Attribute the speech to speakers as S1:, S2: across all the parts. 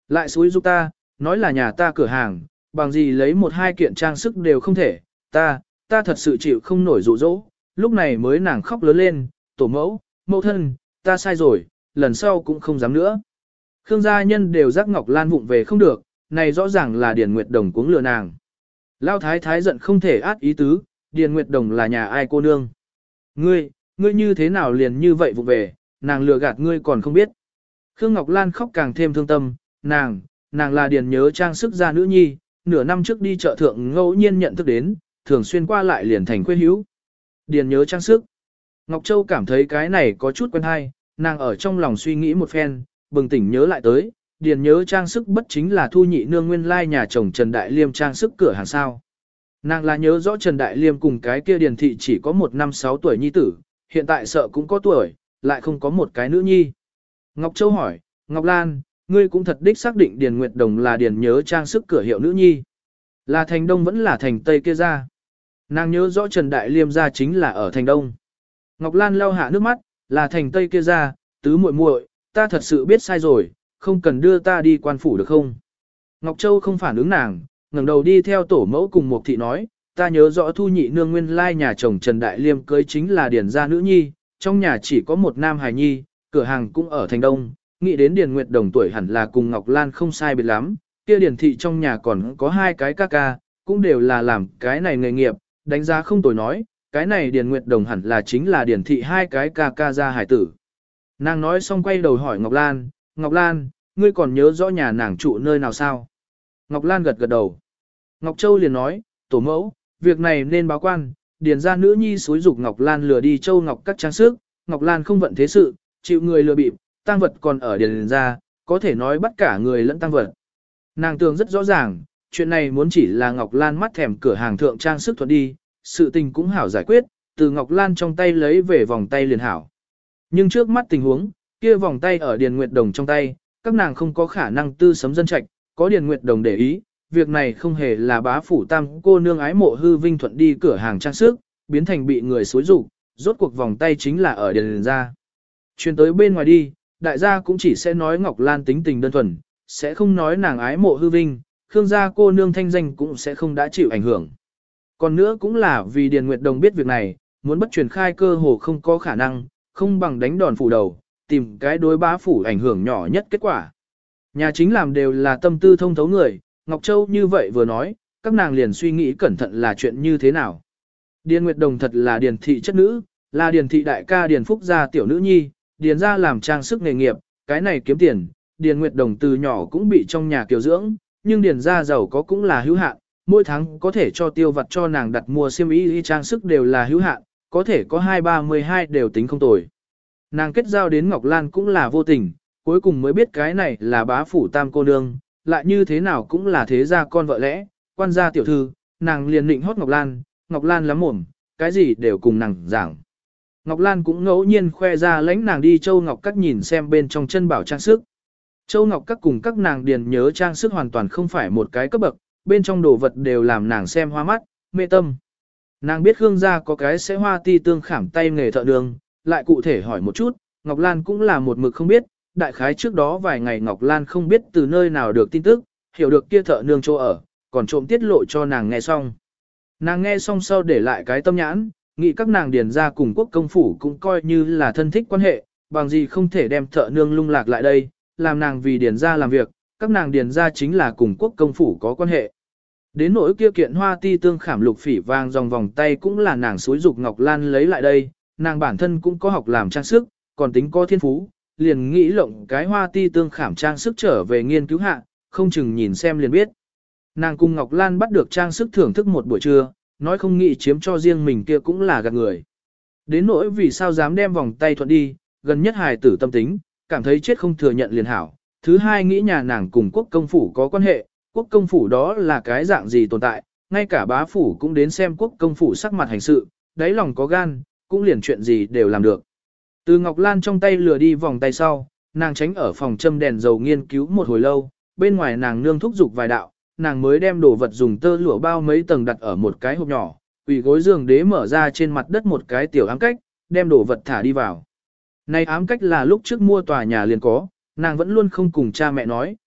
S1: Lại xúi giúp ta, nói là nhà ta cửa hàng, bằng gì lấy một hai kiện trang sức đều không thể, ta thật sự chịu không nổi dụ dỗ, lúc này mới nàng khóc lớn lên, tổ mẫu, mẫu thân, ta sai rồi, lần sau cũng không dám nữa. Khương gia nhân đều giác Ngọc Lan vụng về không được, này rõ ràng là Điền Nguyệt Đồng cuống lừa nàng. Lao thái thái giận không thể át ý tứ, Điền Nguyệt Đồng là nhà ai cô nương. Ngươi như thế nào liền như vậy vụng về, nàng lừa gạt ngươi còn không biết. Khương Ngọc Lan khóc càng thêm thương tâm, nàng là Điền Nhớ trang sức gia nữ nhi, nửa năm trước đi chợ thượng ngẫu nhiên nhận thức đến, thường xuyên qua lại liền thành quê hữu. Điền Nhớ trang sức. Ngọc Châu cảm thấy cái này có chút quen hay, nàng ở trong lòng suy nghĩ một phen, bừng tỉnh nhớ lại tới, Điền Nhớ trang sức bất chính là Thu nhị nương nguyên lai nhà chồng Trần Đại Liêm trang sức cửa hàng sao. Nàng là nhớ rõ Trần Đại Liêm cùng cái kia Điền thị chỉ có 1 năm 6 tuổi nhi tử, hiện tại sợ cũng có tuổi, lại không có một cái nữ nhi. Ngọc Châu hỏi, Ngọc Lan, ngươi cũng thật đích xác định Điền Nguyệt Đồng là Điền Nhớ trang sức cửa hiệu nữ nhi. Là thành đông vẫn là thành tây kia ra. Nàng nhớ rõ Trần Đại Liêm ra chính là ở thành đông. Ngọc Lan lau hạ nước mắt, là thành tây kia ra, tứ muội muội, ta thật sự biết sai rồi, không cần đưa ta đi quan phủ được không? Ngọc Châu không phản ứng nàng, ngẩng đầu đi theo tổ mẫu cùng Mục thị nói, ta nhớ rõ Thu nhị nương nguyên lai nhà chồng Trần Đại Liêm cưới chính là Điền gia nữ nhi, trong nhà chỉ có một nam hài nhi, cửa hàng cũng ở thành đông, nghĩ đến Điền Nguyệt Đồng tuổi hẳn là cùng Ngọc Lan không sai biệt lắm, kia Điền thị trong nhà còn có 2 cái ca ca, cũng đều là làm cái này nghề nghiệp, đánh giá không tồi nói, cái này Điền Nguyệt Đồng hẳn là chính là Điền thị 2 cái ca ca gia hải tử. Nàng nói xong quay đầu hỏi Ngọc Lan, Ngọc Lan, ngươi còn nhớ rõ nhà nàng trụ nơi nào sao? Ngọc Lan gật gật đầu. Ngọc Châu liền nói, tổ mẫu, việc này nên báo quan, Điền gia nữ nhi xúi dục Ngọc Lan lừa đi Châu Ngọc các trang sức, Ngọc Lan không vận thế sự, chịu người lừa bịp, tang vật còn ở Điền gia, có thể nói bắt cả người lẫn tang vật. Nàng tưởng rất rõ ràng, chuyện này muốn chỉ là Ngọc Lan mắt thèm cửa hàng thượng trang sức thuận đi, sự tình cũng hảo giải quyết, từ Ngọc Lan trong tay lấy về vòng tay liền hảo. Nhưng trước mắt tình huống, kia vòng tay ở Điền Nguyệt Đồng trong tay, các nàng không có khả năng tư sấm dân trạch, có Điền Nguyệt Đồng để ý, việc này không hề là bá phủ tam cô nương ái mộ hư vinh thuận đi cửa hàng trang sức, biến thành bị người xối rụng, rốt cuộc vòng tay chính là ở Điền gia. Truyền tới bên ngoài đi, đại gia cũng chỉ sẽ nói Ngọc Lan tính tình đơn thuần, sẽ không nói nàng ái mộ hư vinh, Khương gia cô nương thanh danh cũng sẽ không đã chịu ảnh hưởng. Còn nữa cũng là vì Điền Nguyệt Đồng biết việc này, muốn bất truyền khai cơ hồ không có khả năng, không bằng đánh đòn phủ đầu, tìm cái đối bá phủ ảnh hưởng nhỏ nhất kết quả. Nhà chính làm đều là tâm tư thông thấu người, Ngọc Châu như vậy vừa nói, các nàng liền suy nghĩ cẩn thận là chuyện như thế nào. Điền Nguyệt Đồng thật là Điền thị chất nữ, là Điền thị đại ca Điền Phúc gia tiểu nữ nhi, Điền gia làm trang sức nghề nghiệp, cái này kiếm tiền, Điền Nguyệt Đồng từ nhỏ cũng bị trong nhà kiều dưỡng, nhưng Điền gia giàu có cũng là hữu hạn, mỗi tháng có thể cho tiêu vặt cho nàng đặt mua xiêm y trang sức đều là hữu hạn, có thể có 2-32 đều tính không tồi. Nàng kết giao đến Ngọc Lan cũng là vô tình, cuối cùng mới biết cái này là bá phủ tam cô nương, lại như thế nào cũng là thế gia con vợ lẽ, quan gia tiểu thư, nàng liền định hót Ngọc Lan lắm mồm, cái gì đều cùng nàng giảng. Ngọc Lan cũng ngẫu nhiên khoe ra lãnh nàng đi Châu Ngọc Các nhìn xem bên trong chân bảo trang sức. Châu Ngọc Các cùng các nàng Điền Nhớ trang sức hoàn toàn không phải một cái cấp bậc, bên trong đồ vật đều làm nàng xem hoa mắt, mê tâm. Nàng biết Khương gia có cái sẽ hoa ti tương khảm tay nghề thợ đường, lại cụ thể hỏi một chút, Ngọc Lan cũng là một mực không biết, đại khái trước đó vài ngày Ngọc Lan không biết từ nơi nào được tin tức, hiểu được kia thợ nương chỗ ở, còn trộm tiết lộ cho nàng nghe xong. Nàng nghe xong sau để lại cái tâm nhãn, nghĩ các nàng Điền gia cùng quốc công phủ cũng coi như là thân thích quan hệ, bằng gì không thể đem thợ nương lung lạc lại đây, làm nàng vì Điền gia làm việc, các nàng Điền gia chính là cùng quốc công phủ có quan hệ. Đến nỗi kia kiện hoa ti tương khảm lục phỉ vàng dòng vòng tay cũng là nàng xúi dục Ngọc Lan lấy lại đây, nàng bản thân cũng có học làm trang sức, còn tính có thiên phú, liền nghĩ lộng cái hoa ti tương khảm trang sức trở về nghiên cứu hạ, không chừng nhìn xem liền biết. Nàng cùng Ngọc Lan bắt được trang sức thưởng thức một buổi trưa, nói không nghĩ chiếm cho riêng mình kia cũng là gạt người. Đến nỗi vì sao dám đem vòng tay thuận đi, gần nhất hài tử tâm tính, cảm thấy chết không thừa nhận liền hảo. Thứ hai nghĩ nhà nàng cùng quốc công phủ có quan hệ, quốc công phủ đó là cái dạng gì tồn tại, ngay cả bá phủ cũng đến xem quốc công phủ sắc mặt hành sự, đáy lòng có gan, cũng liền chuyện gì đều làm được. Từ Ngọc Lan trong tay lừa đi vòng tay sau, nàng tránh ở phòng châm đèn dầu nghiên cứu một hồi lâu, bên ngoài nàng nương thúc giục vài đạo, nàng mới đem đồ vật dùng tơ lụa bao mấy tầng đặt ở một cái hộp nhỏ, quỳ gối giường đế mở ra trên mặt đất một cái tiểu ám cách, đem đồ vật thả đi vào. Này ám cách là lúc trước mua tòa nhà liền có, nàng vẫn luôn không cùng cha mẹ nói,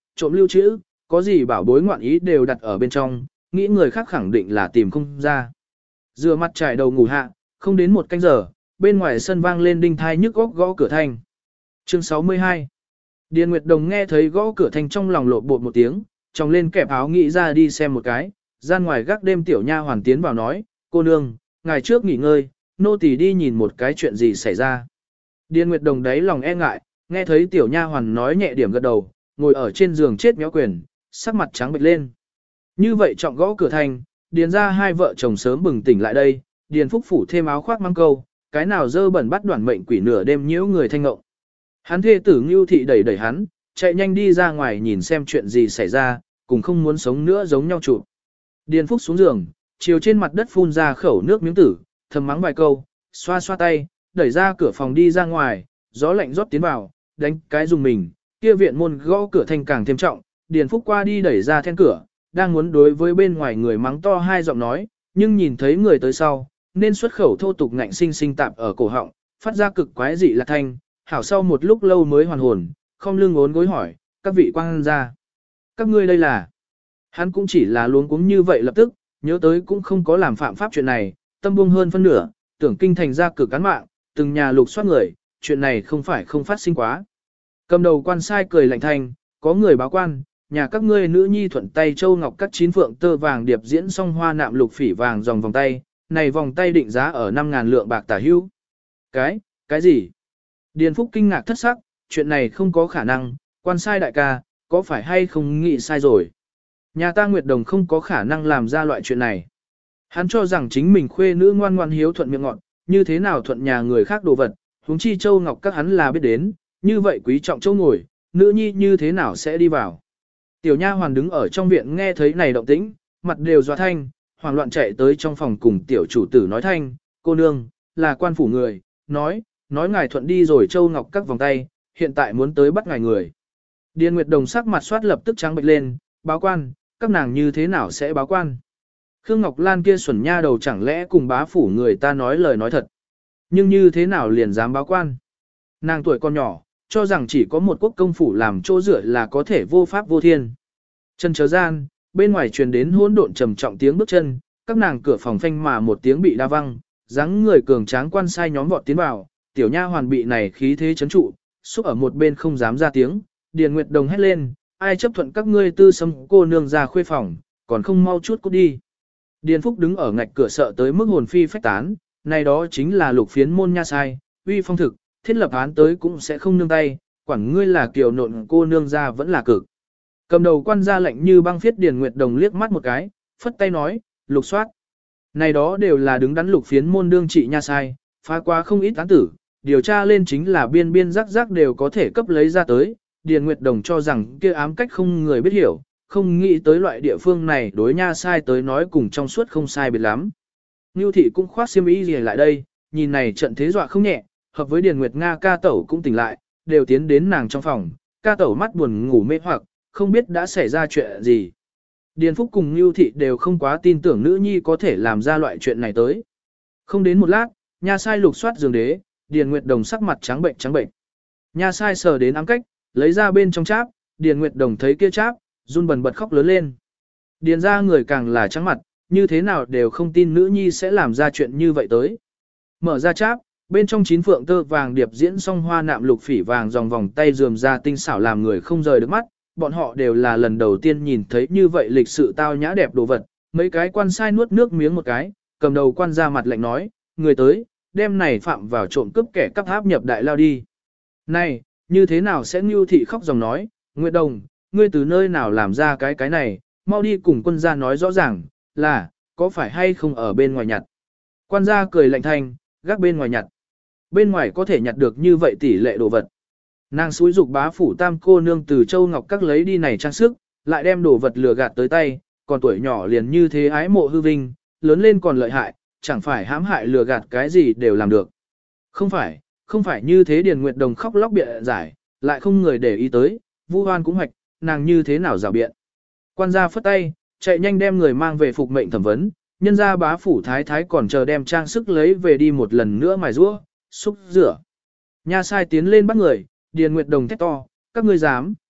S1: trộm lưu trữ, có gì bảo bối ngoạn ý đều đặt ở bên trong, nghĩ người khác khẳng định là tìm không ra. Rửa mặt trải đầu ngủ hạ, không đến một canh giờ, bên ngoài sân vang lên đinh thai nhức góc gõ cửa thanh. Chương 62. Điền Nguyệt Đồng nghe thấy gõ cửa thanh trong lòng lộn bột một tiếng, tròng lên kẹp áo nghĩ ra đi xem một cái, gian ngoài gác đêm tiểu nha hoàn tiến vào nói, cô nương, ngày trước nghỉ ngơi, nô tỳ đi nhìn một cái chuyện gì xảy ra. Điền Nguyệt Đồng đấy lòng e ngại, nghe thấy tiểu nha hoàn nói nhẹ điểm gật đầu, ngồi ở trên giường chết méo quyền, sắc mặt trắng bệch lên. Như vậy trọng gõ cửa thành, điền ra hai vợ chồng sớm bừng tỉnh lại đây, điền phúc phủ thêm áo khoác mang câu, cái nào dơ bẩn bắt đoản mệnh quỷ nửa đêm nhiễu người thanh ngộng. Hắn thê tử Ngưu thị đẩy đẩy hắn, chạy nhanh đi ra ngoài nhìn xem chuyện gì xảy ra, cùng không muốn sống nữa giống nhau trụ. Điền phúc xuống giường, chiều trên mặt đất phun ra khẩu nước miếng tử, thầm mắng vài câu, xoa xoa tay, đẩy ra cửa phòng đi ra ngoài, gió lạnh rót tiến vào, đánh cái dùng mình, kia viện môn gõ cửa thanh càng thêm trọng, Điền Phúc qua đi đẩy ra then cửa, đang muốn đối với bên ngoài người mắng to hai giọng nói, nhưng nhìn thấy người tới sau, nên xuất khẩu thô tục ngạnh sinh sinh tạp ở cổ họng, phát ra cực quái dị lạc thanh, hảo sau một lúc lâu mới hoàn hồn, không lưng ốn gối hỏi, các vị quang gia, các ngươi đây là. Hắn cũng chỉ là luống cuống như vậy lập tức, nhớ tới cũng không có làm phạm pháp chuyện này, tâm buông hơn phân nửa, tưởng kinh thành ra cực cán mạng, từng nhà lục soát người, chuyện này không phải không phát sinh quá. Cầm đầu quan sai cười lạnh thanh, có người báo quan, nhà các ngươi nữ nhi thuận tay châu ngọc cắt 9 phượng tơ vàng điệp diễn song hoa nạm lục phỉ vàng dòng vòng tay, này vòng tay định giá ở 5.000 lượng bạc tả hữu. Cái gì? Điền Phúc kinh ngạc thất sắc, chuyện này không có khả năng, quan sai đại ca, có phải hay không nghĩ sai rồi? Nhà ta Nguyệt Đồng không có khả năng làm ra loại chuyện này. Hắn cho rằng chính mình khuê nữ ngoan ngoan hiếu thuận miệng ngọn, như thế nào thuận nhà người khác đồ vật, huống chi châu ngọc các hắn là biết đến, như vậy quý trọng châu ngồi, nữ nhi như thế nào sẽ đi vào. Tiểu nha hoàn đứng ở trong viện nghe thấy này động tĩnh, mặt đều doa thanh, hoảng loạn chạy tới trong phòng cùng tiểu chủ tử nói thanh, cô nương, là quan phủ người, nói ngài thuận đi rồi châu ngọc các vòng tay, hiện tại muốn tới bắt ngài người. Điền Nguyệt Đồng sắc mặt soát lập tức trắng bệch lên, báo quan, các nàng như thế nào sẽ báo quan. Khương Ngọc Lan kia xuẩn nha đầu chẳng lẽ cùng bá phủ người ta nói lời nói thật. Nhưng như thế nào liền dám báo quan. Nàng tuổi còn nhỏ, cho rằng chỉ có một quốc công phủ làm chỗ dựa là có thể vô pháp vô thiên. Chân chớ gian, bên ngoài truyền đến hỗn độn trầm trọng tiếng bước chân, các nàng cửa phòng phanh mà một tiếng bị đa văng, dáng người cường tráng quan sai nhóm vọt tiến vào, tiểu nha hoàn bị này khí thế chấn trụ, xúc ở một bên không dám ra tiếng, Điền Nguyệt Đồng hét lên, ai chấp thuận các ngươi tư xâm cô nương ra khuê phòng, còn không mau chút cút đi. Điền Phúc đứng ở ngạch cửa sợ tới mức hồn phi phách tán, này đó chính là lục phiến môn nha sai, uy phong thực, thiết lập án tới cũng sẽ không nương tay, quản ngươi là kiều nộn cô nương ra vẫn là cực. Cầm đầu quan gia lệnh như băng phiết Điền Nguyệt Đồng liếc mắt một cái, phất tay nói, lục soát. Này đó đều là đứng đắn lục phiến môn đương trị nha sai, phá qua không ít án tử, điều tra lên chính là biên biên rắc rắc đều có thể cấp lấy ra tới. Điền Nguyệt Đồng cho rằng kia ám cách không người biết hiểu, không nghĩ tới loại địa phương này đối nha sai tới nói cùng trong suốt không sai biệt lắm. Nưu thị cũng khoác xiêm y gì lại đây, nhìn này trận thế dọa không nhẹ, hợp với Điền Nguyệt Nga ca tẩu cũng tỉnh lại, đều tiến đến nàng trong phòng, ca tẩu mắt buồn ngủ mê hoặc, không biết đã xảy ra chuyện gì. Điền Phúc cùng Nưu thị đều không quá tin tưởng nữ nhi có thể làm ra loại chuyện này tới. Không đến một lát, nha sai lục soát giường đế, Điền Nguyệt Đồng sắc mặt trắng bệnh. Nha sai sờ đến ám cách, lấy ra bên trong cháp, Điền Nguyệt Đồng thấy kia cháp, run bần bật khóc lớn lên. Điền ra người càng là trắng mặt, như thế nào đều không tin nữ nhi sẽ làm ra chuyện như vậy tới. Mở ra cháp, bên trong 9 phượng tơ vàng điệp diễn song hoa nạm lục phỉ vàng dòng vòng tay rườm ra tinh xảo làm người không rời được mắt, bọn họ đều là lần đầu tiên nhìn thấy như vậy lịch sự tao nhã đẹp đồ vật. Mấy cái quan sai nuốt nước miếng một cái, cầm đầu quan ra mặt lạnh nói, người tới, đem này phạm vào trộm cướp kẻ cắp áp nhập đại lao đi. Này, như thế nào sẽ Nưu thị khóc dòng nói, Nguyệt Đồng, ngươi từ nơi nào làm ra cái này, mau đi cùng quân gia nói rõ ràng, là, có phải hay không ở bên ngoài nhặt. Quan gia cười lạnh thanh, gác bên ngoài nhặt. Bên ngoài có thể nhặt được như vậy tỷ lệ đồ vật. Nàng xúi dục bá phủ tam cô nương từ châu ngọc các lấy đi này trang sức, lại đem đồ vật lừa gạt tới tay, còn tuổi nhỏ liền như thế ái mộ hư vinh, lớn lên còn lợi hại, chẳng phải hãm hại lừa gạt cái gì đều làm được. Không phải như thế. Điền Nguyệt Đồng khóc lóc bịa giải, lại không người để ý tới, Vu Hoan cũng hoạch, nàng như thế nào rào biện. Quan gia phất tay, chạy nhanh đem người mang về phục mệnh thẩm vấn, nhân gia bá phủ thái thái còn chờ đem trang sức lấy về đi một lần nữa mài rũa, xúc rửa. Nha sai tiến lên bắt người, Điền Nguyệt Đồng thét to, các ngươi dám,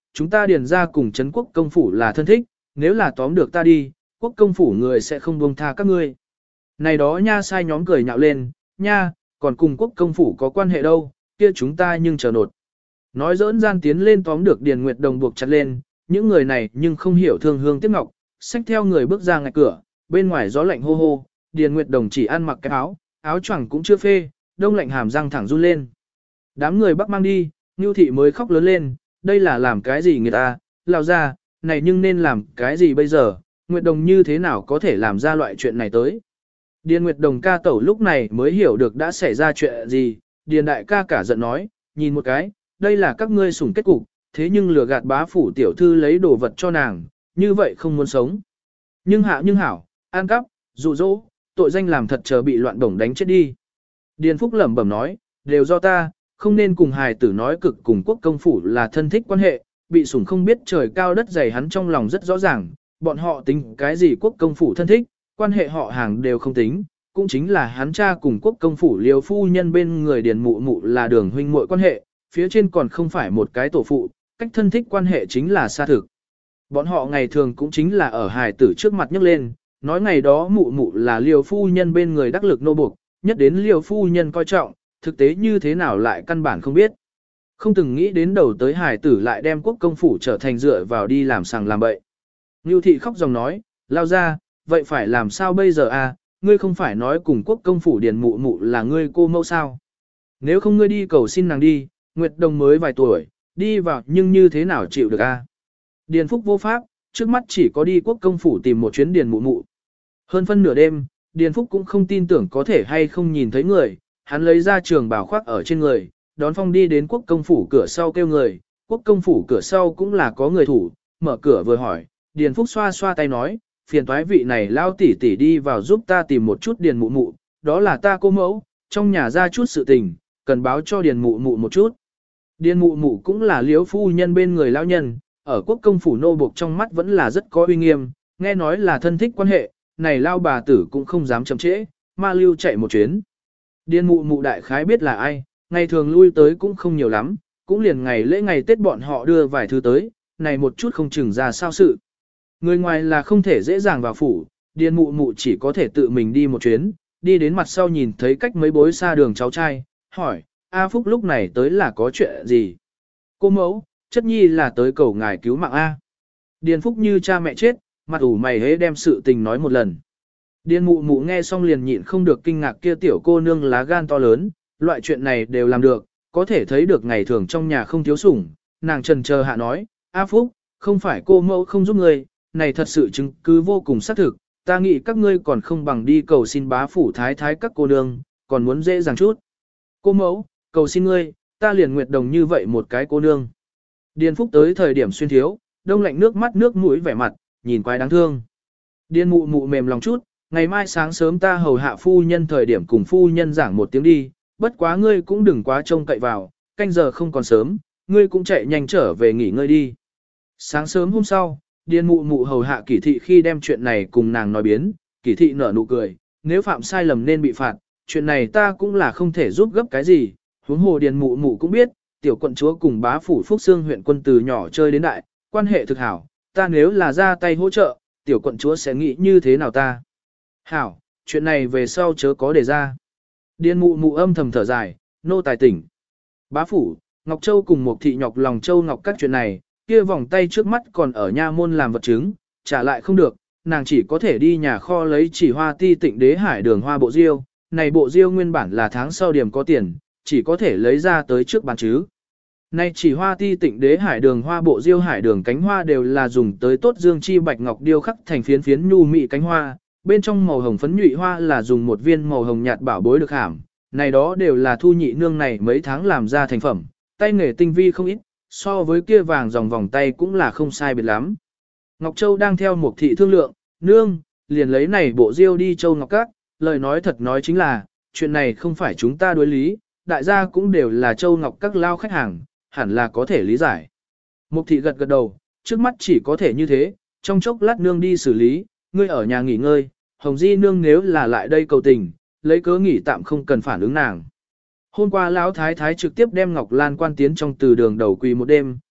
S1: chúng ta điền ra cùng Trấn quốc công phủ là thân thích, nếu là tóm được ta đi, quốc công phủ người sẽ không buông tha các ngươi. Này đó nha sai nhóm cười nhạo lên, nha, còn cùng quốc công phủ có quan hệ đâu, kia chúng ta nhưng chờ nột. Nói giỡn gian tiến lên tóm được Điền Nguyệt Đồng buộc chặt lên, những người này nhưng không hiểu thương hương tiếc ngọc, xách theo người bước ra ngạch cửa, bên ngoài gió lạnh hô hô, Điền Nguyệt Đồng chỉ ăn mặc cái áo, áo choàng cũng chưa phê, đông lạnh hàm răng thẳng run lên. Đám người bắt mang đi, Nưu thị mới khóc lớn lên, đây là làm cái gì người ta, lao ra, này nhưng nên làm cái gì bây giờ, Nguyệt Đồng như thế nào có thể làm ra loại chuyện này tới. Điền Nguyệt Đồng ca tẩu lúc này mới hiểu được đã xảy ra chuyện gì, Điền đại ca cả giận nói, nhìn một cái, đây là các ngươi sủng kết cục, thế nhưng lừa gạt bá phủ tiểu thư lấy đồ vật cho nàng, như vậy không muốn sống. Nhưng hảo, an cắp, dụ dỗ, tội danh làm thật chờ bị loạn bổng đánh chết đi. Điền Phúc lẩm bẩm nói, đều do ta, không nên cùng hài tử nói cực cùng quốc công phủ là thân thích quan hệ, bị sủng không biết trời cao đất dày hắn trong lòng rất rõ ràng, bọn họ tính cái gì quốc công phủ thân thích, quan hệ họ hàng đều không tính, cũng chính là hắn cha cùng quốc công phủ liều phu nhân bên người Điền mụ mụ là đường huynh muội quan hệ, phía trên còn không phải một cái tổ phụ, cách thân thích quan hệ chính là xa thực. Bọn họ ngày thường cũng chính là ở hài tử trước mặt nhấc lên, nói ngày đó mụ mụ là liều phu nhân bên người đắc lực nô buộc, nhất đến liều phu nhân coi trọng, thực tế như thế nào lại căn bản không biết. Không từng nghĩ đến đầu tới hài tử lại đem quốc công phủ trở thành dựa vào đi làm sàng làm bậy. Ngưu thị khóc dòng nói, lao ra, vậy phải làm sao bây giờ à, ngươi không phải nói cùng quốc công phủ Điền mụ mụ là ngươi cô mẫu sao. Nếu không ngươi đi cầu xin nàng đi, Nguyệt Đồng mới vài tuổi, đi vào nhưng như thế nào chịu được a? Điền Phúc vô pháp, trước mắt chỉ có đi quốc công phủ tìm một chuyến Điền mụ mụ. Hơn phân nửa đêm, Điền Phúc cũng không tin tưởng có thể hay không nhìn thấy người, hắn lấy ra trường bào khoác ở trên người, đón phong đi đến quốc công phủ cửa sau kêu người, quốc công phủ cửa sau cũng là có người thủ, mở cửa vừa hỏi, Điền Phúc xoa xoa tay nói, phiền toái vị này lao tỉ tỉ đi vào giúp ta tìm một chút Điền mụ mụ, đó là ta cô mẫu, trong nhà ra chút sự tình, cần báo cho Điền mụ mụ một chút. Điền mụ mụ cũng là liếu phu nhân bên người lão nhân, ở quốc công phủ nô buộc trong mắt vẫn là rất có uy nghiêm, nghe nói là thân thích quan hệ, này lao bà tử cũng không dám chậm trễ, ma lưu chạy một chuyến. Điền mụ mụ đại khái biết là ai, ngày thường lui tới cũng không nhiều lắm, cũng liền ngày lễ ngày Tết bọn họ đưa vài thứ tới, này một chút không chừng ra sao sự. Người ngoài là không thể dễ dàng vào phủ, Điền mụ mụ chỉ có thể tự mình đi một chuyến, đi đến mặt sau nhìn thấy cách mấy bối xa đường cháu trai, hỏi, A Phúc lúc này tới là có chuyện gì? Cô mẫu, chất nhi là tới cầu ngài cứu mạng A. Điền Phúc như cha mẹ chết, mặt ủ mày hế đem sự tình nói một lần. Điền mụ mụ nghe xong liền nhịn không được kinh ngạc kia tiểu cô nương lá gan to lớn, loại chuyện này đều làm được, có thể thấy được ngày thường trong nhà không thiếu sủng. Nàng trần chờ hạ nói, A Phúc, không phải cô mẫu không giúp người, này thật sự chứng cứ vô cùng xác thực, ta nghĩ các ngươi còn không bằng đi cầu xin bá phủ thái thái các cô nương, còn muốn dễ dàng chút. Cô mẫu, cầu xin ngươi, ta liền Nguyệt Đồng như vậy một cái cô nương. Điền Phúc tới thời điểm xuyên thiếu, đông lạnh nước mắt nước mũi vẻ mặt, nhìn quái đáng thương. Điền mụ mụ mềm lòng chút, ngày mai sáng sớm ta hầu hạ phu nhân thời điểm cùng phu nhân giảng một tiếng đi, bất quá ngươi cũng đừng quá trông cậy vào, canh giờ không còn sớm, ngươi cũng chạy nhanh trở về nghỉ ngơi đi. Sáng sớm hôm sau, Điền mụ mụ hầu hạ Kỷ thị khi đem chuyện này cùng nàng nói biến, Kỷ thị nở nụ cười, nếu phạm sai lầm nên bị phạt, chuyện này ta cũng là không thể giúp gấp cái gì, huống hồ Điền mụ mụ cũng biết, tiểu quận chúa cùng bá phủ Phúc Xương huyện quân từ nhỏ chơi đến đại, quan hệ thực hảo, ta nếu là ra tay hỗ trợ, tiểu quận chúa sẽ nghĩ như thế nào ta. Hảo, chuyện này về sau chớ có để ra. Điền mụ mụ âm thầm thở dài, nô tài tỉnh. Bá phủ, Ngọc Châu cùng một thị nhọc lòng Châu Ngọc các chuyện này, kia vòng tay trước mắt còn ở nha môn làm vật chứng, trả lại không được, nàng chỉ có thể đi nhà kho lấy chỉ hoa ti tịnh đế hải đường hoa bộ diêu, này bộ diêu nguyên bản là tháng sau điểm có tiền, chỉ có thể lấy ra tới trước bán chứ. Này chỉ hoa ti tịnh đế hải đường hoa bộ diêu hải đường cánh hoa đều là dùng tới tốt dương chi bạch ngọc điêu khắc thành phiến phiến nhu mị cánh hoa, bên trong màu hồng phấn nhụy hoa là dùng một viên màu hồng nhạt bảo bối được hàm, này đó đều là thu nhị nương này mấy tháng làm ra thành phẩm, tay nghề tinh vi không ít, so với kia vàng dòng vòng tay cũng là không sai biệt lắm. Ngọc Châu đang theo một thị thương lượng, nương, liền lấy này bộ diêu đi Châu Ngọc Các, lời nói thật nói chính là, chuyện này không phải chúng ta đối lý, đại gia cũng đều là Châu Ngọc Các lao khách hàng, hẳn là có thể lý giải. Mục thị gật gật đầu, trước mắt chỉ có thể như thế, trong chốc lát nương đi xử lý, ngươi ở nhà nghỉ ngơi, Hồng Di nương nếu là lại đây cầu tình, lấy cớ nghỉ tạm không cần phản ứng nàng. Hôm qua lão thái thái trực tiếp đem Ngọc Lan quan tiến trong từ đường đầu quỳ một đêm,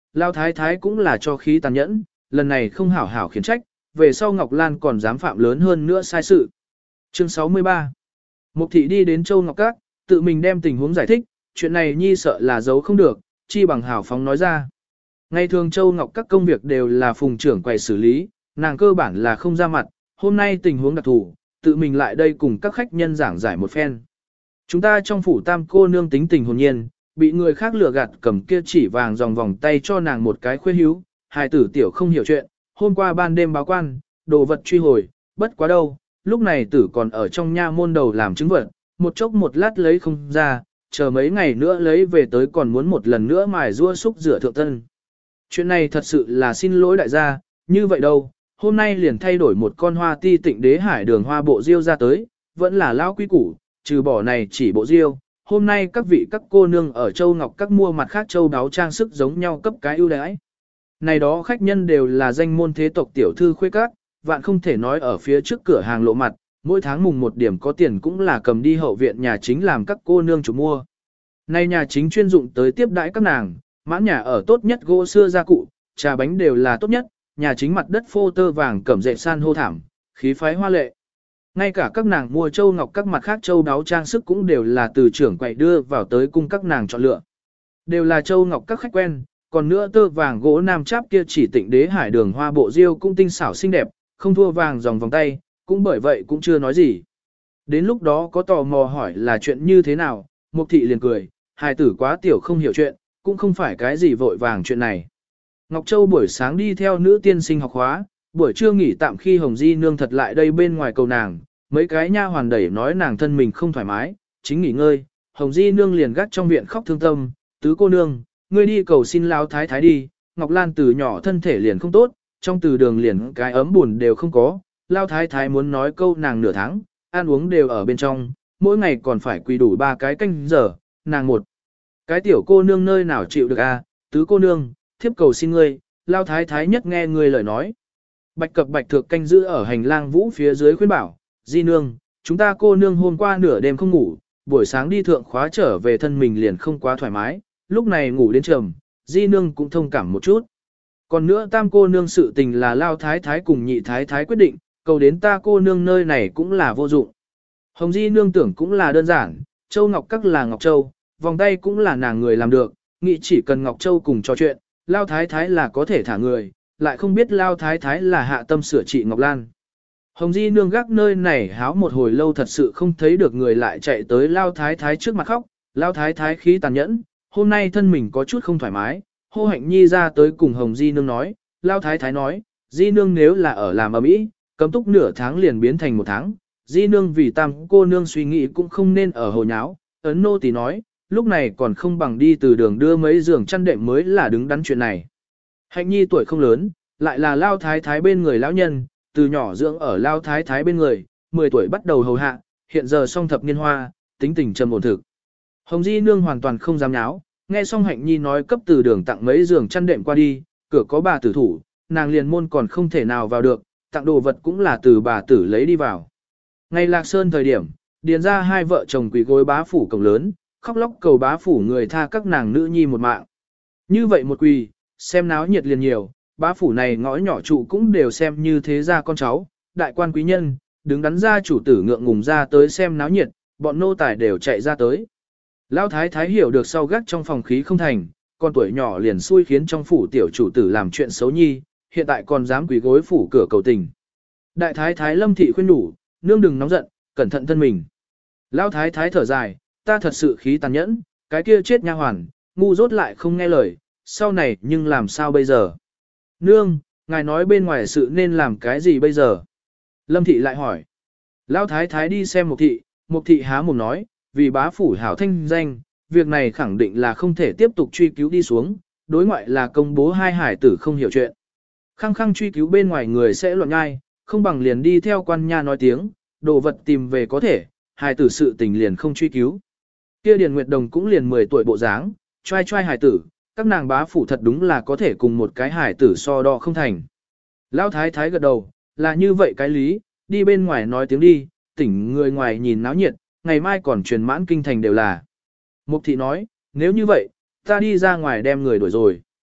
S1: Lao thái thái cũng là cho khí tàn nhẫn, lần này không hảo hảo khiển trách, về sau Ngọc Lan còn dám phạm lớn hơn nữa sai sự. Chương 63. Mục thị đi đến Châu Ngọc Các, tự mình đem tình huống giải thích, chuyện này nhi sợ là giấu không được, chi bằng hảo phóng nói ra. Ngày thường Châu Ngọc Các công việc đều là phùng trưởng quầy xử lý, nàng cơ bản là không ra mặt, hôm nay tình huống đặc thù, tự mình lại đây cùng các khách nhân giảng giải một phen. Chúng ta trong phủ tam cô nương tính tình hồn nhiên, bị người khác lừa gạt cầm kia chỉ vàng dòng vòng tay cho nàng một cái khuê hữu, hài tử tiểu không hiểu chuyện, hôm qua ban đêm báo quan, đồ vật truy hồi, bất quá đâu, lúc này tử còn ở trong nha môn đầu làm chứng vật, một chốc một lát lấy không ra, chờ mấy ngày nữa lấy về tới còn muốn một lần nữa mài rua xúc rửa thượng tân. Chuyện này thật sự là xin lỗi đại gia, như vậy đâu, hôm nay liền thay đổi một con hoa ti tịnh đế hải đường hoa bộ diêu ra tới, vẫn là lao quý củ, trừ bỏ này chỉ bộ diêu. Hôm nay các vị các cô nương ở Châu Ngọc các mua mặt khác châu đáo trang sức giống nhau cấp cái ưu đãi. Này đó khách nhân đều là danh môn thế tộc tiểu thư khuê các, vạn không thể nói ở phía trước cửa hàng lộ mặt, mỗi tháng mùng một điểm có tiền cũng là cầm đi hậu viện nhà chính làm các cô nương chủ mua. Này nhà chính chuyên dụng tới tiếp đãi các nàng, mãn nhà ở tốt nhất gỗ xưa gia cụ, trà bánh đều là tốt nhất, nhà chính mặt đất phô tơ vàng cẩm dệt san hô thảm, khí phái hoa lệ. Ngay cả các nàng mua châu ngọc các mặt khác châu đáo trang sức cũng đều là từ trưởng quầy đưa vào tới cung các nàng chọn lựa. Đều là châu ngọc các khách quen, còn nữa tơ vàng gỗ nam cháp kia chỉ tịnh đế hải đường hoa bộ diêu cũng tinh xảo xinh đẹp, không thua vàng dòng vòng tay, cũng bởi vậy cũng chưa nói gì. Đến lúc đó có tò mò hỏi là chuyện như thế nào, Mục thị liền cười, hài tử quá tiểu không hiểu chuyện, cũng không phải cái gì vội vàng chuyện này. Ngọc Châu buổi sáng đi theo nữ tiên sinh học khóa, buổi trưa nghỉ tạm khi Hồng Di nương thật lại đây bên ngoài cầu nàng, mấy cái nha hoàn đẩy nói nàng thân mình không thoải mái, chính nghỉ ngơi, Hồng Di nương liền gắt trong viện khóc thương tâm, tứ cô nương, ngươi đi cầu xin lao thái thái đi, Ngọc Lan từ nhỏ thân thể liền không tốt, trong từ đường liền cái ấm buồn đều không có, lao thái thái muốn nói câu nàng nửa tháng, ăn uống đều ở bên trong, mỗi ngày còn phải quỳ đủ 3 cái canh giờ, nàng một cái tiểu cô nương nơi nào chịu được a, tứ cô nương, thiếp cầu xin ngươi, lao thái thái nhất nghe ngươi lời nói. Bạch cập bạch thược canh giữ ở hành lang vũ phía dưới khuyên bảo, Di nương, chúng ta cô nương hôm qua nửa đêm không ngủ, buổi sáng đi thượng khóa trở về thân mình liền không quá thoải mái, lúc này ngủ đến trầm, Di nương cũng thông cảm một chút. Còn nữa tam cô nương sự tình là lao thái thái cùng nhị thái thái quyết định, cầu đến ta cô nương nơi này cũng là vô dụng. Hồng Di nương tưởng cũng là đơn giản, Châu Ngọc Các là Ngọc Châu, vòng tay cũng là nàng người làm được, nghĩ chỉ cần Ngọc Châu cùng trò chuyện, lao thái thái là có thể thả người, lại không biết lao thái thái là hạ tâm sửa trị Ngọc Lan. Hồng Di nương gác nơi này háo một hồi lâu thật sự không thấy được người lại chạy tới lao thái thái trước mặt khóc, lao thái thái khí tàn nhẫn, hôm nay thân mình có chút không thoải mái, Hô Hạnh Nhi ra tới cùng Hồng Di nương nói, lao thái thái nói, Di nương nếu là ở làm ở mỹ, cấm túc nửa tháng liền biến thành 1 tháng, Di nương vì tam cô nương suy nghĩ cũng không nên ở hồ nháo, ấn nô tỳ nói, lúc này còn không bằng đi từ đường đưa mấy giường chăn đệm mới là đứng đắn chuyện này. Hạnh Nhi tuổi không lớn, lại là lao thái thái bên người lão nhân, từ nhỏ dưỡng ở lao thái thái bên người, 10 tuổi bắt đầu hầu hạ, hiện giờ song thập niên hoa, tính tình trầm ổn thực. Hồng Di nương hoàn toàn không dám nháo, nghe xong Hạnh Nhi nói cấp từ đường tặng mấy giường chăn đệm qua đi, cửa có bà tử thủ, nàng liền môn còn không thể nào vào được, tặng đồ vật cũng là từ bà tử lấy đi vào. Ngày Lạc Sơn thời điểm, điền ra 2 vợ chồng quỳ gối bá phủ cổng lớn, khóc lóc cầu bá phủ người tha các nàng nữ nhi một mạng. Như vậy một quỳ, xem náo nhiệt liền nhiều, bá phủ này ngõ nhỏ trụ cũng đều xem như thế gia con cháu, đại quan quý nhân, đứng đắn ra chủ tử ngượng ngùng ra tới xem náo nhiệt, bọn nô tài đều chạy ra tới. Lão thái thái hiểu được sau gác trong phòng khí không thành, con tuổi nhỏ liền xui khiến trong phủ tiểu chủ tử làm chuyện xấu nhi, hiện tại còn dám quỳ gối phủ cửa cầu tình. Đại thái thái Lâm thị khuyên nhủ, nương đừng nóng giận, cẩn thận thân mình. Lão thái thái thở dài, ta thật sự khí tàn nhẫn, cái kia chết nha hoàn, ngu dốt lại không nghe lời, sau này nhưng làm sao bây giờ? Nương, ngài nói bên ngoài sự nên làm cái gì bây giờ? Lâm thị lại hỏi. Lão thái thái đi xem Mục thị há mồm nói, vì bá phủ hảo thanh danh, việc này khẳng định là không thể tiếp tục truy cứu đi xuống, đối ngoại là công bố 2 hải tử không hiểu chuyện. Khăng khăng truy cứu bên ngoài người sẽ loạn ngay, không bằng liền đi theo quan nha nói tiếng, đồ vật tìm về có thể, hải tử sự tình liền không truy cứu. Kia Điền Nguyệt Đồng cũng liền 10 tuổi bộ dáng, trai hải tử, các nàng bá phủ thật đúng là có thể cùng một cái hải tử so đo không thành. Lão thái thái gật đầu, là như vậy cái lý, đi bên ngoài nói tiếng đi, tỉnh người ngoài nhìn náo nhiệt, ngày mai còn truyền mãn kinh thành đều là. Mục thị nói, nếu như vậy, ta đi ra ngoài đem người đuổi rồi.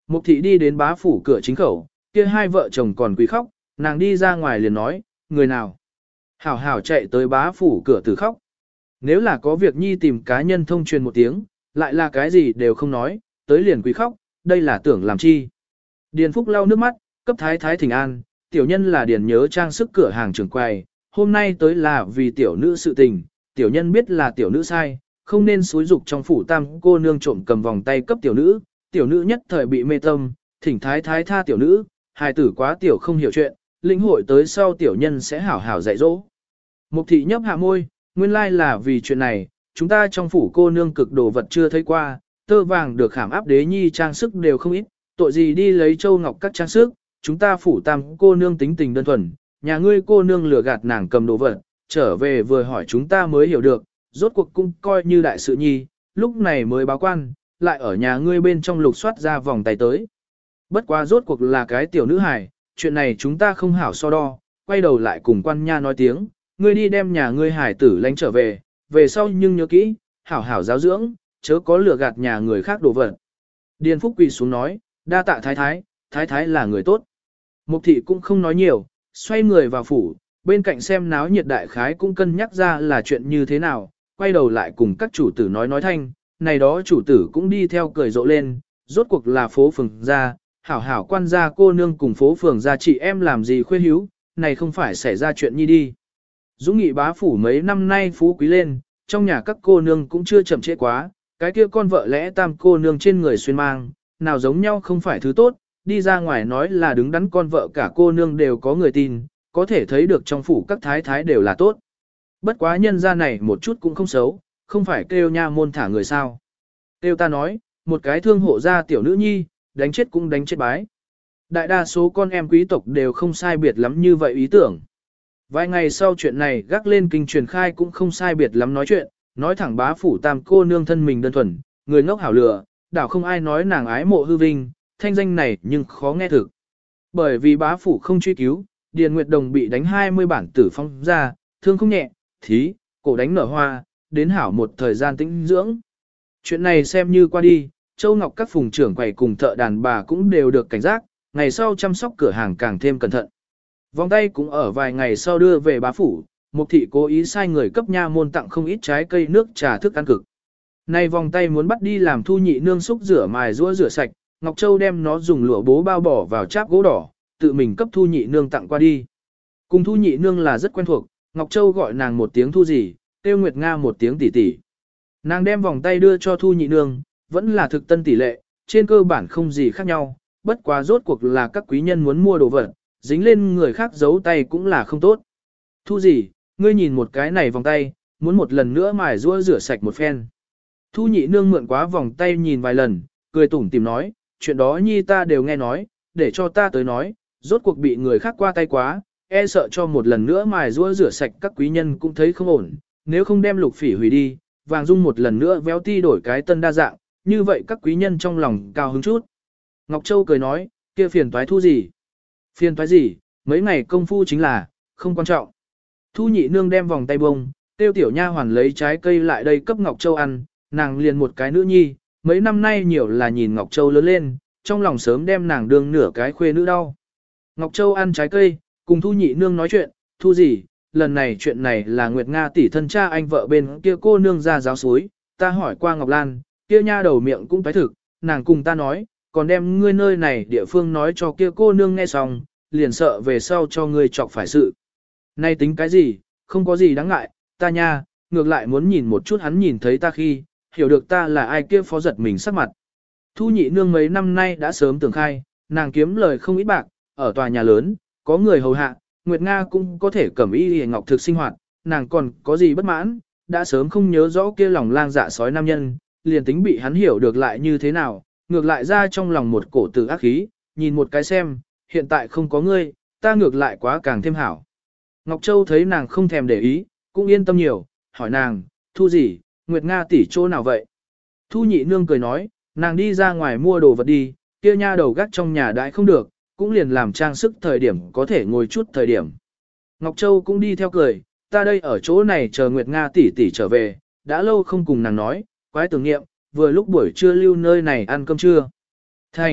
S1: Mục thị đi đến bá phủ cửa chính khẩu, kia hai vợ chồng còn quỳ khóc, nàng đi ra ngoài liền nói, người nào? Hảo hảo chạy tới bá phủ cửa tử khóc. Nếu là có việc nhi tìm cá nhân thông truyền một tiếng, lại là cái gì đều không nói, tới liền quỳ khóc, đây là tưởng làm chi. Điền Phúc lau nước mắt, cấp thái thái thỉnh an, tiểu nhân là điền nhớ trang sức cửa hàng trưởng quầy, hôm nay tới là vì tiểu nữ sự tình, tiểu nhân biết là tiểu nữ sai, không nên xúi dục trong phủ tam cô nương trộm cầm vòng tay cấp tiểu nữ nhất thời bị mê tâm, thỉnh thái thái tha tiểu nữ, hài tử quá tiểu không hiểu chuyện, lĩnh hội tới sau tiểu nhân sẽ hảo hảo dạy dỗ. Mục thị nhấp hạ môi, nguyên lai là vì chuyện này, chúng ta trong phủ cô nương cực đồ vật chưa thấy qua, tơ vàng được khảm áp đế nhi trang sức đều không ít, tội gì đi lấy châu ngọc các trang sức, chúng ta phủ tam cô nương tính tình đơn thuần, nhà ngươi cô nương lừa gạt nàng cầm đồ vật, trở về vừa hỏi chúng ta mới hiểu được, rốt cuộc cũng coi như đại sự nhi, lúc này mới báo quan, lại ở nhà ngươi bên trong lục soát ra vòng tay tới. Bất quá rốt cuộc là cái tiểu nữ hài, chuyện này chúng ta không hảo so đo, quay đầu lại cùng quan nha nói tiếng, ngươi đi đem nhà ngươi hải tử lánh trở về, về sau nhưng nhớ kỹ, hảo hảo giáo dưỡng, chớ có lừa gạt nhà người khác đồ vật. Điền Phúc quỳ xuống nói, đa tạ thái thái là người tốt. Mục thị cũng không nói nhiều, xoay người vào phủ, bên cạnh xem náo nhiệt đại khái cũng cân nhắc ra là chuyện như thế nào, quay đầu lại cùng các chủ tử nói thanh, này đó chủ tử cũng đi theo cười rộ lên, rốt cuộc là phố phường gia, hảo hảo quan gia cô nương cùng phố phường gia chị em làm gì khuê hiếu, này không phải xảy ra chuyện nhi đi. Dũng Nghị bá phủ mấy năm nay phú quý lên, trong nhà các cô nương cũng chưa chậm trễ quá, cái kia con vợ lẽ tam cô nương trên người xuyên mang, nào giống nhau không phải thứ tốt, đi ra ngoài nói là đứng đắn con vợ cả cô nương đều có người tin, có thể thấy được trong phủ các thái thái đều là tốt. Bất quá nhân gia này một chút cũng không xấu, không phải kêu nha môn thả người sao. Kêu ta nói, một cái thương hộ gia tiểu nữ nhi, đánh chết cũng đánh chết bái. Đại đa số con em quý tộc đều không sai biệt lắm như vậy ý tưởng. Vài ngày sau chuyện này gác lên kinh truyền khai cũng không sai biệt lắm nói chuyện, nói thẳng bá phủ tam cô nương thân mình đơn thuần, người ngốc hảo lừa, đảo không ai nói nàng ái mộ hư vinh, thanh danh này nhưng khó nghe thực. Bởi vì bá phủ không truy cứu, Điền Nguyệt Đồng bị đánh 20 bản tử phong ra, thương không nhẹ, thí, cổ đánh nở hoa, đến hảo một thời gian tĩnh dưỡng. Chuyện này xem như qua đi, Châu Ngọc các phùng trưởng quầy cùng thợ đàn bà cũng đều được cảnh giác, ngày sau chăm sóc cửa hàng càng thêm cẩn thận. Vòng tay cũng ở vài ngày sau đưa về bá phủ, Mục thị cố ý sai người cấp nha môn tặng không ít trái cây nước trà thức ăn cực. Nay vòng tay muốn bắt đi làm Thu Nhị nương xúc rửa mài rũa rửa sạch, Ngọc Châu đem nó dùng lụa bố bao bỏ vào cháp gỗ đỏ, tự mình cấp Thu Nhị nương tặng qua đi. Cùng Thu Nhị nương là rất quen thuộc, Ngọc Châu gọi nàng một tiếng Thu gì, Tiêu Nguyệt Nga một tiếng tỷ tỷ. Nàng đem vòng tay đưa cho Thu Nhị nương, vẫn là thực tân tỷ lệ, trên cơ bản không gì khác nhau, bất quá rốt cuộc là các quý nhân muốn mua đồ vật, dính lên người khác giấu tay cũng là không tốt. Thu gì, ngươi nhìn một cái này vòng tay, muốn một lần nữa mài rũa rửa sạch một phen. Thu Nhị nương mượn quá vòng tay nhìn vài lần, cười tủm tìm nói, chuyện đó nhi ta đều nghe nói, để cho ta tới nói, rốt cuộc bị người khác qua tay quá, e sợ cho một lần nữa mài rũa rửa sạch các quý nhân cũng thấy không ổn, nếu không đem Lục Phỉ hủy đi, Vàng Dung một lần nữa véo ti đổi cái tân đa dạng, như vậy các quý nhân trong lòng cao hứng chút. Ngọc Châu cười nói, kia phiền toái Thu gì? Phiền toái gì, mấy ngày công phu chính là, không quan trọng. Thu Nhị nương đem vòng tay bông, tiêu tiểu nha hoàn lấy trái cây lại đây cấp Ngọc Châu ăn, nàng liền một cái nữ nhi, mấy năm nay nhiều là nhìn Ngọc Châu lớn lên, trong lòng sớm đem nàng đương nửa cái khuê nữ đau. Ngọc Châu ăn trái cây, cùng Thu Nhị nương nói chuyện, Thu gì, lần này chuyện này là Nguyệt Nga tỷ thân cha anh vợ bên kia cô nương ra giáo suối, ta hỏi qua Ngọc Lan, kia nha đầu miệng cũng tái thực, nàng cùng ta nói, còn đem ngươi nơi này địa phương nói cho kia cô nương nghe xong, liền sợ về sau cho ngươi chọc phải sự. Nay tính cái gì, không có gì đáng ngại, ta nha, ngược lại muốn nhìn một chút hắn nhìn thấy ta khi, hiểu được ta là ai kia phó giật mình sắc mặt. Thu Nhị nương mấy năm nay đã sớm tưởng khai, nàng kiếm lời không ít bạc, ở tòa nhà lớn, có người hầu hạ, Nguyệt Nga cũng có thể cẩm y hề ngọc thực sinh hoạt, nàng còn có gì bất mãn, đã sớm không nhớ rõ kia lòng lang dạ sói nam nhân, liền tính bị hắn hiểu được lại như thế nào, ngược lại ra trong lòng một cổ tử ác khí, nhìn một cái xem, hiện tại không có ngươi, ta ngược lại quá càng thêm hảo. Ngọc Châu thấy nàng không thèm để ý, cũng yên tâm nhiều, hỏi nàng, Thu gì, Nguyệt Nga tỷ chỗ nào vậy? Thu Nhị nương cười nói, nàng đi ra ngoài mua đồ vật đi, kia nha đầu gác trong nhà đãi không được, cũng liền làm trang sức thời điểm có thể ngồi chút thời điểm. Ngọc Châu cũng đi theo cười, ta đây ở chỗ này chờ Nguyệt Nga tỷ tỷ trở về, đã lâu không cùng nàng nói, quái tưởng nghiệm, vừa lúc buổi trưa lưu nơi này ăn cơm trưa. Thành,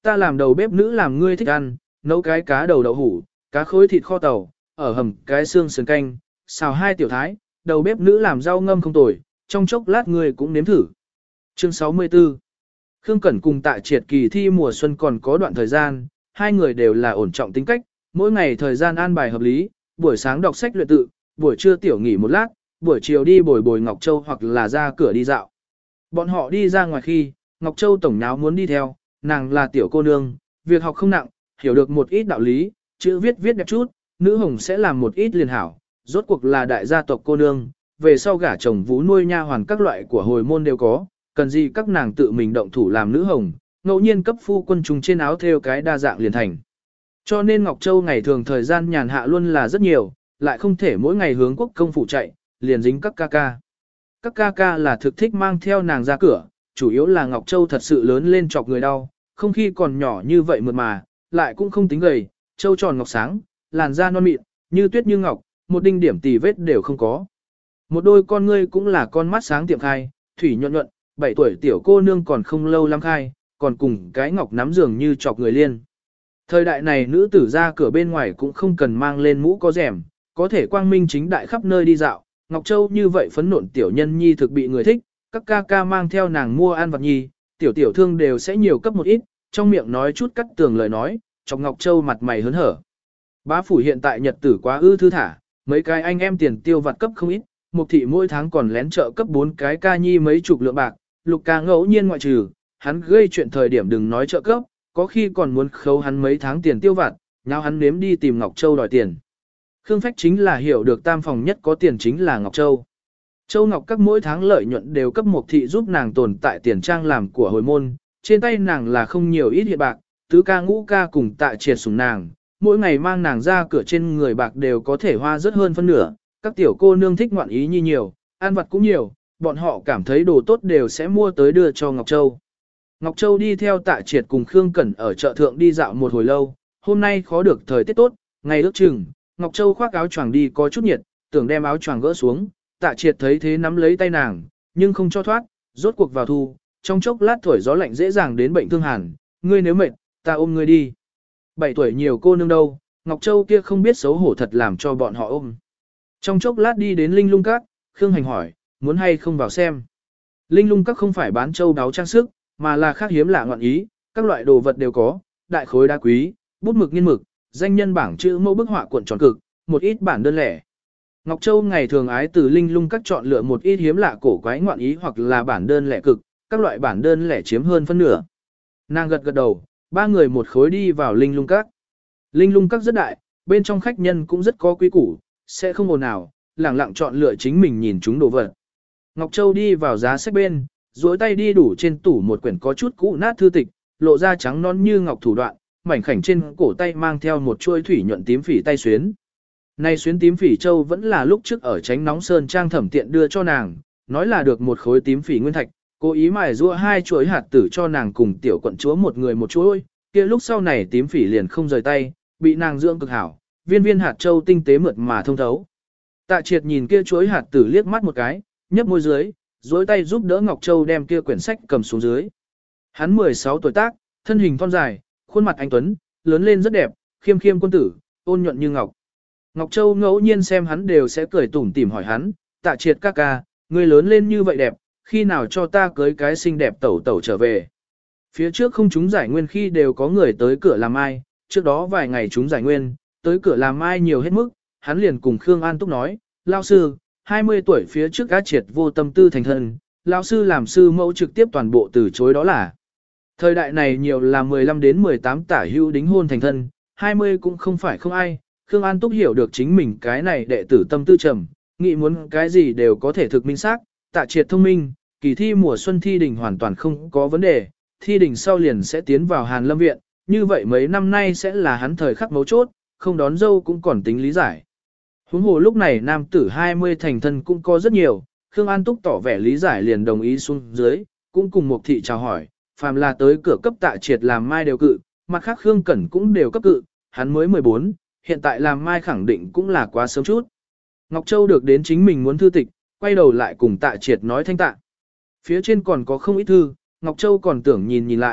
S1: ta làm đầu bếp nữ làm ngươi thích ăn, nấu cái cá đầu đậu hủ, cá khối thịt kho tàu, ở hầm cái xương sườn canh, xào 2 tiểu thái, đầu bếp nữ làm rau ngâm không tồi, trong chốc lát ngươi cũng nếm thử. Chương 64 Khương Cẩn cùng Tạ Triệt kỳ thi mùa xuân còn có đoạn thời gian, hai người đều là ổn trọng tính cách, mỗi ngày thời gian an bài hợp lý, buổi sáng đọc sách luyện tự, buổi trưa tiểu nghỉ một lát, buổi chiều đi bồi bồi Ngọc Châu hoặc là ra cửa đi dạo. Bọn họ đi ra ngoài khi, Ngọc Châu tổng náo muốn đi theo, nàng là tiểu cô nương, việc học không nặng, hiểu được một ít đạo lý, chữ viết viết đẹp chút, nữ hồng sẽ làm một ít liền hảo, rốt cuộc là đại gia tộc cô nương, về sau gả chồng vú nuôi nha hoàn các loại của hồi môn đều có, cần gì các nàng tự mình động thủ làm nữ hồng, ngẫu nhiên cấp phu quân trùng trên áo thêu cái đa dạng liền thành. Cho nên Ngọc Châu ngày thường thời gian nhàn hạ luôn là rất nhiều, lại không thể mỗi ngày hướng quốc công phủ chạy, liền dính các ca ca. Các ca ca là thực thích mang theo nàng ra cửa, chủ yếu là Ngọc Châu thật sự lớn lên chọc người đau, không khi còn nhỏ như vậy mượt mà, lại cũng không tính gầy, Châu tròn ngọc sáng, làn da non mịn, như tuyết như ngọc, một đinh điểm tì vết đều không có. Một đôi con ngươi cũng là con mắt sáng tiệm khai, thủy nhuận nhuận, 7 tuổi tiểu cô nương còn không lâu lắm khai, còn cùng cái ngọc nắm giường như chọc người liên. Thời đại này nữ tử ra cửa bên ngoài cũng không cần mang lên mũ có rèm, có thể quang minh chính đại khắp nơi đi dạo. Ngọc Châu như vậy phấn nộn tiểu nhân nhi thực bị người thích, các ca ca mang theo nàng mua ăn vặt nhi, tiểu tiểu thương đều sẽ nhiều cấp một ít, trong miệng nói chút cắt tường lời nói, chọc Ngọc Châu mặt mày hớn hở. Bá phủ hiện tại nhật tử quá ư thư thả, mấy cái anh em tiền tiêu vặt cấp không ít, Mục thị mỗi tháng còn lén trợ cấp 4 cái ca nhi mấy chục lượng bạc, Lục ca ngẫu nhiên ngoại trừ, hắn gây chuyện thời điểm đừng nói trợ cấp, có khi còn muốn khấu hắn mấy tháng tiền tiêu vặt, nào hắn nếm đi tìm Ngọc Châu đòi tiền. Khương Phách chính là hiểu được tam phòng nhất có tiền chính là Ngọc Châu. Châu Ngọc các mỗi tháng lợi nhuận đều cấp Mục thị giúp nàng tồn tại tiền trang làm của hồi môn, trên tay nàng là không nhiều ít hiện bạc, tứ ca ngũ ca cùng Tạ Triệt sủng nàng, mỗi ngày mang nàng ra cửa trên người bạc đều có thể hoa rất hơn phân nửa, các tiểu cô nương thích ngoạn ý nhi nhiều, ăn vặt cũng nhiều, bọn họ cảm thấy đồ tốt đều sẽ mua tới đưa cho Ngọc Châu. Ngọc Châu đi theo Tạ Triệt cùng Khương Cẩn ở chợ thượng đi dạo một hồi lâu, hôm nay khó được thời tiết tốt, ngày ước chừng, Ngọc Châu khoác áo choàng đi có chút nhiệt, tưởng đem áo choàng gỡ xuống, Tạ Triệt thấy thế nắm lấy tay nàng, nhưng không cho thoát, rốt cuộc vào thu, trong chốc lát thổi gió lạnh dễ dàng đến bệnh thương hàn, ngươi nếu mệt, ta ôm ngươi đi. 7 tuổi nhiều cô nương đâu, Ngọc Châu kia không biết xấu hổ thật làm cho bọn họ ôm. Trong chốc lát đi đến Linh Lung Các, Khương Hành hỏi, muốn hay không vào xem. Linh Lung Các không phải bán châu đáo trang sức, mà là khác hiếm lạ ngọn ý, các loại đồ vật đều có, đại khối đá quý, bút mực nghiên mực, danh nhân bảng chữ mẫu bức họa cuộn tròn cực, một ít bản đơn lẻ. Ngọc Châu ngày thường ái từ Linh Lung Các chọn lựa một ít hiếm lạ cổ quái ngoạn ý hoặc là bản đơn lẻ cực, các loại bản đơn lẻ chiếm hơn phân nửa. Nàng gật gật đầu, ba người một khối đi vào Linh Lung Các. Linh Lung Các rất đại, bên trong khách nhân cũng rất có quý củ, sẽ không ồn ào, lẳng lặng chọn lựa chính mình nhìn chúng đồ vật. Ngọc Châu đi vào giá sách bên, duỗi tay đi đủ trên tủ một quyển có chút cũ nát thư tịch, lộ ra trắng non như ngọc thủ đoạn, mảnh khảnh trên cổ tay mang theo một chuôi thủy nhuận tím phỉ tay xuyến. Này xuyến tím phỉ châu vẫn là lúc trước ở Chánh Nóng Sơn Trang Thẩm Tiện đưa cho nàng, nói là được một khối tím phỉ nguyên thạch, cố ý mài giũa 2 chuỗi hạt tử cho nàng cùng tiểu quận chúa một người một chuỗi, kia lúc sau này tím phỉ liền không rời tay, bị nàng dưỡng cực hảo, viên viên hạt châu tinh tế mượt mà thông thấu. Tạ Triệt nhìn kia chuỗi hạt tử liếc mắt một cái, nhấp môi dưới, duỗi tay giúp đỡ Ngọc Châu đem kia quyển sách cầm xuống dưới. Hắn 16 tuổi tác, thân hình thon dài, khuôn mặt anh tuấn, lớn lên rất đẹp, khiêm khiêm quân tử, ôn nhuận như ngọc. Ngọc Châu ngẫu nhiên xem hắn đều sẽ cười tủm tỉm hỏi hắn, Tạ Triệt ca ca, người lớn lên như vậy đẹp, khi nào cho ta cưới cái xinh đẹp tẩu tẩu trở về. Phía trước không chúng giải nguyên khi đều có người tới cửa làm ai, trước đó vài ngày chúng giải nguyên, tới cửa làm ai nhiều hết mức, hắn liền cùng Khương An Túc nói, lao sư, 20 tuổi phía trước cá triệt vô tâm tư thành thân, lao sư làm sư mẫu trực tiếp toàn bộ từ chối đó là. Thời đại này nhiều là 15 đến 18 tả hữu đính hôn thành thân, 20 cũng không phải không ai, Khương An Túc hiểu được chính mình cái này đệ tử tâm tư trầm, nghĩ muốn cái gì đều có thể thực minh xác, Tạ Triệt thông minh, kỳ thi mùa xuân thi đình hoàn toàn không có vấn đề, thi đình sau liền sẽ tiến vào Hàn Lâm Viện, như vậy mấy năm nay sẽ là hắn thời khắc mấu chốt, không đón dâu cũng còn tính lý giải. Huống hồ lúc này nam tử 20 thành thân cũng có rất nhiều, Khương An Túc tỏ vẻ lý giải liền đồng ý xuống dưới, cũng cùng Mục thị chào hỏi, phàm là tới cửa cấp Tạ Triệt làm mai đều cự, mặt khác Khương Cẩn cũng đều cấp cự, hắn mới 14, hiện tại làm mai khẳng định cũng là quá sớm chút. Ngọc Châu được đến chính mình muốn thư tịch, quay đầu lại cùng Tạ Triệt nói thanh tạ. Phía trên còn có không ít thư, Ngọc Châu còn tưởng nhìn lại,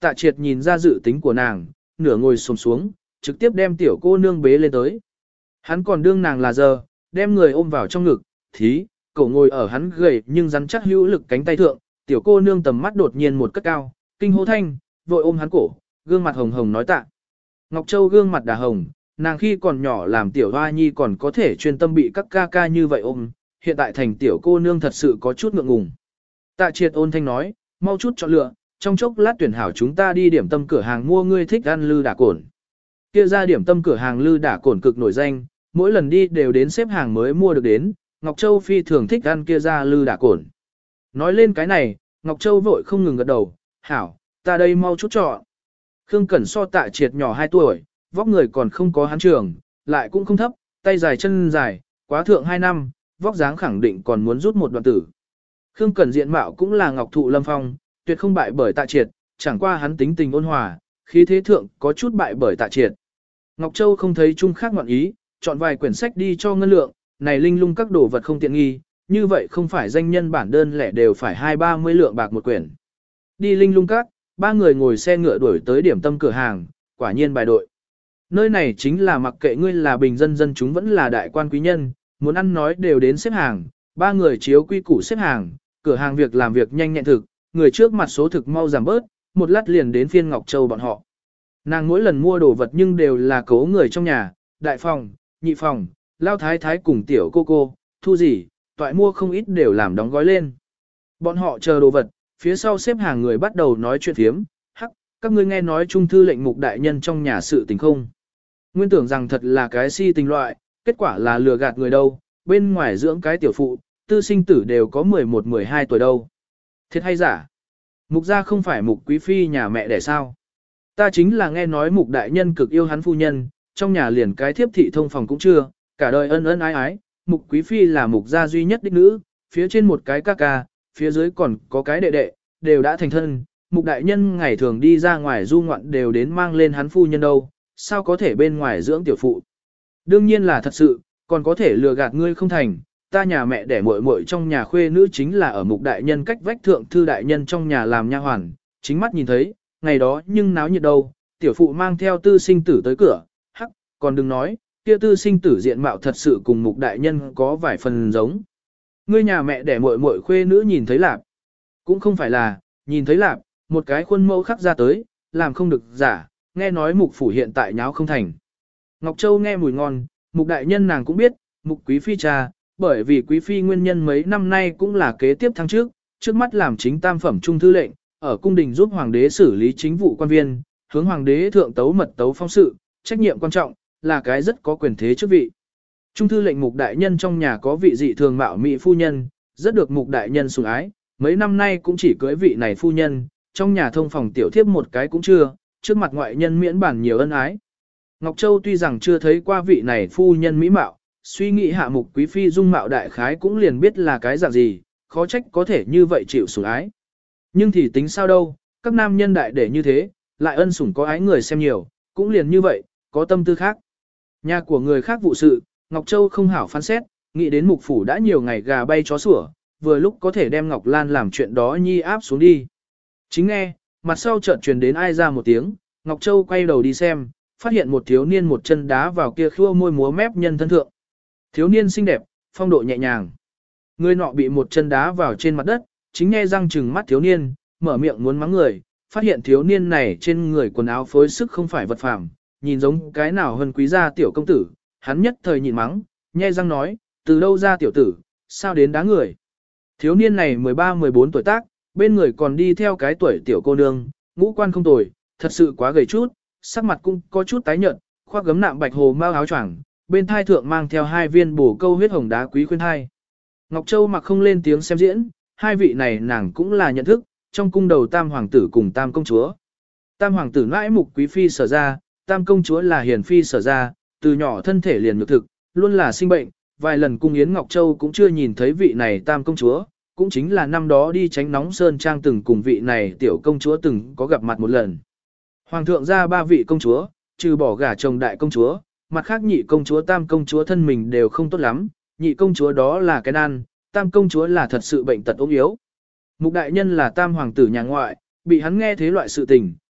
S1: Tạ Triệt nhìn ra dự tính của nàng, nửa ngồi xổm xuống, trực tiếp đem tiểu cô nương bế lên tới. Hắn còn đương nàng là giờ, đem người ôm vào trong ngực, thí, cậu ngồi ở hắn gầy nhưng rắn chắc hữu lực cánh tay thượng, tiểu cô nương tầm mắt đột nhiên một cất cao, kinh hô thanh, vội ôm hắn cổ, gương mặt hồng hồng nói tạ. Ngọc Châu gương mặt đà hồng, nàng khi còn nhỏ làm tiểu hoa nhi còn có thể chuyên tâm bị các ca ca như vậy ôm, hiện tại thành tiểu cô nương thật sự có chút ngượng ngùng. Tạ Triệt ôn thanh nói, mau chút chọn lựa, trong chốc lát tuyển hảo chúng ta đi điểm tâm cửa hàng mua ngươi thích ăn lư đả cổn. Kia ra điểm tâm cửa hàng lư đả cổn cực nổi danh, mỗi lần đi đều đến xếp hàng mới mua được đến, Ngọc Châu phi thường thích ăn kia ra lư đả cổn. Nói lên cái này, Ngọc Châu vội không ngừng gật đầu, hảo, ta đây mau chút chọn. Khương Cẩn so Tạ Triệt nhỏ 2 tuổi, vóc người còn không có hắn trường, lại cũng không thấp, tay dài chân dài, quá thượng 2 năm, vóc dáng khẳng định còn muốn rút một đoạn tử. Khương Cẩn diện mạo cũng là ngọc thụ lâm phong, tuyệt không bại bởi Tạ Triệt, chẳng qua hắn tính tình ôn hòa, khí thế thượng có chút bại bởi Tạ Triệt. Ngọc Châu không thấy chung khác ngoạn ý, chọn vài quyển sách đi cho ngân lượng, này linh lung các đồ vật không tiện nghi, như vậy không phải danh nhân bản đơn lẻ đều phải 20-30 lượng bạc một quyển. Đi linh lung các, 3 người ngồi xe ngựa đuổi tới điểm tâm cửa hàng, quả nhiên bài đội. Nơi này chính là mặc kệ ngươi là bình dân dân chúng vẫn là đại quan quý nhân, muốn ăn nói đều đến xếp hàng, 3 người chiếu quy củ xếp hàng, cửa hàng việc làm việc nhanh nhẹn thực, người trước mặt số thực mau giảm bớt, một lát liền đến phiên Ngọc Châu bọn họ. Nàng mỗi lần mua đồ vật nhưng đều là cố người trong nhà, đại phòng, nhị phòng, lao thái thái cùng tiểu cô, thu gì, toại mua không ít đều làm đóng gói lên. Bọn họ chờ đồ vật, phía sau xếp hàng người bắt đầu nói chuyện phiếm, hắc, các ngươi nghe nói trung thư lệnh mục đại nhân trong nhà sự tình không. Nguyên tưởng rằng thật là cái si tình loại, kết quả là lừa gạt người đâu, bên ngoài dưỡng cái tiểu phụ, tư sinh tử đều có 11-12 tuổi đâu. Thiệt hay giả? Mục gia không phải mục quý phi nhà mẹ đẻ sao? Ta chính là nghe nói mục đại nhân cực yêu hắn phu nhân, trong nhà liền cái thiếp thị thông phòng cũng chưa, cả đời ân ân ái ái, mục quý phi là mục gia duy nhất đích nữ, phía trên một cái ca ca, phía dưới còn có cái đệ đệ, đều đã thành thân, mục đại nhân ngày thường đi ra ngoài du ngoạn đều đến mang lên hắn phu nhân đâu, sao có thể bên ngoài dưỡng tiểu phụ. Đương nhiên là thật sự, còn có thể lừa gạt ngươi không thành, ta nhà mẹ đẻ muội muội trong nhà khuê nữ chính là ở mục đại nhân cách vách thượng thư đại nhân trong nhà làm nha hoàn, chính mắt nhìn thấy, ngày đó nhưng náo nhiệt đâu, tiểu phụ mang theo tư sinh tử tới cửa, hắc, còn đừng nói, kia tư sinh tử diện mạo thật sự cùng mục đại nhân có vài phần giống. Ngươi nhà mẹ đẻ muội muội khuê nữ nhìn thấy lạp, cũng không phải là, nhìn thấy lạp, một cái khuôn mẫu khắc ra tới, làm không được giả, nghe nói mục phủ hiện tại nháo không thành. Ngọc Châu nghe mùi ngon, mục đại nhân nàng cũng biết, mục quý phi cha, bởi vì quý phi nguyên nhân mấy năm nay cũng là kế tiếp tháng trước mắt làm chính tam phẩm trung thư lệnh, ở cung đình giúp hoàng đế xử lý chính vụ quan viên, hướng hoàng đế thượng tấu mật tấu phong sự, trách nhiệm quan trọng, là cái rất có quyền thế chức vị. Trung thư lệnh mục đại nhân trong nhà có vị dị thường mạo mỹ phu nhân, rất được mục đại nhân sủng ái, mấy năm nay cũng chỉ cưới vị này phu nhân, trong nhà thông phòng tiểu thiếp một cái cũng chưa, trước mặt ngoại nhân miễn bản nhiều ân ái. Ngọc Châu tuy rằng chưa thấy qua vị này phu nhân mỹ mạo, suy nghĩ hạ mục quý phi dung mạo đại khái cũng liền biết là cái dạng gì, khó trách có thể như vậy chịu sủng ái. Nhưng thì tính sao đâu, các nam nhân đại để như thế, lại ân sủng có ái người xem nhiều, cũng liền như vậy, có tâm tư khác. Nhà của người khác vụ sự, Ngọc Châu không hảo phán xét, nghĩ đến mục phủ đã nhiều ngày gà bay chó sủa, vừa lúc có thể đem Ngọc Lan làm chuyện đó nhi áp xuống đi. Chính nghe, mặt sau chợt truyền đến ai ra một tiếng, Ngọc Châu quay đầu đi xem, phát hiện một thiếu niên một chân đá vào kia khua môi múa mép nhân thân thượng. Thiếu niên xinh đẹp, phong độ nhẹ nhàng. Người nọ bị một chân đá vào trên mặt đất, chính nghe răng trừng mắt thiếu niên, mở miệng muốn mắng người, phát hiện thiếu niên này trên người quần áo phối sức không phải vật phàm, nhìn giống cái nào hơn quý gia tiểu công tử, hắn nhất thời nhịn mắng, nhe răng nói, từ đâu ra tiểu tử, sao đến đá người. Thiếu niên này 13-14 tuổi tác, bên người còn đi theo cái tuổi tiểu cô nương, ngũ quan không tồi, thật sự quá gầy chút, sắc mặt cũng có chút tái nhợt, khoác gấm nạm bạch hồ mao áo choàng, bên thai thượng mang theo 2 viên bổ câu huyết hồng đá quý khuyên thai. Ngọc Châu mặc không lên tiếng xem diễn, hai vị này nàng cũng là nhận thức, trong cung đầu tam hoàng tử cùng tam công chúa. Tam hoàng tử nãi mục quý phi sở ra, tam công chúa là hiền phi sở ra, từ nhỏ thân thể liền nhược thực, luôn là sinh bệnh, vài lần cung yến Ngọc Châu cũng chưa nhìn thấy vị này tam công chúa, cũng chính là năm đó đi tránh nóng sơn trang từng cùng vị này tiểu công chúa từng có gặp mặt một lần. Hoàng thượng ra 3 vị công chúa, trừ bỏ gả chồng đại công chúa, mặt khác nhị công chúa tam công chúa thân mình đều không tốt lắm, nhị công chúa đó là cái nan, tam công chúa là thật sự bệnh tật ốm yếu. Mục đại nhân là tam hoàng tử nhà ngoại, bị hắn nghe thế loại sự tình,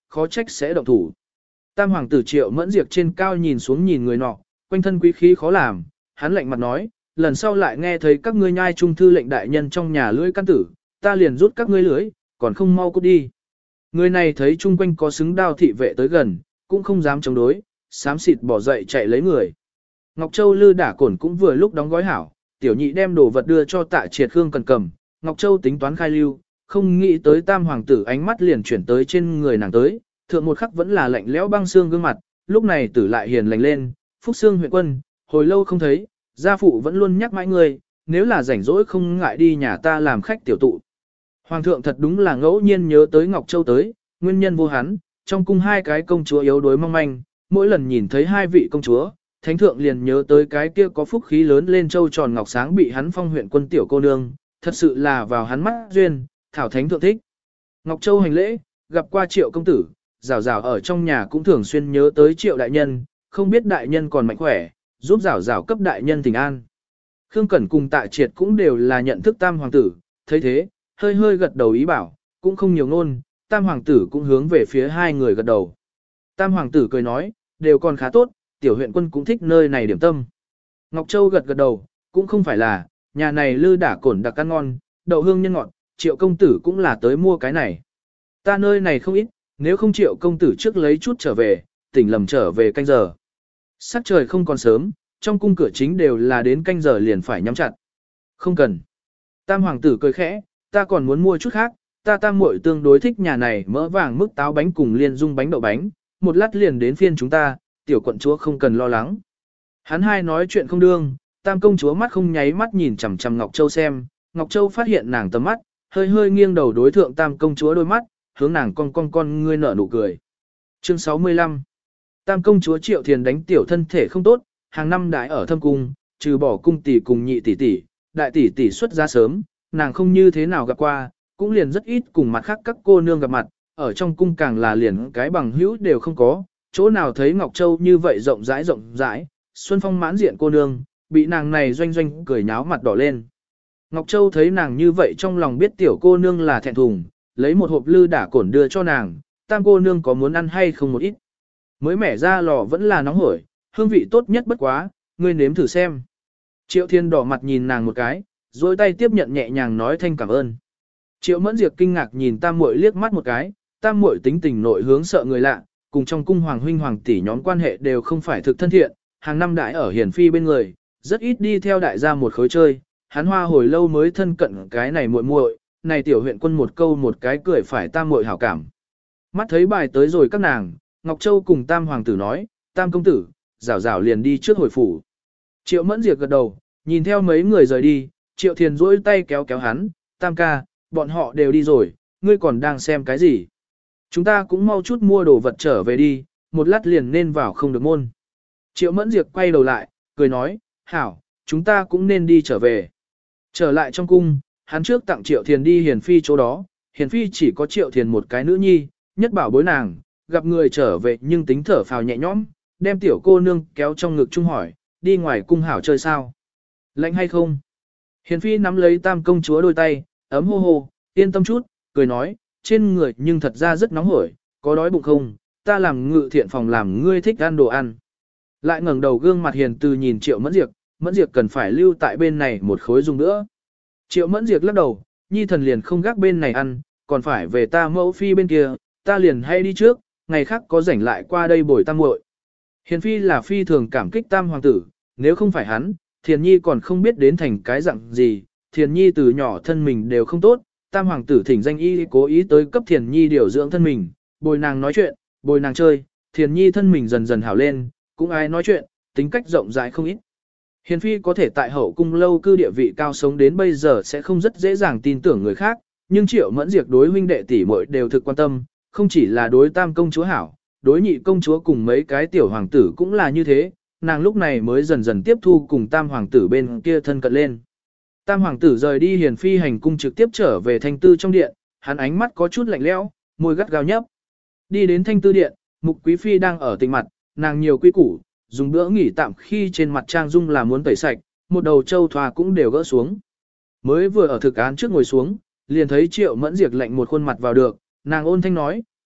S1: khó trách sẽ động thủ. Tam hoàng tử Triệu Mẫn Diệp trên cao nhìn xuống nhìn người nọ, quanh thân quý khí khó làm, hắn lạnh mặt nói, lần sau lại nghe thấy các ngươi nhai trung thư lệnh đại nhân trong nhà lưỡi căn tử, ta liền rút các ngươi lưỡi, còn không mau cút đi. Người này thấy chung quanh có xứng đao thị vệ tới gần, cũng không dám chống đối, xám xịt bỏ dậy chạy lấy người. Ngọc Châu lư đả cổn cũng vừa lúc đóng gói hảo, tiểu nhị đem đồ vật đưa cho Tạ Triệt Khương Cần cầm, Ngọc Châu tính toán khai lưu, không nghĩ tới tam hoàng tử ánh mắt liền chuyển tới trên người nàng tới, thượng một khắc vẫn là lạnh lẽo băng xương gương mặt, lúc này tử lại hiền lành lên, Phúc Xương huyện quân, hồi lâu không thấy, gia phụ vẫn luôn nhắc mãi người, nếu là rảnh rỗi không ngại đi nhà ta làm khách tiểu tụ. Hoàng thượng thật đúng là ngẫu nhiên nhớ tới Ngọc Châu tới, nguyên nhân vô hắn, trong cung hai cái công chúa yếu đuối mong manh, mỗi lần nhìn thấy hai vị công chúa, thánh thượng liền nhớ tới cái kia có phúc khí lớn lên châu tròn ngọc sáng bị hắn phong huyện quân tiểu cô nương, thật sự là vào hắn mắt duyên, thảo thánh thượng thích. Ngọc Châu hành lễ, gặp qua Triệu công tử, rảo rảo ở trong nhà cũng thường xuyên nhớ tới Triệu đại nhân, không biết đại nhân còn mạnh khỏe, giúp rảo rảo cấp đại nhân tình an. Khương Cẩn cùng Tạ Triệt cũng đều là nhận thức tam hoàng tử, thấy thế, hơi hơi gật đầu ý bảo, cũng không nhiều ngôn, tam hoàng tử cũng hướng về phía hai người gật đầu. Tam hoàng tử cười nói, đều còn khá tốt, tiểu huyện quân cũng thích nơi này điểm tâm. Ngọc Châu gật gật đầu, cũng không phải là, nhà này lư đả cổn đặc ăn ngon, đậu hương nhân ngọt, Triệu công tử cũng là tới mua cái này. Ta nơi này không ít, nếu không Triệu công tử trước lấy chút trở về, tỉnh lầm trở về canh giờ. Sắc trời không còn sớm, trong cung cửa chính đều là đến canh giờ liền phải nhắm chặt. Không cần. Tam hoàng tử cười khẽ, ta còn muốn mua chút khác, ta tam muội tương đối thích nhà này mỡ vàng mức táo bánh cùng liên dung bánh đậu bánh, một lát liền đến phiên chúng ta, tiểu quận chúa không cần lo lắng. Hắn hai nói chuyện không đương, tam công chúa mắt không nháy mắt nhìn chằm chằm Ngọc Châu xem, Ngọc Châu phát hiện nàng tầm mắt, hơi hơi nghiêng đầu đối thượng tam công chúa đôi mắt, hướng nàng con ngươi nở nụ cười. Chương 65. Tam công chúa Triệu Thiền đánh tiểu thân thể không tốt, hàng năm đãi ở thâm cung, trừ bỏ cung tỷ cùng nhị tỷ tỷ, đại tỷ tỷ xuất ra sớm, nàng không như thế nào gặp qua, cũng liền rất ít cùng mặt khác các cô nương gặp mặt, ở trong cung càng là liền cái bằng hữu đều không có, chỗ nào thấy Ngọc Châu như vậy rộng rãi, xuân phong mãn diện cô nương, bị nàng này doanh doanh cười nháo mặt đỏ lên. Ngọc Châu thấy nàng như vậy trong lòng biết tiểu cô nương là thẹn thùng, lấy một hộp lư đả cổn đưa cho nàng, tam cô nương có muốn ăn hay không một ít. Mới mẻ ra lò vẫn là nóng hổi, hương vị tốt nhất bất quá, ngươi nếm thử xem. Triệu Thiên đỏ mặt nhìn nàng một cái, dối tay tiếp nhận nhẹ nhàng nói thanh cảm ơn. Triệu Mẫn Diệp kinh ngạc nhìn tam muội liếc mắt một cái, tam muội tính tình nội hướng sợ người lạ, cùng trong cung hoàng huynh hoàng tỷ nhóm quan hệ đều không phải thực thân thiện, hàng năm đại ở hiển phi bên người, rất ít đi theo đại gia một khối chơi, hắn hoa hồi lâu mới thân cận cái này muội muội, này tiểu huyện quân một câu một cái cười phải tam muội hảo cảm. Mắt thấy bài tới rồi các nàng, Ngọc Châu cùng tam hoàng tử nói, tam công tử, rảo rảo liền đi trước hồi phủ. Triệu Mẫn Diệp gật đầu, nhìn theo mấy người rời đi, Triệu Thiền duỗi tay kéo kéo hắn, tam ca, bọn họ đều đi rồi, ngươi còn đang xem cái gì? Chúng ta cũng mau chút mua đồ vật trở về đi, một lát liền nên vào không được môn. Triệu Mẫn Diệp quay đầu lại, cười nói, hảo, chúng ta cũng nên đi trở về. Trở lại trong cung, hắn trước tặng Triệu Thiền đi Hiền Phi chỗ đó, Hiền Phi chỉ có Triệu Thiền một cái nữ nhi, nhất bảo bối nàng, gặp người trở về nhưng tính thở phào nhẹ nhõm, đem tiểu cô nương kéo trong ngực chung hỏi, đi ngoài cung hảo chơi sao? Lạnh hay không? Hiền Phi nắm lấy tam công chúa đôi tay, ấm hô hô, yên tâm chút, cười nói, trên người nhưng thật ra rất nóng hổi, có đói bụng không? Ta làm ngự thiện phòng làm ngươi thích ăn đồ ăn. Lại ngẩng đầu gương mặt hiền từ nhìn Triệu Mẫn Diệp cần phải lưu tại bên này một khối dùng nữa. Triệu Mẫn Diệp lắc đầu, nhi thần liền không gác bên này ăn, còn phải về ta mẫu phi bên kia, ta liền hay đi trước, ngày khác có rảnh lại qua đây bồi tam muội. Hiền phi là phi thường cảm kích tam hoàng tử, nếu không phải hắn, Thiền Nhi còn không biết đến thành cái dạng gì, Thiền Nhi từ nhỏ thân mình đều không tốt, tam hoàng tử thỉnh danh y cố ý tới cấp Thiền Nhi điều dưỡng thân mình, bồi nàng nói chuyện, bồi nàng chơi, Thiền Nhi thân mình dần dần hảo lên, cũng ai nói chuyện, tính cách rộng rãi không ít. Hiền phi có thể tại hậu cung lâu cư địa vị cao sống đến bây giờ sẽ không rất dễ dàng tin tưởng người khác, nhưng Triệu Mẫn Diệp đối huynh đệ tỷ muội đều thực quan tâm, không chỉ là đối tam công chúa hảo, đối nhị công chúa cùng mấy cái tiểu hoàng tử cũng là như thế, nàng lúc này mới dần dần tiếp thu cùng tam hoàng tử bên kia thân cận lên. Tam hoàng tử rời đi Hiền phi hành cung trực tiếp trở về thanh tư trong điện, hắn ánh mắt có chút lạnh lẽo, môi gắt gao nhấp. Đi đến thanh tư điện, Mục Quý phi đang ở tịnh mặt, nàng nhiều quy củ, dùng bữa nghỉ tạm khi trên mặt trang dung là muốn tẩy sạch, một đầu châu thoa cũng đều gỡ xuống. Mới vừa ở thực án trước ngồi xuống, liền thấy Triệu Mẫn Diệp lạnh một khuôn mặt vào được, nàng ôn thanh nói,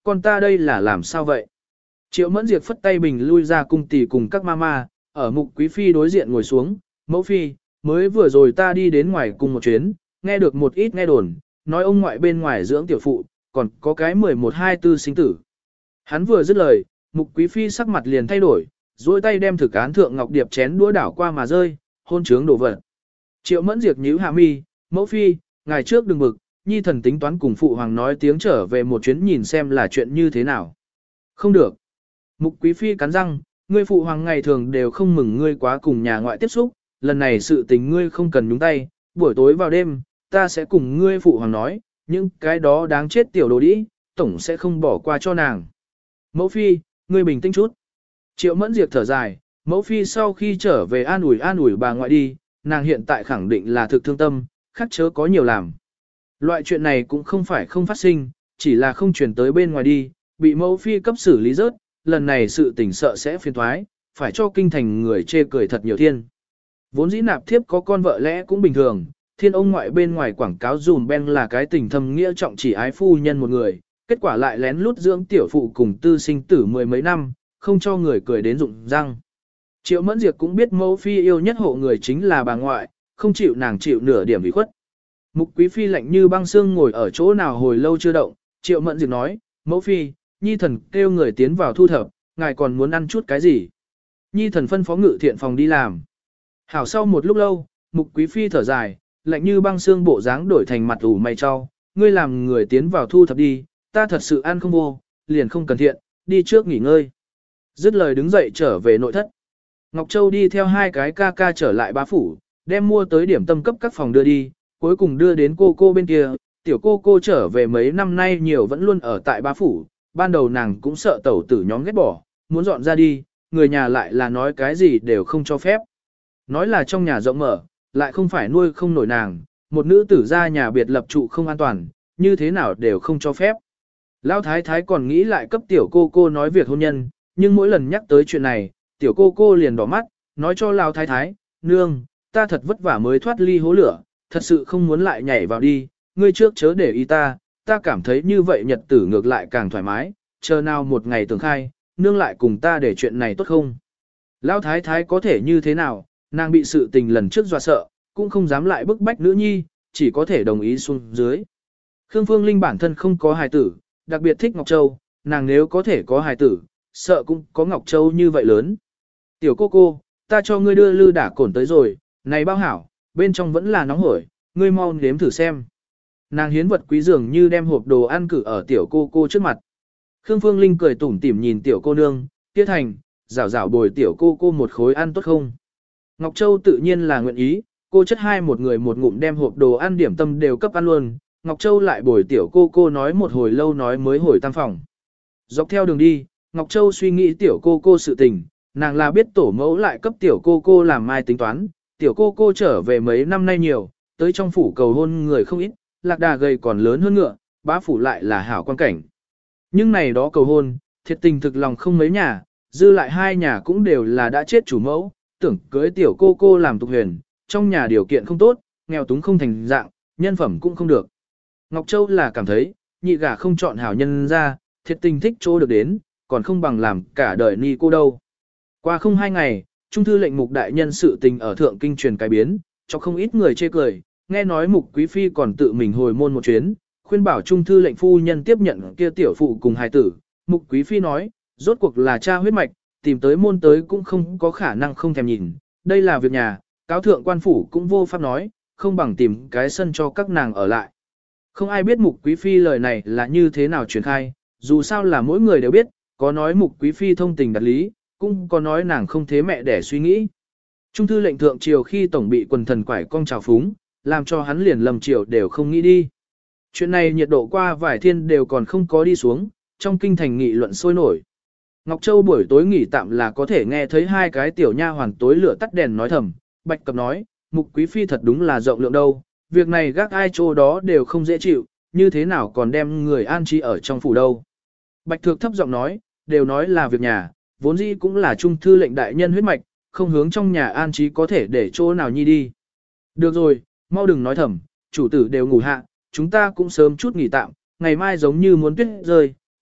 S1: con ta đây là làm sao vậy? Triệu Mẫn Diệp phất tay bình lui ra cung tỷ cùng các mama, ở Mục Quý Phi đối diện ngồi xuống, mẫu phi, mới vừa rồi ta đi đến ngoài cung một chuyến, nghe được một ít nghe đồn, nói ông ngoại bên ngoài dưỡng tiểu phụ, còn có cái 11-24 sinh tử. Hắn vừa dứt lời, Mục Quý Phi sắc mặt liền thay đổi, duỗi tay đem thực án thượng ngọc điệp chén đũa đảo qua mà rơi, hôn trướng đổ vật. Triệu Mẫn Diệp nhíu hạ mi, mẫu phi, ngày trước đừng bực, nhi thần tính toán cùng phụ hoàng nói tiếng trở về một chuyến nhìn xem là chuyện như thế nào. Không được. Mục Quý Phi cắn răng, ngươi phụ hoàng ngày thường đều không mừng ngươi quá cùng nhà ngoại tiếp xúc, lần này sự tình ngươi không cần nhúng tay, buổi tối vào đêm, ta sẽ cùng ngươi phụ hoàng nói, những cái đó đáng chết tiểu đồ đĩ, tổng sẽ không bỏ qua cho nàng. Mẫu phi, ngươi bình tĩnh chút. Triệu Mẫn Diệp thở dài, mẫu phi sau khi trở về an ủi bà ngoại đi, nàng hiện tại khẳng định là thực thương tâm, khắc chớ có nhiều làm. Loại chuyện này cũng không phải không phát sinh, chỉ là không chuyển tới bên ngoài đi, bị mẫu phi cấp xử lý rớt, lần này sự tình sợ sẽ phiền thoái, phải cho kinh thành người chê cười thật nhiều thiên. Vốn dĩ nạp thiếp có con vợ lẽ cũng bình thường, thiên ông ngoại bên ngoài quảng cáo dùm ben là cái tình thâm nghĩa trọng chỉ ái phu nhân một người, kết quả lại lén lút dưỡng tiểu phụ cùng tư sinh tử 10 mấy năm, không cho người cười đến rụng răng. Triệu Mẫn Diệp cũng biết mẫu phi yêu nhất hộ người chính là bà ngoại, không chịu nàng chịu nửa điểm ủy khuất. Mục Quý Phi lạnh như băng xương ngồi ở chỗ nào hồi lâu chưa động, Triệu Mẫn Diệp nói, mẫu phi, nhi thần kêu người tiến vào thu thập, ngài còn muốn ăn chút cái gì? Nhi thần phân phó ngự thiện phòng đi làm. Hảo sau một lúc lâu, Mục Quý Phi thở dài, lạnh như băng xương bộ dáng đổi thành mặt ủ mày cho, ngươi làm người tiến vào thu thập đi, ta thật sự ăn không vô, liền không cần thiện, đi trước nghỉ ngơi. Dứt lời đứng dậy trở về nội thất. Ngọc Châu đi theo hai cái ca ca trở lại bá phủ, đem mua tới điểm tâm cấp các phòng đưa đi, cuối cùng đưa đến cô bên kia, tiểu cô trở về mấy năm nay nhiều vẫn luôn ở tại bá phủ, ban đầu nàng cũng sợ tẩu tử nhóm ghét bỏ, muốn dọn ra đi, người nhà lại là nói cái gì đều không cho phép. Nói là trong nhà rộng mở, lại không phải nuôi không nổi nàng, một nữ tử ra nhà biệt lập trụ không an toàn, như thế nào đều không cho phép. Lão thái thái còn nghĩ lại cấp tiểu cô nói việc hôn nhân, nhưng mỗi lần nhắc tới chuyện này, tiểu cô liền đỏ mắt, nói cho lão thái thái, nương, ta thật vất vả mới thoát ly hố lửa, thật sự không muốn lại nhảy vào đi, ngươi trước chớ để ý ta cảm thấy như vậy nhật tử ngược lại càng thoải mái, chờ nào một ngày tưởng khai, nương lại cùng ta để chuyện này tốt không. Lão thái thái có thể như thế nào, nàng bị sự tình lần trước dọa sợ, cũng không dám lại bức bách nữ nhi, chỉ có thể đồng ý xuống dưới. Khương Phương Linh bản thân không có hài tử, đặc biệt thích Ngọc Châu, nàng nếu có thể có hài tử, sợ cũng có Ngọc Châu như vậy lớn. Tiểu cô, ta cho ngươi đưa lư đả cổn tới rồi, này bao hảo, bên trong vẫn là nóng hổi, ngươi mau nếm thử xem. Nàng hiến vật quý dường như đem hộp đồ ăn cử ở tiểu cô trước mặt. Khương Phương Linh cười tủm tỉm nhìn tiểu cô nương, tiết thành, rảo bồi tiểu cô một khối ăn tốt không. Ngọc Châu tự nhiên là nguyện ý, cô chất hai một người một ngụm đem hộp đồ ăn điểm tâm đều cấp ăn luôn. Ngọc Châu lại bồi tiểu cô nói một hồi lâu nói mới hồi tam phòng. Dọc theo đường đi, Ngọc Châu suy nghĩ tiểu cô sự tình, nàng là biết tổ mẫu lại cấp tiểu cô làm mai tính toán, tiểu cô trở về mấy năm nay nhiều, tới trong phủ cầu hôn người không ít, lạc đà gầy còn lớn hơn ngựa, bá phủ lại là hảo quan cảnh. Nhưng này đó cầu hôn, thiệt tình thực lòng không mấy nhà, dư lại hai nhà cũng đều là đã chết chủ mẫu, tưởng cưới tiểu cô làm tục huyền, trong nhà điều kiện không tốt, nghèo túng không thành dạng, nhân phẩm cũng không được. Ngọc Châu là cảm thấy, nhị gả không chọn hảo nhân ra, thiệt tình thích chỗ được đến, còn không bằng làm cả đời ni cô đâu. Qua không 2 ngày, Trung thư lệnh Mục đại nhân sự tình ở thượng kinh truyền cái biến, cho không ít người chê cười, nghe nói Mục quý phi còn tự mình hồi môn một chuyến, khuyên bảo Trung thư lệnh phu nhân tiếp nhận kia tiểu phụ cùng hài tử. Mục quý phi nói, rốt cuộc là cha huyết mạch, tìm tới môn tới cũng không có khả năng không thèm nhìn, đây là việc nhà, cáo thượng quan phủ cũng vô pháp nói, không bằng tìm cái sân cho các nàng ở lại. Không ai biết Mục quý phi lời này là như thế nào truyền khai, dù sao là mỗi người đều biết, có nói Mục quý phi thông tình đạt lý, cũng có nói nàng không thế mẹ để suy nghĩ. Trung thư lệnh thượng triều khi tổng bị quần thần quải cong trào phúng, làm cho hắn liền lầm triều đều không nghĩ đi. Chuyện này nhiệt độ qua vài thiên đều còn không có đi xuống, trong kinh thành nghị luận sôi nổi. Ngọc Châu buổi tối nghỉ tạm là có thể nghe thấy hai cái tiểu nha hoàn tối lửa tắt đèn nói thầm, Bạch Cập nói, Mục quý phi thật đúng là rộng lượng đâu, việc này gác ai chỗ đó đều không dễ chịu, như thế nào còn đem người an trí ở trong phủ đâu. Bạch Thược thấp giọng nói, đều nói là việc nhà, vốn dĩ cũng là trung thư lệnh đại nhân huyết mạch, không hướng trong nhà an trí có thể để chỗ nào nhi đi. Được rồi, mau đừng nói thầm, chủ tử đều ngủ hạ, chúng ta cũng sớm chút nghỉ tạm, ngày mai giống như muốn tuyết rơi,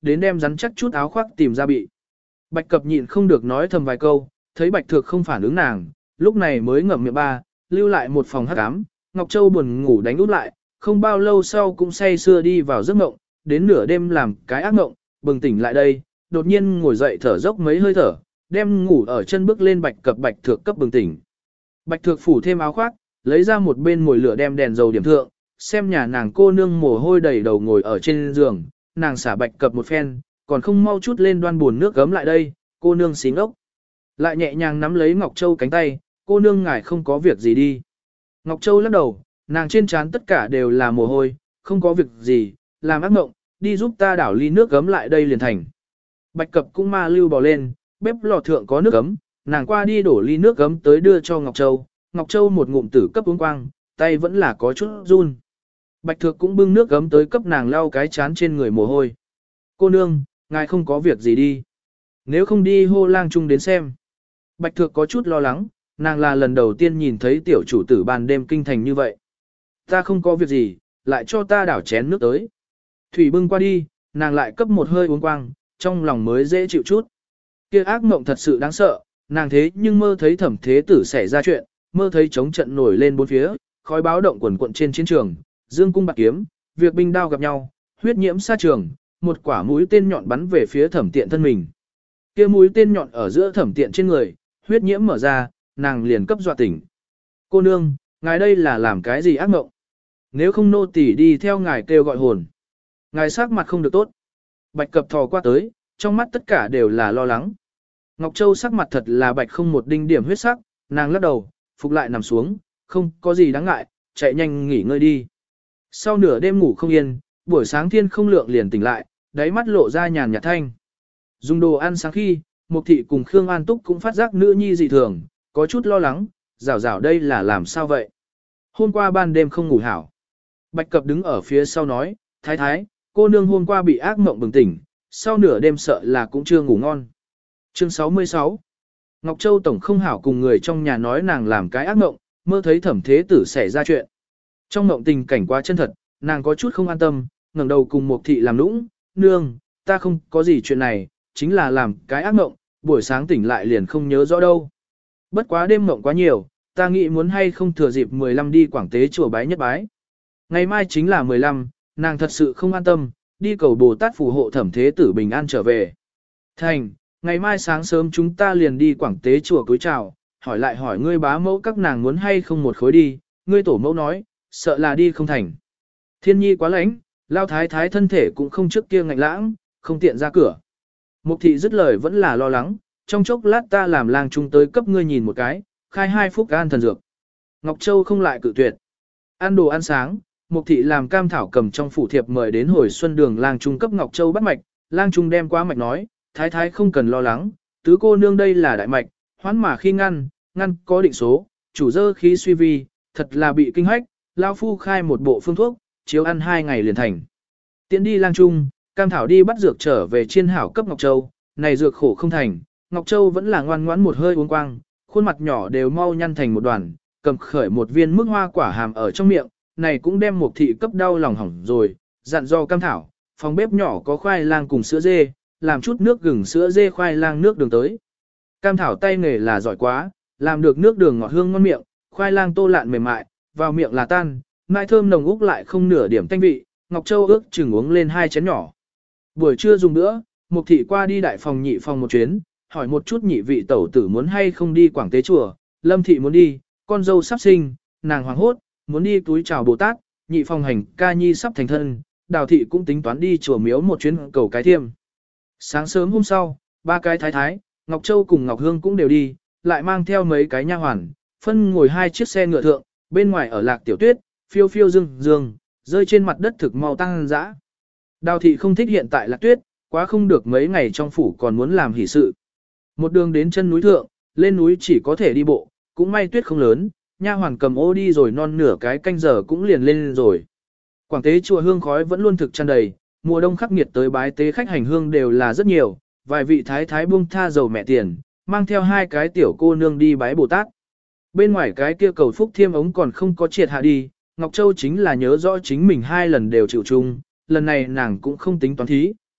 S1: đến đem rắn chắc chút áo khoác tìm ra bị. Bạch Cập nhịn không được nói thầm vài câu, thấy Bạch Thược không phản ứng nàng, lúc này mới ngậm miệng ba, lưu lại một phòng hắc ám. Ngọc Châu buồn ngủ đánh út lại, không bao lâu sau cũng say sưa đi vào giấc mộng, đến nửa đêm làm cái ác mộng, bừng tỉnh lại đây, đột nhiên ngồi dậy thở dốc mấy hơi thở, đem ngủ ở chân bước lên Bạch Cập Bạch Thược cấp bừng tỉnh. Bạch Thược phủ thêm áo khoác, lấy ra một bên mồi lửa đem đèn dầu điểm thượng, xem nhà nàng cô nương mồ hôi đầy đầu ngồi ở trên giường, nàng xả Bạch Cập một phen, còn không mau chút lên đoan buồn nước gấm lại đây, cô nương xí ngốc. Lại nhẹ nhàng nắm lấy Ngọc Châu cánh tay, cô nương ngài không có việc gì đi. Ngọc Châu lắc đầu, nàng trên trán tất cả đều là mồ hôi, không có việc gì, làm ác mộng, đi giúp ta đảo ly nước gấm lại đây liền thành. Bạch Cập cũng ma lưu bò lên, bếp lò thượng có nước gấm, nàng qua đi đổ ly nước gấm tới đưa cho Ngọc Châu. Ngọc Châu một ngụm tử cấp uống quang, tay vẫn là có chút run. Bạch Thược cũng bưng nước gấm tới cấp nàng lau cái chán trên người mồ hôi. Cô nương, ngài không có việc gì đi. Nếu không đi hô lang trung đến xem. Bạch Thược có chút lo lắng, nàng là lần đầu tiên nhìn thấy tiểu chủ tử ban đêm kinh thành như vậy. Ta không có việc gì, lại cho ta đảo chén nước tới. Thủy bưng qua đi, nàng lại cấp một hơi uống quang, trong lòng mới dễ chịu chút. Kia ác mộng thật sự đáng sợ, nàng thế nhưng mơ thấy Thẩm Thế Tử xảy ra chuyện, mơ thấy chống trận nổi lên bốn phía, khói báo động quần quận trên chiến trường, dương cung bạc kiếm, việc binh đao gặp nhau, huyết nhiễm xa trường, một quả mũi tên nhọn bắn về phía Thẩm Tiện thân mình. Kia mũi tên nhọn ở giữa Thẩm Tiện trên người, huyết nhiễm mở ra, nàng liền cấp dọa tỉnh. Cô nương, ngài đây là làm cái gì ác mộng? Nếu không nô tỳ đi theo ngài kêu gọi hồn. Ngài sắc mặt không được tốt. Bạch Cập thò qua tới, trong mắt tất cả đều là lo lắng. Ngọc Châu sắc mặt thật là bạch không một đinh điểm huyết sắc, nàng lắc đầu, phục lại nằm xuống, không có gì đáng ngại, chạy nhanh nghỉ ngơi đi. Sau nửa đêm ngủ không yên, buổi sáng thiên không lượng liền tỉnh lại, đáy mắt lộ ra nhàn nhạt thanh. Dùng đồ ăn sáng khi, Mục Thị cùng Khương An Túc cũng phát giác nữ nhi dị thường, có chút lo lắng, rảo rảo đây là làm sao vậy? Hôm qua ban đêm không ngủ hảo. Bạch Cập đứng ở phía sau nói, thái thái, cô nương hôm qua bị ác mộng bừng tỉnh, sau nửa đêm sợ là cũng chưa ngủ ngon. Chương 66 Ngọc Châu tổng không hảo cùng người trong nhà nói nàng làm cái ác mộng, mơ thấy Thẩm Thế Tử xảy ra chuyện. Trong mộng tình cảnh quá chân thật, nàng có chút không an tâm, ngẩng đầu cùng Mục Thị làm nũng, nương, ta không có gì chuyện này, chính là làm cái ác mộng, buổi sáng tỉnh lại liền không nhớ rõ đâu. Bất quá đêm mộng quá nhiều, ta nghĩ muốn hay không thừa dịp 15 đi Quảng Tế chùa bái nhất bái. Ngày mai chính là 15, nàng thật sự không an tâm, đi cầu Bồ Tát phù hộ Thẩm Thế Tử bình an trở về. Thành, ngày mai sáng sớm chúng ta liền đi Quảng Tế chùa cúi chào, hỏi lại hỏi ngươi bá mẫu các nàng muốn hay không một khối đi, ngươi tổ mẫu nói, sợ là đi không thành. Thiên nhi quá lãnh, lao thái thái thân thể cũng không trước kia ngạnh lãng, không tiện ra cửa. Mục Thị dứt lời vẫn là lo lắng, trong chốc lát ta làm lang trung tới cấp ngươi nhìn một cái, khai 2 phút an thần dược. Ngọc Châu không lại cự tuyệt. Ăn đồ ăn sáng, Mục Thị làm cam thảo cầm trong phủ thiệp mời đến hồi xuân đường lang trung cấp Ngọc Châu bắt mạch, lang trung đem qua mạch nói, thái thái không cần lo lắng, tứ cô nương đây là đại mạch, hoán mà khi ngăn có định số, chủ dơ khí suy vi, thật là bị kinh hách, lao phu khai một bộ phương thuốc, chiếu ăn 2 ngày liền thành. Tiến đi lang trung, cam thảo đi bắt dược trở về chiên hảo cấp Ngọc Châu, này dược khổ không thành, Ngọc Châu vẫn là ngoan ngoãn một hơi uống quang, khuôn mặt nhỏ đều mau nhăn thành một đoàn, cầm khởi một viên mức hoa quả hàm ở trong miệng, này cũng đem Mục Thị cấp đau lòng hỏng rồi, dặn do cam thảo, phòng bếp nhỏ có khoai lang cùng sữa dê, làm chút nước gừng sữa dê khoai lang nước đường tới. Cam thảo tay nghề là giỏi quá, làm được nước đường ngọt hương ngon miệng, khoai lang tô lạn mềm mại, vào miệng là tan, mai thơm nồng úc lại không nửa điểm tanh vị, Ngọc Châu ước chừng uống lên 2 chén nhỏ. Buổi trưa dùng nữa, Mục Thị qua đi đại phòng nhị phòng một chuyến, hỏi một chút nhị vị tẩu tử muốn hay không đi Quảng Tế chùa, Lâm Thị muốn đi, con dâu sắp sinh, nàng hoàng hốt, muốn đi túi chào Bồ Tát, nhị phòng hành ca nhi sắp thành thân, Đào Thị cũng tính toán đi chùa miếu một chuyến cầu cái thiêm. Sáng sớm hôm sau, 3 cái thái thái, Ngọc Châu cùng Ngọc Hương cũng đều đi, lại mang theo mấy cái nha hoàn, phân ngồi 2 chiếc xe ngựa thượng, bên ngoài ở Lạc Tiểu Tuyết, phiêu phiêu dương dương, rơi trên mặt đất thực mau tăng dã. Đào Thị không thích hiện tại Lạc Tuyết, quá không được mấy ngày trong phủ còn muốn làm hỷ sự. Một đường đến chân núi thượng, lên núi chỉ có thể đi bộ, cũng may tuyết không lớn, nha hoàn cầm ô đi rồi non nửa cái canh giờ cũng liền lên rồi. Quảng Tế chùa hương khói vẫn luôn thực tràn đầy, mùa đông khắc nghiệt tới bái tế khách hành hương đều là rất nhiều, vài vị thái thái buông tha dầu mẹ tiền, mang theo 2 cái tiểu cô nương đi bái Bồ Tát. Bên ngoài cái kia cầu phúc thiêm ống còn không có triệt hạ đi, Ngọc Châu chính là nhớ rõ chính mình 2 lần đều chịu chung, lần này nàng cũng không tính toán thí,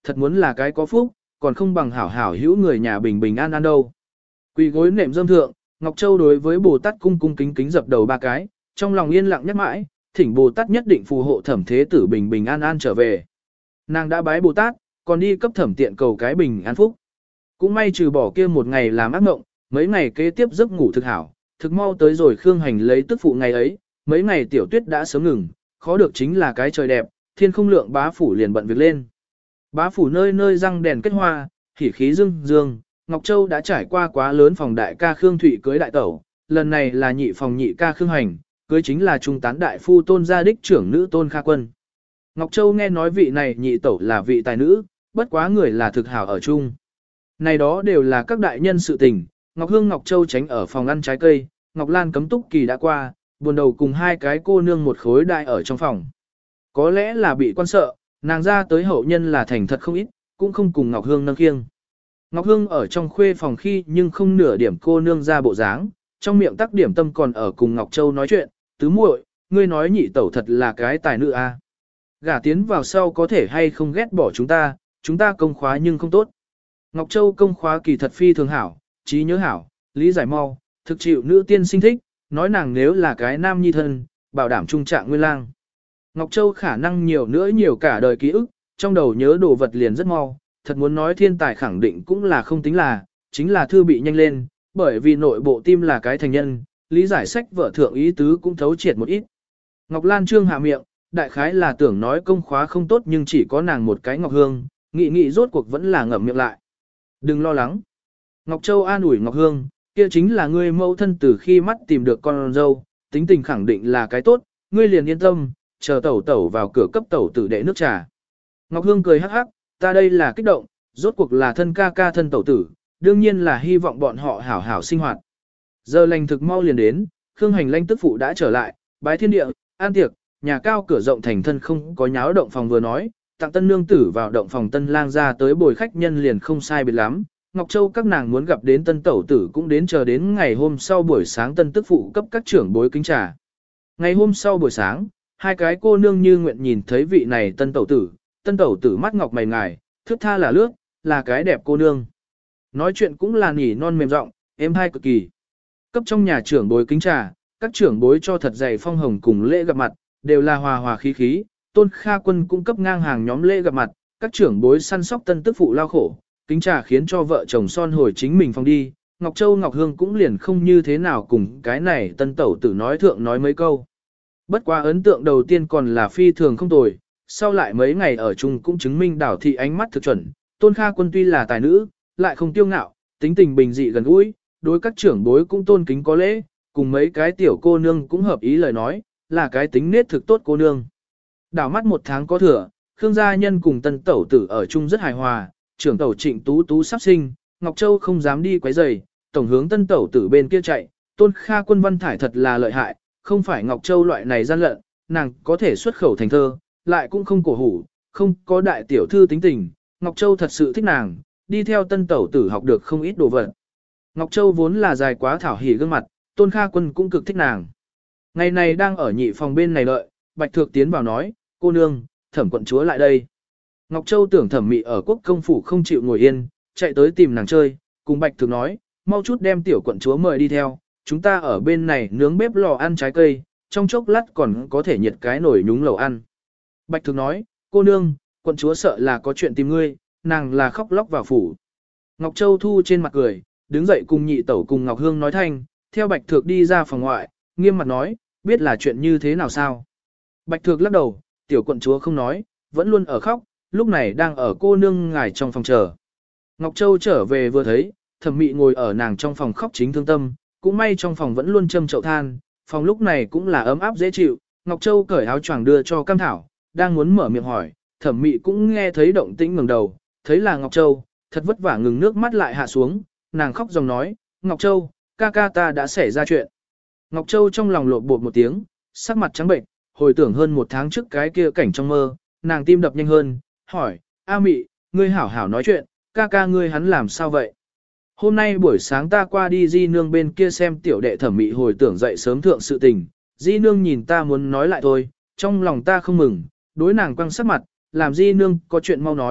S1: thật muốn là cái có phúc, còn không bằng hảo hảo hữu người nhà bình bình an an đâu. Quỳ gối nệm dâm thượng, Ngọc Châu đối với Bồ Tát cung cung kính kính dập đầu 3 cái, trong lòng yên lặng nhắc mãi, thỉnh Bồ Tát nhất định phù hộ Thẩm Thế Tử bình bình an an trở về. Nàng đã bái Bồ Tát, còn đi cấp Thẩm Tiện cầu cái bình an phúc. Cũng may trừ bỏ kia một ngày làm ác mộng, mấy ngày kế tiếp giấc ngủ thực hảo, thực mau tới rồi Khương Hành lấy tức phụ ngày ấy, mấy ngày tiểu tuyết đã sớm ngừng, khó được chính là cái trời đẹp, thiên không lượng bá phủ liền bận việc lên. Bá phủ nơi nơi răng đèn kết hoa, hỉ khí dương dương, Ngọc Châu đã trải qua quá lớn phòng đại ca Khương Thụy cưới đại tẩu, lần này là nhị phòng nhị ca Khương Hành, cưới chính là trung tán đại phu Tôn gia đích trưởng nữ Tôn Kha Quân. Ngọc Châu nghe nói vị này nhị tẩu là vị tài nữ, bất quá người là thực hảo ở chung. Này đó đều là các đại nhân sự tình, Ngọc Hương Ngọc Châu tránh ở phòng ăn trái cây, Ngọc Lan cấm túc kỳ đã qua, buồn đầu cùng 2 cái cô nương một khối đại ở trong phòng. Có lẽ là bị quan sợ, nàng ra tới hậu nhân là thành thật không ít, cũng không cùng Ngọc Hương nâng khiêng. Ngọc Hương ở trong khuê phòng khi nhưng không nửa điểm cô nương ra bộ dáng, trong miệng tắc điểm tâm còn ở cùng Ngọc Châu nói chuyện, tứ muội, ngươi nói nhị tẩu thật là cái tài nữ a. Gả tiến vào sau có thể hay không ghét bỏ chúng ta công khóa nhưng không tốt. Ngọc Châu công khóa kỳ thật phi thường hảo, trí nhớ hảo, lý giải mau, thực chịu nữ tiên sinh thích, nói nàng nếu là cái nam nhi thân, bảo đảm trung trạng nguyên lang. Ngọc Châu khả năng nhiều nữa nhiều cả đời ký ức, trong đầu nhớ đồ vật liền rất mau, thật muốn nói thiên tài khẳng định cũng là không tính là, chính là thư bị nhanh lên, bởi vì nội bộ tim là cái thành nhân, lý giải sách vợ thượng ý tứ cũng thấu triệt một ít. Ngọc Lan trương hạ miệng, đại khái là tưởng nói công khóa không tốt nhưng chỉ có nàng một cái Ngọc Hương, nghĩ rốt cuộc vẫn là ngậm miệng lại. Đừng lo lắng. Ngọc Châu an ủi Ngọc Hương, kia chính là ngươi mẫu thân từ khi mắt tìm được con dâu, tính tình khẳng định là cái tốt, ngươi liền yên tâm, chờ tẩu tẩu vào cửa cấp tẩu tử đệ nước trà. Ngọc Hương cười hắc hắc, ta đây là kích động, rốt cuộc là thân ca ca thân tẩu tử, đương nhiên là hy vọng bọn họ hảo hảo sinh hoạt. Giờ lành thực mau liền đến, Khương Hành Lanh tức phụ đã trở lại, bái thiên địa, an tiệc, nhà cao cửa rộng thành thân không có nháo động phòng vừa nói, tặng tân nương tử vào động phòng tân lang ra tới bồi khách nhân liền không sai biệt lắm. Ngọc Châu các nàng muốn gặp đến tân tẩu tử cũng đến chờ đến ngày hôm sau buổi sáng tân tức phụ cấp các trưởng bối kính trà. Ngày hôm sau buổi sáng, 2 cái cô nương như nguyện nhìn thấy vị này tân tẩu tử mắt ngọc mày ngài, thước tha là lướt, là cái đẹp cô nương. Nói chuyện cũng là nỉ non mềm giọng, êm hay cực kỳ. Cấp trong nhà trưởng bối kính trà, các trưởng bối cho thật dày phong hồng cùng lễ gặp mặt, đều là hòa hòa khí khí. Tôn Kha Quân cung cấp ngang hàng nhóm lễ gặp mặt, các trưởng bối săn sóc tân tức phụ lao khổ, kính trà khiến cho vợ chồng son hồi chính mình phòng đi. Ngọc Châu Ngọc Hương cũng liền không như thế nào cùng cái này tân tẩu tử nói thượng nói mấy câu. Bất quá ấn tượng đầu tiên còn là phi thường không tồi, sau lại mấy ngày ở chung cũng chứng minh Đảo thị ánh mắt thực chuẩn. Tôn Kha Quân tuy là tài nữ, lại không tiêu ngạo, tính tình bình dị gần gũi, đối các trưởng bối cũng tôn kính có lễ, cùng mấy cái tiểu cô nương cũng hợp ý lời nói, là cái tính nết thực tốt cô nương. Đảo mắt 1 tháng có thừa, Khương gia nhân cùng tân tẩu tử ở chung rất hài hòa, trưởng tẩu Trịnh Tú Tú sắp sinh, Ngọc Châu không dám đi quấy rầy, tổng hướng tân tẩu tử bên kia chạy, Tôn Kha Quân văn thải thật là lợi hại, không phải Ngọc Châu loại này gian lận, nàng có thể xuất khẩu thành thơ, lại cũng không cổ hủ, không có đại tiểu thư tính tình, Ngọc Châu thật sự thích nàng, đi theo tân tẩu tử học được không ít đồ vật. Ngọc Châu vốn là dài quá thảo hỉ gương mặt, Tôn Kha Quân cũng cực thích nàng. Ngày này đang ở nhị phòng bên này đợi, Bạch Thược tiến vào nói, cô nương, Thẩm quận chúa lại đây. Ngọc Châu tưởng Thẩm Mị ở quốc công phủ không chịu ngồi yên, chạy tới tìm nàng chơi, cùng Bạch Thược nói, mau chút đem tiểu quận chúa mời đi theo, chúng ta ở bên này nướng bếp lò ăn trái cây, trong chốc lát còn có thể nhiệt cái nồi nhúng lẩu ăn. Bạch Thược nói, cô nương, quận chúa sợ là có chuyện tìm ngươi, nàng là khóc lóc vào phủ. Ngọc Châu thu trên mặt cười, đứng dậy cùng nhị tẩu cùng Ngọc Hương nói thanh, theo Bạch Thược đi ra phòng ngoại, nghiêm mặt nói, biết là chuyện như thế nào sao. Bạch Thược lắc đầu, tiểu quận chúa không nói, vẫn luôn ở khóc, lúc này đang ở cô nương ngài trong phòng chờ. Ngọc Châu trở về vừa thấy, Thẩm Mị ngồi ở nàng trong phòng khóc chính thương tâm, cũng may trong phòng vẫn luôn châm chậu than, phòng lúc này cũng là ấm áp dễ chịu. Ngọc Châu cởi áo choàng đưa cho Cam Thảo, đang muốn mở miệng hỏi, Thẩm Mị cũng nghe thấy động tĩnh ngẩng đầu, thấy là Ngọc Châu, thật vất vả ngừng nước mắt lại hạ xuống, nàng khóc dòng nói, Ngọc Châu, ca ca ta đã xảy ra chuyện. Ngọc Châu trong lòng lột bột một tiếng, sắc mặt trắng bệnh, hồi tưởng hơn 1 tháng trước cái kia cảnh trong mơ, nàng tim đập nhanh hơn, hỏi, A Mị, ngươi hảo hảo nói chuyện, ca ca ngươi hắn làm sao vậy? Hôm nay buổi sáng ta qua đi Di Nương bên kia xem tiểu đệ Thẩm Mị hồi tưởng dậy sớm thượng sự tình, Di Nương nhìn ta muốn nói lại thôi, trong lòng ta không mừng, đối nàng quăng sắc mặt, làm Di Nương có chuyện mau nói,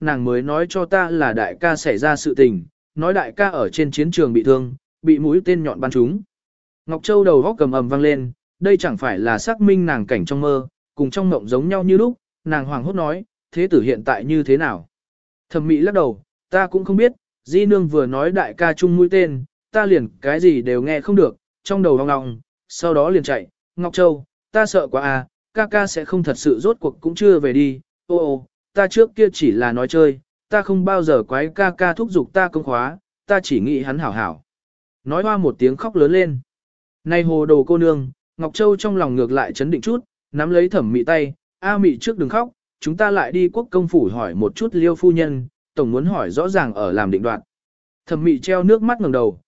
S1: nàng mới nói cho ta là đại ca xảy ra sự tình, nói đại ca ở trên chiến trường bị thương, bị mũi tên nhọn bắn trúng. Ngọc Châu đầu góc cầm ầm vang lên, đây chẳng phải là xác minh nàng cảnh trong mơ, cùng trong mộng giống nhau như lúc, nàng hoàng hốt nói, thế tử hiện tại như thế nào? Thẩm Mị lắc đầu, ta cũng không biết, Di nương vừa nói đại ca chung mũi tên, ta liền cái gì đều nghe không được, trong đầu ong ong, sau đó liền chạy, Ngọc Châu, ta sợ quá à, ca ca sẽ không thật sự rốt cuộc cũng chưa về đi, ô, ta trước kia chỉ là nói chơi, ta không bao giờ quái ca ca thúc giục ta công khóa, ta chỉ nghĩ hắn hảo hảo. Nói hoa một tiếng khóc lớn lên. Này hồ đồ cô nương, Ngọc Châu trong lòng ngược lại chấn định chút, nắm lấy Thẩm Mị tay, A Mị trước đừng khóc, chúng ta lại đi quốc công phủ hỏi một chút Liêu phu nhân, tổng muốn hỏi rõ ràng ở làm định đoạt. Thẩm Mị treo nước mắt ngẩng đầu,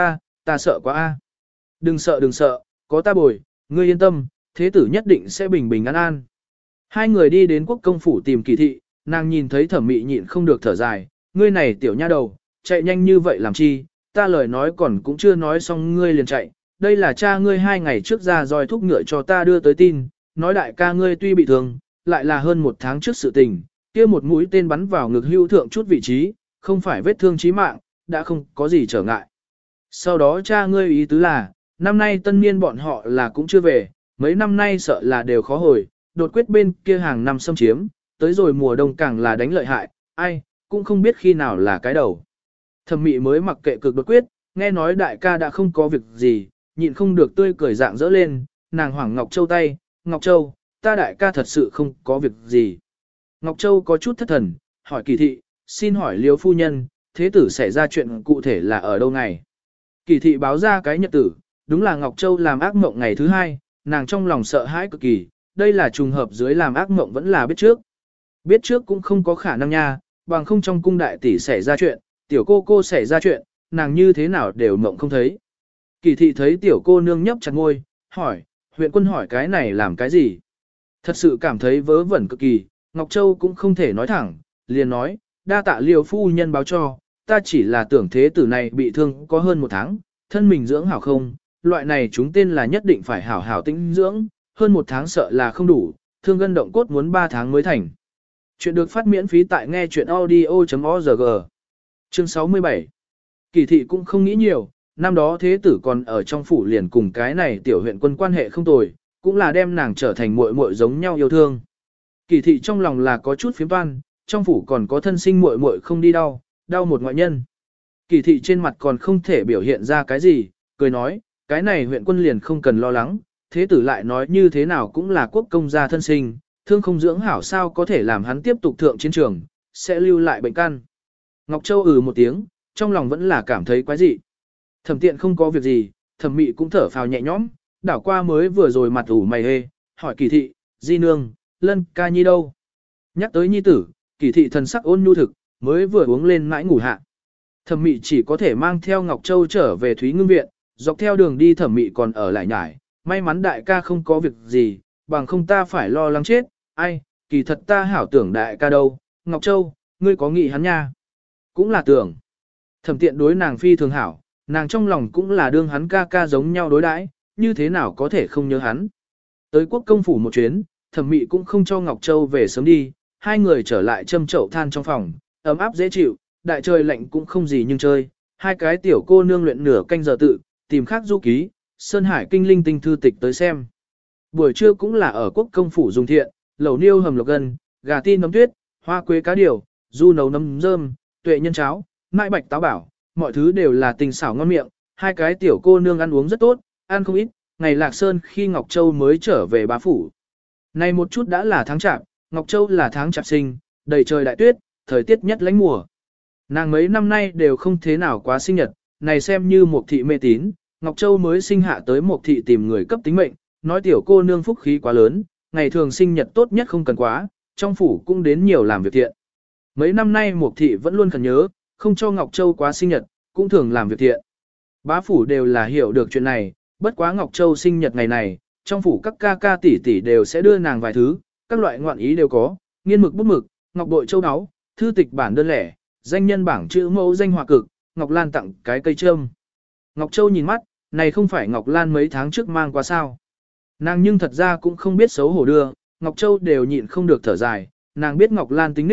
S1: ta sợ quá a. Đừng sợ, có ta bồi, ngươi yên tâm, thế tử nhất định sẽ bình bình an an. Hai người đi đến quốc công phủ tìm Kỳ thị, nàng nhìn thấy Thẩm Mị nhịn không được thở dài, ngươi này tiểu nha đầu, chạy nhanh như vậy làm chi, ta lời nói còn cũng chưa nói xong ngươi liền chạy, đây là cha ngươi 2 ngày trước ra roi thúc ngựa cho ta đưa tới tin, nói đại ca ngươi tuy bị thương, lại là hơn 1 tháng trước sự tình, kia một mũi tên bắn vào ngực hưu thượng chút vị trí, không phải vết thương chí mạng, đã không có gì trở ngại. Sau đó cha ngươi ý tứ là, năm nay tân niên bọn họ là cũng chưa về, mấy năm nay sợ là đều khó hồi, đột quyết bên kia hàng năm xâm chiếm, tới rồi mùa đông càng là đánh lợi hại, ai, cũng không biết khi nào là cái đầu. Thẩm Mị mới mặc kệ cực đột quyết, nghe nói đại ca đã không có việc gì, nhịn không được tươi cười dạng dỡ lên, nàng hoảng Ngọc Châu tay, Ngọc Châu, ta đại ca thật sự không có việc gì. Ngọc Châu có chút thất thần, hỏi Kỳ thị, xin hỏi Liêu phu nhân, thế tử xảy ra chuyện cụ thể là ở đâu ngày? Kỳ thị báo ra cái nhật tử, đúng là Ngọc Châu làm ác mộng ngày thứ 2, nàng trong lòng sợ hãi cực kỳ, đây là trùng hợp dưới làm ác mộng vẫn là biết trước. Biết trước cũng không có khả năng nha, bằng không trong cung đại tỷ xảy ra chuyện, tiểu cô xảy ra chuyện, nàng như thế nào đều mộng không thấy. Kỳ thị thấy tiểu cô nương nhấp chặt ngôi, hỏi, huyện quân hỏi cái này làm cái gì? Thật sự cảm thấy vớ vẩn cực kỳ, Ngọc Châu cũng không thể nói thẳng, liền nói, đa tạ Liêu phu nhân báo cho, ta chỉ là tưởng thế tử này bị thương có hơn 1 tháng, thân mình dưỡng hảo không, loại này chúng tên là nhất định phải hảo hảo tĩnh dưỡng, hơn 1 tháng sợ là không đủ, thương gân động cốt muốn 3 tháng mới thành. Chuyện được phát miễn phí tại nghe chuyện audio.org. Chương 67. Kỳ thị cũng không nghĩ nhiều, năm đó thế tử còn ở trong phủ liền cùng cái này tiểu huyện quân quan hệ không tồi, cũng là đem nàng trở thành muội muội giống nhau yêu thương. Kỳ thị trong lòng là có chút phiếm toan, trong phủ còn có thân sinh muội muội không đi đau một ngoại nhân. Kỳ thị trên mặt còn không thể biểu hiện ra cái gì, cười nói, cái này huyện quân liền không cần lo lắng, thế tử lại nói như thế nào cũng là quốc công gia thân sinh, thương không dưỡng hảo sao có thể làm hắn tiếp tục thượng chiến trường, sẽ lưu lại bệnh căn. Ngọc Châu một tiếng, trong lòng vẫn là cảm thấy quái dị. Thẩm Tiện không có việc gì, Thẩm Mị cũng thở phào nhẹ nhõm, đảo qua mới vừa rồi mặt ủ mày hê, hỏi Kỳ thị, Di nương, Lân ca nhi đâu? Nhắc tới nhi tử, Kỳ thị thần sắc ôn nhu thực, mới vừa uống lên mãi ngủ hạ. Thẩm Mị chỉ có thể mang theo Ngọc Châu trở về Thúy Ngưng viện, dọc theo đường đi Thẩm Mị còn ở lại nhải, may mắn đại ca không có việc gì, bằng không ta phải lo lắng chết, ai, kỳ thật ta hảo tưởng đại ca đâu, Ngọc Châu, ngươi có nghĩ hắn nha? Cũng là tưởng. Thẩm Tiện đối nàng phi thường hảo, nàng trong lòng cũng là đương hắn ca ca giống nhau đối đãi, như thế nào có thể không nhớ hắn. Tới quốc công phủ một chuyến, Thẩm Mị cũng không cho Ngọc Châu về sớm đi, hai người trở lại châm chậu than trong phòng, ấm áp dễ chịu, đại trời lạnh cũng không gì nhưng chơi, hai cái tiểu cô nương luyện nửa canh giờ tự, tìm khác du ký, Sơn Hải kinh linh tinh thư tịch tới xem. Buổi trưa cũng là ở quốc công phủ dùng thiện, lẩu niêu hầm lộc gân, gà tin nấm tuyết, hoa quế cá điều, du nấu nấm rơm, tuệ nhân cháo, mại bạch táo bảo, mọi thứ đều là tình xảo ngon miệng, hai cái tiểu cô nương ăn uống rất tốt, ăn không ít, ngày Lạc Sơn khi Ngọc Châu mới trở về bá phủ. Này một chút đã là tháng chạp, Ngọc Châu là tháng chạp sinh, đầy trời đại tuyết, thời tiết nhất lánh mùa. Nàng mấy năm nay đều không thế nào quá sinh nhật, này xem như một thị mê tín, Ngọc Châu mới sinh hạ tới một thị tìm người cấp tính mệnh, nói tiểu cô nương phúc khí quá lớn, ngày thường sinh nhật tốt nhất không cần quá, trong phủ cũng đến nhiều làm việc thiện. Mấy năm nay một thị vẫn luôn khẩn nhớ, không cho Ngọc Châu quá sinh nhật, cũng thường làm việc thiện. Bá phủ đều là hiểu được chuyện này, bất quá Ngọc Châu sinh nhật ngày này, trong phủ các ca ca tỷ tỷ đều sẽ đưa nàng vài thứ, các loại ngoạn ý đều có, nghiên mực bút mực, ngọc bội châu áo, thư tịch bản đơn lẻ, danh nhân bảng chữ mẫu danh họa cực, Ngọc Lan tặng cái cây trâm. Ngọc Châu nhìn mắt, này không phải Ngọc Lan mấy tháng trước mang qua sao. Nàng nhưng thật ra cũng không biết xấu hổ đưa, Ngọc Châu đều nhịn không được thở dài, nàng biết Ngọc Lan tính nết,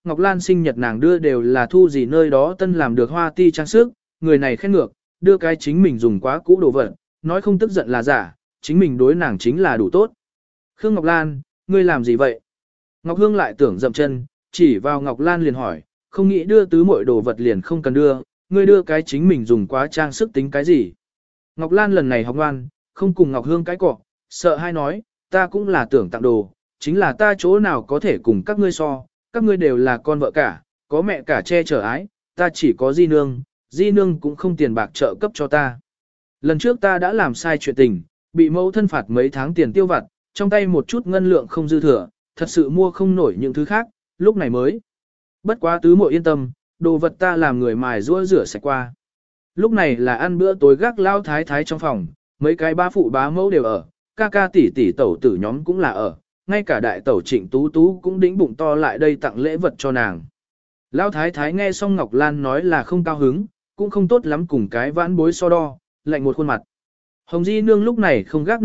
S1: Ngọc Lan sinh nhật nàng đưa đều là thu gì nơi đó tân làm được hoa ti trang sức, người này khen ngược, đưa cái chính mình dùng quá cũ đồ vật, nói không tức giận là giả, chính mình đối nàng chính là đủ tốt. Khương Ngọc Lan, ngươi làm gì vậy? Ngọc Hương lại tưởng dậm chân, chỉ vào Ngọc Lan liền hỏi, không nghĩ đưa tứ muội đồ vật liền không cần đưa, ngươi đưa cái chính mình dùng quá trang sức tính cái gì? Ngọc Lan lần này học ngoan, không cùng Ngọc Hương cái cọ, sợ hai nói, ta cũng là tưởng tặng đồ, chính là ta chỗ nào có thể cùng các ngươi so, các ngươi đều là con vợ cả, có mẹ cả che chở ái, ta chỉ có di nương cũng không tiền bạc trợ cấp cho ta. Lần trước ta đã làm sai chuyện tình, bị mẫu thân phạt mấy tháng tiền tiêu vặt, trong tay một chút ngân lượng không dư thừa, thật sự mua không nổi những thứ khác, lúc này mới. Bất quá tứ muội yên tâm, đồ vật ta làm người mài rũa rửa sạch qua. Lúc này là ăn bữa tối gác lao thái thái trong phòng, mấy cái bá phụ bá mẫu đều ở, ca ca tỷ tỷ tẩu tử nhóm cũng là ở, ngay cả đại tẩu Trịnh Tú Tú cũng đĩnh bụng to lại đây tặng lễ vật cho nàng. Lão thái thái nghe xong Ngọc Lan nói là không cao hứng, cũng không tốt lắm cùng cái vãn bối so đo, lạnh một khuôn mặt. Hồng Di nương lúc này không gác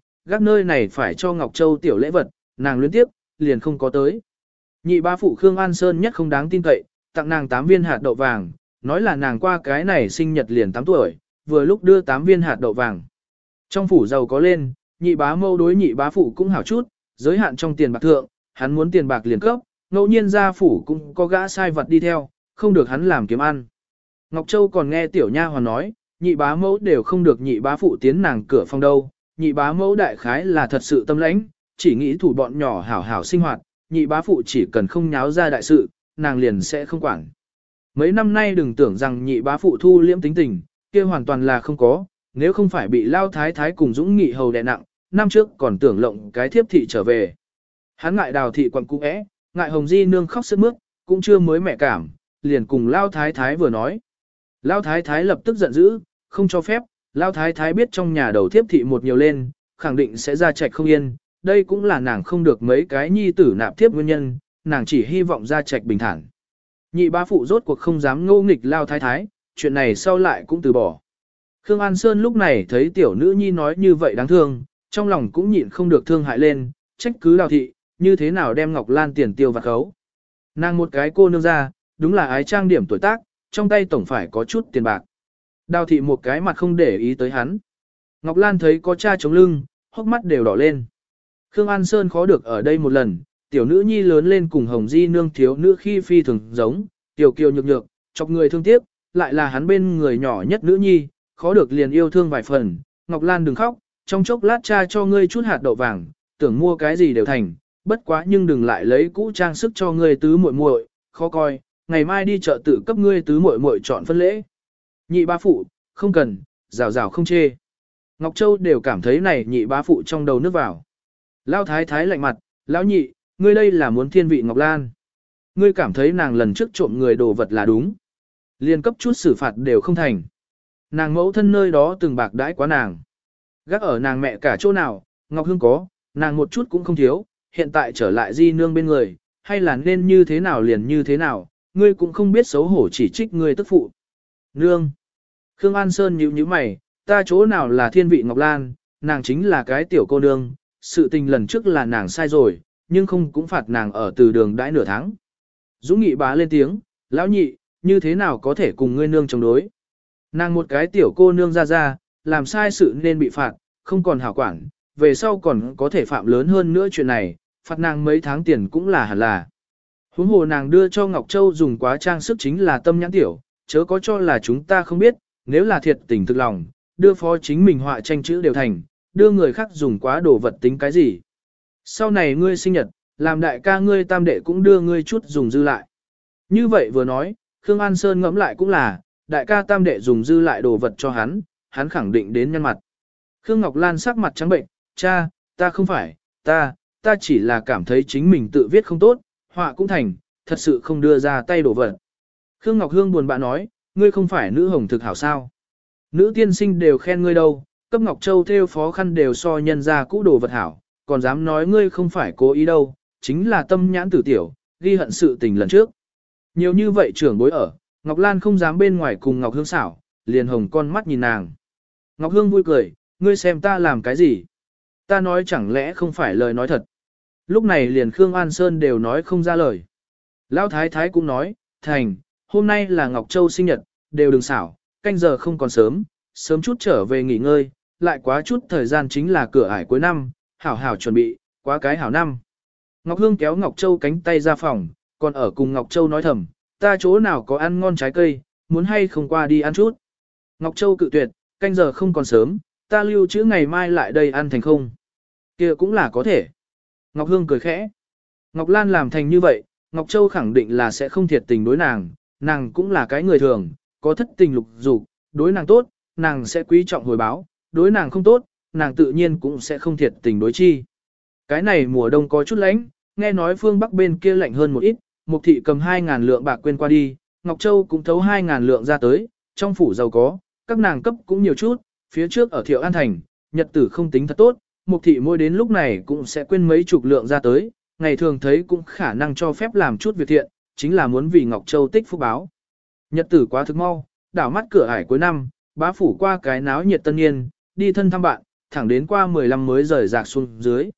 S1: nơi này phải cho Ngọc Châu tiểu lễ vật, nàng luyến tiếp, liền không có tới. Nhị bá phụ Khương An Sơn nhất không đáng tin cậy, tặng nàng 8 viên hạt đậu vàng, nói là nàng qua cái này sinh nhật liền 8 tuổi, vừa lúc đưa 8 viên hạt đậu vàng. Trong phủ giàu có lên, nhị bá mâu đối nhị bá phụ cũng hảo chút, giới hạn trong tiền bạc thượng, hắn muốn tiền bạc liền cấp, ngẫu nhiên gia phủ cũng có gã sai vật đi theo, không được hắn làm kiếm ăn. Ngọc Châu còn nghe tiểu nha hoàn nói, nhị bá mẫu đều không được nhị bá phụ tiến nàng cửa phòng đâu, nhị bá mẫu đại khái là thật sự tâm lãnh, chỉ nghĩ thủ bọn nhỏ hảo hảo sinh hoạt, nhị bá phụ chỉ cần không nháo ra đại sự, nàng liền sẽ không quản. Mấy năm nay đừng tưởng rằng nhị bá phụ thu liễm tính tình, kia hoàn toàn là không có, nếu không phải bị lao thái thái cùng Dũng Nghị hầu đè nặng, năm trước còn tưởng lộng cái thiếp thị trở về. Hắn ngại Đào thị quặn cũ é, ngại Hồng Di nương khóc sướt mướt, cũng chưa mới mẹ cảm, liền cùng lao thái thái vừa nói. Lao thái thái lập tức giận dữ, không cho phép, lao thái thái biết trong nhà đầu thiếp thị một nhiều lên, khẳng định sẽ ra trạch không yên, đây cũng là nàng không được mấy cái nhi tử nạp thiếp nguyên nhân, nàng chỉ hy vọng ra trạch bình thản. Nhị bá phụ rốt cuộc không dám ngô nghịch lao thái thái, chuyện này sau lại cũng từ bỏ. Khương An Sơn lúc này thấy tiểu nữ nhi nói như vậy đáng thương, trong lòng cũng nhịn không được thương hại lên, trách cứ Đào thị, như thế nào đem Ngọc Lan tiền tiêu vặt khấu. Nàng một cái cô nương ra, đúng là ái trang điểm tuổi tác, trong tay tổng phải có chút tiền bạc. Đào thị một cái mặt không để ý tới hắn. Ngọc Lan thấy có cha chống lưng, hốc mắt đều đỏ lên. Khương An Sơn khó được ở đây một lần, tiểu nữ nhi lớn lên cùng Hồng Di nương thiếu nữ khi phi thường giống, tiểu kiều nhược nhược, chọc người thương tiếc, lại là hắn bên người nhỏ nhất nữ nhi, khó được liền yêu thương vài phần. Ngọc Lan đừng khóc, trong chốc lát cha cho ngươi chút hạt đậu vàng, tưởng mua cái gì đều thành, bất quá nhưng đừng lại lấy cũ trang sức cho ngươi tứ muội muội, khó coi, ngày mai đi chợ tự cấp ngươi tứ muội muội chọn phân lễ. Nhị bá phụ, không cần, rào rào không chê. Ngọc Châu đều cảm thấy này nhị bá phụ trong đầu nước vào. Lão thái thái lạnh mặt, lão nhị, ngươi đây là muốn thiên vị Ngọc Lan. Ngươi cảm thấy nàng lần trước trộm người đồ vật là đúng. Liên cấp chút xử phạt đều không thành. Nàng mẫu thân nơi đó từng bạc đãi quá nàng. Gác ở nàng mẹ cả chỗ nào, Ngọc Hương có, nàng một chút cũng không thiếu, hiện tại trở lại di nương bên người, hay là nên như thế nào liền như thế nào, ngươi cũng không biết xấu hổ chỉ trích ngươi tức phụ. Nương! Khương An Sơn nhíu mày, ta chỗ nào là thiên vị Ngọc Lan, nàng chính là cái tiểu cô nương, sự tình lần trước là nàng sai rồi, nhưng không cũng phạt nàng ở từ đường đãi nửa tháng. Dũng Nghị bá lên tiếng, lão nhị, như thế nào có thể cùng ngươi nương chống đối. Nàng một cái tiểu cô nương ra, làm sai sự nên bị phạt, không còn hảo quản, về sau còn có thể phạm lớn hơn nữa chuyện này, phạt nàng mấy tháng tiền cũng là hẳn là. Huống hồ nàng đưa cho Ngọc Châu dùng quá trang sức chính là tâm nhãn tiểu, chớ có cho là chúng ta không biết, nếu là thiệt tình thực lòng, đưa phó chính mình họa tranh chữ đều thành, đưa người khác dùng quá đồ vật tính cái gì. Sau này ngươi sinh nhật, làm đại ca ngươi tam đệ cũng đưa ngươi chút dùng dư lại. Như vậy vừa nói, Khương An Sơn ngẫm lại cũng là, đại ca tam đệ dùng dư lại đồ vật cho hắn, hắn khẳng định đến nhân mặt. Khương Ngọc Lan sắc mặt trắng bệnh, cha, ta không phải, ta chỉ là cảm thấy chính mình tự viết không tốt, họa cũng thành, thật sự không đưa ra tay đồ vật. Khương Ngọc Hương buồn bã nói, ngươi không phải nữ hồng thực hảo sao. Nữ tiên sinh đều khen ngươi đâu, cấp Ngọc Châu theo phó khăn đều so nhân ra cũ đồ vật hảo, còn dám nói ngươi không phải cố ý đâu, chính là tâm nhãn tử tiểu, ghi hận sự tình lần trước. Nhiều như vậy trưởng bối ở, Ngọc Lan không dám bên ngoài cùng Ngọc Hương xảo, liền hồng con mắt nhìn nàng. Ngọc Hương vui cười, ngươi xem ta làm cái gì? Ta nói chẳng lẽ không phải lời nói thật. Lúc này liền Khương An Sơn đều nói không ra lời. Lão thái thái cũng nói, thành, hôm nay là Ngọc Châu sinh nhật, đều đừng xảo, canh giờ không còn sớm, sớm chút trở về nghỉ ngơi, lại quá chút thời gian chính là cửa ải cuối năm, hảo hảo chuẩn bị, quá cái hảo năm. Ngọc Hương kéo Ngọc Châu cánh tay ra phòng, còn ở cùng Ngọc Châu nói thầm, ta chỗ nào có ăn ngon trái cây, muốn hay không qua đi ăn chút. Ngọc Châu cự tuyệt, canh giờ không còn sớm, ta lưu trữ ngày mai lại đây ăn thành không. Kia cũng là có thể. Ngọc Hương cười khẽ. Ngọc Lan làm thành như vậy, Ngọc Châu khẳng định là sẽ không thiệt tình đối nàng cũng là cái người thường, có thất tình lục dục, đối nàng tốt, nàng sẽ quý trọng hồi báo, đối nàng không tốt, nàng tự nhiên cũng sẽ không thiệt tình đối chi. Cái này mùa đông có chút lạnh, nghe nói phương Bắc bên kia lạnh hơn một ít, Mục thị cầm 2.000 lượng bạc quên qua đi, Ngọc Châu cũng thấu 2.000 lượng ra tới, trong phủ giàu có, các nàng cấp cũng nhiều chút, phía trước ở Thiệu An Thành, nhật tử không tính thật tốt, Mục thị mỗi đến lúc này cũng sẽ quên mấy chục lượng ra tới, ngày thường thấy cũng khả năng cho phép làm chút việc thiện, chính là muốn vì Ngọc Châu tích phúc báo. Nhật tử quá thực mau, đảo mắt cửa ải cuối năm, bá phủ qua cái náo nhiệt tân niên, đi thân thăm bạn, thẳng đến qua 15 mới rời rạc xuống dưới.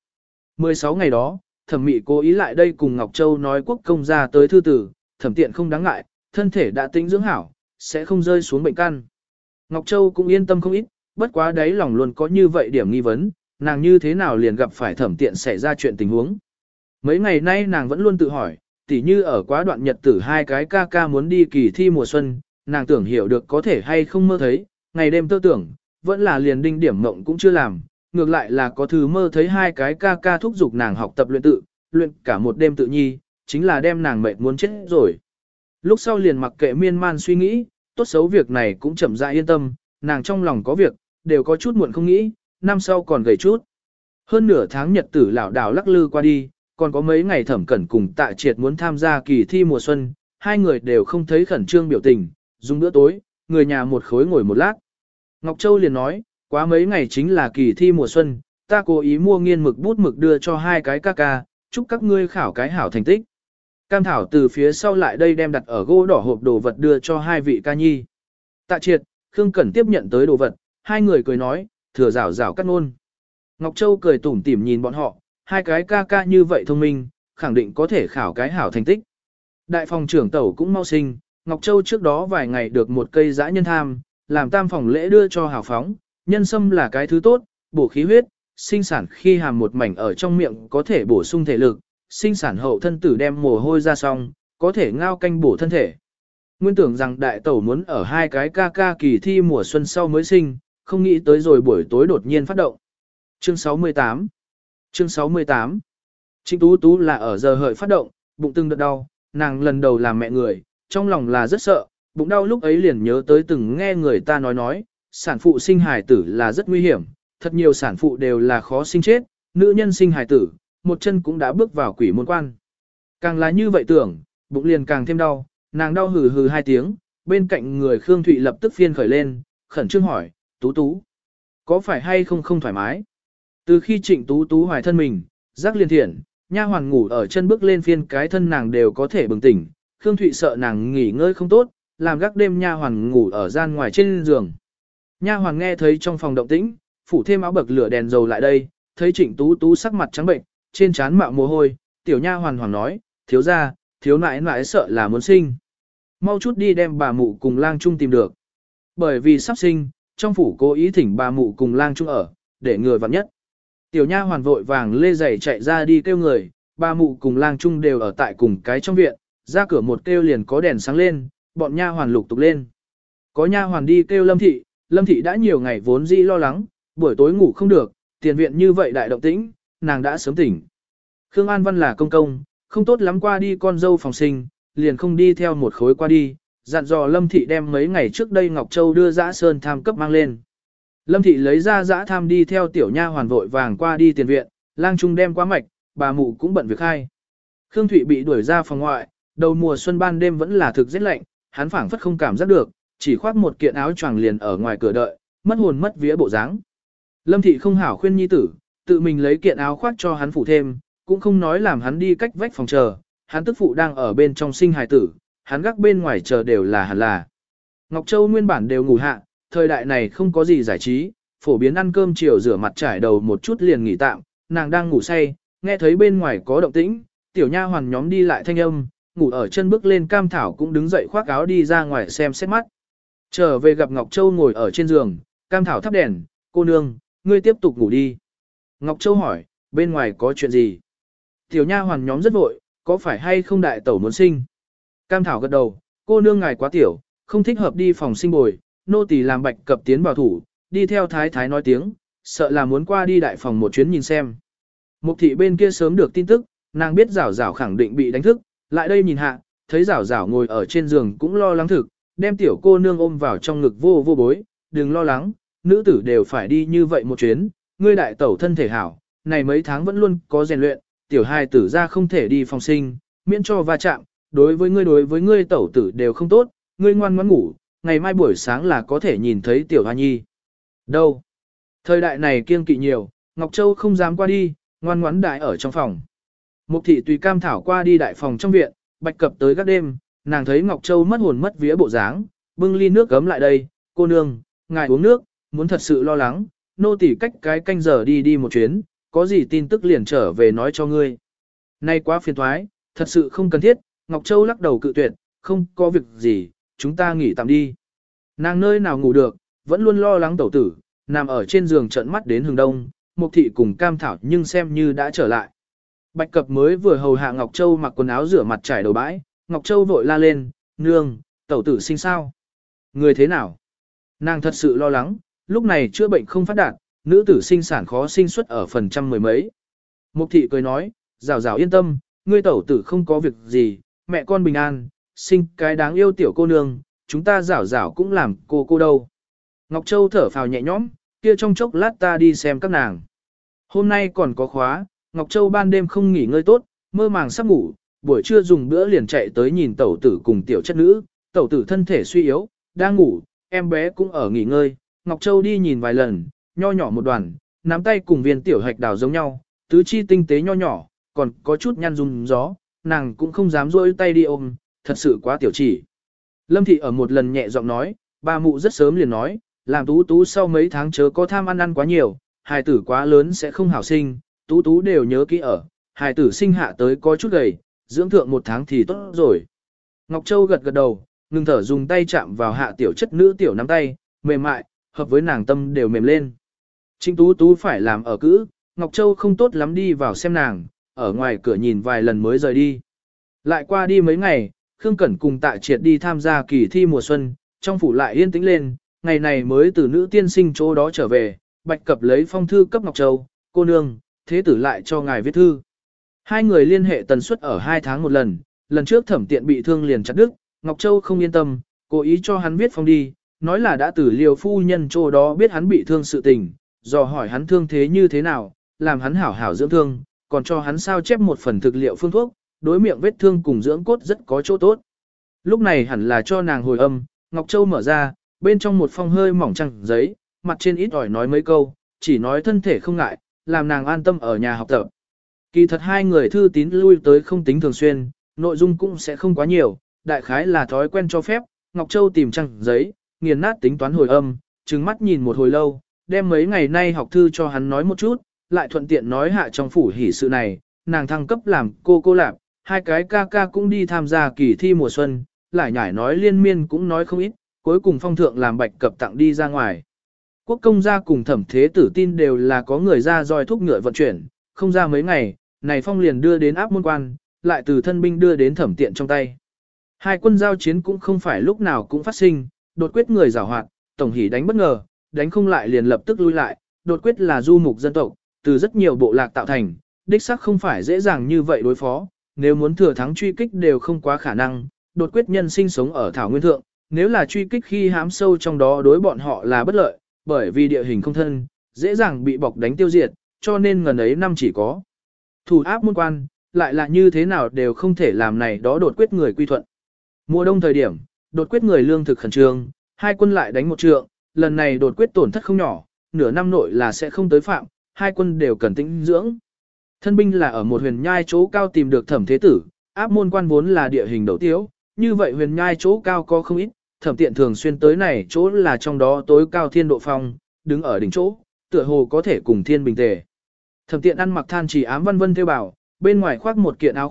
S1: 16 ngày đó, Thẩm Mị cố ý lại đây cùng Ngọc Châu nói quốc công ra tới thư tử, Thẩm Tiện không đáng ngại, thân thể đã tĩnh dưỡng hảo, sẽ không rơi xuống bệnh căn. Ngọc Châu cũng yên tâm không ít, bất quá đấy lòng luôn có như vậy điểm nghi vấn, nàng như thế nào liền gặp phải Thẩm Tiện xảy ra chuyện tình huống. Mấy ngày nay nàng vẫn luôn tự hỏi, tỉ như ở quá đoạn nhật tử hai cái ca ca muốn đi kỳ thi mùa xuân, nàng tưởng hiểu được có thể hay không mơ thấy, ngày đêm tơ tưởng, vẫn là liền đinh điểm mộng cũng chưa làm, ngược lại là có thứ mơ thấy hai cái ca ca thúc giục nàng học tập luyện tự, luyện cả một đêm tự nhi, chính là đem nàng mệt muốn chết rồi. Lúc sau liền mặc kệ miên man suy nghĩ, tốt xấu việc này cũng chậm rãi yên tâm, nàng trong lòng có việc, đều có chút muộn không nghĩ, năm sau còn gầy chút. Hơn nửa tháng nhật tử lảo đảo lắc lư qua đi, còn có mấy ngày Thẩm Cẩn cùng Tạ Triệt muốn tham gia kỳ thi mùa xuân, hai người đều không thấy khẩn trương biểu tình, dùng bữa tối, người nhà một khối ngồi một lát. Ngọc Châu liền nói, quá mấy ngày chính là kỳ thi mùa xuân, ta cố ý mua nghiên mực bút mực đưa cho hai cái ca ca, chúc các ngươi khảo cái hảo thành tích. Cam Thảo từ phía sau lại đây đem đặt ở gỗ đỏ hộp đồ vật đưa cho hai vị ca nhi. Tạ Triệt, Khương Cẩn tiếp nhận tới đồ vật, hai người cười nói, thừa rảo rảo cắt ngôn. Ngọc Châu cười tủm tỉm nhìn bọn họ, hai cái ca ca như vậy thông minh, khẳng định có thể khảo cái hảo thành tích. Đại phòng trưởng tẩu cũng mau sinh, Ngọc Châu trước đó vài ngày được một cây dã nhân tham, làm tam phòng lễ đưa cho hảo phóng, nhân sâm là cái thứ tốt, bổ khí huyết, sinh sản khi hàm một mảnh ở trong miệng có thể bổ sung thể lực, sinh sản hậu thân tử đem mồ hôi ra xong, có thể ngao canh bổ thân thể. Nguyên tưởng rằng đại tẩu muốn ở hai cái ca ca kỳ thi mùa xuân sau mới sinh, không nghĩ tới rồi buổi tối đột nhiên phát động. Chương 68 Chương 68 Trịnh Tú Tú là ở giờ hợi phát động, bụng từng đợt đau, nàng lần đầu làm mẹ người, trong lòng là rất sợ, bụng đau lúc ấy liền nhớ tới từng nghe người ta nói, sản phụ sinh hài tử là rất nguy hiểm, thật nhiều sản phụ đều là khó sinh chết, nữ nhân sinh hài tử, một chân cũng đã bước vào quỷ môn quan. Càng là như vậy tưởng, bụng liền càng thêm đau, nàng đau hừ hừ hai tiếng, bên cạnh người Khương Thụy lập tức phiên khởi lên, khẩn trương hỏi, Tú Tú, có phải hay không không thoải mái? Từ khi Trịnh Tú Tú hoài thân mình, giác liền thiện, nha hoàn ngủ ở chân bước lên phiên cái thân nàng đều có thể bừng tỉnh, Khương Thụy sợ nàng nghỉ ngơi không tốt, làm gác đêm nha hoàn ngủ ở gian ngoài trên giường. Nha hoàn nghe thấy trong phòng động tĩnh, phủ thêm áo bậc lửa đèn dầu lại đây, thấy Trịnh Tú Tú sắc mặt trắng bệnh, trên trán mạo mồ hôi, tiểu nha hoàn hoàng nói, thiếu gia, thiếu nãi nãi sợ là muốn sinh. Mau chút đi đem bà mụ cùng lang trung tìm được. Bởi vì sắp sinh, trong phủ cố ý thỉnh bà mụ cùng lang trung ở, để người vặn nhất. Tiểu nha hoàn vội vàng lê giày chạy ra đi kêu người, bà mụ cùng lang trung đều ở tại cùng cái trong viện, ra cửa một kêu liền có đèn sáng lên, bọn nha hoàn lục tục lên. Có nha hoàn đi kêu Lâm thị đã nhiều ngày vốn dĩ lo lắng, buổi tối ngủ không được, tiền viện như vậy đại động tĩnh, nàng đã sớm tỉnh. Khương An Văn là công công, không tốt lắm qua đi con dâu phòng sinh, liền không đi theo một khối qua đi, dặn dò Lâm thị đem mấy ngày trước đây Ngọc Châu đưa Dã Sơn tham cấp mang lên. Lâm thị lấy ra Dã tham đi theo tiểu nha hoàn vội vàng qua đi tiền viện, lang trung đem quá mạch, bà mụ cũng bận việc hai. Khương Thụy bị đuổi ra phòng ngoại, đầu mùa xuân ban đêm vẫn là thực rất lạnh, hắn phảng phất không cảm giác được, chỉ khoác một kiện áo choàng liền ở ngoài cửa đợi, mất hồn mất vía bộ dáng. Lâm thị không hảo khuyên nhi tử, tự mình lấy kiện áo khoác cho hắn phủ thêm, cũng không nói làm hắn đi cách vách phòng chờ, hắn tức phụ đang ở bên trong sinh hài tử, hắn gác bên ngoài chờ đều là hẳn là. Ngọc Châu nguyên bản đều ngủ hạ, thời đại này không có gì giải trí, phổ biến ăn cơm chiều rửa mặt trải đầu một chút liền nghỉ tạm, nàng đang ngủ say, nghe thấy bên ngoài có động tĩnh, tiểu nha hoàn nhóm đi lại thanh âm, ngủ ở chân bước lên Cam Thảo cũng đứng dậy khoác áo đi ra ngoài xem xét mắt. Trở về gặp Ngọc Châu ngồi ở trên giường, Cam Thảo thắp đèn, cô nương, ngươi tiếp tục ngủ đi. Ngọc Châu hỏi, bên ngoài có chuyện gì? Tiểu nha hoàn nhóm rất vội, có phải hay không đại tẩu muốn sinh? Cam Thảo gật đầu, cô nương ngài quá tiểu, không thích hợp đi phòng sinh bồi, nô tỳ làm Bạch Cập tiến bảo thủ, đi theo thái thái nói tiếng, sợ là muốn qua đi đại phòng một chuyến nhìn xem. Mục thị bên kia sớm được tin tức, nàng biết Giảo Giảo khẳng định bị đánh thức, lại đây nhìn hạ, thấy Giảo Giảo ngồi ở trên giường cũng lo lắng thực, đem tiểu cô nương ôm vào trong ngực vô vô bối, đừng lo lắng, nữ tử đều phải đi như vậy một chuyến, ngươi đại tẩu thân thể hảo, này mấy tháng vẫn luôn có rèn luyện, tiểu hài tử ra không thể đi phòng sinh, miễn cho va chạm, đối với ngươi tẩu tử đều không tốt, ngươi ngoan ngoãn ngủ, ngày mai buổi sáng là có thể nhìn thấy tiểu hoa nhi. Đâu? Thời đại này kiêng kỵ nhiều, Ngọc Châu không dám qua đi, ngoan ngoãn đại ở trong phòng. Mục thị tùy Cam Thảo qua đi đại phòng trong viện, Bạch Cập tới các đêm, nàng thấy Ngọc Châu mất hồn mất vía bộ dáng, bưng ly nước gấm lại đây, cô nương, ngài uống nước, muốn thật sự lo lắng, nô tỳ cách cái canh giờ đi một chuyến, có gì tin tức liền trở về nói cho ngươi. Nay quá phiền thoái, thật sự không cần thiết, Ngọc Châu lắc đầu cự tuyệt, không có việc gì, chúng ta nghỉ tạm đi. Nàng nơi nào ngủ được, vẫn luôn lo lắng tẩu tử, nằm ở trên giường trợn mắt đến hừng đông, Mục thị cùng Cam Thảo nhưng xem như đã trở lại. Bạch Cập mới vừa hầu hạ Ngọc Châu mặc quần áo rửa mặt trải đầu bãi, Ngọc Châu vội la lên, nương, tẩu tử sinh sao? Người thế nào? Nàng thật sự lo lắng, lúc này chữa bệnh không phát đạt, nữ tử sinh sản khó sinh xuất ở phần trăm mười mấy. Mục thị cười nói, Giảo Giảo yên tâm, ngươi tẩu tử không có việc gì, mẹ con bình an, sinh cái đáng yêu tiểu cô nương, chúng ta Giảo Giảo cũng làm cô đâu. Ngọc Châu thở phào nhẹ nhõm, kia trong chốc lát ta đi xem các nàng. Hôm nay còn có khóa, Ngọc Châu ban đêm không nghỉ ngơi tốt, mơ màng sắp ngủ, buổi trưa dùng bữa liền chạy tới nhìn tẩu tử cùng tiểu chất nữ, tẩu tử thân thể suy yếu, đang ngủ, em bé cũng ở nghỉ ngơi, Ngọc Châu đi nhìn vài lần, nho nhỏ một đoàn, nắm tay cùng viên tiểu hạch đào giống nhau, tứ chi tinh tế nho nhỏ, còn có chút nhăn rung gió, nàng cũng không dám rôi tay đi ôm, thật sự quá tiểu chỉ. Lâm thị ở một lần nhẹ giọng nói, bà mụ rất sớm liền nói, làm tú tú sau mấy tháng chớ có tham ăn quá nhiều, hài tử quá lớn sẽ không hảo sinh, tú tú đều nhớ kỹ ở, hài tử sinh hạ tới có chút gầy, dưỡng thượng một tháng thì tốt rồi. Ngọc Châu gật gật đầu, ngừng thở dùng tay chạm vào hạ tiểu chất nữ tiểu nắm tay, mềm mại, hợp với nàng tâm đều mềm lên. Trinh tú tú phải làm ở cữ, Ngọc Châu không tốt lắm đi vào xem nàng, ở ngoài cửa nhìn vài lần mới rời đi. Lại qua đi mấy ngày, Khương Cẩn cùng Tạ Triệt đi tham gia kỳ thi mùa xuân, trong phủ lại yên tĩnh lên, ngày này mới từ nữ tiên sinh chỗ đó trở về, Bạch Cập lấy phong thư cấp Ngọc Châu, cô nương, thế tử lại cho ngài viết thư. Hai người liên hệ tần suất ở 2 tháng một lần trước Thẩm Tiện bị thương liền chặt đứt, Ngọc Châu không yên tâm, cố ý cho hắn viết phong đi, nói là đã từ Liêu phu nhân chỗ đó biết hắn bị thương sự tình, dò hỏi hắn thương thế như thế nào, làm hắn hảo hảo dưỡng thương, còn cho hắn sao chép một phần thực liệu phương thuốc, đối miệng vết thương cùng dưỡng cốt rất có chỗ tốt. Lúc này hẳn là cho nàng hồi âm, Ngọc Châu mở ra, bên trong một phong hơi mỏng trăng giấy, mặt trên ít ỏi nói mấy câu, chỉ nói thân thể không ngại, làm nàng an tâm ở nhà học tập. Kỳ thật hai người thư tín lui tới không tính thường xuyên, nội dung cũng sẽ không quá nhiều, đại khái là thói quen cho phép, Ngọc Châu tìm trăng giấy, nghiền nát tính toán hồi âm, trừng mắt nhìn một hồi lâu, đem mấy ngày nay học thư cho hắn nói một chút, lại thuận tiện nói hạ trong phủ hỷ sự này, nàng thăng cấp làm cô lạp, hai cái ca ca cũng đi tham gia kỳ thi mùa xuân, lại nhải nói liên miên cũng nói không ít, cuối cùng phong thượng làm Bạch Cập tặng đi ra ngoài. Quốc công gia cùng Thẩm thế tử tin đều là có người ra roi thúc ngựa vận chuyển, không ra mấy ngày, này phong liền đưa đến áp môn quan, lại từ thân binh đưa đến Thẩm Tiện trong tay. Hai quân giao chiến cũng không phải lúc nào cũng phát sinh, đột quyết người giảo hoạt, tổng hỉ đánh bất ngờ, đánh không lại liền lập tức lui lại, đột quyết là du mục dân tộc, từ rất nhiều bộ lạc tạo thành, đích xác không phải dễ dàng như vậy đối phó, nếu muốn thừa thắng truy kích đều không quá khả năng, đột quyết nhân sinh sống ở Thảo Nguyên Thượng, nếu là truy kích khi hãm sâu trong đó đối bọn họ là bất lợi, bởi vì địa hình không thân, dễ dàng bị bọc đánh tiêu diệt, cho nên ngần ấy năm chỉ có thủ áp môn quan, lại là như thế nào đều không thể làm này đó đột quyết người quy thuận. Mùa đông thời điểm, đột quyết người lương thực khẩn trương, hai quân lại đánh một trượng, lần này đột quyết tổn thất không nhỏ, nửa năm nội là sẽ không tới phạm, hai quân đều cần tĩnh dưỡng. Thân binh là ở một huyền nhai chỗ cao tìm được Thẩm thế tử, áp môn quan vốn là địa hình đầu tiếu, như vậy huyền nhai chỗ cao có không ít, Thẩm Tiện thường xuyên tới này chỗ là trong đó tối cao thiên độ phong, đứng ở đỉnh chỗ, tựa hồ có thể cùng thiên bình tề. Thẩm Tiện ăn mặc than chỉ ám văn vân theo bảo, bên ngoài khoác một kiện áo khoác,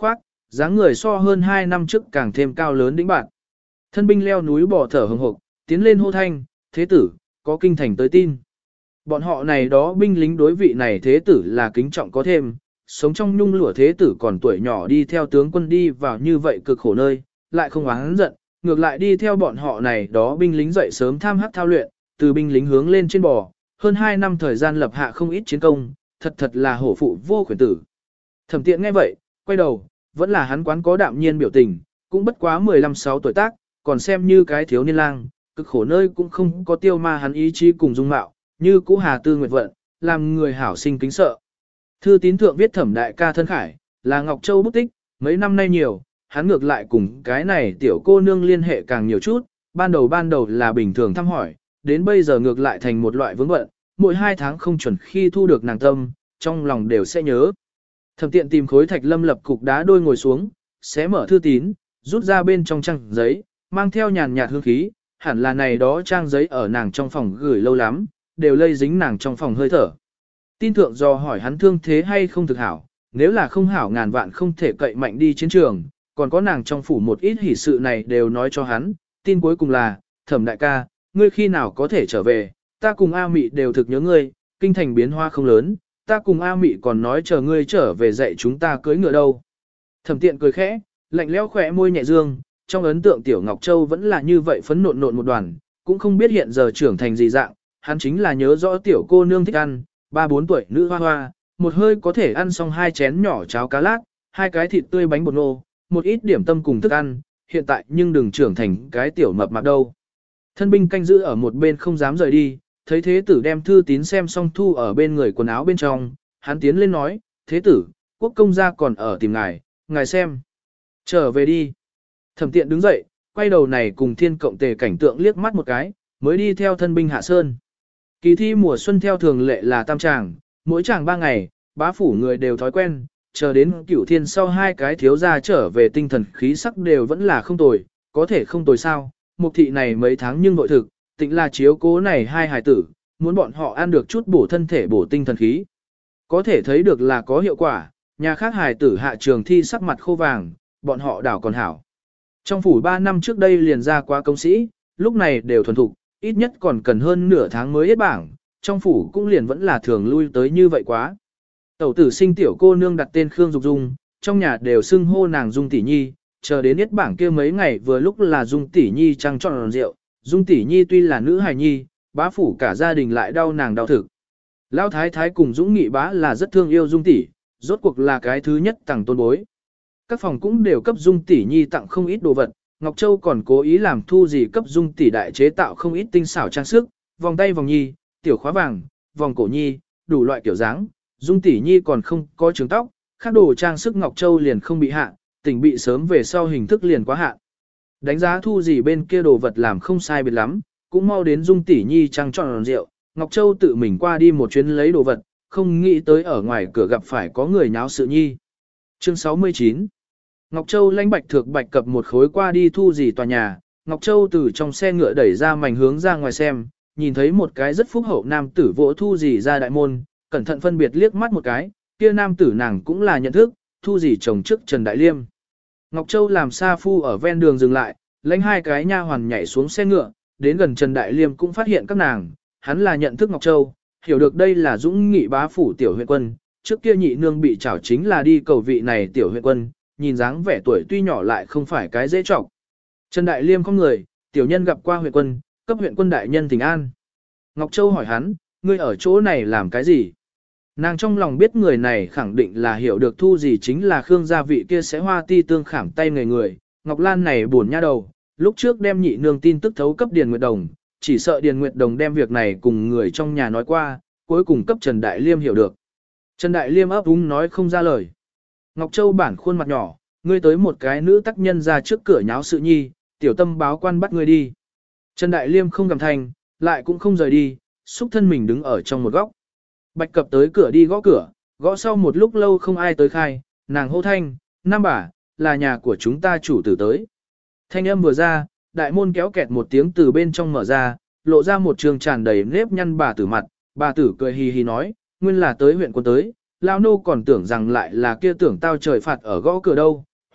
S1: dáng người so hơn 2 năm trước càng thêm cao lớn đĩnh bạn. Thân binh leo núi bò thở hừng hực, tiến lên hô thanh, thế tử, có kinh thành tới tin. Bọn họ này đó binh lính đối vị này thế tử là kính trọng có thêm, sống trong nhung lụa thế tử còn tuổi nhỏ đi theo tướng quân đi vào như vậy cực khổ nơi, lại không oán giận, ngược lại đi theo bọn họ này đó binh lính dậy sớm tham hắc thao luyện, từ binh lính hướng lên trên bò, hơn 2 năm thời gian lập hạ không ít chiến công, thật là hổ phụ vô khuyển tử. Thẩm Tiện nghe vậy, quay đầu, vẫn là hắn quán có đạm nhiên biểu tình, cũng bất quá 15-16 tuổi tác, còn xem như cái thiếu niên lang, cực khổ nơi cũng không có tiêu ma hắn ý chí cùng dung mạo, như cũ hà tư nguyệt vận, làm người hảo sinh kính sợ. Thư tín thượng viết Thẩm đại ca thân khải, là Ngọc Châu bút tích, mấy năm nay nhiều, hắn ngược lại cùng cái này tiểu cô nương liên hệ càng nhiều chút, ban đầu là bình thường thăm hỏi, đến bây giờ ngược lại thành một loại vướng bận, mỗi 2 tháng không chuẩn khi thu được nàng tâm, trong lòng đều sẽ nhớ. Thẩm Tiện tìm khối thạch lâm lập cục đá đôi ngồi xuống, xé mở thư tín, rút ra bên trong trang giấy, mang theo nhàn nhạt hương khí, hẳn là này đó trang giấy ở nàng trong phòng gửi lâu lắm, đều lây dính nàng trong phòng hơi thở. Tin thượng do hỏi hắn thương thế hay không thực hảo, nếu là không hảo ngàn vạn không thể cậy mạnh đi chiến trường, còn có nàng trong phủ một ít hỷ sự này đều nói cho hắn. Tin cuối cùng là, Thẩm đại ca, ngươi khi nào có thể trở về, ta cùng A Mị đều thực nhớ ngươi, kinh thành biến hoa không lớn, ta cùng A Mị còn nói chờ ngươi trở về dạy chúng ta cưới ngựa đâu. Thẩm Tiện cười khẽ, lạnh lẽo khỏe môi nhẹ dương, trong ấn tượng Tiểu Ngọc Châu vẫn là như vậy phấn nộn một đoàn, cũng không biết hiện giờ trưởng thành gì dạng, hắn chính là nhớ rõ tiểu cô nương thích ăn, 3-4 tuổi nữ hoa hoa, một hơi có thể ăn xong 2 chén nhỏ cháo cá lát, 2 cái thịt tươi bánh bột nô, một ít điểm tâm cùng thức ăn, hiện tại nhưng đừng trưởng thành cái tiểu mập mạp đâu. Thân binh canh giữ ở một bên không dám rời đi, thấy thế tử đem thư tín xem xong thu ở bên người quần áo bên trong, hắn tiến lên nói, thế tử, quốc công gia còn ở tìm ngài, ngài xem. Trở về đi. Thẩm Tiện đứng dậy, quay đầu này cùng Thiên Cộng Tề cảnh tượng liếc mắt một cái, mới đi theo thân binh hạ sơn. Kỳ thi mùa xuân theo thường lệ là tam tràng, mỗi tràng 3 ngày, bá phủ người đều thói quen, chờ đến Cửu Thiên sau 2 cái thiếu gia trở về tinh thần khí sắc đều vẫn là không tồi, có thể không tồi sao, mục thị này mấy tháng nhưng nội thực, tịnh là chiếu cố này 2 hài tử, muốn bọn họ ăn được chút bổ thân thể bổ tinh thần khí. Có thể thấy được là có hiệu quả, nhà khác hài tử hạ trường thi sắc mặt khô vàng, bọn họ đảo còn hảo. Trong phủ 3 năm trước đây liền ra qua công sĩ, lúc này đều thuần thục, ít nhất còn cần hơn nửa tháng mới hết bảng, trong phủ cũng liền vẫn là thường lui tới như vậy quá. Tẩu tử sinh tiểu cô nương đặt tên Khương Dục Dung, trong nhà đều xưng hô nàng Dung tỷ nhi, chờ đến hết bảng kia mấy ngày vừa lúc là Dung tỷ nhi trăng tròn rượu, Dung tỷ nhi tuy là nữ hài nhi, bá phủ cả gia đình lại đau nàng đau thực. Lão thái thái cùng Dũng Nghị bá là rất thương yêu Dung tỷ, rốt cuộc là cái thứ nhất tặng tôn bối. Các phòng cũng đều cấp Dung tỷ nhi tặng không ít đồ vật, Ngọc Châu còn cố ý làm Thu gì cấp Dung tỷ đại chế tạo không ít tinh xảo trang sức, vòng tay vòng nhi, tiểu khóa vàng, vòng cổ nhi, đủ loại kiểu dáng. Dung tỷ nhi còn không có trường tóc, khác đồ trang sức Ngọc Châu liền không bị hạ, tỉnh bị sớm về sau hình thức liền quá hạ. Đánh giá Thu gì bên kia đồ vật làm không sai biệt lắm, cũng mau đến Dung tỷ nhi trăng tròn rượu, Ngọc Châu tự mình qua đi một chuyến lấy đồ vật, không nghĩ tới ở ngoài cửa gặp phải có người nháo sự nhi. Chương 69 Ngọc Châu lãnh bạch thược bạch cập một khối qua đi Thu gì tòa nhà, Ngọc Châu từ trong xe ngựa đẩy ra mảnh hướng ra ngoài xem, nhìn thấy một cái rất phúc hậu nam tử vỗ Thu gì ra đại môn, cẩn thận phân biệt liếc mắt một cái, kia nam tử nàng cũng là nhận thức, Thu gì chồng trước Trần Đại Liêm. Ngọc Châu làm sa phu ở ven đường dừng lại, lãnh 2 cái nha hoàn nhảy xuống xe ngựa, đến gần Trần Đại Liêm cũng phát hiện các nàng, hắn là nhận thức Ngọc Châu, hiểu được đây là Dũng Nghị bá phủ tiểu huyện quân, trước kia nhị nương bị trảo chính là đi cầu vị này tiểu huyện quân, nhìn dáng vẻ tuổi tuy nhỏ lại không phải cái dễ trọng. Trần Đại Liêm không người, tiểu nhân gặp qua huyện quân, cấp huyện quân đại nhân thỉnh an. Ngọc Châu hỏi hắn, ngươi ở chỗ này làm cái gì? Nàng trong lòng biết người này khẳng định là hiểu được Thu gì chính là Khương gia vị kia sẽ hoa ti tương khảm tay người. Ngọc Lan này buồn nha đầu, lúc trước đem nhị nương tin tức thấu cấp Điền Nguyệt Đồng, chỉ sợ Điền Nguyệt Đồng đem việc này cùng người trong nhà nói qua, cuối cùng cấp Trần Đại Liêm hiểu được. Trần Đại Liêm ấp úng nói không ra lời. Ngọc Châu bản khuôn mặt nhỏ, ngươi tới một cái nữ tác nhân ra trước cửa nháo sự nhi, tiểu tâm báo quan bắt ngươi đi. Trần Đại Liêm không gầm thanh, lại cũng không rời đi, xúc thân mình đứng ở trong một góc. Bạch cập tới cửa đi gõ cửa, gõ sau một lúc lâu không ai tới khai, nàng hô thanh, Nam bà, là nhà của chúng ta chủ tử tới. Thanh âm vừa ra, đại môn kéo kẹt một tiếng từ bên trong mở ra, lộ ra một trường tràn đầy nếp nhăn bà tử mặt, bà tử cười hì hì nói, nguyên là tới huyện quân tới, lao nô còn tưởng rằng lại là kia tưởng tao trời phạt ở gõ cửa đâu,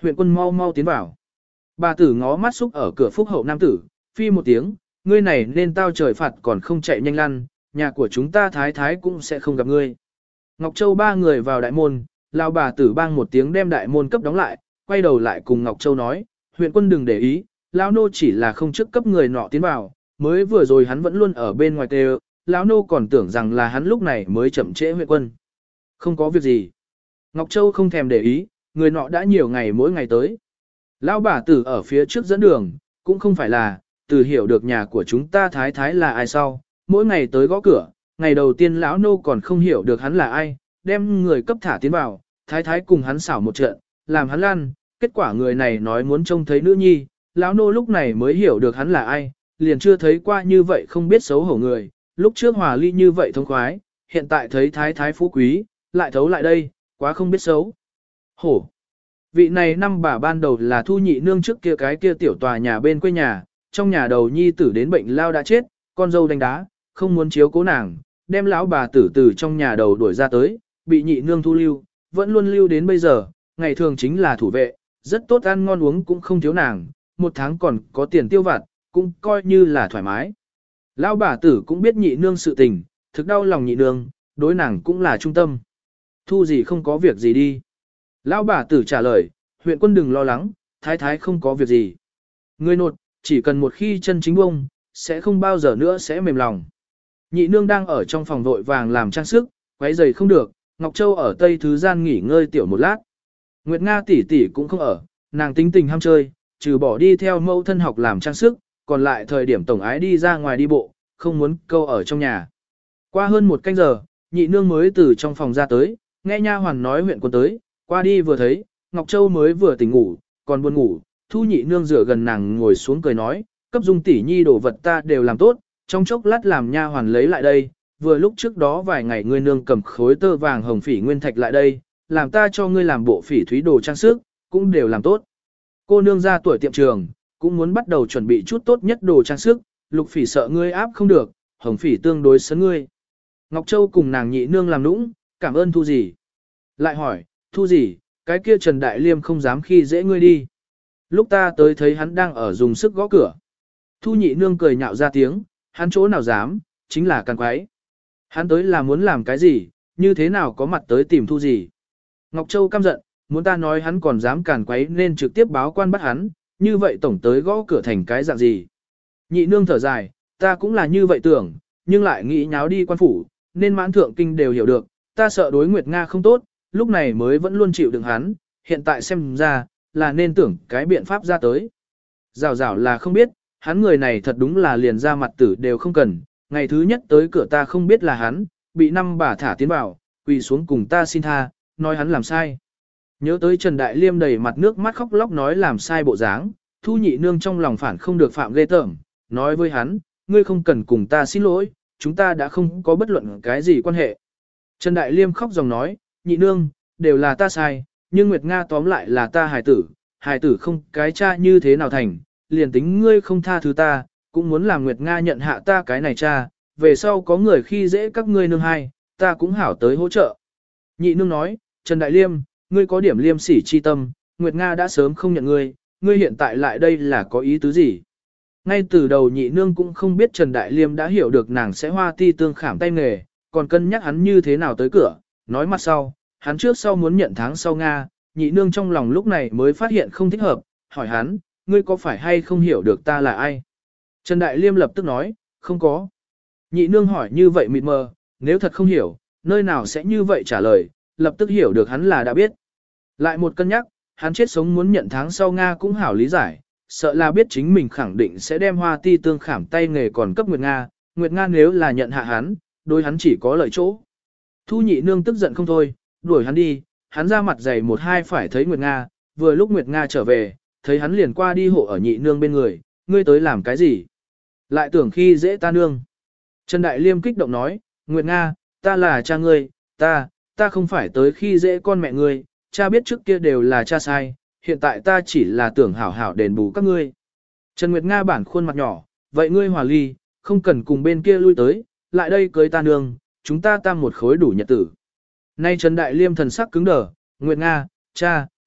S1: huyện quân mau mau tiến vào. Bà tử ngó mắt xúc ở cửa phúc hậu nam tử, phi một tiếng, ngươi này nên tao trời phạt còn không chạy nhanh lăn, nhà của chúng ta thái thái cũng sẽ không gặp ngươi. Ngọc Châu ba người vào đại môn, lao bà tử bang một tiếng đem đại môn cấp đóng lại, quay đầu lại cùng Ngọc Châu nói, huyện quân đừng để ý, lão nô chỉ là không trước cấp người nọ tiến vào, mới vừa rồi hắn vẫn luôn ở bên ngoài kêu, lão nô còn tưởng rằng là hắn lúc này mới chậm trễ huyện quân. Không có việc gì. Ngọc Châu không thèm để ý, người nọ đã nhiều ngày mỗi ngày tới. Lão bà tử ở phía trước dẫn đường, cũng không phải là, từ hiểu được nhà của chúng ta thái thái là ai sau, mỗi ngày tới gõ cửa, ngày đầu tiên lão nô còn không hiểu được hắn là ai, đem người cấp thả tiến vào, thái thái cùng hắn xảo một trận, làm hắn lăn, kết quả người này nói muốn trông thấy nữ nhi, lão nô lúc này mới hiểu được hắn là ai, liền chưa thấy qua như vậy không biết xấu hổ người, lúc trước hòa ly như vậy thông khoái, hiện tại thấy thái thái phú quý, lại thấu lại đây, quá không biết xấu. Hổ. Vị này năm bà ban đầu là Thu nhị nương trước kia cái kia tiểu tòa nhà bên quê nhà, trong nhà đầu nhi tử đến bệnh lao đã chết, con dâu đánh đá, không muốn chiếu cố nàng, đem lão bà tử từ trong nhà đầu đuổi ra tới, bị nhị nương thu lưu, vẫn luôn lưu đến bây giờ, ngày thường chính là thủ vệ, rất tốt ăn ngon uống cũng không thiếu nàng, một tháng còn có tiền tiêu vặt, cũng coi như là thoải mái. Lão bà tử cũng biết nhị nương sự tình, thực đau lòng nhị nương, đối nàng cũng là trung tâm. Thu gì không có việc gì đi. Lão bà tử trả lời, huyện quân đừng lo lắng, thái thái không có việc gì. Người nột, chỉ cần một khi chân chính bông, sẽ không bao giờ nữa sẽ mềm lòng. Nhị nương đang ở trong phòng vội vàng làm trang sức, quấy giày không được, Ngọc Châu ở tây thứ gian nghỉ ngơi tiểu một lát. Nguyệt Nga tỷ tỷ cũng không ở, nàng tính tình ham chơi, trừ bỏ đi theo mẫu thân học làm trang sức, còn lại thời điểm tổng ái đi ra ngoài đi bộ, không muốn câu ở trong nhà. Qua hơn một canh giờ, nhị nương mới từ trong phòng ra tới, nghe nha hoàn nói huyện quân tới, qua đi vừa thấy, Ngọc Châu mới vừa tỉnh ngủ, còn buồn ngủ, Thu nhị nương rửa gần nàng ngồi xuống cười nói, cấp Dung tỷ nhi đồ vật ta đều làm tốt, trong chốc lát làm nha hoàn lấy lại đây, vừa lúc trước đó vài ngày ngươi nương cầm khối tơ vàng hồng phỉ nguyên thạch lại đây, làm ta cho ngươi làm bộ phỉ thúy đồ trang sức, cũng đều làm tốt. Cô nương ra tuổi tiệm trường, cũng muốn bắt đầu chuẩn bị chút tốt nhất đồ trang sức, lục phỉ sợ ngươi áp không được, hồng phỉ tương đối sấn ngươi. Ngọc Châu cùng nàng nhị nương làm nũng, cảm ơn Thu gì. Lại hỏi, Thu gì, cái kia Trần Đại Liêm không dám khi dễ ngươi đi. Lúc ta tới thấy hắn đang ở dùng sức gõ cửa. Thu nhị nương cười nhạo ra tiếng, hắn chỗ nào dám, chính là càng quái. Hắn tới là muốn làm cái gì, như thế nào có mặt tới tìm Thu gì. Ngọc Châu căm giận, muốn ta nói hắn còn dám càn quấy nên trực tiếp báo quan bắt hắn, như vậy tổng tới gõ cửa thành cái dạng gì. Nhị nương thở dài, ta cũng là như vậy tưởng, nhưng lại nghĩ nháo đi quan phủ, nên mãn thượng kinh đều hiểu được, ta sợ đối Nguyệt Nga không tốt, lúc này mới vẫn luôn chịu đựng hắn, hiện tại xem ra, là nên tưởng cái biện pháp ra tới. Rào rào là không biết, hắn người này thật đúng là liền ra mặt tử đều không cần, ngày thứ nhất tới cửa ta không biết là hắn, bị năm bà thả tiến vào, quỳ xuống cùng ta xin tha, nói hắn làm sai. Nhớ tới Trần Đại Liêm đầy mặt nước mắt khóc lóc nói làm sai bộ dáng, Thu nhị nương trong lòng phản không được phạm ghê tởm, nói với hắn, ngươi không cần cùng ta xin lỗi, chúng ta đã không có bất luận cái gì quan hệ. Trần Đại Liêm khóc dòng nói, nhị nương, đều là ta sai, nhưng Nguyệt Nga tóm lại là ta hài tử không cái cha như thế nào thành, liền tính ngươi không tha thứ ta, cũng muốn làm Nguyệt Nga nhận hạ ta cái này cha, về sau có người khi dễ các ngươi nương hai, ta cũng hảo tới hỗ trợ. Nhị nương nói, Trần Đại Liêm, ngươi có điểm liêm sỉ chi tâm, Nguyệt Nga đã sớm không nhận ngươi, ngươi hiện tại lại đây là có ý tứ gì? Ngay từ đầu nhị nương cũng không biết Trần Đại Liêm đã hiểu được nàng sẽ hoa ti tương khảm tay nghề, còn cân nhắc hắn như thế nào tới cửa, nói mặt sau, hắn trước sau muốn nhận tháng sau Nga, nhị nương trong lòng lúc này mới phát hiện không thích hợp, hỏi hắn, ngươi có phải hay không hiểu được ta là ai? Trần Đại Liêm lập tức nói, không có. Nhị nương hỏi như vậy mịt mờ, nếu thật không hiểu, nơi nào sẽ như vậy trả lời, lập tức hiểu được hắn là đã biết. Lại một cân nhắc, hắn chết sống muốn nhận tháng sau Nga cũng hảo lý giải, sợ là biết chính mình khẳng định sẽ đem hoa ti tương khảm tay nghề còn cấp Nguyệt Nga nếu là nhận hạ hắn, đối hắn chỉ có lợi chỗ. Thu nhị nương tức giận không thôi, đuổi hắn đi, hắn ra mặt dày một hai phải thấy Nguyệt Nga, vừa lúc Nguyệt Nga trở về, thấy hắn liền qua đi hộ ở nhị nương bên người, ngươi tới làm cái gì? Lại tưởng khi dễ ta nương. Trần Đại Liêm kích động nói, Nguyệt Nga, ta là cha ngươi, ta không phải tới khi dễ con mẹ ngươi, cha biết trước kia đều là cha sai, hiện tại ta chỉ là tưởng hảo hảo đền bù các ngươi. Trần Nguyệt Nga bản khuôn mặt nhỏ, vậy ngươi hòa ly, không cần cùng bên kia lui tới, lại đây cưới ta nương, chúng ta tam một khối đủ nhật tử. Nay Trần Đại Liêm thần sắc cứng đờ, Nguyệt Nga, cha,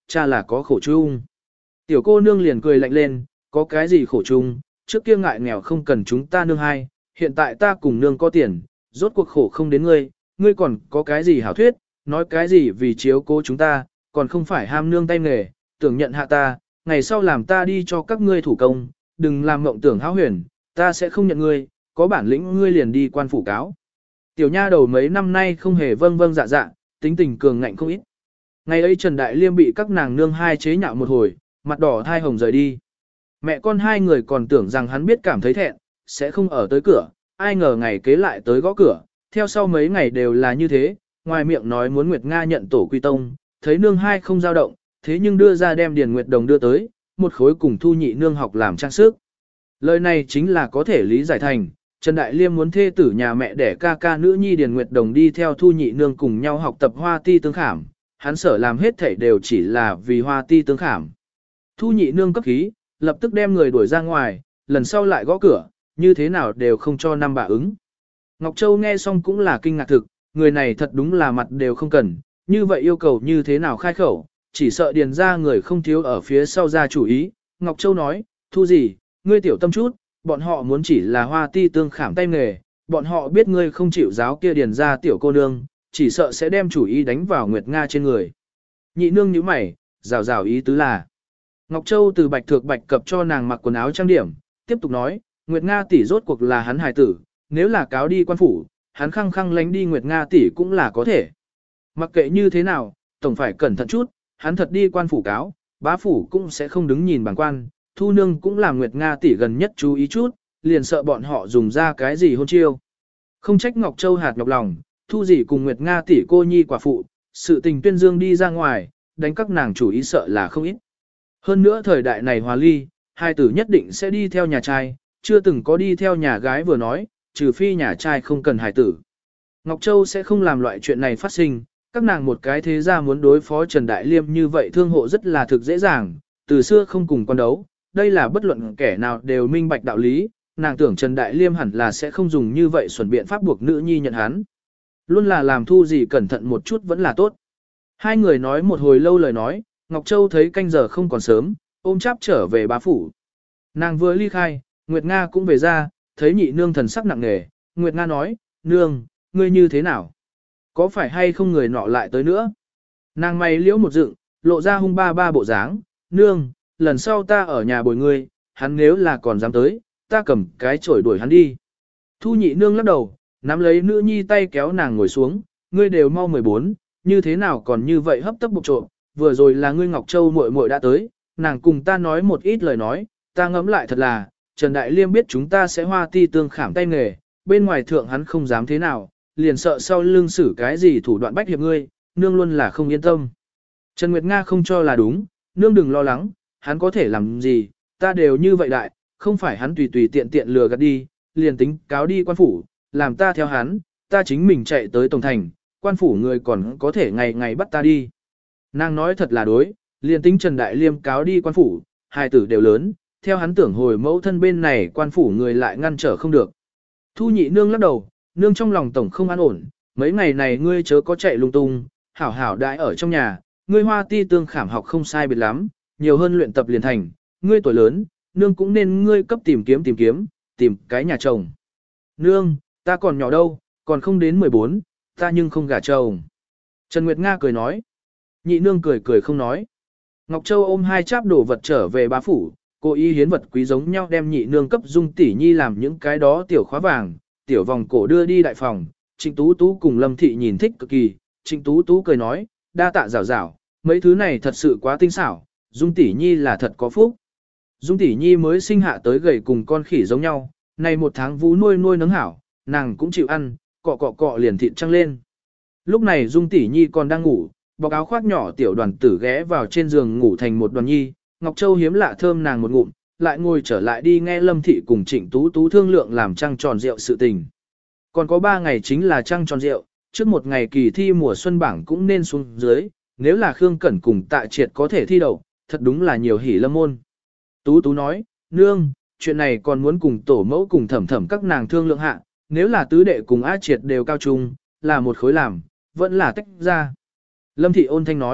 S1: cha là có khổ chung. Tiểu cô nương liền cười lạnh lên, có cái gì khổ chung, trước kia ngại nghèo không cần chúng ta nương hai, hiện tại ta cùng nương có tiền, rốt cuộc khổ không đến ngươi, ngươi còn có cái gì hảo thuyết, nói cái gì vì chiếu cố chúng ta, còn không phải ham nương tay nghề, tưởng nhận hạ ta, ngày sau làm ta đi cho các ngươi thủ công, đừng làm mộng tưởng hão huyền, ta sẽ không nhận ngươi, có bản lĩnh ngươi liền đi quan phủ cáo. Tiểu nha đầu mấy năm nay không hề vâng vâng dạ dạ, tính tình cường ngạnh không ít. Ngày ấy Trần Đại Liêm bị các nàng nương hai chế nhạo một hồi, mặt đỏ thai hồng rời đi. Mẹ con hai người còn tưởng rằng hắn biết cảm thấy thẹn, sẽ không ở tới cửa, ai ngờ ngày kế lại tới gõ cửa, theo sau mấy ngày đều là như thế, ngoài miệng nói muốn Nguyệt Nga nhận tổ quy tông, thấy nương hai không dao động, thế nhưng đưa ra đem Điền Nguyệt Đồng đưa tới, một khối cùng Thu Nhị nương học làm trang sức. Lời này chính là có thể lý giải thành, Trần Đại Liêm muốn thê tử nhà mẹ để ca ca nữ nhi Điền Nguyệt Đồng đi theo Thu Nhị nương cùng nhau học tập hoa ti tương khảm, hắn sở làm hết thảy đều chỉ là vì hoa ti tương khảm. Thu Nhị nương cấp khí, lập tức đem người đuổi ra ngoài, lần sau lại gõ cửa, như thế nào đều không cho năm bà ứng. Ngọc Châu nghe xong cũng là kinh ngạc thực, người này thật đúng là mặt đều không cần, như vậy yêu cầu như thế nào khai khẩu, chỉ sợ điền ra người không thiếu ở phía sau ra chủ ý. Ngọc Châu nói, Thu gì, ngươi tiểu tâm chút, bọn họ muốn chỉ là hoa ti tương khảm tay nghề, bọn họ biết ngươi không chịu giáo kia điền ra tiểu cô nương, chỉ sợ sẽ đem chủ ý đánh vào Nguyệt Nga trên người. Nhị nương nhíu mày, rào rào ý tứ là. Ngọc Châu từ bạch thược bạch cập cho nàng mặc quần áo trang điểm, tiếp tục nói, Nguyệt Nga tỷ rốt cuộc là hắn hài tử, nếu là cáo đi quan phủ, hắn khăng khăng lánh đi Nguyệt Nga tỷ cũng là có thể. Mặc kệ như thế nào, tổng phải cẩn thận chút, hắn thật đi quan phủ cáo, bá phủ cũng sẽ không đứng nhìn bằng quan, Thu nương cũng là Nguyệt Nga tỷ gần nhất chú ý chút, liền sợ bọn họ dùng ra cái gì hôn chiêu. Không trách Ngọc Châu hạt nhọc lòng, Thu gì cùng Nguyệt Nga tỷ cô nhi quả phụ, sự tình tuyên dương đi ra ngoài, đánh các nàng chủ ý sợ là không ít. Hơn nữa thời đại này hòa ly, hai tử nhất định sẽ đi theo nhà trai, chưa từng có đi theo nhà gái vừa nói, trừ phi nhà trai không cần hài tử. Ngọc Châu sẽ không làm loại chuyện này phát sinh, các nàng một cái thế gia muốn đối phó Trần Đại Liêm như vậy thương hộ rất là thực dễ dàng, từ xưa không cùng quan đấu, đây là bất luận kẻ nào đều minh bạch đạo lý, nàng tưởng Trần Đại Liêm hẳn là sẽ không dùng như vậy xuẩn biện pháp buộc nữ nhi nhận hắn. Luôn là làm Thu gì cẩn thận một chút vẫn là tốt. Hai người nói một hồi lâu lời nói, Ngọc Châu thấy canh giờ không còn sớm, ôm cháp trở về bá phủ. Nàng vừa ly khai, Nguyệt Nga cũng về ra, thấy nhị nương thần sắc nặng nề, Nguyệt Nga nói, nương, ngươi như thế nào? Có phải hay không người nọ lại tới nữa? Nàng mày liễu một dựng, lộ ra hung ba ba bộ dáng, nương, lần sau ta ở nhà bồi ngươi, hắn nếu là còn dám tới, ta cầm cái chổi đuổi hắn đi. Thu nhị nương lắc đầu, nắm lấy nữ nhi tay kéo nàng ngồi xuống, ngươi đều mau 14, như thế nào còn như vậy hấp tấp bục trộm, vừa rồi là ngươi Ngọc Châu muội muội đã tới, nàng cùng ta nói một ít lời nói, ta ngẫm lại thật là, Trần Đại Liêm biết chúng ta sẽ hoa ti tương khảm tay nghề, bên ngoài thượng hắn không dám thế nào, liền sợ sau lưng xử cái gì thủ đoạn bách hiệp ngươi, nương luôn là không yên tâm. Trần Nguyệt Nga không cho là đúng, nương đừng lo lắng, hắn có thể làm gì, ta đều như vậy đại, không phải hắn tùy tùy tiện tiện lừa gạt đi, liền tính cáo đi quan phủ, làm ta theo hắn, ta chính mình chạy tới Tổng Thành, quan phủ người còn có thể ngày ngày bắt ta đi. Nàng nói thật là đối, liền tính Trần Đại Liêm cáo đi quan phủ, hai tử đều lớn, theo hắn tưởng hồi mẫu thân bên này quan phủ người lại ngăn trở không được. Thu nhị nương lắc đầu, nương trong lòng tổng không an ổn, mấy ngày này ngươi chớ có chạy lung tung, hảo hảo đãi ở trong nhà, ngươi hoa ti tương khảm học không sai biệt lắm, nhiều hơn luyện tập liền thành, ngươi tuổi lớn, nương cũng nên ngươi cấp tìm kiếm cái nhà chồng. Nương, ta còn nhỏ đâu, còn không đến 14, ta nhưng không gả chồng. Trần Nguyệt Nga cười nói. Nhị nương cười cười không nói. Ngọc Châu ôm hai cháp đồ vật trở về bá phủ, cô ý hiến vật quý giống nhau đem nhị nương cấp Dung tỷ nhi làm những cái đó tiểu khóa vàng, tiểu vòng cổ đưa đi đại phòng. Trịnh Tú Tú cùng Lâm Thị nhìn thích cực kỳ, Trịnh Tú Tú cười nói, đa tạ rào rào, mấy thứ này thật sự quá tinh xảo, Dung tỷ nhi là thật có phúc. Dung tỷ nhi mới sinh hạ tới gầy cùng con khỉ giống nhau, này một tháng vú nuôi nấng hảo, nàng cũng chịu ăn, cọ cọ liền thịt trăng lên. Lúc này Dung tỷ nhi còn đang ngủ, bọc áo khoác nhỏ tiểu đoàn tử ghé vào trên giường ngủ thành một đoàn nhi, Ngọc Châu hiếm lạ thơm nàng một ngụm, lại ngồi trở lại đi nghe Lâm Thị cùng Trịnh Tú Tú thương lượng làm trăng tròn rượu sự tình. Còn có 3 ngày chính là trăng tròn rượu, trước một ngày kỳ thi mùa xuân bảng cũng nên xuống dưới, nếu là Khương Cẩn cùng Tạ Triệt có thể thi đậu, thật đúng là nhiều hỉ lâm môn. Tú Tú nói, nương, chuyện này còn muốn cùng tổ mẫu cùng thẩm thẩm các nàng thương lượng hạ, nếu là tứ đệ cùng A Triệt đều cao trung, là một khối làm, vẫn là tách ra. Lâm Thị ôn thanh nói,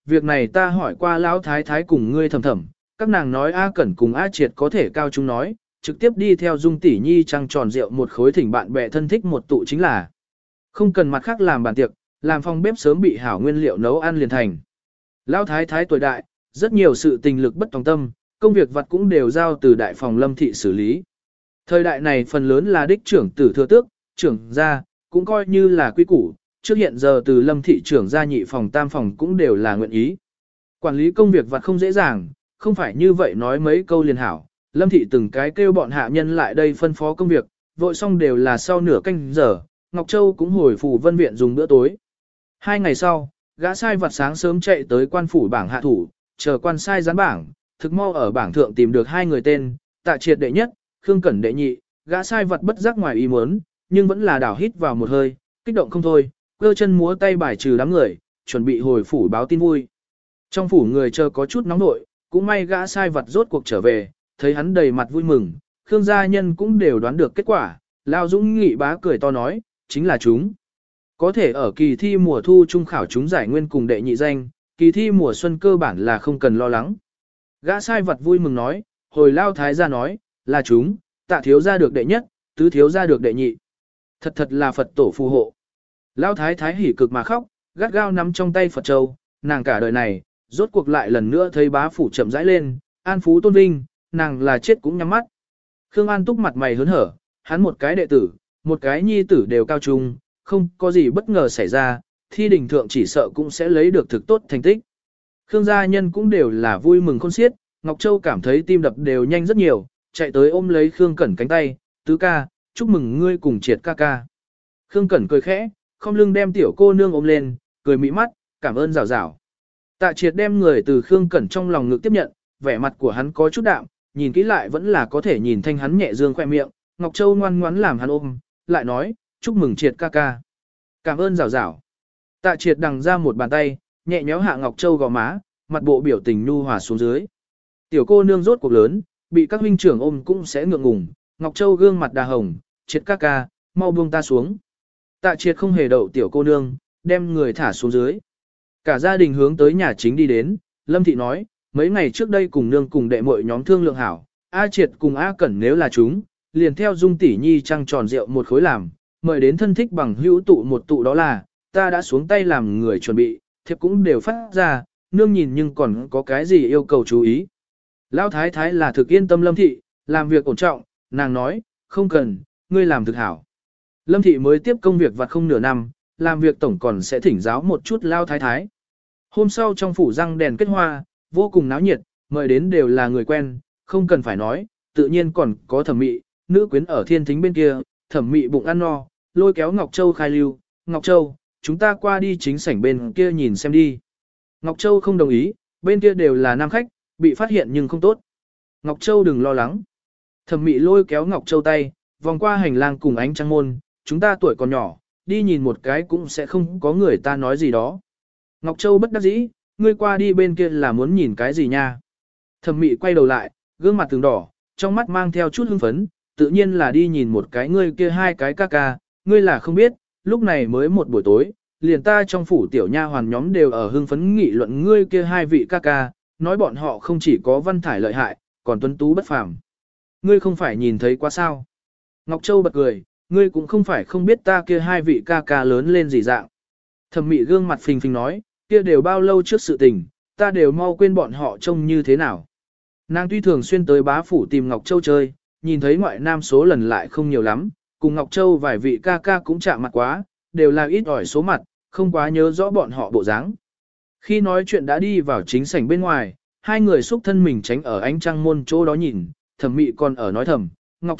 S1: việc này ta hỏi qua lão thái thái cùng ngươi thầm thầm, các nàng nói A Cẩn cùng A Triệt có thể cao chúng nói, trực tiếp đi theo Dung tỷ nhi trăng tròn rượu một khối thỉnh bạn bè thân thích một tụ chính là. Không cần mặt khác làm bàn tiệc, làm phòng bếp sớm bị hảo nguyên liệu nấu ăn liền thành. Lão thái thái tuổi đại, rất nhiều sự tình lực bất tòng tâm, công việc vặt cũng đều giao từ đại phòng Lâm thị xử lý. Thời đại này phần lớn là đích trưởng tử thừa tước, trưởng gia, cũng coi như là quy củ, trước hiện giờ từ Lâm thị trưởng gia nhị phòng tam phòng cũng đều là nguyện ý. Quản lý công việc vặt không dễ dàng, không phải như vậy nói mấy câu liền hảo. Lâm thị từng cái kêu bọn hạ nhân lại đây phân phó công việc, vội xong đều là sau nửa canh giờ, Ngọc Châu cũng hồi phủ vân viện dùng bữa tối. 2 ngày sau, gã sai vặt sáng sớm chạy tới quan phủ bảng hạ thủ, chờ quan sai dán bảng, thực mau ở bảng thượng tìm được 2 người tên, Tạ Triệt đệ nhất, Khương Cẩn đệ nhị, gã sai vặt bất giác ngoài ý muốn, nhưng vẫn là đảo hít vào một hơi, kích động không thôi, cơ chân múa tay bài trừ đám người, chuẩn bị hồi phủ báo tin vui. Trong phủ người chờ có chút nóng nội, cũng may gã sai vặt rốt cuộc trở về, thấy hắn đầy mặt vui mừng, Khương gia nhân cũng đều đoán được kết quả, Lao Dũng Nghị bá cười to nói, chính là chúng. Có thể ở kỳ thi mùa thu trung khảo chúng giải nguyên cùng đệ nhị danh, kỳ thi mùa xuân cơ bản là không cần lo lắng. Gã sai vặt vui mừng nói, hồi Lao Thái gia nói, là chúng, Tạ thiếu gia được đệ nhất, Tứ thiếu gia được đệ nhị. Thật thật là Phật tổ phù hộ. Lao Thái thái hỉ cực mà khóc, gắt gao nắm trong tay Phật châu, nàng cả đời này, rốt cuộc lại lần nữa thấy bá phủ chậm rãi lên, an phú tôn vinh, nàng là chết cũng nhắm mắt. Khương An Túc mặt mày hớn hở, hắn một cái đệ tử, một cái nhi tử đều cao trung, không có gì bất ngờ xảy ra, thi đình thượng chỉ sợ cũng sẽ lấy được thực tốt thành tích. Khương gia nhân cũng đều là vui mừng khôn xiết, Ngọc Châu cảm thấy tim đập đều nhanh rất nhiều, chạy tới ôm lấy Khương Cẩn cánh tay, tứ ca, chúc mừng ngươi cùng Triệt ca ca. Khương Cẩn cười khẽ, không lưng đem tiểu cô nương ôm lên, cười mỹ mắt, cảm ơn rào rào. Tạ Triệt đem người từ Khương Cẩn trong lòng ngực tiếp nhận, vẻ mặt của hắn có chút đạm, nhìn kỹ lại vẫn là có thể nhìn thanh hắn nhẹ dương khoe miệng, Ngọc Châu ngoan ngoãn làm hắn ôm, lại nói, chúc mừng Triệt ca ca. Cảm ơn rào rào. Tạ Triệt đằng ra một bàn tay, nhẹ nhéo hạ Ngọc Châu gò má, mặt bộ biểu tình nhu hòa xuống dưới. Tiểu cô nương rốt cuộc lớn, bị các huynh trưởng ôm cũng sẽ ngượng ngùng, Ngọc Châu gương mặt đà hồng, Triệt ca ca, mau buông ta xuống. Tạ Triệt không hề đậu tiểu cô nương, đem người thả xuống dưới. Cả gia đình hướng tới nhà chính đi đến, Lâm Thị nói, mấy ngày trước đây cùng nương cùng đệ muội nhóm thương lượng hảo, A Triệt cùng A Cẩn nếu là chúng, liền theo Dung tỷ nhi trăng tròn rượu một khối làm, mời đến thân thích bằng hữu tụ một tụ đó là, ta đã xuống tay làm người chuẩn bị, thiệp cũng đều phát ra, nương nhìn nhưng còn có cái gì yêu cầu chú ý. Lão thái thái là thực yên tâm Lâm Thị, làm việc ổn trọng, nàng nói, không cần, ngươi làm thực hảo. Lâm Thị mới tiếp công việc vặt không nửa năm, làm việc tổng còn sẽ thỉnh giáo một chút Lão thái thái. Hôm sau trong phủ răng đèn kết hoa, vô cùng náo nhiệt, mời đến đều là người quen, không cần phải nói, tự nhiên còn có thẩm mị, nữ quyến ở thiên thính bên kia, thẩm mị bụng ăn no, lôi kéo Ngọc Châu khai lưu, Ngọc Châu, chúng ta qua đi chính sảnh bên kia nhìn xem đi. Ngọc Châu không đồng ý, bên kia đều là nam khách, bị phát hiện nhưng không tốt. Ngọc Châu đừng lo lắng. Thẩm mị lôi kéo Ngọc Châu tay, vòng qua hành lang cùng ánh trăng môn, chúng ta tuổi còn nhỏ, đi nhìn một cái cũng sẽ không có người ta nói gì đó. Ngọc Châu bất đắc dĩ, ngươi qua đi bên kia là muốn nhìn cái gì nha. Thẩm mị quay đầu lại, gương mặt từng đỏ, trong mắt mang theo chút hưng phấn, tự nhiên là đi nhìn một cái ngươi kia hai cái ca ca, ngươi là không biết, lúc này mới một buổi tối, liền ta trong phủ tiểu nha hoàn nhóm đều ở hưng phấn nghị luận ngươi kia hai vị ca ca, nói bọn họ không chỉ có văn thải lợi hại, còn tuấn tú bất phàm. Ngươi không phải nhìn thấy quá sao. Ngọc Châu bật cười, ngươi cũng không phải không biết ta kia hai vị ca ca lớn lên gì dạng. Thẩm mị gương mặt phình phình nói, kia đều bao lâu trước sự tình, ta đều mau quên bọn họ trông như thế nào. Nàng tuy thường xuyên tới bá phủ tìm Ngọc Châu chơi, nhìn thấy ngoại nam số lần lại không nhiều lắm, cùng Ngọc Châu vài vị ca ca cũng chạm mặt quá, đều là ít ỏi số mặt, không quá nhớ rõ bọn họ bộ dáng. Khi nói chuyện đã đi vào chính sảnh bên ngoài, hai người xúc thân mình tránh ở ánh trăng môn chỗ đó nhìn, thẩm mị còn ở nói thầm,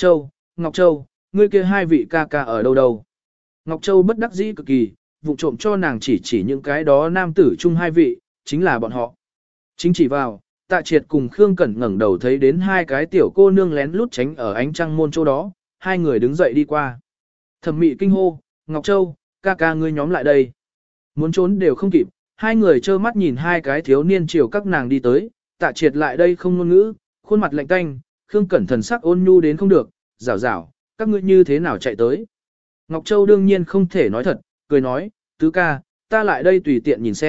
S1: Ngọc Châu, ngươi kia hai vị ca ca ở đâu đâu. Ngọc Châu bất đắc dĩ cực kỳ, vụ trộm cho nàng chỉ những cái đó nam tử chung hai vị, chính là bọn họ. Chính chỉ vào, Tạ Triệt cùng Khương Cẩn ngẩng đầu thấy đến hai cái tiểu cô nương lén lút tránh ở ánh trăng môn chỗ đó, hai người đứng dậy đi qua. Thẩm mị kinh hô, Ngọc Châu, ca ca ngươi nhóm lại đây. Muốn trốn đều không kịp, hai người trơ mắt nhìn hai cái thiếu niên chiều các nàng đi tới, Tạ Triệt lại đây không ngôn ngữ, khuôn mặt lạnh tanh, Khương Cẩn thần sắc ôn nhu đến không được, rảo, các ngươi như thế nào chạy tới. Ngọc Châu đương nhiên không thể nói thật, cười nói, tứ ca, ta lại đây tùy tiện nhìn xem,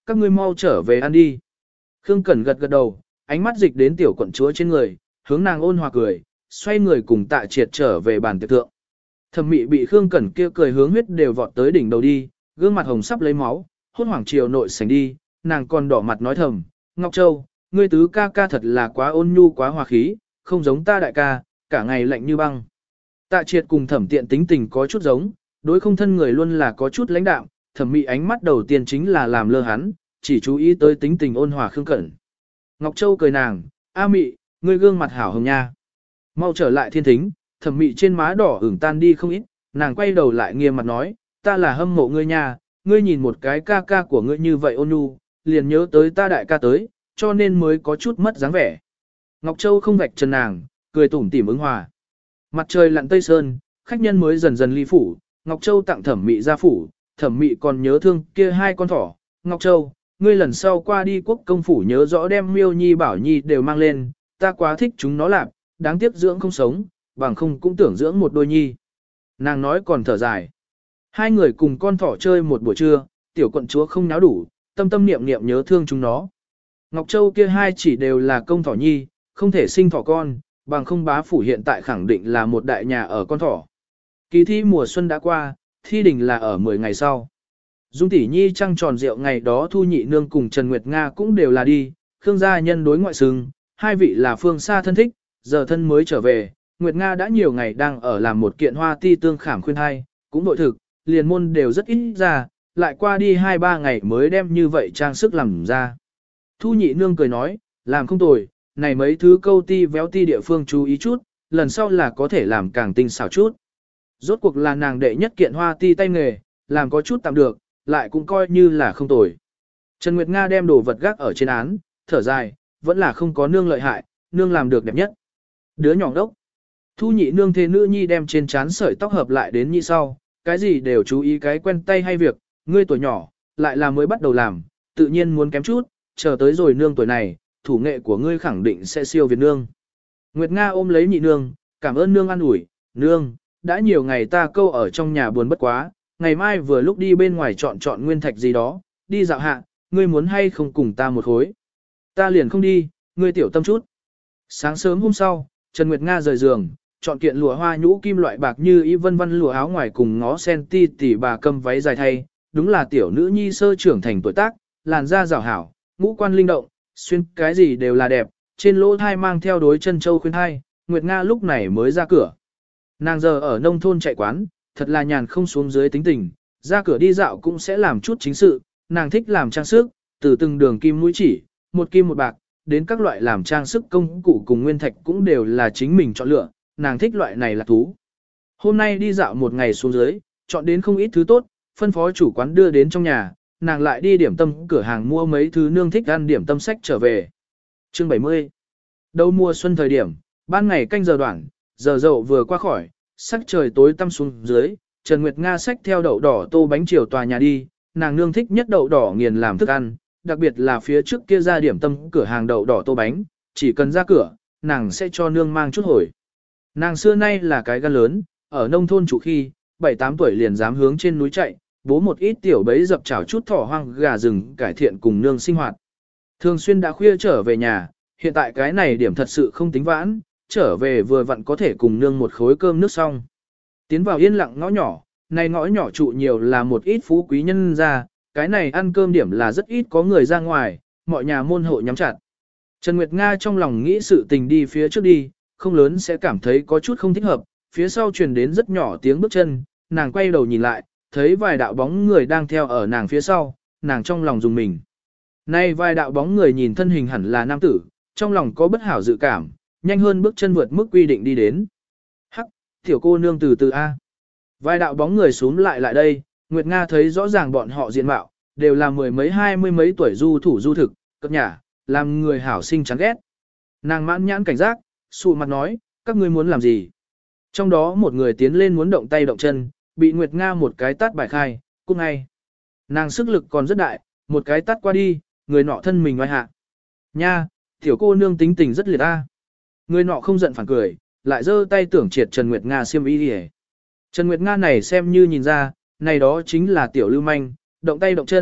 S1: các ngươi mau trở về ăn đi. Khương Cẩn gật gật đầu, ánh mắt dịch đến tiểu quận chúa trên người, hướng nàng ôn hòa cười, xoay người cùng Tạ Triệt trở về bàn tiệc thượng. Thẩm Mị bị Khương Cẩn kia cười hướng huyết đều vọt tới đỉnh đầu đi, gương mặt hồng sắp lấy máu, hốt hoảng chiều nội sảnh đi, nàng còn đỏ mặt nói thầm, Ngọc Châu, ngươi tứ ca ca thật là quá ôn nhu quá hòa khí, không giống ta đại ca, cả ngày lạnh như băng. Tạ Triệt cùng Thẩm Tiện tính tình có chút giống, đối không thân người luôn là có chút lãnh đạm, Thẩm Mị ánh mắt đầu tiên chính là làm lơ hắn, chỉ chú ý tới tính tình ôn hòa Khương Cẩn. Ngọc Châu cười nàng, A Mị, ngươi gương mặt hảo hồng nha. Mau trở lại thiên thính, Thẩm Mị trên má đỏ ửng tan đi không ít, nàng quay đầu lại nghiêm mặt nói, ta là hâm mộ ngươi nha, ngươi nhìn một cái ca ca của ngươi như vậy ôn nhu, liền nhớ tới ta đại ca tới, cho nên mới có chút mất dáng vẻ. Ngọc Châu không vạch trần nàng, cười tủm tỉm ứng hòa. Mặt trời lặn tây sơn, khách nhân mới dần dần ly phủ, Ngọc Châu tặng Thẩm Mị ra phủ, Thẩm Mị còn nhớ thương kia hai con thỏ. Ngọc Châu, ngươi lần sau qua đi quốc công phủ nhớ rõ đem Miêu Nhi Bảo Nhi đều mang lên, ta quá thích chúng nó lạp, đáng tiếc dưỡng không sống, bằng không cũng tưởng dưỡng một đôi nhi. Nàng nói còn thở dài. Hai người cùng con thỏ chơi một buổi trưa, tiểu quận chúa không náo đủ, tâm tâm niệm niệm nhớ thương chúng nó. Ngọc Châu kia hai chỉ đều là công thỏ nhi, không thể sinh thỏ con, bằng không bá phủ hiện tại khẳng định là một đại nhà ở con thỏ. Kỳ thi mùa xuân đã qua, thi đình là ở 10 ngày sau. Dung tỷ nhi trăng tròn rượu ngày đó Thu Nhị Nương cùng Trần Nguyệt Nga cũng đều là đi, Khương gia nhân đối ngoại xưng, hai vị là phương xa thân thích, giờ thân mới trở về, Nguyệt Nga đã nhiều ngày đang ở làm một kiện hoa ti tương khảm khuyên hai, cũng nội thực, liền môn đều rất ít ra, lại qua đi 2-3 ngày mới đem như vậy trang sức làm ra. Thu Nhị Nương cười nói, làm không tồi, này mấy thứ câu ti véo ti địa phương chú ý chút, lần sau là có thể làm càng tinh xảo chút. Rốt cuộc là nàng đệ nhất kiện hoa ti tay nghề, làm có chút tạm được, lại cũng coi như là không tồi. Trần Nguyệt Nga đem đồ vật gác ở trên án, thở dài, vẫn là không có nương lợi hại, nương làm được đẹp nhất. Đứa nhỏ đốc. Thu Nhị Nương thế nữ nhi đem trên trán sợi tóc hợp lại đến như sau, cái gì đều chú ý cái quen tay hay việc, ngươi tuổi nhỏ, lại là mới bắt đầu làm, tự nhiên muốn kém chút, chờ tới rồi nương tuổi này, thủ nghệ của ngươi khẳng định sẽ siêu việt nương. Nguyệt Nga ôm lấy Nhị Nương, cảm ơn nương an ủi, nương, đã nhiều ngày ta câu ở trong nhà buồn bất quá, ngày mai vừa lúc đi bên ngoài chọn nguyên thạch gì đó, đi dạo hạ, ngươi muốn hay không cùng ta một khối. Ta liền không đi, ngươi tiểu tâm chút. Sáng sớm hôm sau, Trần Nguyệt Nga rời giường, chọn kiện lụa hoa nhũ kim loại bạc như y vân vân lụa áo ngoài cùng ngó sen ti tỉ bà cầm váy dài thay, đúng là tiểu nữ nhi sơ trưởng thành tuổi tác, làn da rào hảo, ngũ quan linh động, xuyên cái gì đều là đẹp, trên lỗ thai mang theo đối chân châu khuyên thai, Nguyệt Nga lúc này mới ra cửa. Nàng giờ ở nông thôn chạy quán, thật là nhàn không xuống dưới tính tình, ra cửa đi dạo cũng sẽ làm chút chính sự, nàng thích làm trang sức, từ từng đường kim mũi chỉ, một kim một bạc, đến các loại làm trang sức công cụ cùng nguyên thạch cũng đều là chính mình chọn lựa, nàng thích loại này là thú. Hôm nay đi dạo một ngày xuống dưới, chọn đến không ít thứ tốt, phân phó chủ quán đưa đến trong nhà, nàng lại đi điểm tâm cửa hàng mua mấy thứ nương thích ăn điểm tâm sách trở về. Chương 70. Đầu mùa xuân thời điểm, ban ngày canh giờ đoạn, giờ dậu vừa qua khỏi, sắc trời tối tăm xuống dưới, Trần Nguyệt Nga xách theo đậu đỏ tô bánh chiều tòa nhà đi, nàng nương thích nhất đậu đỏ nghiền làm thức ăn, đặc biệt là phía trước kia ra điểm tâm cửa hàng đậu đỏ tô bánh, chỉ cần ra cửa, nàng sẽ cho nương mang chút hồi. Nàng xưa nay là cái gan lớn, ở nông thôn chủ khi, 7-8 tuổi liền dám hướng trên núi chạy, bố một ít tiểu bấy dập chảo chút thỏ hoang gà rừng cải thiện cùng nương sinh hoạt. Thường xuyên đã khuya trở về nhà, hiện tại cái này điểm thật sự không tính vãn, trở về vừa vặn có thể cùng nương một khối cơm nước xong. Tiến vào yên lặng ngõ nhỏ, này ngõ nhỏ trụ nhiều là một ít phú quý nhân ra, cái này ăn cơm điểm là rất ít có người ra ngoài, mọi nhà môn hộ nhắm chặt. Trần Nguyệt Nga trong lòng nghĩ sự tình đi phía trước đi, không lớn sẽ cảm thấy có chút không thích hợp, phía sau truyền đến rất nhỏ tiếng bước chân, nàng quay đầu nhìn lại, thấy vài đạo bóng người đang theo ở nàng phía sau, nàng trong lòng dùng mình. Nay vài đạo bóng người nhìn thân hình hẳn là nam tử, trong lòng có bất hảo dự cảm, nhanh hơn bước chân vượt mức quy định đi đến. Hắc, tiểu cô nương từ từ A. Vài đạo bóng người xuống lại đây, Nguyệt Nga thấy rõ ràng bọn họ diện mạo, đều là mười mấy 20 mấy tuổi du thủ du thực, cất nhả, làm người hảo sinh chán ghét. Nàng mãn nhãn cảnh giác, sụ mặt nói, các ngươi muốn làm gì? Trong đó một người tiến lên muốn động tay động chân, bị Nguyệt Nga một cái tát bài khai, cút ngay. Nàng sức lực còn rất đại, một cái tát qua đi, người nọ thân mình ngoài hạ. Nha, tiểu cô nương tính tình rất liệt ta. Người nọ không giận phản cười, lại giơ tay tưởng triệt Trần Nguyệt Nga xiêm y đi. Trần Nguyệt Nga này xem như nhìn ra, này đó chính là tiểu lưu manh, động tay động chân,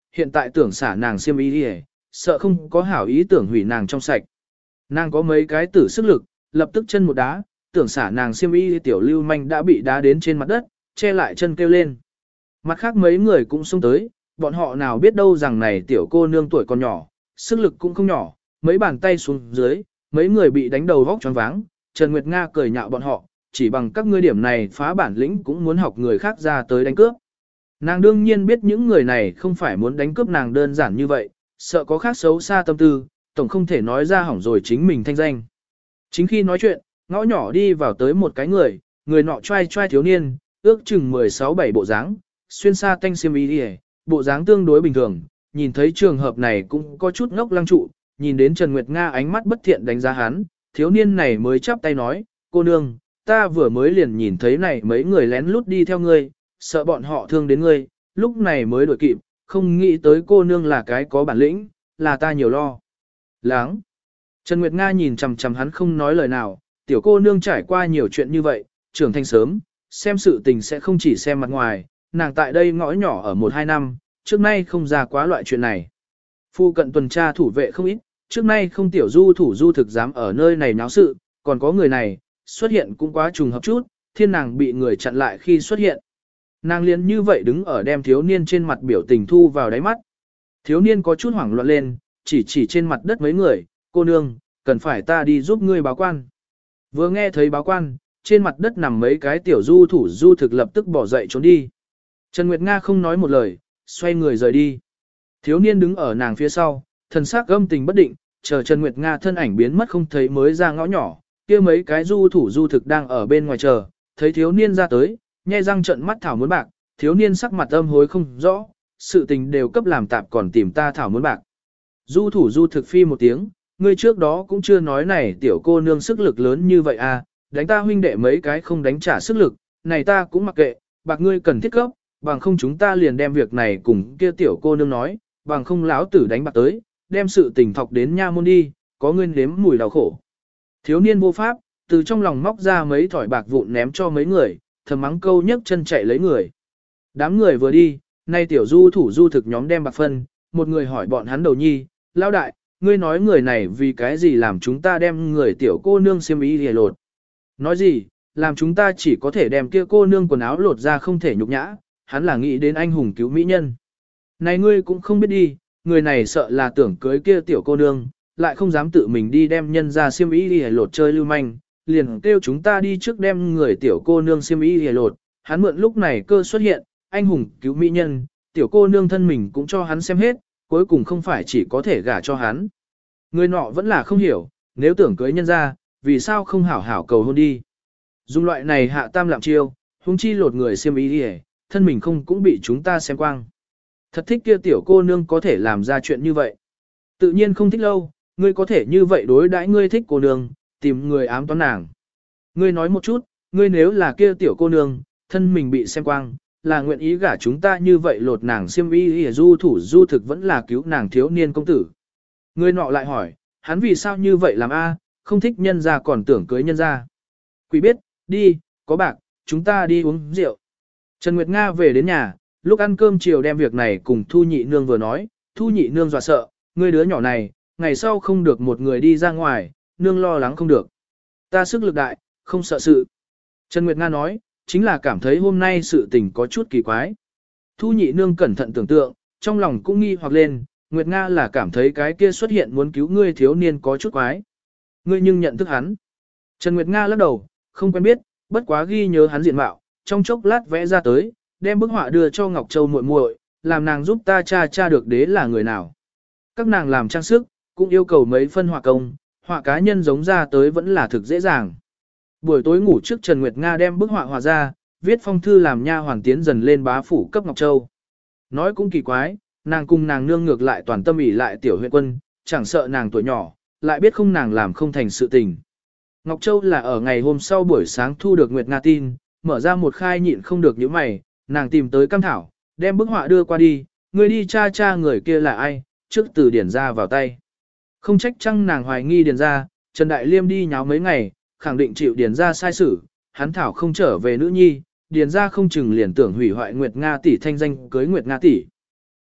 S1: hiện tại tưởng xả nàng xiêm y đi, sợ không có hảo ý tưởng hủy nàng trong sạch. Nàng có mấy cái tử sức lực, lập tức chân một đá, tưởng xả nàng xiêm y tiểu lưu manh đã bị đá đến trên mặt đất, che lại chân kêu lên. Mặt khác mấy người cũng xông tới, bọn họ nào biết đâu rằng này tiểu cô nương tuổi còn nhỏ, sức lực cũng không nhỏ, mấy bàn tay xuống dưới, mấy người bị đánh đầu vóc choáng váng. Trần Nguyệt Nga cười nhạo bọn họ, chỉ bằng các ngươi điểm này phá bản lĩnh cũng muốn học người khác ra tới đánh cướp. Nàng đương nhiên biết những người này không phải muốn đánh cướp nàng đơn giản như vậy, sợ có khác xấu xa tâm tư, tổng không thể nói ra hỏng rồi chính mình thanh danh. Chính khi nói chuyện, ngõ nhỏ đi vào tới một cái người nọ trai trai thiếu niên, ước chừng 16-17 bộ dáng, xuyên sa tanh xiêm y đi, bộ dáng tương đối bình thường, nhìn thấy trường hợp này cũng có chút ngốc lăng trụ, nhìn đến Trần Nguyệt Nga ánh mắt bất thiện đánh giá hắn, thiếu niên này mới chắp tay nói, cô nương, ta vừa mới liền nhìn thấy này mấy người lén lút đi theo ngươi, sợ bọn họ thương đến ngươi, lúc này mới đuổi kịp, không nghĩ tới cô nương là cái có bản lĩnh, là ta nhiều lo. Láng. Trần Nguyệt Nga nhìn chằm chằm hắn không nói lời nào, tiểu cô nương trải qua nhiều chuyện như vậy, trưởng thành sớm, xem sự tình sẽ không chỉ xem mặt ngoài, nàng tại đây ngõ nhỏ ở 1-2 năm, trước nay không ra quá loại chuyện này. Phu cận tuần tra thủ vệ không ít, trước nay không tiểu du thủ du thực dám ở nơi này náo sự, còn có người này, xuất hiện cũng quá trùng hợp chút, thiên nàng bị người chặn lại khi xuất hiện. Nàng liền như vậy đứng ở đem thiếu niên trên mặt biểu tình thu vào đáy mắt. Thiếu niên có chút hoảng loạn lên, chỉ trên mặt đất mấy người, cô nương, cần phải ta đi giúp ngươi báo quan. Vừa nghe thấy báo quan, trên mặt đất nằm mấy cái tiểu du thủ du thực lập tức bỏ dậy trốn đi. Trần Nguyệt Nga không nói một lời, xoay người rời đi. Thiếu niên đứng ở nàng phía sau, thần sắc gâm tình bất định, chờ Trần Nguyệt Nga thân ảnh biến mất không thấy mới ra ngõ nhỏ, kia mấy cái du thủ du thực đang ở bên ngoài chờ, thấy thiếu niên ra tới, nhe răng trợn mắt thảo muốn bạc, thiếu niên sắc mặt âm hối không rõ, sự tình đều cấp làm tạp còn tìm ta thảo muốn bạc. Du thủ du thực phi một tiếng, ngươi trước đó cũng chưa nói này tiểu cô nương sức lực lớn như vậy à, đánh ta huynh đệ mấy cái không đánh trả sức lực, này ta cũng mặc kệ, bạc ngươi cần thiết cấp, bằng không chúng ta liền đem việc này cùng kia tiểu cô nương nói, bằng không lão tử đánh bạc tới, đem sự tình thọc đến nha môn đi, có ngươi nếm mùi đau khổ. Thiếu niên vô pháp, từ trong lòng móc ra mấy thỏi bạc vụn ném cho mấy người, thầm mắng câu nhấc chân chạy lấy người. Đám người vừa đi, nay tiểu du thủ du thực nhóm đem bạc phân, một người hỏi bọn hắn đầu nhi, lão đại, ngươi nói người này vì cái gì làm chúng ta đem người tiểu cô nương xiêm y lìa lột. Nói gì, làm chúng ta chỉ có thể đem kia cô nương quần áo lột ra không thể nhục nhã, hắn là nghĩ đến anh hùng cứu mỹ nhân. Này ngươi cũng không biết đi, người này sợ là tưởng cưới kia tiểu cô nương, lại không dám tự mình đi đem nhân ra xiêm y lìa lột chơi lưu manh, liền kêu chúng ta đi trước đem người tiểu cô nương xiêm y lìa lột, hắn mượn lúc này cơ xuất hiện, anh hùng cứu mỹ nhân, tiểu cô nương thân mình cũng cho hắn xem hết, cuối cùng không phải chỉ có thể gả cho hắn. Người nọ vẫn là không hiểu, nếu tưởng cưới nhân ra, vì sao không hảo hảo cầu hôn đi. Dùng loại này hạ tam lạm chiêu, huống chi lột người xiêm y đi, thân mình không cũng bị chúng ta xem quang. Thật thích kia tiểu cô nương có thể làm ra chuyện như vậy. Tự nhiên không thích lâu, ngươi có thể như vậy đối đãi ngươi thích cô nương, tìm người ám toán nàng. Ngươi nói một chút, ngươi nếu là kia tiểu cô nương, thân mình bị xem quang, là nguyện ý gả chúng ta như vậy lột nàng xiêm y du thủ du thực vẫn là cứu nàng thiếu niên công tử. Người nọ lại hỏi, hắn vì sao như vậy làm a, không thích nhân ra còn tưởng cưới nhân ra. Quỷ biết, đi, có bạc, chúng ta đi uống rượu. Trần Nguyệt Nga về đến nhà, lúc ăn cơm chiều đem việc này cùng Thu Nhị Nương vừa nói, Thu Nhị Nương dọa sợ, ngươi đứa nhỏ này, ngày sau không được một người đi ra ngoài, nương lo lắng không được. Ta sức lực đại, không sợ sự. Trần Nguyệt Nga nói, chính là cảm thấy hôm nay sự tình có chút kỳ quái. Thu Nhị Nương cẩn thận tưởng tượng, trong lòng cũng nghi hoặc lên, Nguyệt Nga là cảm thấy cái kia xuất hiện muốn cứu ngươi thiếu niên có chút quái. Ngươi nhưng nhận thức hắn. Trần Nguyệt Nga lắc đầu, không quen biết, bất quá ghi nhớ hắn diện mạo, trong chốc lát vẽ ra tới, đem bức họa đưa cho Ngọc Châu muội muội, làm nàng giúp ta tra được đế là người nào. Các nàng làm trang sức, cũng yêu cầu mấy phân họa công, họa cá nhân giống ra tới vẫn là thực dễ dàng. Buổi tối ngủ trước Trần Nguyệt Nga đem bức họa hòa ra, viết phong thư làm nha hoàn tiến dần lên bá phủ cấp Ngọc Châu. Nói cũng kỳ quái, nàng cùng nàng nương ngược lại toàn tâm ỉ lại tiểu huyện quân, chẳng sợ nàng tuổi nhỏ, lại biết không nàng làm không thành sự tình. Ngọc Châu là ở ngày hôm sau buổi sáng thu được Nguyệt Nga tin, mở ra một khai nhịn không được những mày, nàng tìm tới Cam Thảo, đem bức họa đưa qua đi, người đi tra người kia là ai, trước từ điển ra vào tay. Không trách chăng nàng hoài nghi điển ra, Trần Đại Liêm đi nháo mấy ngày, khẳng định chịu điển ra sai xử, hắn Thảo không trở về nữ nhi, điển ra không chừng liền tưởng hủy hoại Nguyệt Nga tỷ thanh danh cưới Nguyệt Nga tỷ.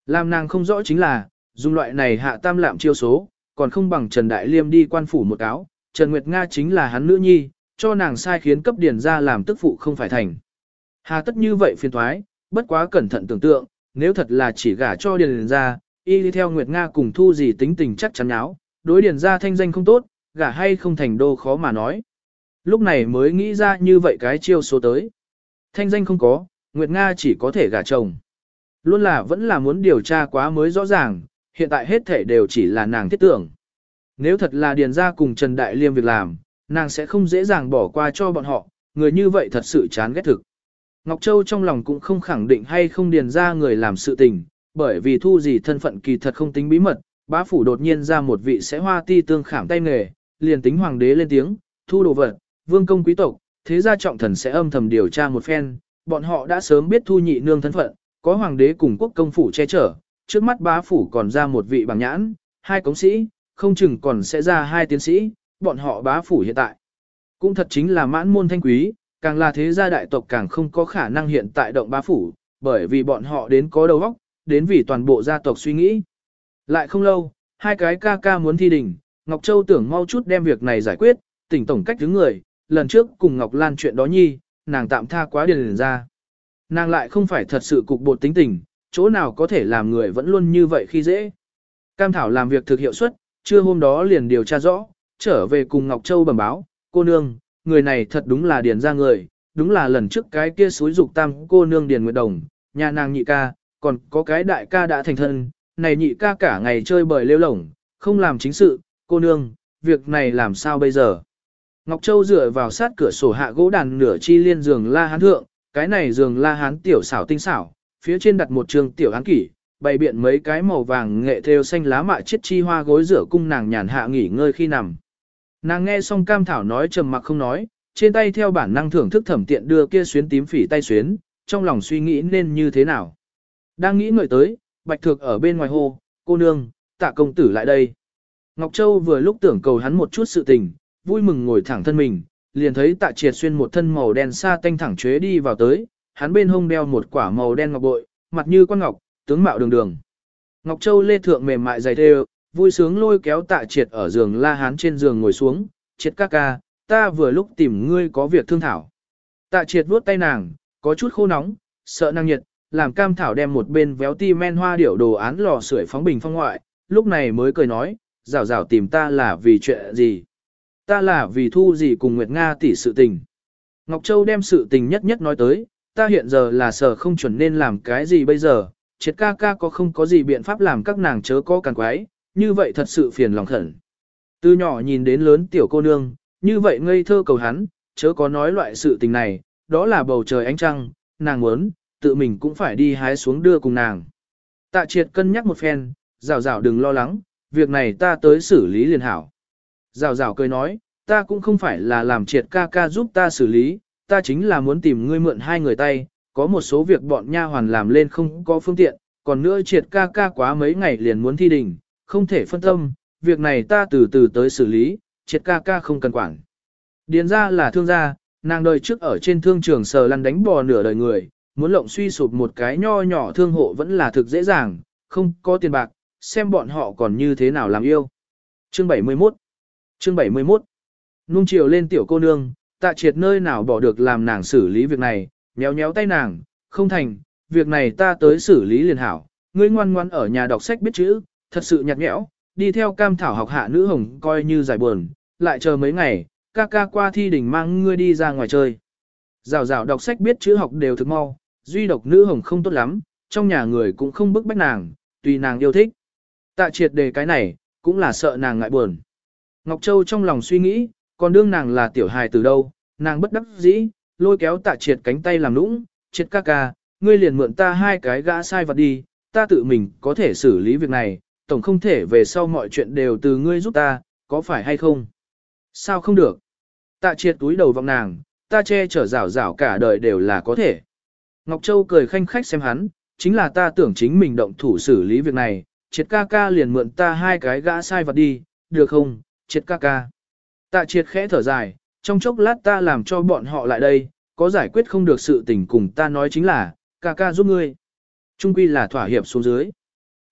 S1: Làm nàng không rõ chính là, dùng loại này hạ tam lạm chiêu số, còn không bằng Trần Đại Liêm đi quan phủ một cáo, Trần Nguyệt Nga chính là hắn nữ nhi, cho nàng sai khiến cấp điền ra làm tức phụ không phải thành. Hà tất như vậy phiền thoái, bất quá cẩn thận tưởng tượng, nếu thật là chỉ gả cho điền ra, y đi theo Nguyệt Nga cùng thu gì tính tình chắc chắn áo, đối điền ra thanh danh không tốt, gả hay không thành đô khó mà nói. Lúc này mới nghĩ ra như vậy cái chiêu số tới. Thanh danh không có, Nguyệt Nga chỉ có thể gả chồng. Luôn là vẫn là muốn điều tra quá mới rõ ràng, hiện tại hết thể đều chỉ là nàng thiết tưởng. Nếu thật là điền ra cùng Trần Đại Liêm việc làm, nàng sẽ không dễ dàng bỏ qua cho bọn họ, người như vậy thật sự chán ghét thực. Ngọc Châu trong lòng cũng không khẳng định hay không điền ra người làm sự tình, bởi vì thu gì thân phận kỳ thật không tính bí mật, bá phủ đột nhiên ra một vị sẽ hoa ti tương khảm tay nghề, liền tính hoàng đế lên tiếng, thu đồ vật, vương công quý tộc, thế gia trọng thần sẽ âm thầm điều tra một phen, bọn họ đã sớm biết thu nhị nương thân phận, có hoàng đế cùng quốc công phủ che chở, trước mắt bá phủ còn ra một vị bằng nhãn, hai cống sĩ, không chừng còn sẽ ra hai tiến sĩ, bọn họ bá phủ hiện tại. Cũng thật chính là mãn môn thanh quý, càng là thế gia đại tộc càng không có khả năng hiện tại động bá phủ, bởi vì bọn họ đến có đầu óc, đến vì toàn bộ gia tộc suy nghĩ. Lại không lâu, hai cái ca ca muốn thi đình, Ngọc Châu tưởng mau chút đem việc này giải quyết, tỉnh tổng cách thứ người, lần trước cùng Ngọc Lan chuyện đó nhi, nàng tạm tha quá điền ra. Nàng lại không phải thật sự cục bột tính tình, chỗ nào có thể làm người vẫn luôn như vậy khi dễ. Cam Thảo làm việc thực hiệu suất, trưa hôm đó liền điều tra rõ, trở về cùng Ngọc Châu bẩm báo, cô nương, người này thật đúng là điền ra người, đúng là lần trước cái kia xúi dục tam cô nương Điền Nguyệt Đồng, nhà nàng nhị ca, còn có cái đại ca đã thành thân, này nhị ca cả ngày chơi bời lêu lổng, không làm chính sự, cô nương, việc này làm sao bây giờ? Ngọc Châu dựa vào sát cửa sổ hạ gỗ đàn nửa chi liên giường la hán thượng, cái này giường la hán tiểu xảo tinh xảo, phía trên đặt một trường tiểu án kỷ, bày biện mấy cái màu vàng nghệ thêu xanh lá mạ chiết chi hoa gối rửa cung nàng nhàn hạ nghỉ ngơi khi nằm. Nàng nghe xong Cam Thảo nói trầm mặc không nói, trên tay theo bản năng thưởng thức thẩm tiện đưa kia xuyến tím phỉ tay xuyến, trong lòng suy nghĩ nên như thế nào. Đang nghĩ ngợi tới, Bạch Thược ở bên ngoài hô, cô nương, Tạ công tử lại đây. Ngọc Châu vừa lúc tưởng cầu hắn một chút sự tình, vui mừng ngồi thẳng thân mình, liền thấy Tạ Triệt xuyên một thân màu đen sa tanh thẳng chế đi vào tới, hắn bên hông đeo một quả màu đen ngọc bội, mặt như quan ngọc, tướng mạo đường đường. Ngọc Châu lê thượng mềm mại dày thêu, vui sướng lôi kéo Tạ Triệt ở giường la hán trên giường ngồi xuống, Triệt ca ca, ta vừa lúc tìm ngươi có việc thương thảo. Tạ Triệt vuốt tay nàng, có chút khô nóng, sợ nàng nhiệt, làm Cam Thảo đem một bên véo ti men hoa điểu đồ án lò sưởi phóng bình phong ngoại, lúc này mới cười nói, rảo rảo tìm ta là vì chuyện gì. Ta là vì thu gì cùng Nguyệt Nga tỷ sự tình. Ngọc Châu đem sự tình nhất nhất nói tới, ta hiện giờ là sở không chuẩn nên làm cái gì bây giờ, Triệt ca ca có không có gì biện pháp làm các nàng chớ có càng quái, như vậy thật sự phiền lòng khẩn. Từ nhỏ nhìn đến lớn tiểu cô nương, như vậy ngây thơ cầu hắn, chớ có nói loại sự tình này, đó là bầu trời ánh trăng, nàng muốn, tự mình cũng phải đi hái xuống đưa cùng nàng. Tạ Triệt cân nhắc một phen, rảo rảo đừng lo lắng, việc này ta tới xử lý liền hảo. Rảo rảo cười nói, ta cũng không phải là làm Triệt ca ca giúp ta xử lý, ta chính là muốn tìm ngươi mượn hai người tay, có một số việc bọn nha hoàn làm lên không có phương tiện, còn nữa Triệt ca ca quá mấy ngày liền muốn thi đình, không thể phân tâm, việc này ta từ từ tới xử lý, Triệt ca ca không cần quản. Điền ra là thương gia, nàng đời trước ở trên thương trường sờ lăn đánh bò nửa đời người, muốn lộng suy sụp một cái nho nhỏ thương hộ vẫn là thực dễ dàng, không có tiền bạc, xem bọn họ còn như thế nào làm yêu. Chương 71 Chương 71 Nung chiều lên tiểu cô nương, Tạ Triệt nơi nào bỏ được làm nàng xử lý việc này, nhéo nhéo tay nàng, không thành, việc này ta tới xử lý liền hảo, ngươi ngoan ngoan ở nhà đọc sách biết chữ, thật sự nhạt nhẽo, đi theo Cam Thảo học hạ nữ hồng coi như giải buồn, lại chờ mấy ngày, ca ca qua thi đỉnh mang ngươi đi ra ngoài chơi. Rào rào đọc sách biết chữ học đều thực mau, duy độc nữ hồng không tốt lắm, trong nhà người cũng không bức bách nàng, tùy nàng yêu thích. Tạ Triệt đề cái này, cũng là sợ nàng ngại buồn. Ngọc Châu trong lòng suy nghĩ, còn đương nàng là tiểu hài từ đâu, nàng bất đắc dĩ, lôi kéo Tạ Triệt cánh tay làm nũng, Triệt ca ca, ngươi liền mượn ta hai cái gã sai vật đi, ta tự mình có thể xử lý việc này, tổng không thể về sau mọi chuyện đều từ ngươi giúp ta, có phải hay không? Sao không được? Tạ Triệt túi đầu vọng nàng, ta che chở rảo rảo cả đời đều là có thể. Ngọc Châu cười khanh khách xem hắn, chính là ta tưởng chính mình động thủ xử lý việc này, Triệt ca ca liền mượn ta hai cái gã sai vật đi, được không, Triệt ca ca. Tạ Triệt khẽ thở dài, trong chốc lát ta làm cho bọn họ lại đây, có giải quyết không được sự tình cùng ta nói chính là, ca ca giúp ngươi. Trung quy là thỏa hiệp xuống dưới.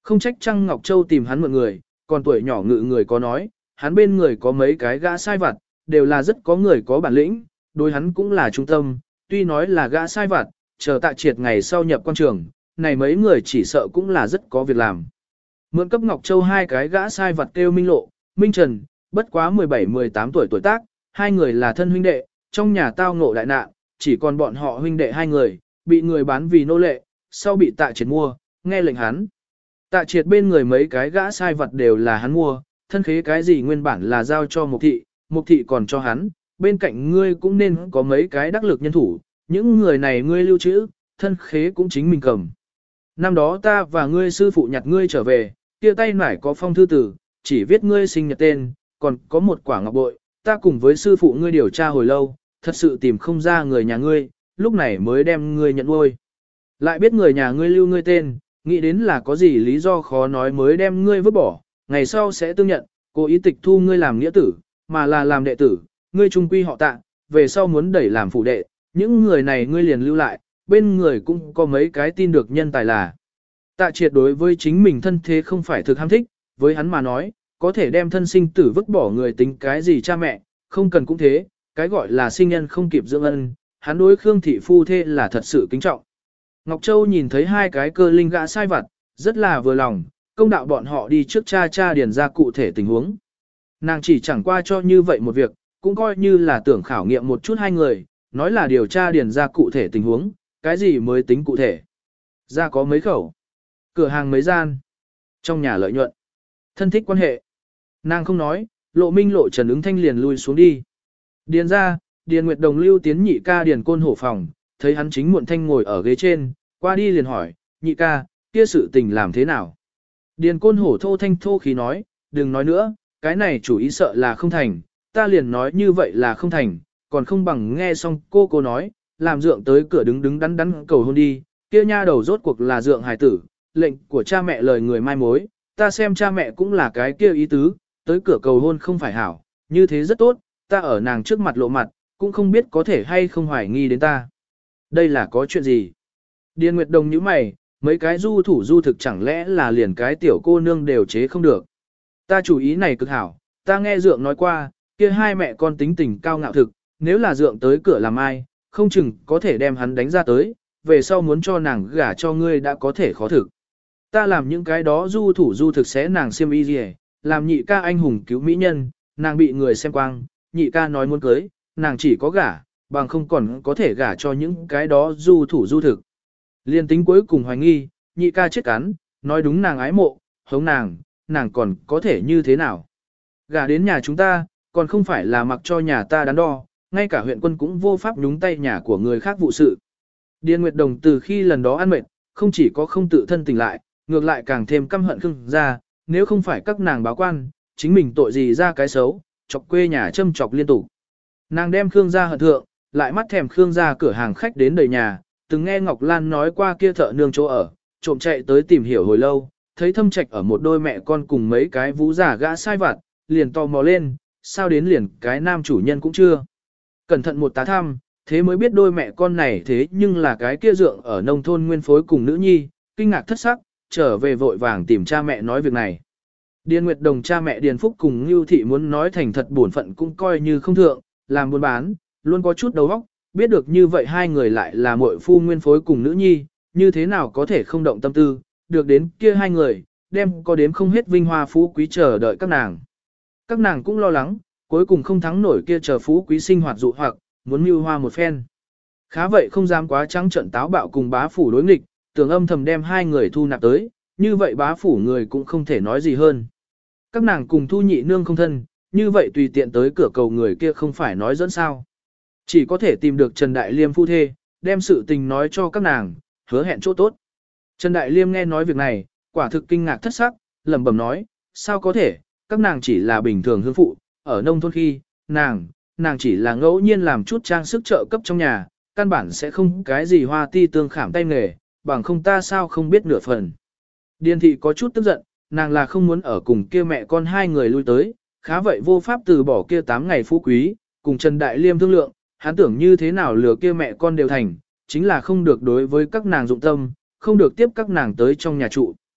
S1: Không trách Trăng Ngọc Châu tìm hắn mượn người, còn tuổi nhỏ ngự người có nói, hắn bên người có mấy cái gã sai vặt, đều là rất có người có bản lĩnh, đối hắn cũng là trung tâm, tuy nói là gã sai vặt, chờ Tạ Triệt ngày sau nhập quan trường, này mấy người chỉ sợ cũng là rất có việc làm. Mượn cấp Ngọc Châu hai cái gã sai vặt kêu Minh Lộ, Minh Trần, bất quá 17-18 tuổi tuổi tác, hai người là thân huynh đệ, trong nhà tao ngộ đại nạn, chỉ còn bọn họ huynh đệ hai người, bị người bán vì nô lệ, sau bị Tạ Triệt mua, nghe lệnh hắn. Tạ Triệt bên người mấy cái gã sai vật đều là hắn mua, thân khế cái gì nguyên bản là giao cho Mục thị còn cho hắn, bên cạnh ngươi cũng nên có mấy cái đắc lực nhân thủ, những người này ngươi lưu trữ, thân khế cũng chính mình cầm. Năm đó ta và ngươi sư phụ nhặt ngươi trở về, kia tay nải có phong thư tử, chỉ viết ngươi sinh nhật tên, còn có một quả ngọc bội, ta cùng với sư phụ ngươi điều tra hồi lâu, thật sự tìm không ra người nhà ngươi, lúc này mới đem ngươi nhận nuôi. Lại biết người nhà ngươi lưu ngươi tên, nghĩ đến là có gì lý do khó nói mới đem ngươi vứt bỏ, ngày sau sẽ tương nhận, cố ý tịch thu ngươi làm nghĩa tử, mà là làm đệ tử, ngươi trung quy họ Tạ, về sau muốn đẩy làm phụ đệ, những người này ngươi liền lưu lại, bên người cũng có mấy cái tin được nhân tài là. Tạ Triệt đối với chính mình thân thế không phải thực ham thích, với hắn mà nói, có thể đem thân sinh tử vứt bỏ người tính cái gì cha mẹ, không cần cũng thế, cái gọi là sinh nhân không kịp dưỡng ân, hắn đối Khương thị phu thê là thật sự kính trọng. Ngọc Châu nhìn thấy hai cái cơ linh gã sai vặt, rất là vừa lòng, công đạo bọn họ đi trước cha điền ra cụ thể tình huống. Nàng chỉ chẳng qua cho như vậy một việc, cũng coi như là tưởng khảo nghiệm một chút hai người, nói là điều tra điền ra cụ thể tình huống, cái gì mới tính cụ thể. Ra có mấy khẩu, cửa hàng mấy gian, trong nhà lợi nhuận, thân thích quan hệ. Nàng không nói, Lộ Minh Lộ Trần ứng thanh liền lui xuống đi. Điền ra, Điền Nguyệt Đồng lưu tiến nhị ca Điền Côn hổ phòng, thấy hắn chính muộn thanh ngồi ở ghế trên, qua đi liền hỏi, nhị ca, kia sự tình làm thế nào? Điền Côn hổ thô thanh thô khí nói, đừng nói nữa, cái này chủ ý sợ là không thành, ta liền nói như vậy là không thành, còn không bằng nghe xong cô nói, làm dượng tới cửa đứng đắn đắn cầu hôn đi, kia nha đầu rốt cuộc là dượng hài tử, lệnh của cha mẹ lời người mai mối, ta xem cha mẹ cũng là cái kia ý tứ, tới cửa cầu hôn không phải hảo, như thế rất tốt, ta ở nàng trước mặt lộ mặt, cũng không biết có thể hay không hoài nghi đến ta. Đây là có chuyện gì? Điền Nguyệt Đồng nhíu mày, mấy cái du thủ du thực chẳng lẽ là liền cái tiểu cô nương đều chế không được. Ta chủ ý này cực hảo, ta nghe dượng nói qua, kia hai mẹ con tính tình cao ngạo thực, nếu là dượng tới cửa làm ai, không chừng có thể đem hắn đánh ra tới, về sau muốn cho nàng gả cho ngươi đã có thể khó thực. Ta làm những cái đó du thủ du thực sẽ nàng xiêm y gì, làm nhị ca anh hùng cứu mỹ nhân, nàng bị người xem quang, nhị ca nói muốn cưới, nàng chỉ có gả, bằng không còn có thể gả cho những cái đó du thủ du thực. Liên tính cuối cùng hoài nghi, nhị ca chết cắn, nói đúng nàng ái mộ, hống nàng còn có thể như thế nào. Gả đến nhà chúng ta, còn không phải là mặc cho nhà ta đắn đo, ngay cả huyện quân cũng vô pháp nhúng tay nhà của người khác vụ sự. Điền Nguyệt Đồng từ khi lần đó ăn mệt, không chỉ có không tự thân tỉnh lại, ngược lại càng thêm căm hận Khương gia, nếu không phải các nàng báo quan, chính mình tội gì ra cái xấu, chọc quê nhà châm chọc liên tục. Nàng đem Khương gia hận thượng, lại mắt thèm Khương gia cửa hàng khách đến đầy nhà, từng nghe Ngọc Lan nói qua kia thợ nương chỗ ở, trộm chạy tới tìm hiểu hồi lâu, thấy Thâm Trạch ở một đôi mẹ con cùng mấy cái vũ giả gã sai vặt, liền tò mò lên, sao đến liền cái nam chủ nhân cũng chưa. Cẩn thận một tá thăm, thế mới biết đôi mẹ con này thế nhưng là cái kia dượng ở nông thôn nguyên phối cùng nữ nhi, kinh ngạc thất sắc, trở về vội vàng tìm cha mẹ nói việc này. Điền Nguyệt Đồng cha mẹ Điền Phúc cùng Ngưu Thị muốn nói thành thật bổn phận cũng coi như không thượng, làm buôn bán, luôn có chút đầu óc, biết được như vậy hai người lại là muội phu nguyên phối cùng nữ nhi, như thế nào có thể không động tâm tư, được đến kia hai người, đem có đếm không hết vinh hoa phú quý chờ đợi các nàng. Các nàng cũng lo lắng, cuối cùng không thắng nổi kia chờ phú quý sinh hoạt dụ hoặc, muốn mưu hoa một phen. Khá vậy không dám quá trắng trận táo bạo cùng bá phủ đối nghịch, tưởng âm thầm đem hai người thu nạp tới, như vậy bá phủ người cũng không thể nói gì hơn. Các nàng cùng Thu Nhị nương không thân, như vậy tùy tiện tới cửa cầu người kia không phải nói dẫn sao. Chỉ có thể tìm được Trần Đại Liêm phu thê, đem sự tình nói cho các nàng, hứa hẹn chỗ tốt. Trần Đại Liêm nghe nói việc này, quả thực kinh ngạc thất sắc, lẩm bẩm nói, sao có thể, các nàng chỉ là bình thường hương phụ, ở nông thôn khi, nàng chỉ là ngẫu nhiên làm chút trang sức trợ cấp trong nhà, căn bản sẽ không cái gì hoa ti tương khảm tay nghề, bằng không ta sao không biết nửa phần. Điền thị có chút tức giận, nàng là không muốn ở cùng kia mẹ con hai người lui tới, khá vậy vô pháp từ bỏ kia 8 ngày phú quý, cùng Trần Đại Liêm thương lượng, hắn tưởng như thế nào lừa kia mẹ con đều thành, chính là không được đối với các nàng dụng tâm, không được tiếp các nàng tới trong nhà trụ.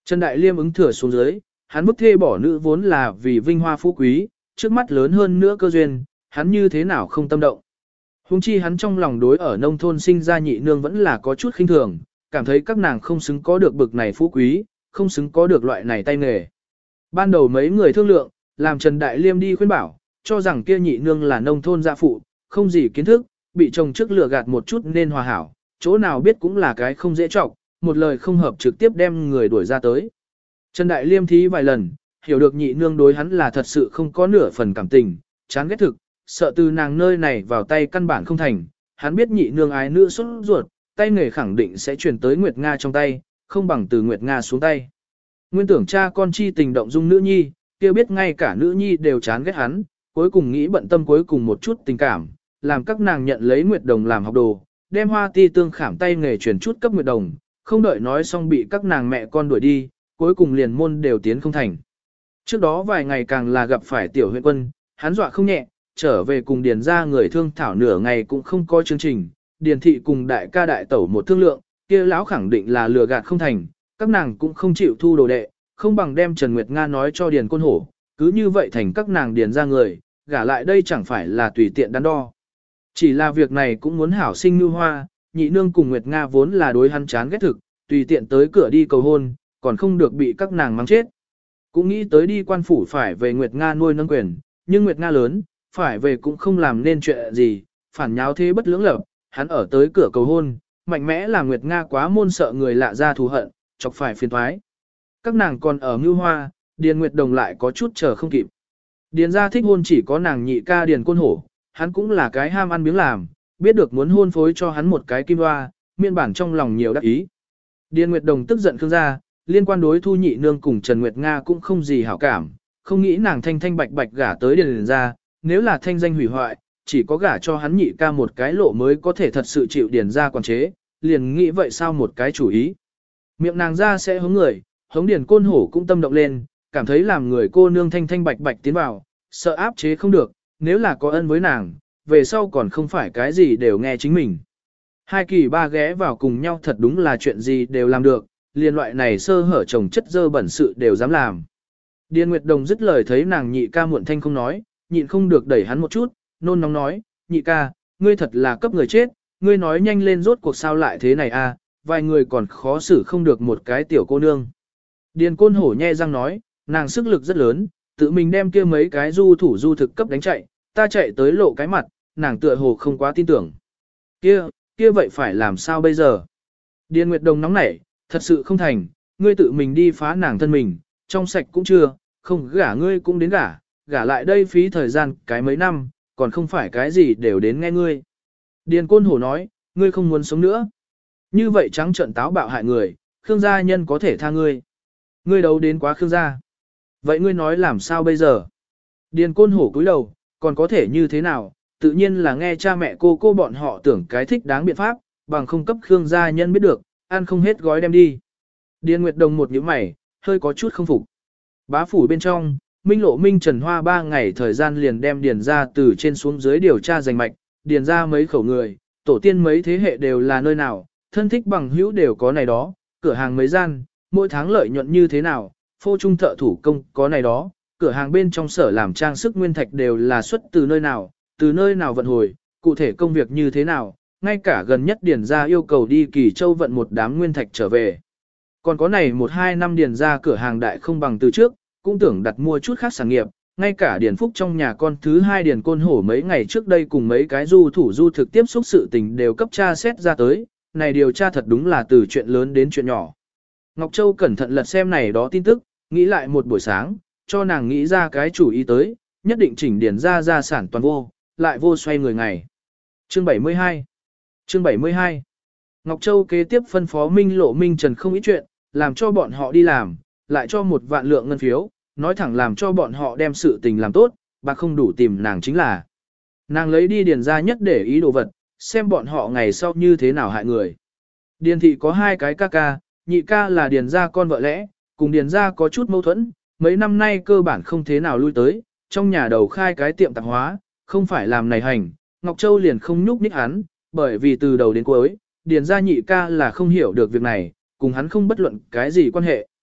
S1: Trần Đại Liêm ứng thừa xuống dưới, hắn bức thê bỏ nữ vốn là vì vinh hoa phú quý, trước mắt lớn hơn nữa cơ duyên, hắn như thế nào không tâm động. Huống chi hắn trong lòng đối ở nông thôn sinh ra nhị nương vẫn là có chút khinh thường, cảm thấy các nàng không xứng có được bực này phú quý, không xứng có được loại này tay nghề. Ban đầu mấy người thương lượng, làm Trần Đại Liêm đi khuyên bảo, cho rằng kia nhị nương là nông thôn gia phụ, không gì kiến thức, bị chồng trước lừa gạt một chút nên hòa hảo, chỗ nào biết cũng là cái không dễ trọng, một lời không hợp trực tiếp đem người đuổi ra tới. Trần Đại Liêm thí vài lần, hiểu được nhị nương đối hắn là thật sự không có nửa phần cảm tình, chán ghét thực, sợ từ nàng nơi này vào tay căn bản không thành, hắn biết nhị nương ái nữ xuất ruột, tay nghề khẳng định sẽ chuyển tới Nguyệt Nga trong tay, không bằng từ Nguyệt Nga xuống tay. Nguyên tưởng cha con chi tình động dung nữ nhi, kia biết ngay cả nữ nhi đều chán ghét hắn, cuối cùng nghĩ bận tâm cuối cùng một chút tình cảm, làm các nàng nhận lấy Nguyệt Đồng làm học đồ, đem Hoa Ti tương khảm tay nghề truyền chút cấp Nguyệt Đồng, không đợi nói xong bị các nàng mẹ con đuổi đi, cuối cùng liền môn đều tiến không thành. Trước đó vài ngày càng là gặp phải tiểu huyện quân, hắn dọa không nhẹ, trở về cùng điền ra người thương thảo nửa ngày cũng không có chương trình, điền thị cùng đại ca đại tẩu một thương lượng, kia lão khẳng định là lừa gạt không thành, các nàng cũng không chịu thu đồ đệ, không bằng đem Trần Nguyệt Nga nói cho điền côn hổ, cứ như vậy thành các nàng điền ra người, gả lại đây chẳng phải là tùy tiện đắn đo. Chỉ là việc này cũng muốn hảo sinh như hoa, nhị nương cùng Nguyệt Nga vốn là đối hắn chán ghét thực, tùy tiện tới cửa đi cầu hôn, còn không được bị các nàng mắng chết. Cũng nghĩ tới đi quan phủ phải về Nguyệt Nga nuôi nâng quyền, nhưng Nguyệt Nga lớn, phải về cũng không làm nên chuyện gì, phản nháo thế bất lưỡng lập, hắn ở tới cửa cầu hôn, mạnh mẽ là Nguyệt Nga quá môn sợ người lạ ra thù hận, chọc phải phiền toái. Các nàng còn ở Mưu Hoa, Điền Nguyệt Đồng lại có chút chờ không kịp. Điền gia thích hôn chỉ có nàng nhị ca Điền Côn Hổ, hắn cũng là cái ham ăn miếng làm, biết được muốn hôn phối cho hắn một cái kim hoa, miên bản trong lòng nhiều đắc ý. Điền Nguyệt Đồng tức giận Khương gia, liên quan đối Thu Nhị Nương cùng Trần Nguyệt Nga cũng không gì hảo cảm, không nghĩ nàng thanh thanh bạch bạch gả tới Điền gia, nếu là thanh danh hủy hoại, chỉ có gả cho hắn nhị ca một cái lộ mới có thể thật sự chịu Điền gia quản chế, liền nghĩ vậy sao một cái chủ ý. Miệng nàng ra sẽ hống người, hống Điền Côn Hổ cũng tâm động lên, cảm thấy làm người cô nương thanh thanh bạch bạch tiến vào, sợ áp chế không được, nếu là có ân với nàng, về sau còn không phải cái gì đều nghe chính mình. Hai kỳ ba ghé vào cùng nhau thật đúng là chuyện gì đều làm được, liên loại này sơ hở chồng chất dơ bẩn sự đều dám làm. Điền Nguyệt Đồng dứt lời thấy nàng nhị ca muộn thanh không nói, nhịn không được đẩy hắn một chút, nôn nóng nói, nhị ca, ngươi thật là cấp người chết, ngươi nói nhanh lên rốt cuộc sao lại thế này à, vài người còn khó xử không được một cái tiểu cô nương. Điền Côn Hổ nhe răng nói, nàng sức lực rất lớn, tự mình đem kia mấy cái du thủ du thực cấp đánh chạy, ta chạy tới lộ cái mặt, nàng tựa hồ không quá tin tưởng. Kia vậy phải làm sao bây giờ? Điền Nguyệt Đồng nóng nảy, thật sự không thành, ngươi tự mình đi phá nàng thân mình, trong sạch cũng chưa, không gả ngươi cũng đến gả lại đây phí thời gian cái mấy năm, còn không phải cái gì đều đến nghe ngươi. Điền Côn Hổ nói, ngươi không muốn sống nữa. Như vậy trắng trợn táo bạo hại người, Khương gia nhân có thể tha ngươi. Ngươi đấu đến quá Khương gia. Vậy ngươi nói làm sao bây giờ? Điền Côn Hổ cúi đầu, còn có thể như thế nào? Tự nhiên là nghe cha mẹ cô bọn họ tưởng cái thích đáng biện pháp, bằng không cấp Khương gia nhân biết được, ăn không hết gói đem đi. Điền Nguyệt Đồng một nhíu mày, hơi có chút không phục. Bá phủ bên trong, Minh Lộ Minh Trần Hoa 3 ngày thời gian liền đem Điền ra từ trên xuống dưới điều tra rành mạch, Điền ra mấy khẩu người, tổ tiên mấy thế hệ đều là nơi nào, thân thích bằng hữu đều có này đó, cửa hàng mấy gian, mỗi tháng lợi nhuận như thế nào, phô trung thợ thủ công có này đó, cửa hàng bên trong sở làm trang sức nguyên thạch đều là xuất từ nơi nào vận hồi, cụ thể công việc như thế nào, ngay cả gần nhất Điền ra yêu cầu đi Kỳ Châu vận một đám nguyên thạch trở về. Còn có này 1-2 năm Điền ra cửa hàng đại không bằng từ trước, cũng tưởng đặt mua chút khác sản nghiệp, ngay cả Điền Phúc trong nhà con thứ 2 Điền Côn Hổ mấy ngày trước đây cùng mấy cái du thủ du thực tiếp xúc sự tình đều cấp tra xét ra tới, này điều tra thật đúng là từ chuyện lớn đến chuyện nhỏ. Ngọc Châu cẩn thận lật xem này đó tin tức, nghĩ lại một buổi sáng, cho nàng nghĩ ra cái chủ ý tới, nhất định chỉnh Điền ra gia sản toàn vô, lại vô xoay người ngày. Chương 72 Ngọc Châu kế tiếp phân phó Minh Lộ Minh Trần không ít chuyện, làm cho bọn họ đi làm, lại cho 1 vạn lượng ngân phiếu, nói thẳng làm cho bọn họ đem sự tình làm tốt, bạc không đủ tìm nàng chính là. Nàng lấy đi Điền ra nhất để ý đồ vật, xem bọn họ ngày sau như thế nào hại người. Điền thị có 2 cái ca, nhị ca là Điền ra con vợ lẽ, cùng Điền ra có chút mâu thuẫn, mấy năm nay cơ bản không thế nào lui tới, trong nhà đầu khai cái tiệm tạp hóa, không phải làm này hành, Ngọc Châu liền không nhúc nhích hắn, bởi vì từ đầu đến cuối, Điền ra nhị ca là không hiểu được việc này, cùng hắn không bất luận cái gì quan hệ.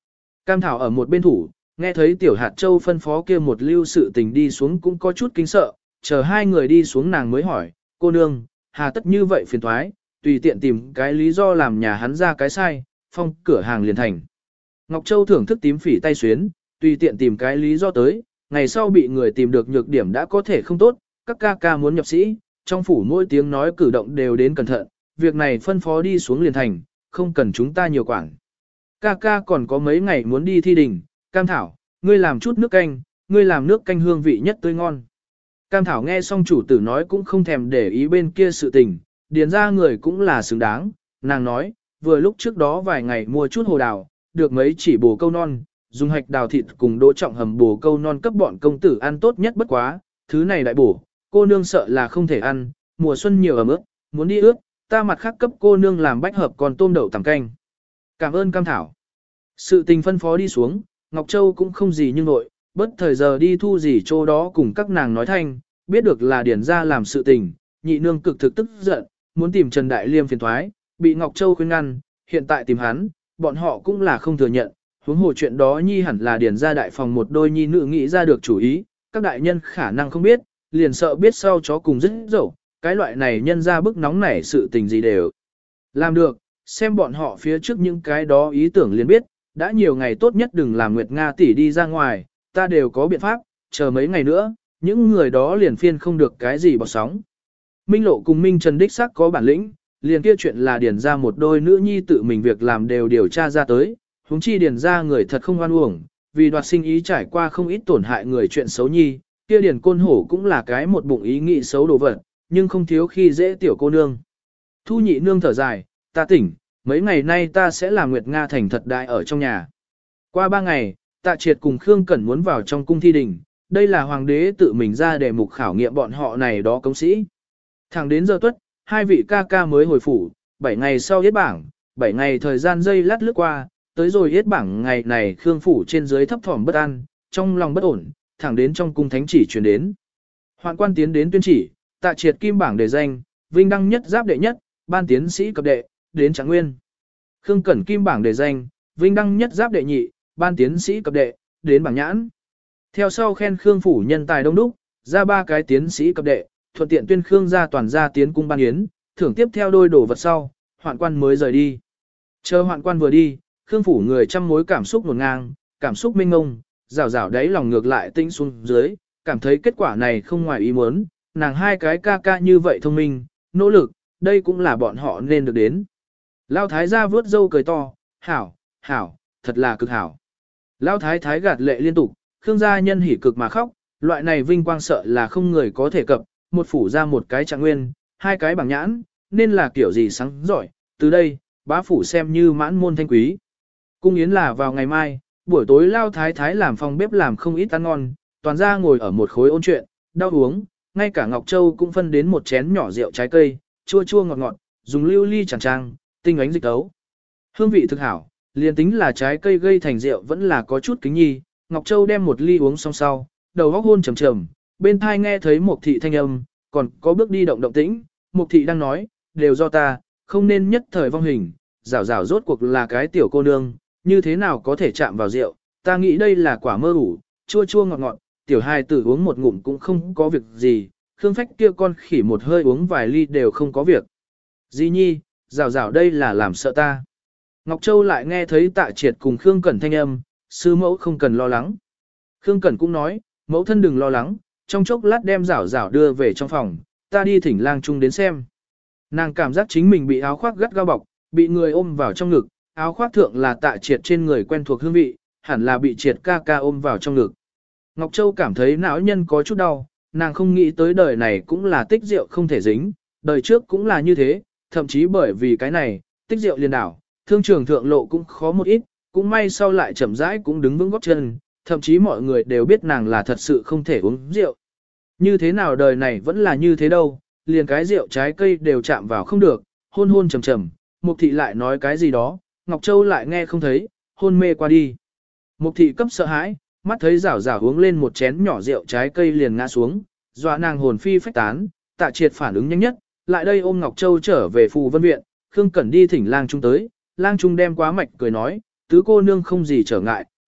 S1: Cam Thảo ở một bên thủ, nghe thấy Tiểu Hạt Châu phân phó kia một lưu sự tình đi xuống cũng có chút kinh sợ, chờ hai người đi xuống nàng mới hỏi, cô nương, hà tất như vậy phiền thoái, tùy tiện tìm cái lý do làm nhà hắn ra cái sai, phong cửa hàng liền thành. Ngọc Châu thưởng thức tím phỉ tay xuyến, tùy tiện tìm cái lý do tới, ngày sau bị người tìm được nhược điểm đã có thể không tốt, các ca ca muốn nhập sĩ, trong phủ mỗi tiếng nói cử động đều đến cẩn thận, việc này phân phó đi xuống liền thành, không cần chúng ta nhiều quản. Ca ca còn có mấy ngày muốn đi thi đình, Cam Thảo, ngươi làm chút nước canh, ngươi làm nước canh hương vị nhất tươi ngon. Cam Thảo nghe xong chủ tử nói cũng không thèm để ý bên kia sự tình, điền ra người cũng là xứng đáng, nàng nói, vừa lúc trước đó vài ngày mua chút hồ đào, được mấy chỉ bồ câu non, dùng hạch đào thịt cùng đỗ trọng hầm bồ câu non cấp bọn công tử ăn tốt nhất bất quá, thứ này đại bổ, cô nương sợ là không thể ăn, mùa xuân nhiều ẩm ướt, muốn đi ướt, ta mặt khác cấp cô nương làm bách hợp còn tôm đậu tằm canh. Cảm ơn Cam Thảo. Sự tình phân phó đi xuống, Ngọc Châu cũng không gì nhưng nội, bất thời giờ đi thu gì chỗ đó cùng các nàng nói thanh, biết được là điển ra làm sự tình, nhị nương cực thực tức giận, muốn tìm Trần Đại Liêm phiền thoái, bị Ngọc Châu khuyên ngăn, hiện tại tìm hắn, bọn họ cũng là không thừa nhận, huống hồ chuyện đó nhi hẳn là điển ra đại phòng một đôi nhi nữ nghĩ ra được chủ ý, các đại nhân khả năng không biết, liền sợ biết sau chó cùng rất dẫu, cái loại này nhân ra bức nóng nảy sự tình gì đều làm được, xem bọn họ phía trước những cái đó ý tưởng liền biết, đã nhiều ngày tốt nhất đừng làm Nguyệt Nga tỷ đi ra ngoài, ta đều có biện pháp, chờ mấy ngày nữa, những người đó liền phiên không được cái gì bọt sóng. Minh Lộ cùng Minh Trần đích xác có bản lĩnh, liền kia chuyện là điền ra một đôi nữ nhi tự mình việc làm đều điều tra ra tới, huống chi điền ra người thật không oan uổng, vì đoạt sinh ý trải qua không ít tổn hại người chuyện xấu nhi, kia điền côn hổ cũng là cái một bụng ý nghĩ xấu đồ vật, nhưng không thiếu khi dễ tiểu cô nương. Thu nhị nương thở dài, ta tỉnh, mấy ngày nay ta sẽ làm Nguyệt Nga thành thật đại ở trong nhà. Qua 3 ngày, Tạ Triệt cùng Khương Cẩn muốn vào trong cung thi đình, đây là hoàng đế tự mình ra để mục khảo nghiệm bọn họ này đó công sĩ. Thẳng đến giờ tuất, hai vị ca ca mới hồi phủ, 7 ngày sau yết bảng, 7 ngày thời gian dây lát lướt qua, tới rồi yết bảng ngày này Khương phủ trên dưới thấp thỏm bất an, trong lòng bất ổn, thẳng đến trong cung thánh chỉ truyền đến. Hoạn quan tiến đến tuyên chỉ, Tạ Triệt kim bảng đề danh, vinh đăng nhất giáp đệ nhất, ban tiến sĩ cấp đệ, đến Trạng Nguyên. Khương Cẩn kim bảng đề danh, vinh đăng nhất giáp đệ nhị, ban tiến sĩ cấp đệ, đến bảng nhãn. Theo sau khen Khương phủ nhân tài đông đúc, ra 3 cái tiến sĩ cấp đệ, thuận tiện tuyên Khương gia toàn gia tiến cung ban yến, thưởng tiếp theo đôi đổ vật sau, hoạn quan mới rời đi. Chờ hoạn quan vừa đi, Khương phủ người trăm mối cảm xúc ngổn ngang, cảm xúc mênh ngông, rào rào đáy lòng ngược lại tinh xuống dưới, cảm thấy kết quả này không ngoài ý muốn, nàng hai cái ca ca như vậy thông minh, nỗ lực, đây cũng là bọn họ nên được đến. Lao thái gia vướt dâu cười to, hảo, hảo, thật là cực hảo. Lao thái thái gạt lệ liên tục, Khương gia nhân hỉ cực mà khóc, loại này vinh quang sợ là không người có thể cập, một phủ ra một cái Trạng Nguyên, 2 cái bảng nhãn, nên là kiểu gì sáng giỏi, từ đây, bá phủ xem như mãn môn thanh quý. Cung yến là vào ngày mai, buổi tối Lao thái thái làm phòng bếp làm không ít ăn ngon, toàn ra ngồi ở một khối ôn chuyện, đau uống, ngay cả Ngọc Châu cũng phân đến một chén nhỏ rượu trái cây, chua chua ngọt ngọt, dùng lưu ly chẳng trang, tinh ánh dịch tấu. Hương vị thực hảo, liền tính là trái cây gây thành rượu vẫn là có chút kính nhi, Ngọc Châu đem một ly uống xong sau, đầu óc hôn trầm trầm, bên thai nghe thấy một thị thanh âm, còn có bước đi động tĩnh, một thị đang nói, đều do ta, không nên nhất thời vong hình, rảo rảo rốt cuộc là cái tiểu cô nương, như thế nào có thể chạm vào rượu, ta nghĩ đây là quả mơ ủ, chua chua ngọt ngọt, tiểu hài tử uống một ngụm cũng không có việc gì, Khương Phách kia con khỉ một hơi uống vài ly đều không có việc. Di nhi, rảo rảo đây là làm sợ ta. Ngọc Châu lại nghe thấy Tạ Triệt cùng Khương Cẩn thanh âm, sư mẫu không cần lo lắng. Khương Cẩn cũng nói, mẫu thân đừng lo lắng, trong chốc lát đem rảo rảo đưa về trong phòng, ta đi thỉnh lang trung đến xem. Nàng cảm giác chính mình bị áo khoác gắt gao bọc, bị người ôm vào trong ngực, áo khoác thượng là Tạ Triệt trên người quen thuộc hương vị, hẳn là bị Triệt ca ca ôm vào trong ngực. Ngọc Châu cảm thấy não nhân có chút đau, nàng không nghĩ tới đời này cũng là tích rượu không thể dính, đời trước cũng là như thế, thậm chí bởi vì cái này, tích rượu liền đảo, thương trường thượng lộ cũng khó một ít, cũng may sau lại chậm rãi cũng đứng vững gót chân, thậm chí mọi người đều biết nàng là thật sự không thể uống rượu. Như thế nào đời này vẫn là như thế đâu, liền cái rượu trái cây đều chạm vào không được, hôn hôn trầm trầm, Mục thị lại nói cái gì đó, Ngọc Châu lại nghe không thấy, hôn mê qua đi. Mục thị cấp sợ hãi, mắt thấy rảo rảo uống lên một chén nhỏ rượu trái cây liền ngã xuống, dọa nàng hồn phi phách tán, Tạ Triệt phản ứng nhanh nhất, lại đây ôm Ngọc Châu trở về Phù Vân Viện, Khương Cẩn đi thỉnh lang trung tới, lang trung đem quá mạch cười nói, tứ cô nương không gì trở ngại,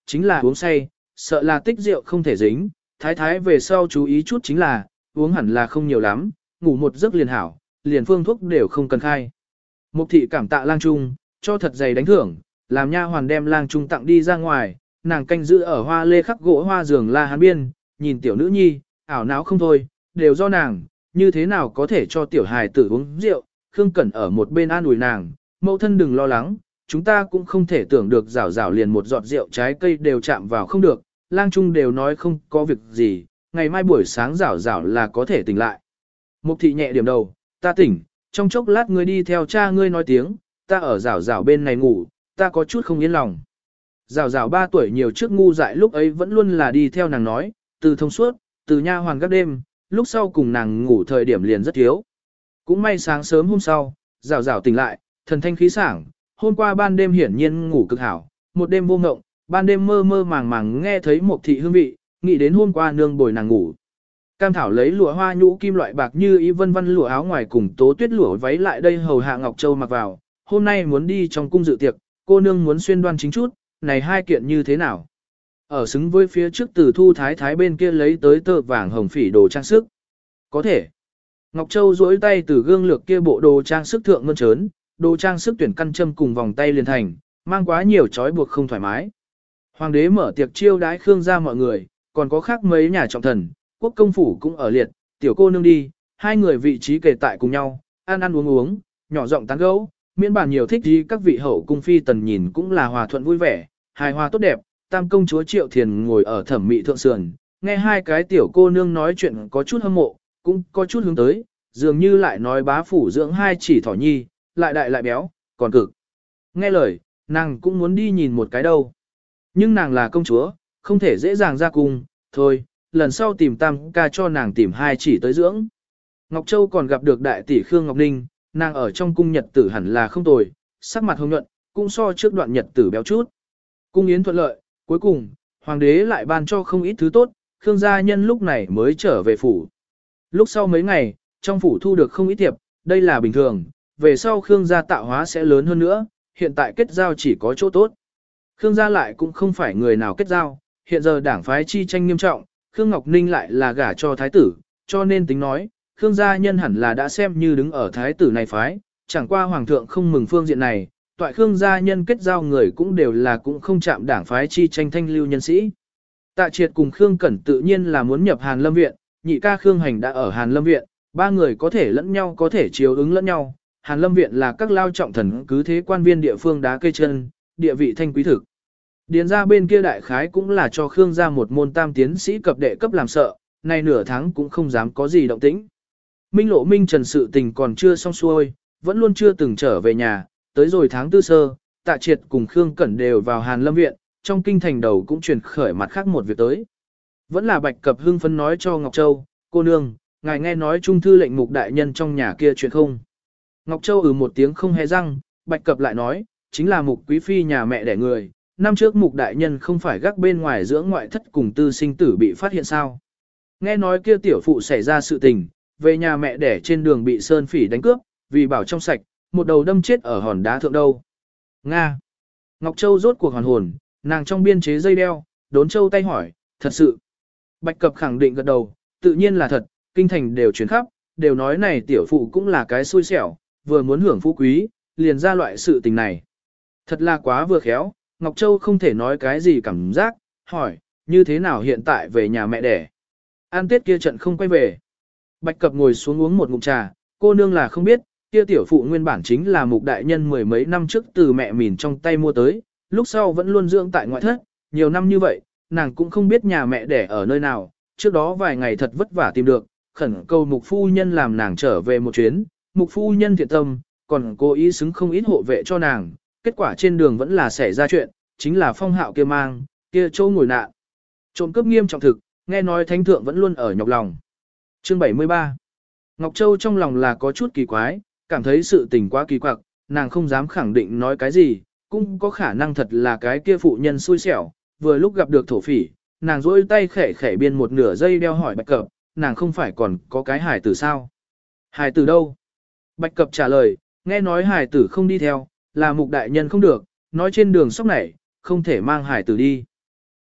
S1: chính là uống say, sợ là tích rượu không thể dính, thái thái về sau chú ý chút chính là, uống hẳn là không nhiều lắm, ngủ một giấc liền hảo, liền phương thuốc đều không cần khai. Mục thị cảm tạ lang trung, cho thật dày đánh thưởng, làm nha hoàn đem lang trung tặng đi ra ngoài, nàng canh giữ ở hoa lê khắc gỗ hoa giường la hán biên, nhìn tiểu nữ nhi, ảo não không thôi, đều do nàng, như thế nào có thể cho tiểu hài tử uống rượu, Khương Cẩn ở một bên an ủi nàng, mẫu thân đừng lo lắng, chúng ta cũng không thể tưởng được rảo rảo liền một giọt rượu trái cây đều chạm vào không được, lang trung đều nói không có việc gì, ngày mai buổi sáng rảo rảo là có thể tỉnh lại. Mục thị nhẹ điểm đầu, ta tỉnh, trong chốc lát ngươi đi theo cha ngươi nói tiếng, ta ở rảo rảo bên này ngủ, ta có chút không yên lòng. Rảo rảo 3 tuổi nhiều trước ngu dại lúc ấy vẫn luôn là đi theo nàng nói, từ thông suốt, từ nha hoàn các đêm, lúc sau cùng nàng ngủ thời điểm liền rất thiếu. Cũng may sáng sớm hôm sau, rảo rảo tỉnh lại, thần thanh khí sảng, hôm qua ban đêm hiển nhiên ngủ cực hảo, một đêm vô ngộng, ban đêm mơ mơ màng màng nghe thấy một thị hương vị, nghĩ đến hôm qua nương bồi nàng ngủ. Cam Thảo lấy lụa hoa nhũ kim loại bạc như ý vân vân lụa áo ngoài cùng tố tuyết lụa váy lại đây hầu hạ Ngọc Châu mặc vào, hôm nay muốn đi trong cung dự tiệc, cô nương muốn xuyên đoan chính chút, này hai kiện như thế nào? Ở xứng với phía trước từ thu thái thái bên kia lấy tới tơ vàng hồng phỉ đồ trang sức. Có thể. Ngọc Châu duỗi tay từ gương lược kia bộ đồ trang sức thượng ngân trớn, đồ trang sức tuyển căn châm cùng vòng tay liền thành, mang quá nhiều trói buộc không thoải mái. Hoàng đế mở tiệc chiêu đái Khương gia mọi người, còn có khác mấy nhà trọng thần, quốc công phủ cũng ở liệt, tiểu cô nương đi, hai người vị trí kề tại cùng nhau, ăn ăn uống uống, nhỏ giọng tán gẫu, miễn bàn nhiều thích gì các vị hậu cung phi tần nhìn cũng là hòa thuận vui vẻ, hài hòa tốt đẹp. Tam công chúa Triệu Thiền ngồi ở thẩm mỹ thượng sườn, nghe hai cái tiểu cô nương nói chuyện có chút hâm mộ, cũng có chút hướng tới, dường như lại nói bá phủ dưỡng hai chỉ thỏ nhi, lại đại lại béo, còn cực. Nghe lời, nàng cũng muốn đi nhìn một cái đâu. Nhưng nàng là công chúa, không thể dễ dàng ra cung, thôi, lần sau tìm tam ca cho nàng tìm hai chỉ tới dưỡng. Ngọc Châu còn gặp được đại tỷ Khương Ngọc Ninh, nàng ở trong cung nhật tử hẳn là không tồi, sắc mặt hồng nhuận, cũng so trước đoạn nhật tử béo chút. Cung yến thuận lợi, cuối cùng, hoàng đế lại ban cho không ít thứ tốt, Khương gia nhân lúc này mới trở về phủ. Lúc sau mấy ngày, trong phủ thu được không ít thiệp, đây là bình thường, về sau Khương gia tạo hóa sẽ lớn hơn nữa, hiện tại kết giao chỉ có chỗ tốt. Khương gia lại cũng không phải người nào kết giao, hiện giờ đảng phái chi tranh nghiêm trọng, Khương Ngọc Ninh lại là gả cho thái tử, cho nên tính nói, Khương gia nhân hẳn là đã xem như đứng ở thái tử này phái, chẳng qua hoàng thượng không mừng phương diện này, toại Khương gia nhân kết giao người cũng đều là cũng không chạm đảng phái chi tranh thanh lưu nhân sĩ. Tạ Triệt cùng Khương Cẩn tự nhiên là muốn nhập Hàn Lâm Viện, nhị ca Khương Hành đã ở Hàn Lâm Viện, ba người có thể lẫn nhau có thể chiếu ứng lẫn nhau. Hàn Lâm Viện là các lao trọng thần cứ thế quan viên địa phương đá cây chân, địa vị thanh quý thực. Điền ra bên kia đại khái cũng là cho Khương gia một môn tam tiến sĩ cập đệ cấp làm sợ, nay nửa tháng cũng không dám có gì động tĩnh. Minh Lộ Minh Trần sự tình còn chưa xong xuôi, vẫn luôn chưa từng trở về nhà, tới rồi tháng tư sơ, Tạ Triệt cùng Khương Cẩn đều vào Hàn Lâm Viện, trong kinh thành đầu cũng truyền khởi mặt khác một việc tới. Vẫn là Bạch Cập hưng phấn nói cho Ngọc Châu, cô nương, ngài nghe nói trung thư lệnh mục đại nhân trong nhà kia chuyện không? Ngọc Châu một tiếng không hề răng, Bạch Cập lại nói, chính là mục quý phi nhà mẹ đẻ người, năm trước mục đại nhân không phải gác bên ngoài dưỡng ngoại thất cùng tư sinh tử bị phát hiện sao? Nghe nói kia tiểu phụ xảy ra sự tình, về nhà mẹ đẻ trên đường bị sơn phỉ đánh cướp, vì bảo trong sạch, một đầu đâm chết ở hòn đá thượng đâu. Nga. Ngọc Châu rốt cuộc hoàn hồn, nàng trong biên chế dây đeo, đốn Châu tay hỏi, thật sự. Bạch Cập khẳng định gật đầu, tự nhiên là thật, kinh thành đều chuyển khắp, đều nói này tiểu phụ cũng là cái xui xẻo, vừa muốn hưởng phú quý, liền ra loại sự tình này. Thật là quá vừa khéo, Ngọc Châu không thể nói cái gì cảm giác, hỏi, như thế nào hiện tại về nhà mẹ đẻ. An Tết kia trận không quay về. Bạch Cập ngồi xuống uống một ngụm trà, cô nương là không biết, kia tiểu phụ nguyên bản chính là mục đại nhân mười mấy năm trước từ mẹ mìn trong tay mua tới, lúc sau vẫn luôn dưỡng tại ngoại thất, nhiều năm như vậy, nàng cũng không biết nhà mẹ đẻ ở nơi nào, trước đó vài ngày thật vất vả tìm được, khẩn cầu mục phu nhân làm nàng trở về một chuyến, mục phu nhân thiện tâm, còn cố ý xứng không ít hộ vệ cho nàng, kết quả trên đường vẫn là xảy ra chuyện, chính là Phong Hạo kia mang, kia châu ngồi nạn. Trộm cướp nghiêm trọng thực, nghe nói thánh thượng vẫn luôn ở nhọc lòng. Chương 73. Ngọc Châu trong lòng là có chút kỳ quái, cảm thấy sự tình quá kỳ quặc, nàng không dám khẳng định nói cái gì, cũng có khả năng thật là cái kia phụ nhân xui xẻo, vừa lúc gặp được thổ phỉ, nàng rỗi tay khẽ khẽ biên một nửa dây đeo hỏi Bạch Cập, nàng không phải còn có cái hài tử sao? Hài tử đâu? Bạch Cập trả lời, nghe nói hài tử không đi theo, là mục đại nhân không được, nói trên đường sóc này, không thể mang hài tử đi.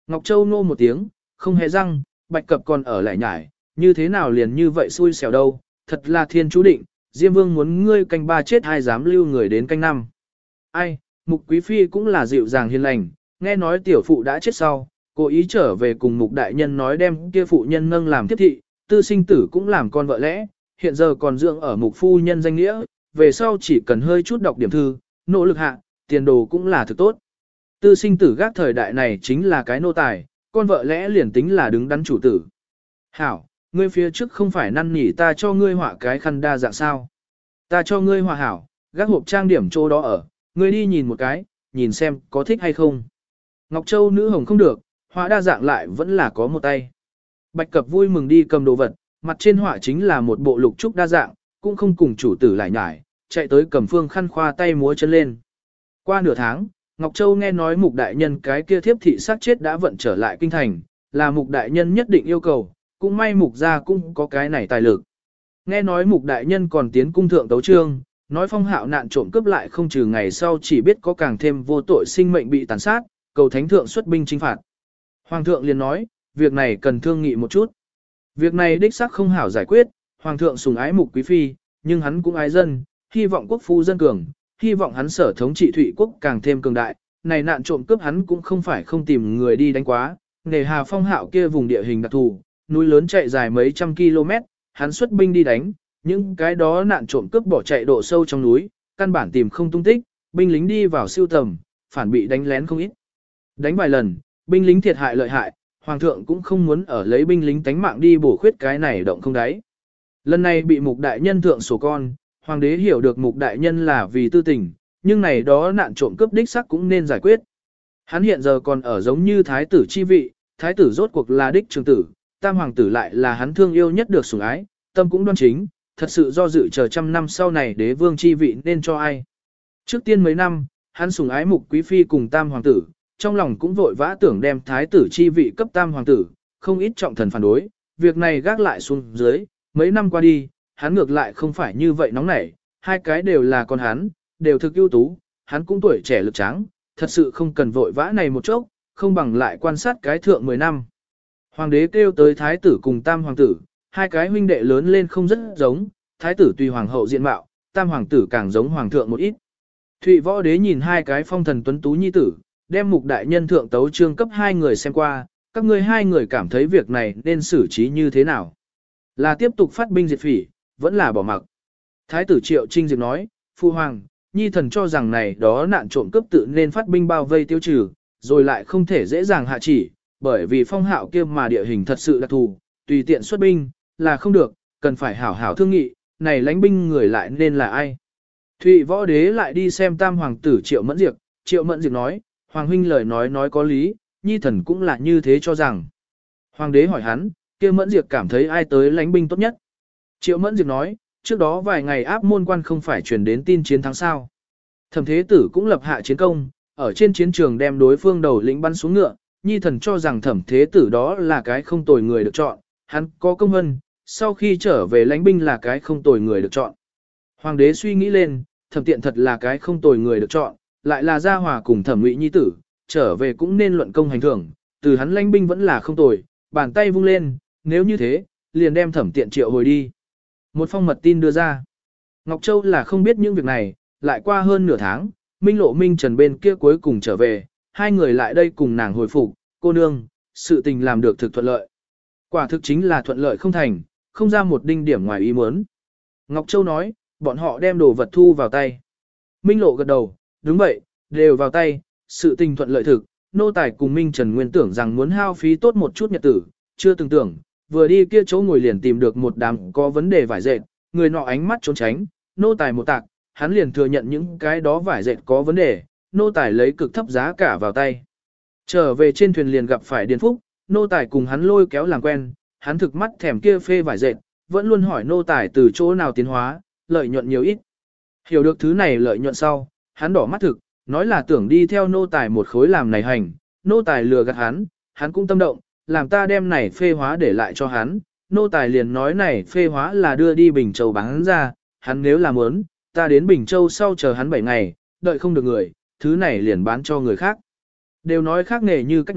S1: Ngọc Châu nô một tiếng, không hề răng, Bạch Cập còn ở lại nhải, như thế nào liền như vậy xui xẻo đâu, thật là thiên chú định, Diêm Vương muốn ngươi canh ba chết ai dám lưu người đến canh năm. Ai, Mục Quý Phi cũng là dịu dàng hiền lành, nghe nói tiểu phụ đã chết sau, cố ý trở về cùng Mục Đại Nhân nói đem kia phụ nhân nâng làm tiếp thị, tư sinh tử cũng làm con vợ lẽ, hiện giờ còn dưỡng ở Mục Phu Nhân danh nghĩa, về sau chỉ cần hơi chút đọc điểm thư, nỗ lực hạ, tiền đồ cũng là thực tốt. Tư sinh tử gác thời đại này chính là cái nô tài, con vợ lẽ liền tính là đứng đắn chủ tử. Hảo, ngươi phía trước không phải năn nỉ ta cho ngươi họa cái khăn đa dạng sao. Ta cho ngươi họa hảo, gác hộp trang điểm chỗ đó ở, ngươi đi nhìn một cái, nhìn xem có thích hay không. Ngọc Châu nữ hồng không được, họa đa dạng lại vẫn là có một tay. Bạch Cập vui mừng đi cầm đồ vật, mặt trên họa chính là một bộ lục trúc đa dạng, cũng không cùng chủ tử lại nhải, chạy tới cầm phương khăn khoa tay múa chân lên. Qua nửa tháng, Ngọc Châu nghe nói Mục Đại Nhân cái kia thiếp thị sát chết đã vận trở lại kinh thành, là Mục Đại Nhân nhất định yêu cầu, cũng may Mục gia cũng có cái này tài lực. Nghe nói Mục Đại Nhân còn tiến cung thượng tấu trương, nói Phong Hạo nạn trộm cướp lại không trừ ngày sau chỉ biết có càng thêm vô tội sinh mệnh bị tàn sát, cầu thánh thượng xuất binh chinh phạt. Hoàng thượng liền nói, việc này cần thương nghị một chút. Việc này đích xác không hảo giải quyết, Hoàng thượng sủng ái Mục Quý Phi, nhưng hắn cũng ái dân, hy vọng quốc phu dân cường, hy vọng hắn sở thống trị Thụy quốc càng thêm cường đại. Này nạn trộm cướp hắn cũng không phải không tìm người đi đánh quá, nề hà Phong Hạo kia vùng địa hình đặc thù, núi lớn chạy dài mấy trăm km, hắn xuất binh đi đánh, những cái đó nạn trộm cướp bỏ chạy độ sâu trong núi, căn bản tìm không tung tích, binh lính đi vào siêu tầm, phản bị đánh lén không ít. Đánh vài lần, binh lính thiệt hại lợi hại, Hoàng thượng cũng không muốn ở lấy binh lính tánh mạng đi bổ khuyết cái này động không đáy. Lần này bị Mục Đại Nhân thượng sổ con, Hoàng đế hiểu được Mục Đại Nhân là vì tư tình, nhưng này đó nạn trộm cướp đích sắc cũng nên giải quyết. Hắn hiện giờ còn ở giống như thái tử chi vị, thái tử rốt cuộc là đích trường tử, tam hoàng tử lại là hắn thương yêu nhất được sủng ái, tâm cũng đoan chính, thật sự do dự chờ trăm năm sau này đế vương chi vị nên cho ai. Trước tiên mấy năm, hắn sủng ái Mục Quý Phi cùng tam hoàng tử, trong lòng cũng vội vã tưởng đem thái tử chi vị cấp tam hoàng tử, không ít trọng thần phản đối, việc này gác lại xuống dưới, mấy năm qua đi, hắn ngược lại không phải như vậy nóng nảy, hai cái đều là con hắn, đều thực ưu tú, hắn cũng tuổi trẻ lực tráng, thật sự không cần vội vã này một chốc, không bằng lại quan sát cái thượng 10 năm. Hoàng đế kêu tới thái tử cùng tam hoàng tử, hai cái huynh đệ lớn lên không rất giống, thái tử tùy hoàng hậu diện mạo, tam hoàng tử càng giống hoàng thượng một ít. Thụy võ đế nhìn hai cái phong thần tuấn tú nhi tử, đem Mục Đại Nhân thượng tấu trương cấp hai người xem qua, các ngươi hai người cảm thấy việc này nên xử trí như thế nào? Là tiếp tục phát binh diệt phỉ, vẫn là bỏ mặc? Thái tử Triệu Trinh Diệp nói, Phu Hoàng, nhi thần cho rằng này đó nạn trộm cướp tự nên phát binh bao vây tiêu trừ, rồi lại không thể dễ dàng hạ chỉ, bởi vì Phong Hạo kia mà địa hình thật sự đặc thù, tùy tiện xuất binh, là không được, cần phải hảo hảo thương nghị, này lãnh binh người lại nên là ai? Thụy võ đế lại đi xem tam hoàng tử Triệu Mẫn Diệp, Triệu Mẫn Diệp nói, Hoàng huynh lời nói có lý, nhi thần cũng là như thế cho rằng. Hoàng đế hỏi hắn, kia Mẫn Diệp cảm thấy ai tới lãnh binh tốt nhất. Triệu Mẫn Diệp nói, trước đó vài ngày áp môn quan không phải truyền đến tin chiến thắng sao. Thẩm thế tử cũng lập hạ chiến công, ở trên chiến trường đem đối phương đầu lĩnh bắn xuống ngựa, nhi thần cho rằng thẩm thế tử đó là cái không tồi người được chọn, hắn có công vân, sau khi trở về lãnh binh là cái không tồi người được chọn. Hoàng đế suy nghĩ lên, thẩm tiện thật là cái không tồi người được chọn, lại là gia hòa cùng thẩm ngụy nhi tử, trở về cũng nên luận công hành thưởng, từ hắn lãnh binh vẫn là không tồi, bàn tay vung lên, nếu như thế, liền đem thẩm tiện triệu hồi đi. Một phong mật tin đưa ra. Ngọc Châu là không biết những việc này, lại qua hơn nửa tháng, Minh Lộ Minh Trần bên kia cuối cùng trở về, hai người lại đây cùng nàng hồi phục, cô nương, sự tình làm được thực thuận lợi. Quả thực chính là thuận lợi không thành, không ra một đinh điểm ngoài ý muốn. Ngọc Châu nói, bọn họ đem đồ vật thu vào tay. Minh Lộ gật đầu, đúng vậy, đều vào tay, sự tình thuận lợi thực, nô tài cùng Minh Trần nguyên tưởng rằng muốn hao phí tốt một chút nhật tử, chưa từng tưởng, vừa đi kia chỗ ngồi liền tìm được một đám có vấn đề vải dệt, người nọ ánh mắt trốn tránh, nô tài một tạc, hắn liền thừa nhận những cái đó vải dệt có vấn đề, nô tài lấy cực thấp giá cả vào tay. Trở về trên thuyền liền gặp phải Điền Phúc, nô tài cùng hắn lôi kéo làm quen, hắn thực mắt thèm kia phê vải dệt, vẫn luôn hỏi nô tài từ chỗ nào tiến hóa, lợi nhuận nhiều ít. Hiểu được thứ này lợi nhuận sau, hắn đỏ mắt thực, nói là tưởng đi theo nô tài một khối làm này hành, nô tài lừa gạt hắn cũng tâm động, làm ta đem này phê hóa để lại cho hắn, nô tài liền nói này phê hóa là đưa đi Bình Châu bán ra, hắn nếu làm muốn, ta đến Bình Châu sau chờ hắn 7 ngày, đợi không được người, thứ này liền bán cho người khác. Đều nói khác nghề như cách núi,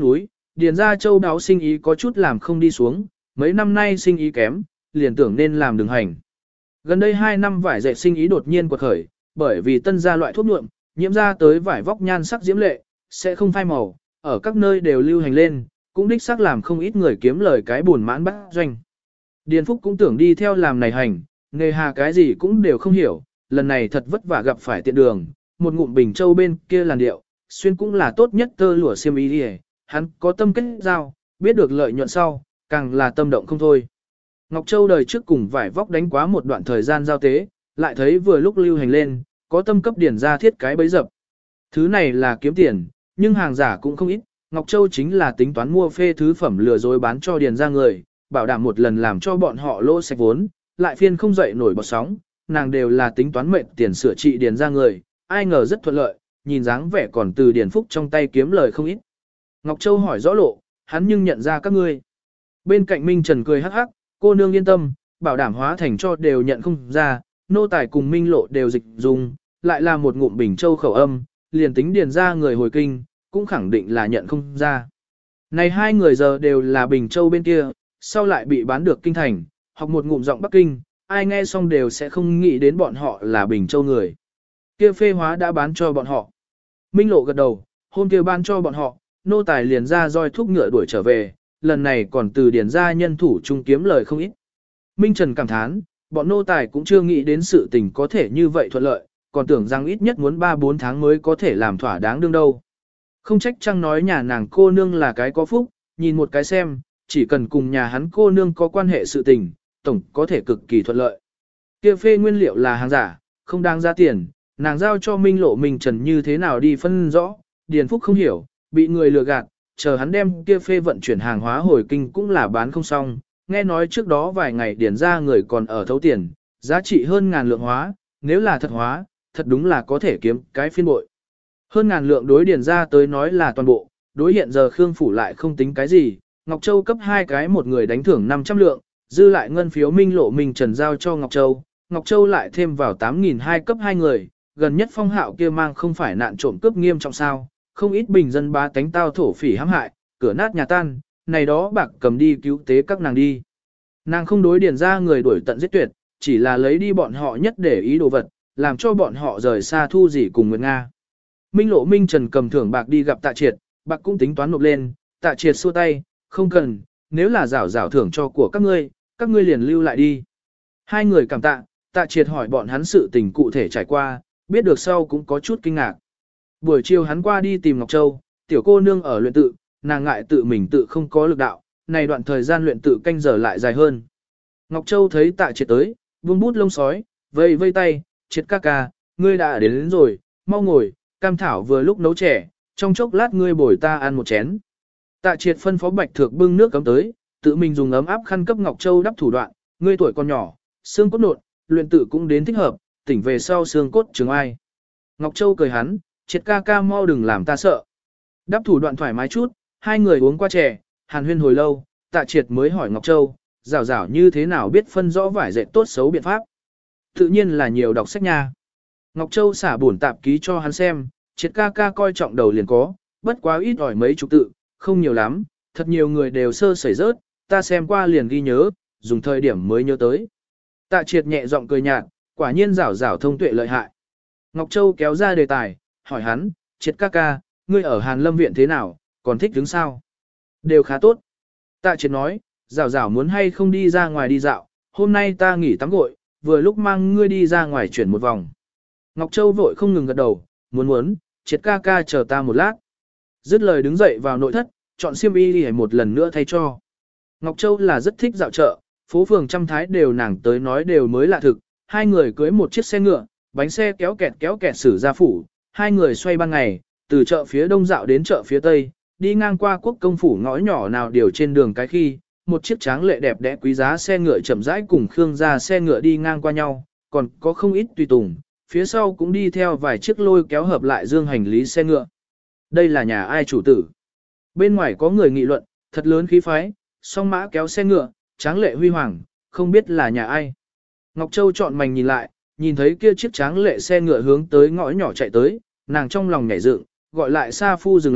S1: Điền ra châu đáo sinh ý có chút làm không đi xuống, mấy năm nay sinh ý kém, liền tưởng nên làm đường hành. Gần đây 2 năm vải dệt sinh ý đột nhiên quật khởi, bởi vì tân gia loại thuốc nhuộm, nhiễm ra tới vải vóc nhan sắc diễm lệ, sẽ không phai màu, ở các nơi đều lưu hành lên, cũng đích xác làm không ít người kiếm lời cái buồn mãn bát doanh. Điền Phúc cũng tưởng đi theo làm này hành, nghề hà cái gì cũng đều không hiểu, lần này thật vất vả gặp phải tiện đường, một ngụm Bình Châu bên kia làn điệu, xuyên cũng là tốt nhất tơ lụa xiêm y đi, hắn có tâm kết giao, biết được lợi nhuận sau, càng là tâm động không thôi. Ngọc Châu đời trước cùng vải vóc đánh quá một đoạn thời gian giao tế, lại thấy vừa lúc lưu hành lên, có tâm cấp điển ra thiết cái bấy dập. Thứ này là kiếm tiền, nhưng hàng giả cũng không ít, Ngọc Châu chính là tính toán mua phê thứ phẩm lừa dối bán cho điền ra người, bảo đảm một lần làm cho bọn họ lỗ sạch vốn, lại phiên không dậy nổi bọt sóng, nàng đều là tính toán mệnh tiền sửa trị điền ra người, ai ngờ rất thuận lợi, nhìn dáng vẻ còn từ Điền Phúc trong tay kiếm lời không ít. Ngọc Châu hỏi rõ lộ, hắn nhưng nhận ra các ngươi. Bên cạnh Minh Trần cười hắc hắc, cô nương yên tâm, bảo đảm hóa thành cho đều nhận không ra, nô tài cùng Minh Lộ đều dịch dùng, lại là một ngụm Bình Châu khẩu âm, liền tính điền ra người hồi kinh, cũng khẳng định là nhận không ra. Này hai người giờ đều là Bình Châu bên kia, sau lại bị bán được kinh thành, học một ngụm giọng Bắc Kinh, ai nghe xong đều sẽ không nghĩ đến bọn họ là Bình Châu người. Kia phê hóa đã bán cho bọn họ. Minh Lộ gật đầu, hôm kia bán cho bọn họ, nô tài liền ra roi thúc ngựa đuổi trở về, lần này còn từ điền ra nhân thủ trung kiếm lời không ít. Minh Trần cảm thán, bọn nô tài cũng chưa nghĩ đến sự tình có thể như vậy thuận lợi, còn tưởng rằng ít nhất muốn 3-4 tháng mới có thể làm thỏa đáng đương đâu. Không trách chăng nói nhà nàng cô nương là cái có phúc, nhìn một cái xem, chỉ cần cùng nhà hắn cô nương có quan hệ sự tình, tổng có thể cực kỳ thuận lợi. Kia phê nguyên liệu là hàng giả, không đáng ra tiền, nàng giao cho Minh Lộ Minh Trần như thế nào đi phân rõ, Điền Phúc không hiểu, bị người lừa gạt, chờ hắn đem kia phê vận chuyển hàng hóa hồi kinh cũng là bán không xong, nghe nói trước đó vài ngày điền ra người còn ở thấu tiền, giá trị hơn ngàn lượng hóa, nếu là thật hóa, thật đúng là có thể kiếm cái phiên bội. Hơn ngàn lượng đối điền ra tới nói là toàn bộ, đối hiện giờ Khương Phủ lại không tính cái gì, Ngọc Châu cấp 2 cái một người đánh thưởng 500 lượng, dư lại ngân phiếu Minh Lộ Minh Trần giao cho Ngọc Châu lại thêm vào 8.200 cấp 2 người, gần nhất Phong Hạo kia mang không phải nạn trộm cướp nghiêm trọng sao, không ít bình dân bá tánh tao thổ phỉ hãm hại, cửa nát nhà tan, này đó bạc cầm đi cứu tế các nàng đi. Nàng không đối điền ra người đuổi tận giết tuyệt, chỉ là lấy đi bọn họ nhất để ý đồ vật, làm cho bọn họ rời xa Thu Dĩ cùng Nguyệt Nga. Minh Lộ Minh Trần cầm thưởng bạc đi gặp Tạ Triệt, bạc cũng tính toán nộp lên, Tạ Triệt xua tay, không cần, nếu là rảo thưởng cho của các ngươi liền lưu lại đi. Hai người cảm tạ, Tạ Triệt hỏi bọn hắn sự tình cụ thể trải qua, biết được sau cũng có chút kinh ngạc. Buổi chiều hắn qua đi tìm Ngọc Châu, tiểu cô nương ở luyện tự, nàng ngại tự mình tự không có lực đạo, này đoạn thời gian luyện tự canh giờ lại dài hơn. Ngọc Châu thấy Tạ Triệt tới, buông bút lông sói, vây tay, Triệt ca ca, ngươi đã đến rồi, mau ngồi, cam thảo vừa lúc nấu chè, trong chốc lát ngươi bồi ta ăn một chén. Tạ Triệt phân phó Bạch Thược bưng nước cấm tới, tự mình dùng ấm áp khăn cấp Ngọc Châu đắp thủ đoạn, ngươi tuổi còn nhỏ, xương cốt nộn, luyện tự cũng đến thích hợp, tỉnh về sau xương cốt trường ai. Ngọc Châu cười hắn, Triệt ca ca mau đừng làm ta sợ. Đắp thủ đoạn thoải mái chút, hai người uống qua chè, hàn huyên hồi lâu, Tạ Triệt mới hỏi Ngọc Châu, rảo như thế nào biết phân rõ vải dệt tốt xấu biện pháp. Tự nhiên là nhiều đọc sách nha. Ngọc Châu xả bổn tạp ký cho hắn xem, Triệt ca ca coi trọng đầu liền có, bất quá ít ỏi mấy chục tự, không nhiều lắm, thật nhiều người đều sơ sẩy rớt, ta xem qua liền ghi nhớ, dùng thời điểm mới nhớ tới. Tạ Triệt nhẹ giọng cười nhạt, quả nhiên rảo thông tuệ lợi hại. Ngọc Châu kéo ra đề tài, hỏi hắn, Triệt ca ca, ngươi ở Hàn Lâm viện thế nào, còn thích đứng sao? Đều khá tốt. Tạ Triệt nói, rảo muốn hay không đi ra ngoài đi dạo, hôm nay ta nghỉ tắm gội, vừa lúc mang ngươi đi ra ngoài chuyển một vòng. Ngọc Châu vội không ngừng gật đầu, muốn, Triệt ca ca chờ ta một lát. Dứt lời đứng dậy vào nội thất, chọn xiêm y đi một lần nữa thay cho. Ngọc Châu là rất thích dạo chợ, phố phường trăm thái đều nàng tới nói đều mới lạ thực, hai người cưới một chiếc xe ngựa, bánh xe kéo kẹt xử ra phủ, hai người xoay ban ngày, từ chợ phía đông dạo đến chợ phía tây, đi ngang qua quốc công phủ ngõ nhỏ nào điều trên đường cái khi, một chiếc tráng lệ đẹp đẽ quý giá xe ngựa chậm rãi cùng Khương gia xe ngựa đi ngang qua nhau, còn có không ít tùy tùng, phía sau cũng đi theo vài chiếc lôi kéo hợp lại dương hành lý xe ngựa. Đây là nhà ai chủ tử? Bên ngoài có người nghị luận, thật lớn khí phái, song mã kéo xe ngựa, tráng lệ huy hoàng, không biết là nhà ai. Ngọc Châu chọn mảnh nhìn lại, nhìn thấy kia chiếc tráng lệ xe ngựa hướng tới ngõ nhỏ chạy tới, nàng trong lòng nhảy dựng, gọi lại Sa Phu dừng lại,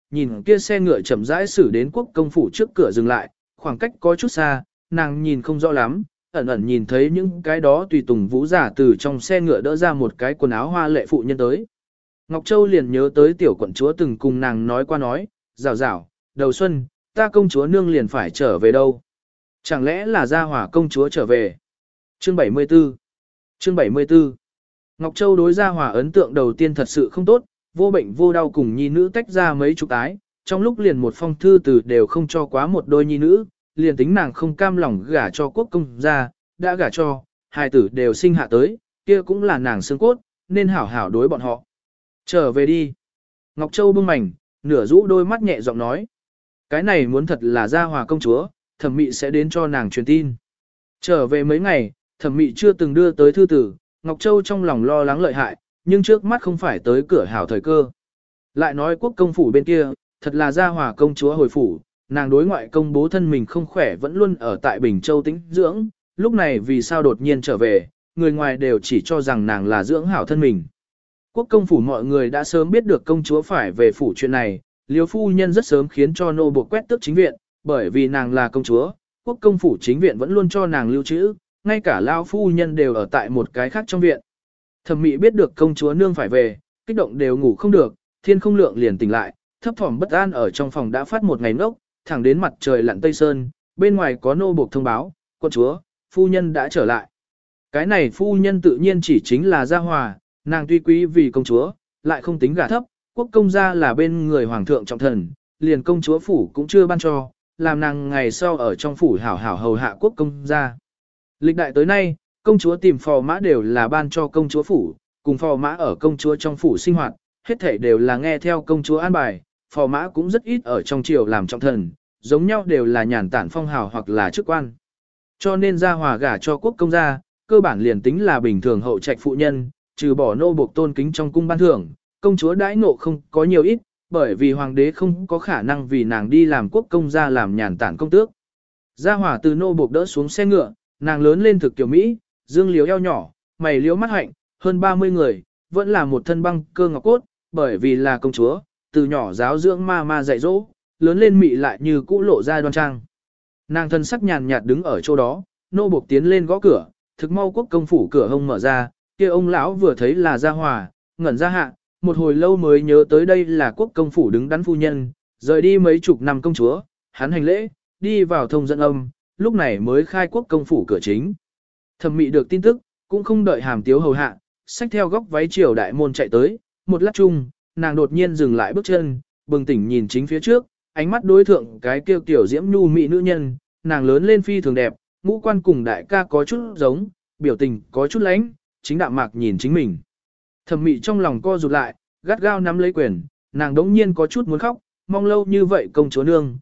S1: nhìn kia xe ngựa chậm rãi xử đến quốc công phủ trước cửa dừng lại, khoảng cách có chút xa, nàng nhìn không rõ lắm, ẩn ẩn nhìn thấy những cái đó tùy tùng vũ giả từ trong xe ngựa đỡ ra một cái quần áo hoa lệ phụ nhân tới. Ngọc Châu liền nhớ tới tiểu quận chúa từng cùng nàng nói qua nói, rào rào, đầu xuân, ta công chúa nương liền phải trở về đâu. Chẳng lẽ là Gia Hòa công chúa trở về? Chương 74 Chương 74 Ngọc Châu đối Gia Hòa ấn tượng đầu tiên thật sự không tốt, vô bệnh vô đau cùng nhi nữ tách ra mấy chục tái, trong lúc liền một phong thư từ đều không cho quá một đôi nhi nữ, liền tính nàng không cam lòng gả cho quốc công gia, đã gả cho, hai tử đều sinh hạ tới, kia cũng là nàng xương cốt, nên hảo hảo đối bọn họ. Trở về đi. Ngọc Châu bưng mảnh, nửa rũ đôi mắt nhẹ giọng nói. Cái này muốn thật là Gia Hòa công chúa, Thẩm Mị sẽ đến cho nàng truyền tin. Trở về mấy ngày, Thẩm Mị chưa từng đưa tới thư tử, Ngọc Châu trong lòng lo lắng lợi hại, nhưng trước mắt không phải tới cửa hảo thời cơ. Lại nói quốc công phủ bên kia, thật là Gia Hòa công chúa hồi phủ, nàng đối ngoại công bố thân mình không khỏe vẫn luôn ở tại Bình Châu tĩnh dưỡng, lúc này vì sao đột nhiên trở về, người ngoài đều chỉ cho rằng nàng là dưỡng hảo thân mình. Quốc công phủ mọi người đã sớm biết được công chúa phải về phủ chuyện này, Liêu phu nhân rất sớm khiến cho nô buộc quét tước chính viện, bởi vì nàng là công chúa, quốc công phủ chính viện vẫn luôn cho nàng lưu trữ, ngay cả lão phu nhân đều ở tại một cái khác trong viện. Thẩm Mị biết được công chúa nương phải về, kích động đều ngủ không được, thiên không lượng liền tỉnh lại, thấp thỏm bất an ở trong phòng đã phát một ngày ngốc, thẳng đến mặt trời lặn tây sơn, bên ngoài có nô buộc thông báo, quân chúa, phu nhân đã trở lại. Cái này phu nhân tự nhiên chỉ chính là Gia Hòa, nàng tuy quý vì công chúa, lại không tính gả thấp, quốc công gia là bên người hoàng thượng trọng thần, liền công chúa phủ cũng chưa ban cho, làm nàng ngày sau ở trong phủ hảo hảo hầu hạ quốc công gia. Lịch đại tới nay, công chúa tìm phò mã đều là ban cho công chúa phủ, cùng phò mã ở công chúa trong phủ sinh hoạt, hết thảy đều là nghe theo công chúa an bài, phò mã cũng rất ít ở trong triều làm trọng thần, giống nhau đều là nhàn tản phong hào hoặc là chức quan. Cho nên Gia Hòa gả cho quốc công gia, cơ bản liền tính là bình thường hậu trạch phụ nhân, trừ bỏ nô buộc tôn kính trong cung ban thưởng, công chúa đãi ngộ không có nhiều ít, bởi vì hoàng đế không có khả năng vì nàng đi làm quốc công gia làm nhàn tản công tước. Gia Hòa từ nô buộc đỡ xuống xe ngựa, nàng lớn lên thực kiểu Mỹ, dương liếu eo nhỏ, mày liếu mắt hạnh, hơn 30 người, vẫn là một thân băng cơ ngọc cốt, bởi vì là công chúa, từ nhỏ giáo dưỡng ma dạy dỗ, lớn lên mị lại như cũ lộ ra đoan trang. Nàng thân sắc nhàn nhạt đứng ở chỗ đó, nô buộc tiến lên gõ cửa, thực mau quốc công phủ cửa hông mở ra, kia ông lão vừa thấy là Gia Hòa, ngẩn ra hạ, một hồi lâu mới nhớ tới đây là quốc công phủ đứng đắn phu nhân, rời đi mấy chục năm công chúa, hắn hành lễ, đi vào thông dẫn âm, lúc này mới khai quốc công phủ cửa chính. Thẩm Mị được tin tức, cũng không đợi Hàm Tiếu hầu hạ, xách theo góc váy triều đại môn chạy tới, một lát chung, nàng đột nhiên dừng lại bước chân, bừng tỉnh nhìn chính phía trước, ánh mắt đối thượng cái kêu tiểu diễm nhu mị nữ nhân, nàng lớn lên phi thường đẹp, ngũ quan cùng đại ca có chút giống, biểu tình có chút lãnh, chính đạm mạc nhìn chính mình. Thẩm Mị trong lòng co rụt lại, gắt gao nắm lấy quyền, nàng đống nhiên có chút muốn khóc, mong lâu như vậy công chúa nương,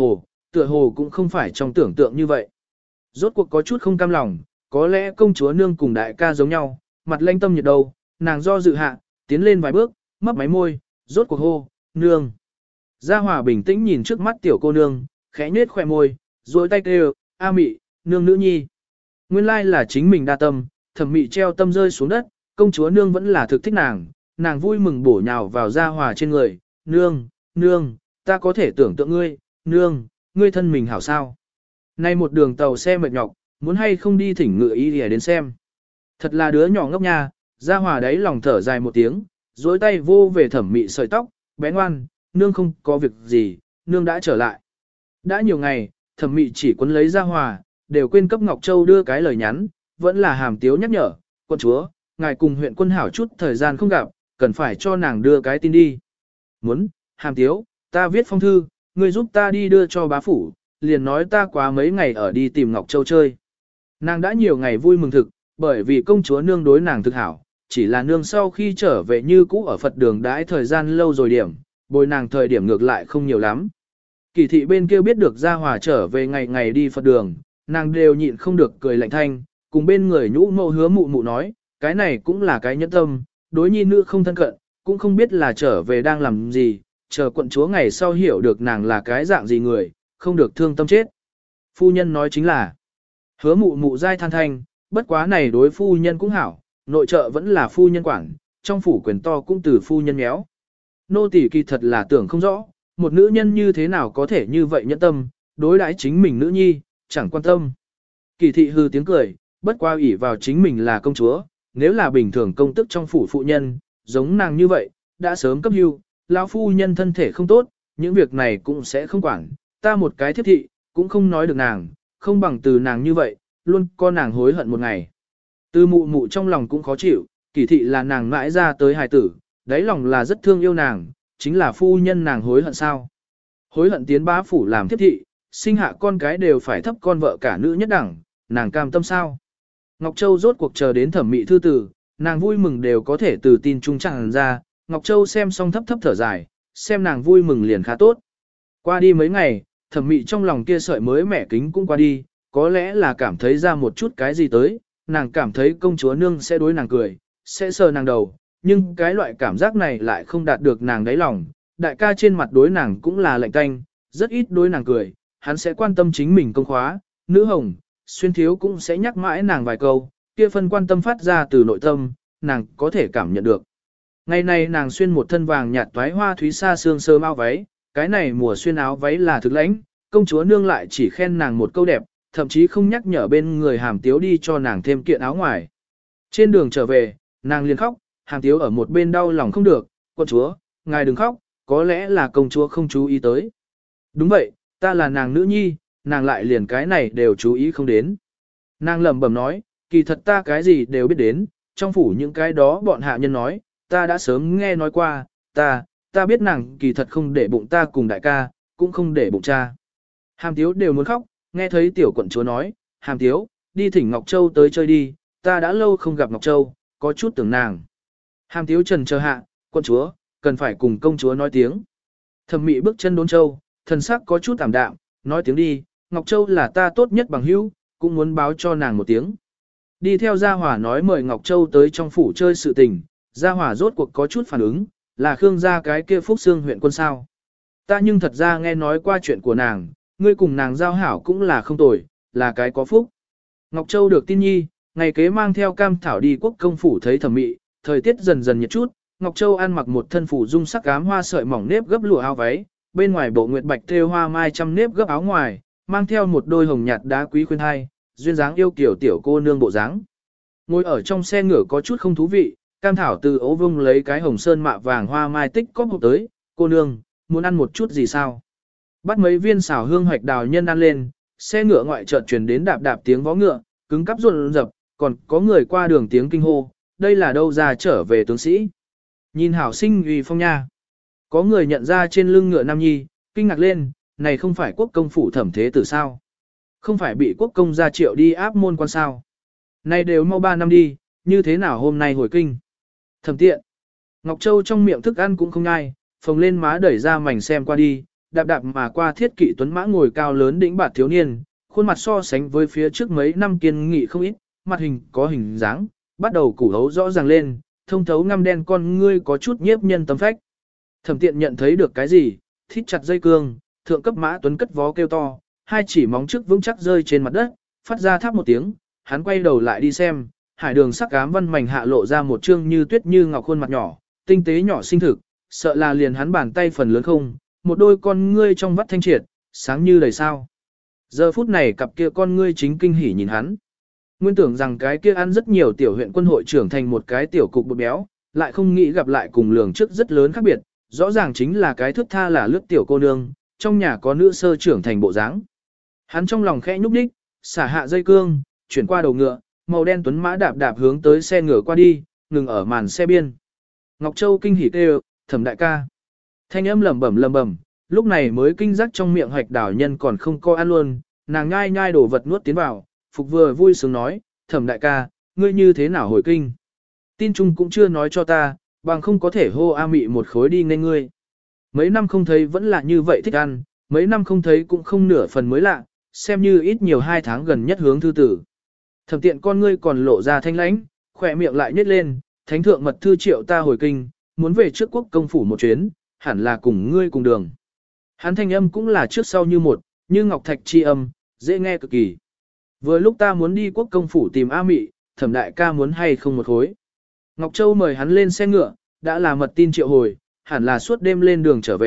S1: tựa hồ cũng không phải trong tưởng tượng như vậy. Rốt cuộc có chút không cam lòng, có lẽ công chúa nương cùng đại ca giống nhau, mặt lanh tâm nhiệt đầu, nàng do dự hạ, tiến lên vài bước, mấp máy môi, rốt cuộc hô, nương. Gia Hòa bình tĩnh nhìn trước mắt tiểu cô nương, khẽ nhếch khóe môi, duỗi tay kêu, A Mị, nương nữ nhi. Nguyên lai là chính mình đa tâm, Thẩm Mị treo tâm rơi xuống đất, công chúa nương vẫn là thực thích nàng, nàng vui mừng bổ nhào vào Gia Hòa trên người, nương, ta có thể tưởng tượng ngươi, nương, ngươi thân mình hảo sao. Nay một đường tàu xe mệt nhọc, muốn hay không đi thỉnh ngựa y để đến xem. Thật là đứa nhỏ ngốc nha, Gia Hòa đấy lòng thở dài một tiếng, duỗi tay vô về Thẩm Mị sợi tóc, bé ngoan, nương không có việc gì, nương đã trở lại. Đã nhiều ngày, Thẩm Mị chỉ quấn lấy Gia Hòa, đều quên cấp Ngọc Châu đưa cái lời nhắn, vẫn là Hàm Tiếu nhắc nhở, quân chúa, ngài cùng huyện quân hảo chút thời gian không gặp, cần phải cho nàng đưa cái tin đi. Muốn, Hàm Tiếu, ta viết phong thư, ngươi giúp ta đi đưa cho bá phủ, liền nói ta quá mấy ngày ở đi tìm Ngọc Châu chơi. Nàng đã nhiều ngày vui mừng thực, bởi vì công chúa nương đối nàng thực hảo, chỉ là nương sau khi trở về như cũ ở Phật đường đãi thời gian lâu rồi điểm, bồi nàng thời điểm ngược lại không nhiều lắm. Kỳ thị bên kia biết được Gia Hòa trở về ngày ngày đi Phật đường, nàng đều nhịn không được cười lạnh thanh, cùng bên người nhũ mẫu Hứa mụ mụ nói, cái này cũng là cái nhẫn tâm, đối nhi nữ không thân cận, cũng không biết là trở về đang làm gì, chờ quận chúa ngày sau hiểu được nàng là cái dạng gì người, không được thương tâm chết. Phu nhân nói chính là, Hứa mụ mụ dai than thanh, bất quá này đối phu nhân cũng hảo, nội trợ vẫn là phu nhân quản, trong phủ quyền to cũng từ phu nhân méo. Nô tỳ kỳ thật là tưởng không rõ, một nữ nhân như thế nào có thể như vậy nhẫn tâm, đối đãi chính mình nữ nhi, chẳng quan tâm. Kỳ thị hư tiếng cười, bất qua ủy vào chính mình là công chúa, nếu là bình thường công tức trong phủ phụ nhân, giống nàng như vậy, đã sớm cấp hưu, lão phu nhân thân thể không tốt, những việc này cũng sẽ không quản, ta một cái thiếp thị, cũng không nói được nàng, không bằng từ nàng như vậy, luôn có nàng hối hận một ngày. Từ mụ mụ trong lòng cũng khó chịu, kỳ thị là nàng mãi ra tới hài tử, đáy lòng là rất thương yêu nàng, chính là phu nhân nàng hối hận sao. Hối hận tiến bá phủ làm thiếp thị, sinh hạ con cái đều phải thấp con vợ cả nữ nhất đẳng, nàng cam tâm sao. Ngọc Châu rốt cuộc chờ đến thẩm mị thư tử, nàng vui mừng đều có thể từ tin trung tràn ra, Ngọc Châu xem xong thấp thấp thở dài, xem nàng vui mừng liền khá tốt. Qua đi mấy ngày, thẩm mị trong lòng kia sợi mới mẻ kính cũng qua đi, có lẽ là cảm thấy ra một chút cái gì tới, nàng cảm thấy công chúa nương sẽ đối nàng cười, sẽ sờ nàng đầu, nhưng cái loại cảm giác này lại không đạt được nàng đáy lòng, đại ca trên mặt đối nàng cũng là lạnh tanh, rất ít đối nàng cười, hắn sẽ quan tâm chính mình công khóa, nữ hồng, xuyên thiếu cũng sẽ nhắc mãi nàng vài câu, kia phân quan tâm phát ra từ nội tâm, nàng có thể cảm nhận được. Ngày này nàng xuyên một thân vàng nhạt toái hoa thúy sa sương sớm áo váy, cái này mùa xuyên áo váy là thực lãnh, công chúa nương lại chỉ khen nàng một câu đẹp, thậm chí không nhắc nhở bên người hàm tiếu đi cho nàng thêm kiện áo ngoài. Trên đường trở về, nàng liền khóc, hàm tiếu ở một bên đau lòng không được, quân chúa, ngài đừng khóc, có lẽ là công chúa không chú ý tới. Đúng vậy, ta là nàng nữ nhi, nàng lại liền cái này đều chú ý không đến. Nàng lẩm bẩm nói, kỳ thật ta cái gì đều biết đến, trong phủ những cái đó bọn hạ nhân nói, ta đã sớm nghe nói qua, ta biết nàng kỳ thật không để bụng ta cùng đại ca, cũng không để bụng cha. Hàm tiếu đều muốn khóc, nghe thấy tiểu quận chúa nói, hàm tiếu, đi thỉnh Ngọc Châu tới chơi đi, ta đã lâu không gặp Ngọc Châu, có chút tưởng nàng. Hàm tiếu trần chờ hạ, quận chúa, cần phải cùng công chúa nói tiếng. Thẩm mị bước chân đốn Châu, thần sắc có chút tạm đạm, nói tiếng đi, Ngọc Châu là ta tốt nhất bằng hữu, cũng muốn báo cho nàng một tiếng. Đi theo Gia Hỏa nói mời Ngọc Châu tới trong phủ chơi sự tình, Gia Hỏa rốt cuộc có chút phản ứng, là Khương gia cái kia Phúc Xương huyện quân sao. Ta nhưng thật ra nghe nói qua chuyện của nàng, ngươi cùng nàng giao hảo cũng là không tồi, là cái có phúc. Ngọc Châu được tin nhi, ngày kế mang theo cam thảo đi quốc công phủ thấy thẩm mị, thời tiết dần dần nhiệt chút, Ngọc Châu ăn mặc một thân phủ dung sắc ám hoa sợi mỏng nếp gấp lụa áo váy, bên ngoài bộ nguyệt bạch thêu hoa mai trăm nếp gấp áo ngoài, mang theo một đôi hồng nhạt đá quý khuyên hai, duyên dáng yêu kiểu tiểu cô nương bộ dáng. Ngồi ở trong xe ngựa có chút không thú vị, cam thảo từ ố vung lấy cái hồng sơn mạ vàng hoa mai tích cóp hộp tới, cô nương, muốn ăn một chút gì sao? Bắt mấy viên xào hương hoạch đào nhân ăn lên, xe ngựa ngoại chợt truyền đến đạp đạp tiếng vó ngựa, cứng cắp run rập, còn có người qua đường tiếng kinh hô, đây là đâu ra trở về tướng sĩ. Nhìn hảo sinh uy phong nha. Có người nhận ra trên lưng ngựa nam nhi, kinh ngạc lên, này không phải quốc công phủ thẩm thế tử sao? Không phải bị quốc công gia triệu đi áp môn quan sao? Này đều mau 3 năm đi, như thế nào hôm nay hồi kinh? Thẩm tiện. Ngọc Châu trong miệng thức ăn cũng không ngai, phồng lên má đẩy ra mảnh xem qua đi, đạp đạp mà qua thiết kỵ tuấn mã ngồi cao lớn đĩnh bạt thiếu niên, khuôn mặt so sánh với phía trước mấy năm kiên nghị không ít, mặt hình có hình dáng, bắt đầu củ hấu rõ ràng lên, thông thấu ngăm đen con ngươi có chút nhiếp nhân tâm phách. Thẩm tiện nhận thấy được cái gì, thít chặt dây cương, thượng cấp mã tuấn cất vó kêu to, hai chỉ móng trước vững chắc rơi trên mặt đất, phát ra tháp một tiếng, hắn quay đầu lại đi xem, hải đường sắc ám văn mảnh hạ lộ ra một trương như tuyết như ngọc khuôn mặt nhỏ, tinh tế nhỏ xinh thực, sợ là liền hắn bàn tay phần lớn không, một đôi con ngươi trong vắt thanh triệt, sáng như đầy sao. Giờ phút này cặp kia con ngươi chính kinh hỉ nhìn hắn. Nguyên tưởng rằng cái kia ăn rất nhiều tiểu huyện quân hội trưởng thành một cái tiểu cục bột béo, lại không nghĩ gặp lại cùng lường trước rất lớn khác biệt, rõ ràng chính là cái thước tha là lướt tiểu cô nương, trong nhà có nữ sơ trưởng thành bộ dáng. Hắn trong lòng khẽ nhúc đích, xả hạ dây cương, chuyển qua đầu ngựa, màu đen tuấn mã đạp đạp hướng tới xe ngựa qua đi, ngừng ở màn xe biên. Ngọc Châu kinh hỉ kêu, thẩm đại ca. Thanh âm lẩm bẩm, lúc này mới kinh giác trong miệng hoạch đảo nhân còn không coi ăn luôn, nàng nhai nhai đổ vật nuốt tiến vào, phục vừa vui sướng nói, thẩm đại ca, ngươi như thế nào hồi kinh? Tin chung cũng chưa nói cho ta, bằng không có thể hô A Mị một khối đi nên ngươi. Mấy năm không thấy vẫn là như vậy thích ăn, mấy năm không thấy cũng không nửa phần mới lạ, xem như ít nhiều 2 tháng gần nhất hướng thư tử. Thẩm tiện con ngươi còn lộ ra thanh lãnh, khỏe miệng lại nhếch lên, thánh thượng mật thư triệu ta hồi kinh, muốn về trước quốc công phủ một chuyến, hẳn là cùng ngươi cùng đường. Hắn thanh âm cũng là trước sau như một, như ngọc thạch chi âm, dễ nghe cực kỳ. Vừa lúc ta muốn đi quốc công phủ tìm A Mị, thẩm đại ca muốn hay không một khối. Ngọc Châu mời hắn lên xe ngựa, đã là mật tin triệu hồi, hẳn là suốt đêm lên đường trở về,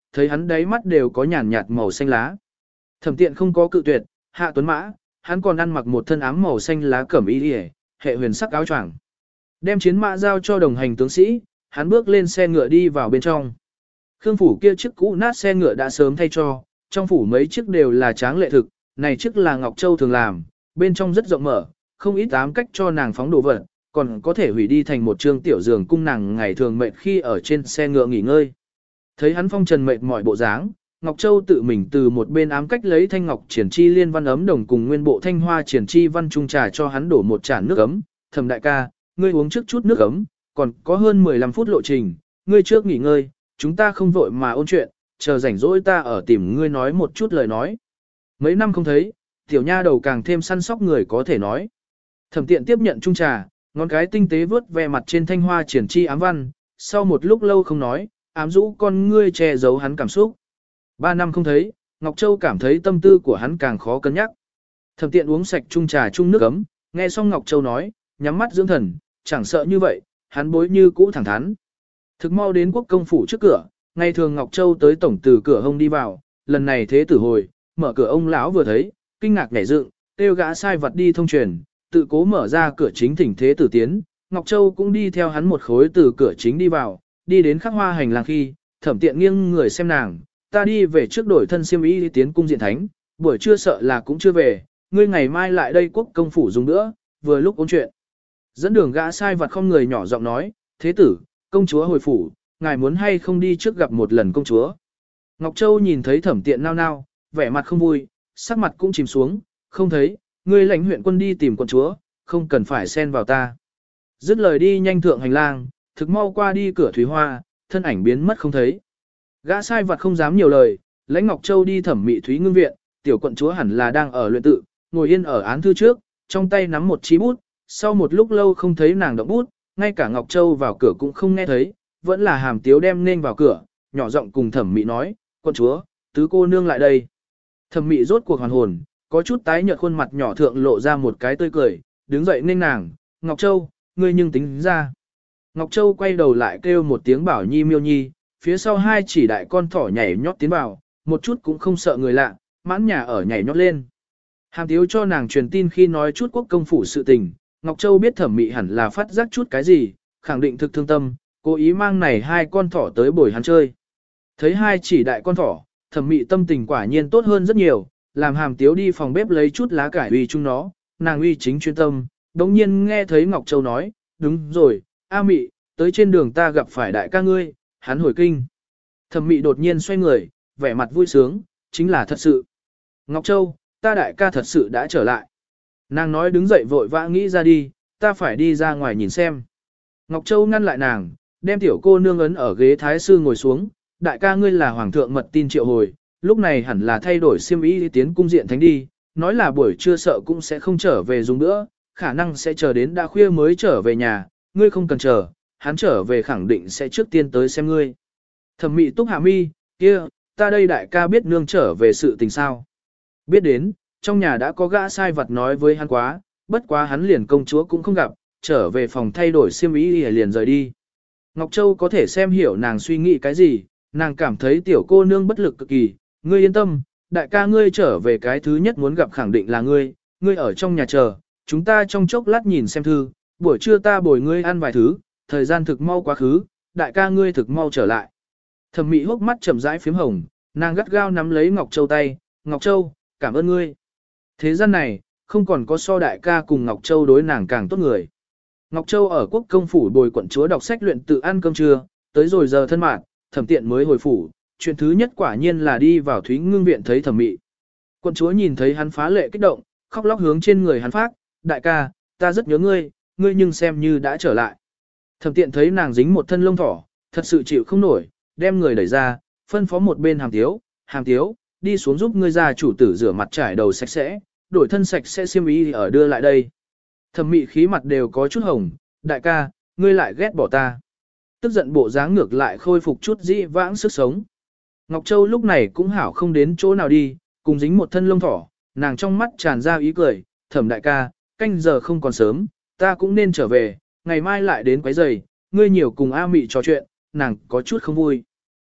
S1: thấy hắn đáy mắt đều có nhàn nhạt màu xanh lá. Thẩm Tiện không có cự tuyệt, hạ tuấn mã, hắn còn ăn mặc một thân áo màu xanh lá cẩm y liễu, hệ huyền sắc áo choàng. Đem chiến mã giao cho đồng hành tướng sĩ, hắn bước lên xe ngựa đi vào bên trong. Khương phủ kia chiếc cũ nát xe ngựa đã sớm thay cho, trong phủ mấy chiếc đều là tráng lệ thực, này chiếc là Ngọc Châu thường làm, bên trong rất rộng mở, không ít tám cách cho nàng phóng đồ vật, còn có thể hủy đi thành một trương tiểu giường cung nàng ngày thường mệt khi ở trên xe ngựa nghỉ ngơi. Thấy hắn phong trần mệt mỏi bộ dáng, Ngọc Châu tự mình từ một bên ám cách lấy thanh ngọc triển chi liên văn ấm đồng cùng nguyên bộ thanh hoa triển chi văn trung trà cho hắn đổ một chản nước ấm. Thẩm đại ca, ngươi uống trước chút nước ấm, còn có hơn 15 phút lộ trình, ngươi trước nghỉ ngơi, chúng ta không vội mà ôn chuyện, chờ rảnh rỗi ta ở tìm ngươi nói một chút lời nói. Mấy năm không thấy, tiểu nha đầu càng thêm săn sóc người có thể nói. Thẩm Tiện tiếp nhận chung trà, ngón cái tinh tế vớt ve mặt trên thanh hoa triển chi ám văn, sau một lúc lâu không nói, ám rũ con ngươi che giấu hắn cảm xúc. 3 năm không thấy, Ngọc Châu cảm thấy tâm tư của hắn càng khó cân nhắc. Thẩm Tiện uống sạch chung trà chung nước ấm, nghe xong Ngọc Châu nói, nhắm mắt dưỡng thần, chẳng sợ như vậy, hắn bối như cũ thẳng thắn. Thực mau đến quốc công phủ trước cửa, ngày thường Ngọc Châu tới tổng từ cửa hông đi vào, lần này thế tử hồi, mở cửa ông lão vừa thấy, kinh ngạc nhảy dựng, kêu gã sai vật đi thông truyền, tự cố mở ra cửa chính thỉnh thế tử tiến, Ngọc Châu cũng đi theo hắn một khối từ cửa chính đi vào, đi đến khắc hoa hành lang khi, Thẩm Tiện nghiêng người xem nàng, ta đi về trước đổi thân xiêm y đi tiến cung diện thánh, buổi trưa sợ là cũng chưa về, ngươi ngày mai lại đây quốc công phủ dùng nữa, vừa lúc ôn chuyện. Dẫn đường gã sai vật không người nhỏ giọng nói, thế tử, công chúa hồi phủ, ngài muốn hay không đi trước gặp một lần công chúa. Ngọc Châu nhìn thấy Thẩm Tiện nao nao, vẻ mặt không vui, sắc mặt cũng chìm xuống, không thấy, ngươi lãnh huyện quân đi tìm quận chúa, không cần phải xen vào ta. Dứt lời đi nhanh thượng hành lang, thực mau qua đi cửa thủy hoa, thân ảnh biến mất không thấy. Gã sai vật không dám nhiều lời, lãnh Ngọc Châu đi thẩm mị Thúy Ngưng viện, tiểu quận chúa hẳn là đang ở luyện tự, ngồi yên ở án thư trước, trong tay nắm một chí bút, sau một lúc lâu không thấy nàng động bút, ngay cả Ngọc Châu vào cửa cũng không nghe thấy, vẫn là Hàm Tiếu đem nên vào cửa, nhỏ giọng cùng thẩm mị nói, quận chúa, tứ cô nương lại đây. Thẩm mị rốt cuộc hoàn hồn, có chút tái nhợt khuôn mặt nhỏ thượng lộ ra một cái tươi cười, đứng dậy nên nàng, Ngọc Châu, ngươi nhưng tính ra. Ngọc Châu quay đầu lại kêu một tiếng bảo nhi miêu nhi, phía sau hai chỉ đại con thỏ nhảy nhót tiến vào, một chút cũng không sợ người lạ, mãn nhà ở nhảy nhót lên. Hàm Tiếu cho nàng truyền tin khi nói chút quốc công phủ sự tình, Ngọc Châu biết thẩm mị hẳn là phát giác chút cái gì, khẳng định thực thương tâm, cố ý mang này hai con thỏ tới bồi hắn chơi. Thấy hai chỉ đại con thỏ, thẩm mị tâm tình quả nhiên tốt hơn rất nhiều, làm Hàm Tiếu đi phòng bếp lấy chút lá cải uy chung nó, nàng uy chính chuyên tâm, đống nhiên nghe thấy Ngọc Châu nói, đúng rồi, A Mị, tới trên đường ta gặp phải đại ca ngươi, hắn hồi kinh. Thẩm mị đột nhiên xoay người, vẻ mặt vui sướng, chính là thật sự. Ngọc Châu, ta đại ca thật sự đã trở lại. Nàng nói đứng dậy vội vã nghĩ ra đi, ta phải đi ra ngoài nhìn xem. Ngọc Châu ngăn lại nàng, đem tiểu cô nương ấn ở ghế thái sư ngồi xuống, đại ca ngươi là hoàng thượng mật tin triệu hồi, lúc này hẳn là thay đổi xiêm y tiến cung diện thánh đi, nói là buổi trưa sợ cũng sẽ không trở về dùng nữa, khả năng sẽ chờ đến đã khuya mới trở về nhà, ngươi không cần chờ, hắn trở về khẳng định sẽ trước tiên tới xem ngươi. Thẩm mị túc hạ mi, kia, ta đây đại ca biết nương trở về sự tình sao. Biết đến, trong nhà đã có gã sai vật nói với hắn quá, bất quá hắn liền công chúa cũng không gặp, trở về phòng thay đổi xiêm y liền rời đi. Ngọc Châu có thể xem hiểu nàng suy nghĩ cái gì, nàng cảm thấy tiểu cô nương bất lực cực kỳ, ngươi yên tâm, đại ca ngươi trở về cái thứ nhất muốn gặp khẳng định là ngươi ở trong nhà chờ, chúng ta trong chốc lát nhìn xem thư, buổi trưa ta bồi ngươi ăn vài thứ, thời gian thực mau quá khứ, đại ca ngươi thực mau trở lại. Thẩm mị hốc mắt chậm rãi phím hồng, nàng gắt gao nắm lấy Ngọc Châu tay, Ngọc Châu, cảm ơn ngươi. Thế gian này, không còn có so đại ca cùng Ngọc Châu đối nàng càng tốt người. Ngọc Châu ở quốc công phủ bồi quận chúa đọc sách luyện tự ăn cơm trưa, tới rồi giờ thân mạng, Thẩm Tiện mới hồi phủ, chuyện thứ nhất quả nhiên là đi vào Thúy Ngưng viện thấy Thẩm Mị. Quận chúa nhìn thấy hắn phá lệ kích động, khóc lóc hướng trên người hắn phát, đại ca, ta rất nhớ ngươi, ngươi nhưng xem như đã trở lại. Thẩm Tiện thấy nàng dính một thân lông thỏ, thật sự chịu không nổi, đem người đẩy ra, phân phó một bên Hàm Tiếu, đi xuống giúp ngươi gia chủ tử rửa mặt trải đầu sạch sẽ, đổi thân sạch sẽ xiêm y ở đưa lại đây. Thẩm Mị khí mặt đều có chút hồng, đại ca, ngươi lại ghét bỏ ta. Tức giận bộ dáng ngược lại khôi phục chút dĩ vãng sức sống. Ngọc Châu lúc này cũng hảo không đến chỗ nào đi, cùng dính một thân lông thỏ, nàng trong mắt tràn ra ý cười, Thẩm đại ca, canh giờ không còn sớm, ta cũng nên trở về, ngày mai lại đến quấy giày, ngươi nhiều cùng A Mị trò chuyện, nàng có chút không vui.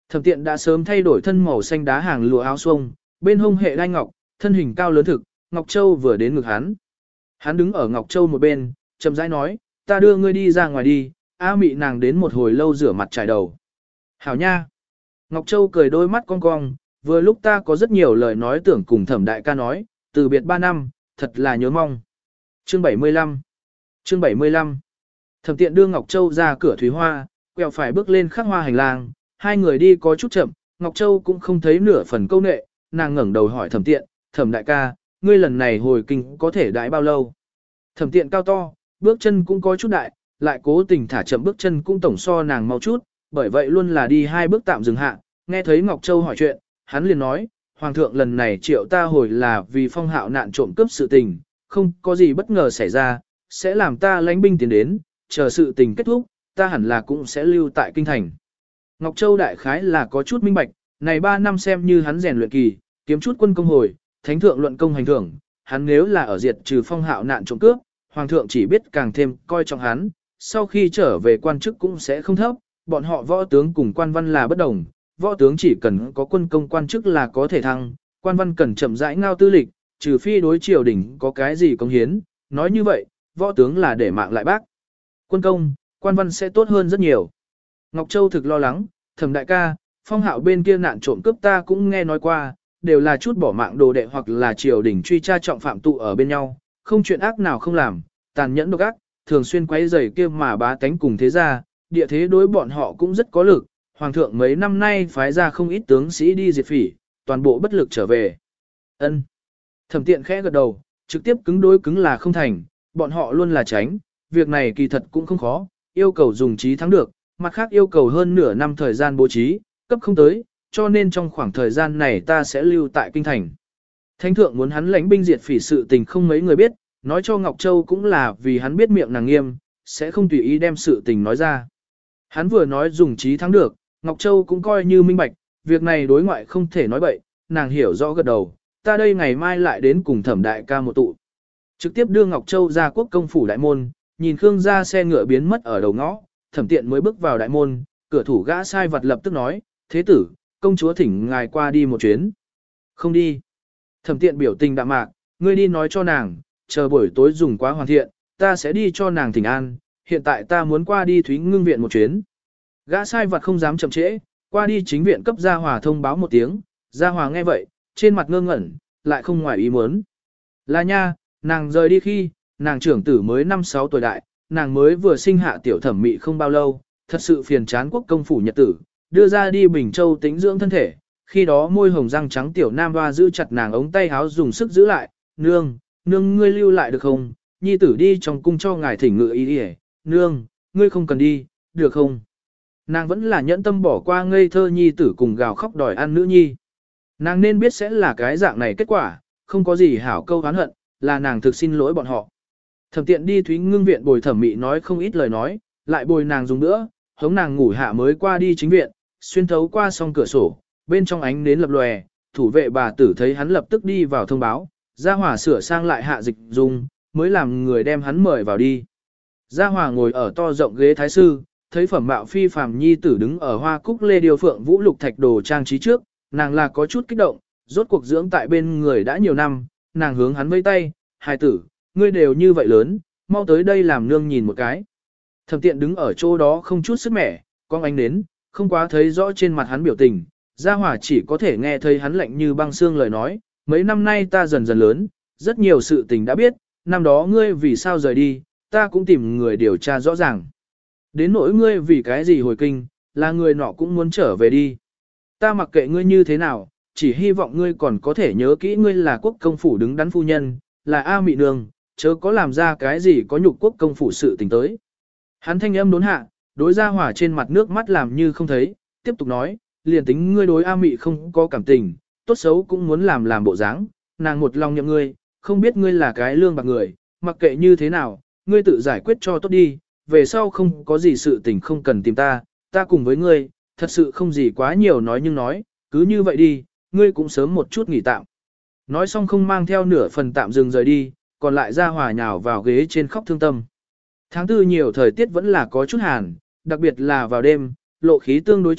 S1: Thẩm Tiện đã sớm thay đổi thân màu xanh đá hàng lụa áo xuông, bên hông hệ đai ngọc, thân hình cao lớn thực, Ngọc Châu vừa đến ngực hắn. Hắn đứng ở Ngọc Châu một bên, chậm rãi nói, ta đưa ngươi đi ra ngoài đi, A Mị nàng đến một hồi lâu rửa mặt trải đầu. Hảo nha. Ngọc Châu cười đôi mắt cong cong, vừa lúc ta có rất nhiều lời nói tưởng cùng Thẩm đại ca nói, từ biệt 3 năm, thật là nhớ mong. Chương 75 Chương 75 Thẩm Tiện đưa Ngọc Châu ra cửa Thúy Hoa, quẹo phải bước lên khắc hoa hành lang, hai người đi có chút chậm, Ngọc Châu cũng không thấy nửa phần câu nệ, nàng ngẩng đầu hỏi Thẩm Tiện, Thẩm đại ca, ngươi lần này hồi kinh có thể đãi bao lâu? Thẩm Tiện cao to, bước chân cũng có chút đại, lại cố tình thả chậm bước chân cũng tổng so nàng mau chút, bởi vậy luôn là đi 2 bước tạm dừng hạ, nghe thấy Ngọc Châu hỏi chuyện, hắn liền nói, Hoàng thượng lần này triệu ta hồi là vì Phong Hạo nạn trộm cướp sự tình, không có gì bất ngờ xảy ra, sẽ làm ta lãnh binh tiến đến, chờ sự tình kết thúc, ta hẳn là cũng sẽ lưu tại kinh thành. Ngọc Châu đại khái là có chút minh bạch, này 3 năm xem như hắn rèn luyện kỳ, kiếm chút quân công hồi, thánh thượng luận công hành thưởng, hắn nếu là ở diệt trừ Phong Hạo nạn trộm cướp, Hoàng thượng chỉ biết càng thêm coi trọng hắn, sau khi trở về quan chức cũng sẽ không thấp, bọn họ võ tướng cùng quan văn là bất đồng, võ tướng chỉ cần có quân công quan chức là có thể thăng, quan văn cần chậm rãi ngao tư lịch, trừ phi đối triều đình có cái gì công hiến, nói như vậy, võ tướng là để mạng lại bác. Quân công, quan văn sẽ tốt hơn rất nhiều. Ngọc Châu thực lo lắng, Thẩm đại ca, Phong Hạo bên kia nạn trộm cướp ta cũng nghe nói qua, đều là chút bỏ mạng đồ đệ hoặc là triều đình truy tra trọng phạm tụ ở bên nhau, không chuyện ác nào không làm, tàn nhẫn độc ác, thường xuyên quấy rầy kia mà bá tánh cùng thế gia, địa thế đối bọn họ cũng rất có lực, Hoàng thượng mấy năm nay phái ra không ít tướng sĩ đi diệt phỉ, toàn bộ bất lực trở về. Ân. Thẩm Tiện khẽ gật đầu, trực tiếp cứng đối cứng là không thành, bọn họ luôn là tránh, việc này kỳ thật cũng không khó, yêu cầu dùng trí thắng được, mặt khác yêu cầu hơn nửa năm thời gian bố trí, cấp không tới, cho nên trong khoảng thời gian này ta sẽ lưu tại kinh thành. Thánh thượng muốn hắn lãnh binh diệt phỉ sự tình không mấy người biết, nói cho Ngọc Châu cũng là vì hắn biết miệng nàng nghiêm, sẽ không tùy ý đem sự tình nói ra. Hắn vừa nói dùng trí thắng được, Ngọc Châu cũng coi như minh bạch, việc này đối ngoại không thể nói bậy, nàng hiểu rõ gật đầu, ta đây ngày mai lại đến cùng Thẩm đại ca một tụ. Trực tiếp đưa Ngọc Châu ra quốc công phủ đại môn, nhìn Khương gia xe ngựa biến mất ở đầu ngõ, Thẩm Tiện mới bước vào đại môn, cửa thủ gã sai vật lập tức nói, thế tử, công chúa thỉnh ngài qua đi một chuyến. Không đi. Thẩm Tiện biểu tình đạm mạc, ngươi đi nói cho nàng, chờ buổi tối dùng quá hoàn thiện, ta sẽ đi cho nàng thỉnh an, hiện tại ta muốn qua đi Thúy Ngưng viện một chuyến. Gã sai vật không dám chậm trễ, qua đi chính viện cấp Gia Hòa thông báo một tiếng, Gia Hòa nghe vậy, trên mặt ngơ ngẩn, lại không ngoài ý muốn. Là nha, nàng rời đi khi, nàng trưởng tử mới 5-6 tuổi đại, nàng mới vừa sinh hạ tiểu thẩm mị không bao lâu, thật sự phiền chán quốc công phủ nhật tử, đưa ra đi Bình Châu tĩnh dưỡng thân thể, khi đó môi hồng răng trắng tiểu nam hoa giữ chặt nàng ống tay áo dùng sức giữ lại, nương, nương ngươi lưu lại được không, nhi tử đi trong cung cho ngài thỉnh ngự ý đi nương, ngươi không cần đi, được không? Nàng vẫn là nhẫn tâm bỏ qua ngây thơ nhi tử cùng gào khóc đòi ăn nữ nhi. Nàng nên biết sẽ là cái dạng này kết quả, không có gì hảo câu oán hận, là nàng thực xin lỗi bọn họ. Thẩm Tiện đi Thúy Ngưng viện bồi thẩm mị nói không ít lời nói, lại bồi nàng dùng nữa, hống nàng ngủ hạ mới qua đi chính viện, xuyên thấu qua song cửa sổ, bên trong ánh nến lập lòe, thủ vệ bà tử thấy hắn lập tức đi vào thông báo, Gia Hòa sửa sang lại hạ dịch dung, mới làm người đem hắn mời vào đi. Gia Hòa ngồi ở to rộng ghế thái sư, thấy phẩm mạo phi phàm nhi tử đứng ở hoa cúc lê điều phượng vũ lục thạch đồ trang trí trước, nàng là có chút kích động, rốt cuộc dưỡng tại bên người đã nhiều năm, nàng hướng hắn vẫy tay, hài tử, ngươi đều như vậy lớn, mau tới đây làm nương nhìn một cái. Thẩm Tiện đứng ở chỗ đó không chút sức mẻ, con ánh đến, không quá thấy rõ trên mặt hắn biểu tình, Gia Hòa chỉ có thể nghe thấy hắn lạnh như băng xương lời nói, mấy năm nay ta dần dần lớn, rất nhiều sự tình đã biết, năm đó ngươi vì sao rời đi, ta cũng tìm người điều tra rõ ràng. Đến nỗi ngươi vì cái gì hồi kinh, là người nọ cũng muốn trở về đi. Ta mặc kệ ngươi như thế nào, chỉ hy vọng ngươi còn có thể nhớ kỹ ngươi là quốc công phủ đứng đắn phu nhân, là A Mị nương, chớ có làm ra cái gì có nhục quốc công phủ sự tình tới. Hắn thanh âm đốn hạ, đối Gia Hòa trên mặt nước mắt làm như không thấy, tiếp tục nói, liền tính ngươi đối A Mị không có cảm tình, tốt xấu cũng muốn làm bộ dáng, nàng một lòng nhậm ngươi, không biết ngươi là cái lương bạc người, mặc kệ như thế nào, ngươi tự giải quyết cho tốt đi, về sau không có gì sự tình không cần tìm ta, ta cùng với ngươi, thật sự không gì quá nhiều nói nhưng nói, cứ như vậy đi, ngươi cũng sớm một chút nghỉ tạm. Nói xong không mang theo nửa phần tạm dừng rời đi, còn lại Gia Hòa nhào vào ghế trên khóc thương tâm. Tháng 4 nhiều thời tiết vẫn là có chút hàn, đặc biệt là vào đêm, lộ khí tương đối trọng,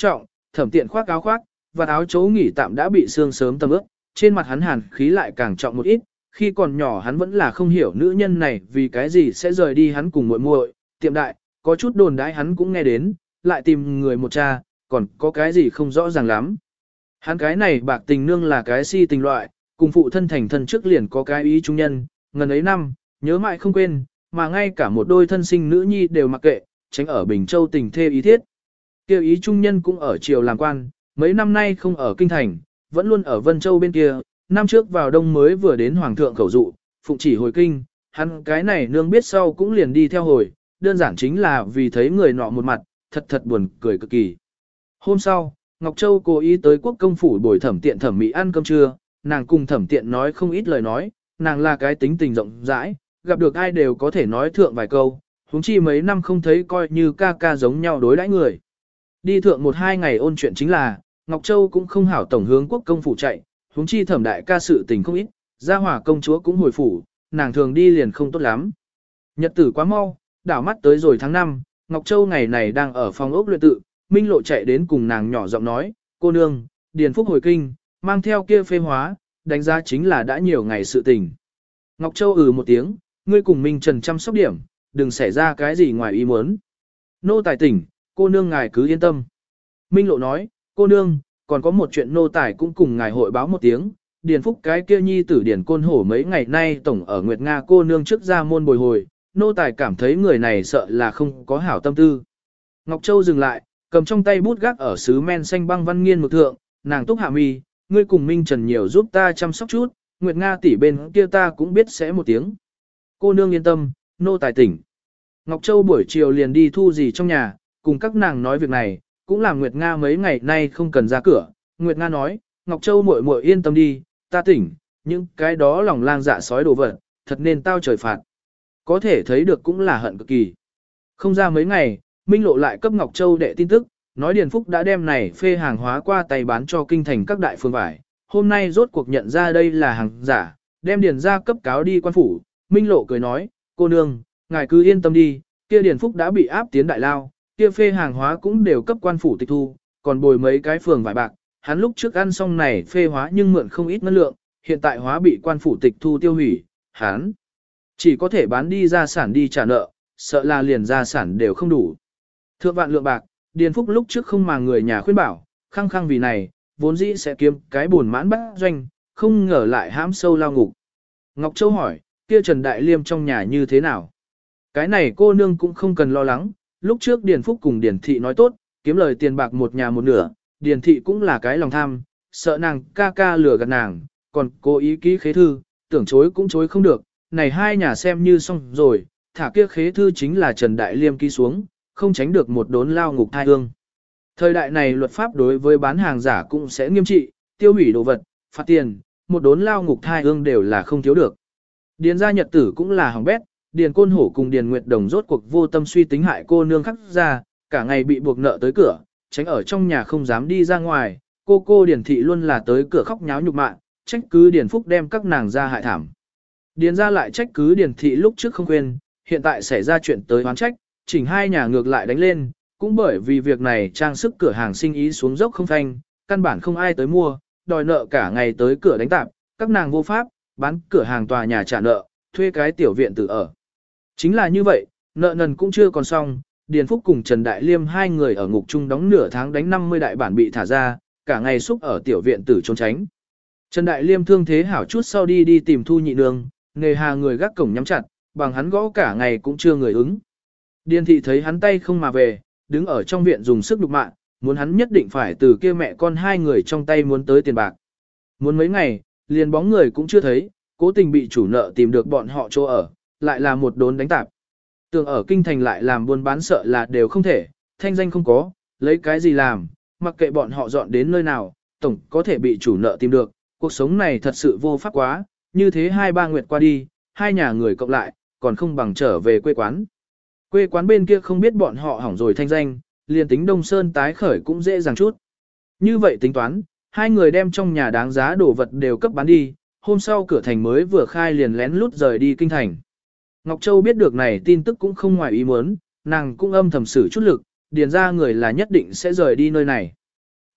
S1: Thẩm Tiện khoác áo khoác, và áo chấu nghỉ tạm đã bị sương sớm tầm ướt, trên mặt hắn hàn khí lại càng trọng một ít, khi còn nhỏ hắn vẫn là không hiểu nữ nhân này vì cái gì sẽ rời đi hắn cùng muội muội, tiệm đại, có chút đồn đãi hắn cũng nghe đến, lại tìm người một cha, còn có cái gì không rõ ràng lắm. Hắn cái này bạc tình nương là cái si tình loại, cùng phụ thân thành thân trước liền có cái ý trung nhân, ngần ấy năm, nhớ mãi không quên, mà ngay cả một đôi thân sinh nữ nhi đều mặc kệ, tránh ở Bình Châu tình thê ý thiết. Kêu ý trung nhân cũng ở triều làm quan, mấy năm nay không ở kinh thành, vẫn luôn ở Vân Châu bên kia, năm trước vào đông mới vừa đến hoàng thượng khẩu dụ, phụng chỉ hồi kinh, hắn cái này nương biết sau cũng liền đi theo hồi, đơn giản chính là vì thấy người nọ một mặt, thật thật buồn cười cực kỳ. Hôm sau, Ngọc Châu cố ý tới quốc công phủ bồi Thẩm Tiện thẩm mỹ ăn cơm trưa, nàng cùng Thẩm Tiện nói không ít lời nói, nàng là cái tính tình rộng rãi, gặp được ai đều có thể nói thượng vài câu, huống chi mấy năm không thấy coi như ca ca giống nhau đối đãi người. Đi thượng 1-2 ngày ôn chuyện chính là, Ngọc Châu cũng không hảo tổng hướng quốc công phủ chạy, huống chi Thẩm đại ca sự tình không ít, gia hỏa công chúa cũng hồi phủ, nàng thường đi liền không tốt lắm. Nhật tử quá mau, đảo mắt tới rồi tháng 5, Ngọc Châu ngày này đang ở phòng ốc luyện tự, Minh Lộ chạy đến cùng nàng nhỏ giọng nói, cô nương, Điền Phúc hồi kinh, mang theo kia phê hóa, đánh giá chính là đã nhiều ngày sự tình. Ngọc Châu một tiếng, ngươi cùng Minh Trần chăm sóc điểm, đừng xảy ra cái gì ngoài ý muốn. Nô tài tỉnh, cô nương ngài cứ yên tâm. Minh Lộ nói, cô nương, còn có một chuyện nô tài cũng cùng ngài hội báo một tiếng, Điền Phúc cái kia nhi tử Điền Côn Hổ mấy ngày nay tổng ở Nguyệt Nga cô nương trước ra môn bồi hồi, nô tài cảm thấy người này sợ là không có hảo tâm tư. Ngọc Châu dừng lại, cầm trong tay bút gác ở sứ men xanh băng văn nghiên mực thượng, nàng túc hạ mi, ngươi cùng Minh Trần nhiều giúp ta chăm sóc chút, Nguyệt Nga tỷ bên kia ta cũng biết sẽ một tiếng. Cô nương yên tâm, nô tài tỉnh. Ngọc Châu buổi chiều liền đi thu gì trong nhà, cùng các nàng nói việc này, cũng làm Nguyệt Nga mấy ngày nay không cần ra cửa. Nguyệt Nga nói, Ngọc Châu muội muội yên tâm đi, ta tỉnh, nhưng cái đó lòng lang dạ sói đồ vật, thật nên tao trời phạt. Có thể thấy được cũng là hận cực kỳ. Không ra mấy ngày, Minh Lộ lại cấp Ngọc Châu đệ tin tức, nói Điền Phúc đã đem này phê hàng hóa qua tay bán cho kinh thành các đại phương vải. Hôm nay rốt cuộc nhận ra đây là hàng giả, đem Điền ra cấp cáo đi quan phủ. Minh Lộ cười nói, cô nương, ngài cứ yên tâm đi, kia Điền Phúc đã bị áp tiến đại lao, kia phê hàng hóa cũng đều cấp quan phủ tịch thu, còn bồi mấy cái phường vải bạc. Hắn lúc trước ăn xong này phê hóa nhưng mượn không ít ngân lượng, hiện tại hóa bị quan phủ tịch thu tiêu hủy, hắn chỉ có thể bán đi gia sản đi trả nợ, sợ là liền gia sản đều không đủ. Thượng vạn lượng bạc, Điền Phúc lúc trước không mà người nhà khuyên bảo, khăng khăng vì này, vốn dĩ sẽ kiếm cái buồn mãn bát doanh, không ngờ lại hãm sâu lao ngục. Ngọc Châu hỏi, kia Trần Đại Liêm trong nhà như thế nào? Cái này cô nương cũng không cần lo lắng, lúc trước Điền Phúc cùng Điền Thị nói tốt, kiếm lời tiền bạc một nhà một nửa, Điền Thị cũng là cái lòng tham, sợ nàng ca ca lừa gạt nàng, còn cố ý ký khế thư, tưởng chối cũng chối không được, này hai nhà xem như xong rồi, thả kia khế thư chính là Trần Đại Liêm ký xuống, không tránh được một đốn lao ngục thai hương. Thời đại này luật pháp đối với bán hàng giả cũng sẽ nghiêm trị, tiêu hủy đồ vật, phạt tiền, một đốn lao ngục thai hương đều là không thiếu được. Điền gia nhật tử cũng là hỏng bét, Điền Côn Hổ cùng Điền Nguyệt Đồng rốt cuộc vô tâm suy tính hại cô nương khắc ra, cả ngày bị buộc nợ tới cửa, tránh ở trong nhà không dám đi ra ngoài, cô Điền Thị luôn là tới cửa khóc nháo nhục mạ, trách cứ Điền Phúc đem các nàng ra hại thảm. Điền gia lại trách cứ Điền Thị lúc trước không quên, hiện tại xảy ra chuyện tới oán trách, chỉnh hai nhà ngược lại đánh lên, cũng bởi vì việc này trang sức cửa hàng sinh ý xuống dốc không phanh, căn bản không ai tới mua, đòi nợ cả ngày tới cửa đánh tạp, các nàng vô pháp, bán cửa hàng tòa nhà trả nợ, thuê cái tiểu viện tự ở. Chính là như vậy, nợ nần cũng chưa còn xong, Điền Phúc cùng Trần Đại Liêm hai người ở ngục chung đóng nửa tháng đánh 50 đại bản bị thả ra, cả ngày xúc ở tiểu viện tử trốn tránh. Trần Đại Liêm thương thế hảo chút sau đi tìm Thu Nhị Nương, nghề hà người gác cổng nhắm chặt, bằng hắn gõ cả ngày cũng chưa người ứng. Điền Thị thấy hắn tay không mà về, đứng ở trong viện dùng sức đục mạng, muốn hắn nhất định phải từ kia mẹ con hai người trong tay muốn tới tiền bạc. Muốn mấy ngày, liền bóng người cũng chưa thấy, cố tình bị chủ nợ tìm được bọn họ chỗ ở, lại là một đốn đánh tạp. Tưởng ở kinh thành lại làm buôn bán sợ là đều không thể, thanh danh không có, lấy cái gì làm, mặc kệ bọn họ dọn đến nơi nào, tổng có thể bị chủ nợ tìm được, cuộc sống này thật sự vô pháp quá, như thế 2-3 nguyệt qua đi, hai nhà người cộng lại, còn không bằng trở về quê quán. Quê quán bên kia không biết bọn họ hỏng rồi thanh danh, liền tính Đông Sơn tái khởi cũng dễ dàng chút. Như vậy tính toán, hai người đem trong nhà đáng giá đồ vật đều cấp bán đi, hôm sau cửa thành mới vừa khai liền lén lút rời đi kinh thành. Ngọc Châu biết được này tin tức cũng không ngoài ý muốn, nàng cũng âm thầm xử chút lực, điền ra người là nhất định sẽ rời đi nơi này.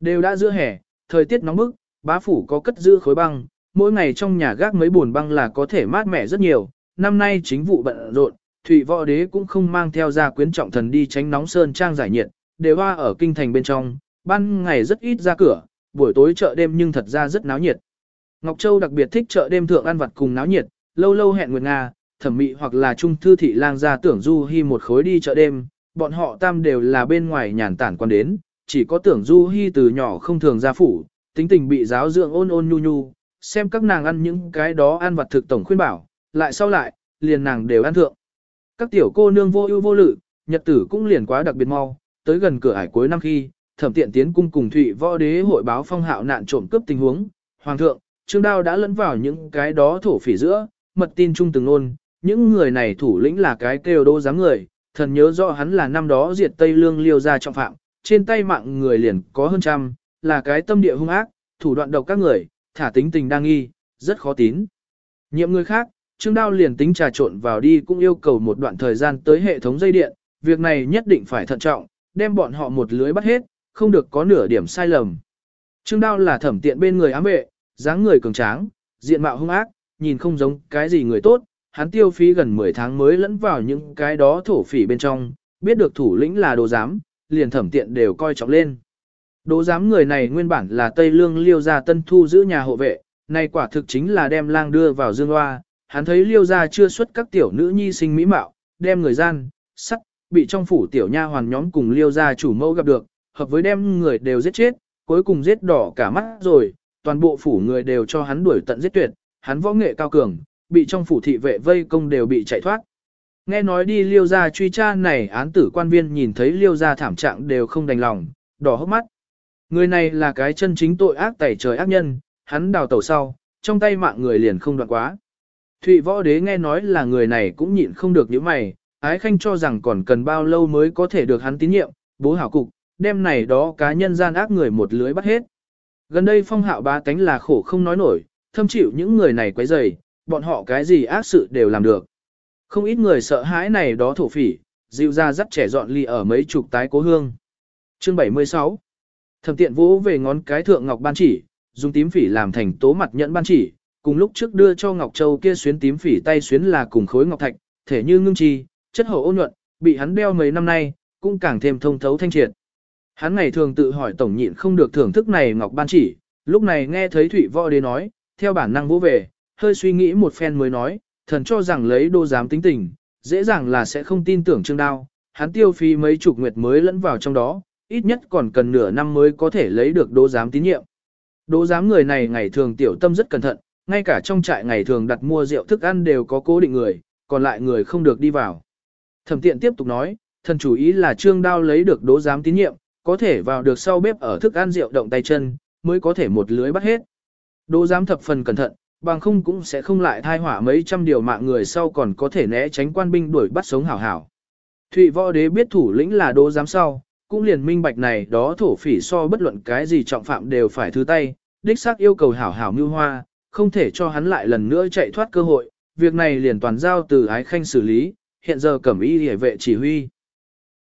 S1: Đều đã giữa hè, thời tiết nóng bức, bá phủ có cất giữ khối băng, mỗi ngày trong nhà gác mấy buồn băng là có thể mát mẻ rất nhiều. Năm nay chính vụ bận rộn, Thụy Võ Đế cũng không mang theo gia quyến trọng thần đi tránh nóng sơn trang giải nhiệt, đều hoa ở kinh thành bên trong, ban ngày rất ít ra cửa, buổi tối chợ đêm nhưng thật ra rất náo nhiệt. Ngọc Châu đặc biệt thích chợ đêm thượng ăn vặt cùng náo nhiệt, lâu lâu hẹn Nguyệt Nga, Thẩm Mị hoặc là Trung Thư Thị Lang gia Tưởng Du Hi một khối đi chợ đêm, bọn họ tam đều là bên ngoài nhàn tản quan đến, chỉ có Tưởng Du Hi từ nhỏ không thường ra phủ, tính tình bị giáo dưỡng ôn ôn nhu nhu, xem các nàng ăn những cái đó ăn vặt thực tổng khuyên bảo, lại sau lại, liền nàng đều ăn thượng. Các tiểu cô nương vô ưu vô lự, nhật tử cũng liền quá đặc biệt mau, tới gần cửa ải cuối năm khi, Thẩm Tiện tiến cung cùng Thụy Võ Đế hội báo Phong Hạo nạn trộm cướp tình huống, hoàng thượng, Trương Đao đã lẫn vào những cái đó thổ phỉ giữa, mật tin chung từng luôn, những người này thủ lĩnh là cái kêu đô giám người, thần nhớ rõ hắn là năm đó diệt Tây Lương Liêu ra trọng phạm, trên tay mạng người liền có hơn trăm, là cái tâm địa hung ác, thủ đoạn độc các người, thả tính tình đa nghi, rất khó tín. Nhiệm người khác, Trương Đao liền tính trà trộn vào đi cũng yêu cầu một đoạn thời gian tới hệ thống dây điện, việc này nhất định phải thận trọng, đem bọn họ một lưới bắt hết, không được có nửa điểm sai lầm. Trương Đao là Thẩm Tiện bên người ám vệ, dáng người cường tráng, diện mạo hung ác, nhìn không giống cái gì người tốt, hắn tiêu phí gần 10 tháng mới lẫn vào những cái đó thổ phỉ bên trong, biết được thủ lĩnh là Đồ Giám, liền Thẩm Tiện đều coi trọng lên. Đồ Giám người này nguyên bản là Tây Lương Liêu gia tân thu giữ nhà hộ vệ, này quả thực chính là đem lang đưa vào dương hoa, hắn thấy Liêu gia chưa xuất các tiểu nữ nhi sinh mỹ mạo, đem người gian, sắt, bị trong phủ tiểu nha hoàn nhóm cùng Liêu gia chủ mẫu gặp được, hợp với đem người đều giết chết, cuối cùng giết đỏ cả mắt rồi, toàn bộ phủ người đều cho hắn đuổi tận giết tuyệt, hắn võ nghệ cao cường, bị trong phủ thị vệ vây công đều bị chạy thoát. Nghe nói đi Liêu gia truy tra này án tử quan viên nhìn thấy Liêu gia thảm trạng đều không đành lòng, đỏ hốc mắt. Người này là cái chân chính tội ác tẩy trời ác nhân, hắn đào tẩu sau, trong tay mạng người liền không đoạn quá. Thụy Võ Đế nghe nói là người này cũng nhịn không được những mày, Ái Khanh cho rằng còn cần bao lâu mới có thể được hắn tín nhiệm, bố hảo cục, đem này đó cá nhân gian ác người một lưới bắt hết. Gần đây Phong Hạo bá tánh là khổ không nói nổi, thâm chịu những người này quấy rầy, bọn họ cái gì ác sự đều làm được. Không ít người sợ hãi này đó thổ phỉ, dịu ra dắt trẻ dọn ly ở mấy chục tái cố hương. Chương 76 Thẩm Tiện vỗ về ngón cái thượng ngọc ban chỉ, dùng tím phỉ làm thành tố mặt nhẫn ban chỉ, cùng lúc trước đưa cho Ngọc Châu kia xuyến tím phỉ tay xuyến là cùng khối ngọc thạch, thể như ngưng chi, chất hậu ôn nhuận, bị hắn đeo mấy năm nay, cũng càng thêm thông thấu thanh triệt. Hắn ngày thường tự hỏi tổng nhịn không được thưởng thức này ngọc ban chỉ, lúc này nghe thấy Thụy Võ Đế nói, theo bản năng vỗ về, hơi suy nghĩ một phen mới nói, thần cho rằng lấy Đô Giám tính tình, dễ dàng là sẽ không tin tưởng Trương Đao, hắn tiêu phí mấy chục nguyệt mới lẫn vào trong đó, ít nhất còn cần nửa năm mới có thể lấy được Đô Giám tín nhiệm. Đô Giám người này ngày thường tiểu tâm rất cẩn thận, ngay cả trong trại ngày thường đặt mua rượu thức ăn đều có cố định người, còn lại người không được đi vào. Thẩm Tiện tiếp tục nói, thần chủ ý là Trương Đao lấy được Đô Giám tín nhiệm, có thể vào được sau bếp ở thức ăn rượu động tay chân, mới có thể một lưới bắt hết. Đô Giám thập phần cẩn thận, bằng không cũng sẽ không lại thai hỏa mấy trăm điều mạng người sau còn có thể né tránh quan binh đuổi bắt sống hảo hảo. Thụy Võ Đế biết thủ lĩnh là Đô Giám sau, cũng liền minh bạch này đó thổ phỉ so bất luận cái gì trọng phạm đều phải thứ tay, đích xác yêu cầu hảo hảo mưu hoa, không thể cho hắn lại lần nữa chạy thoát cơ hội, việc này liền toàn giao từ Ái Khanh xử lý, hiện giờ Cẩm Y Liễu vệ chỉ huy.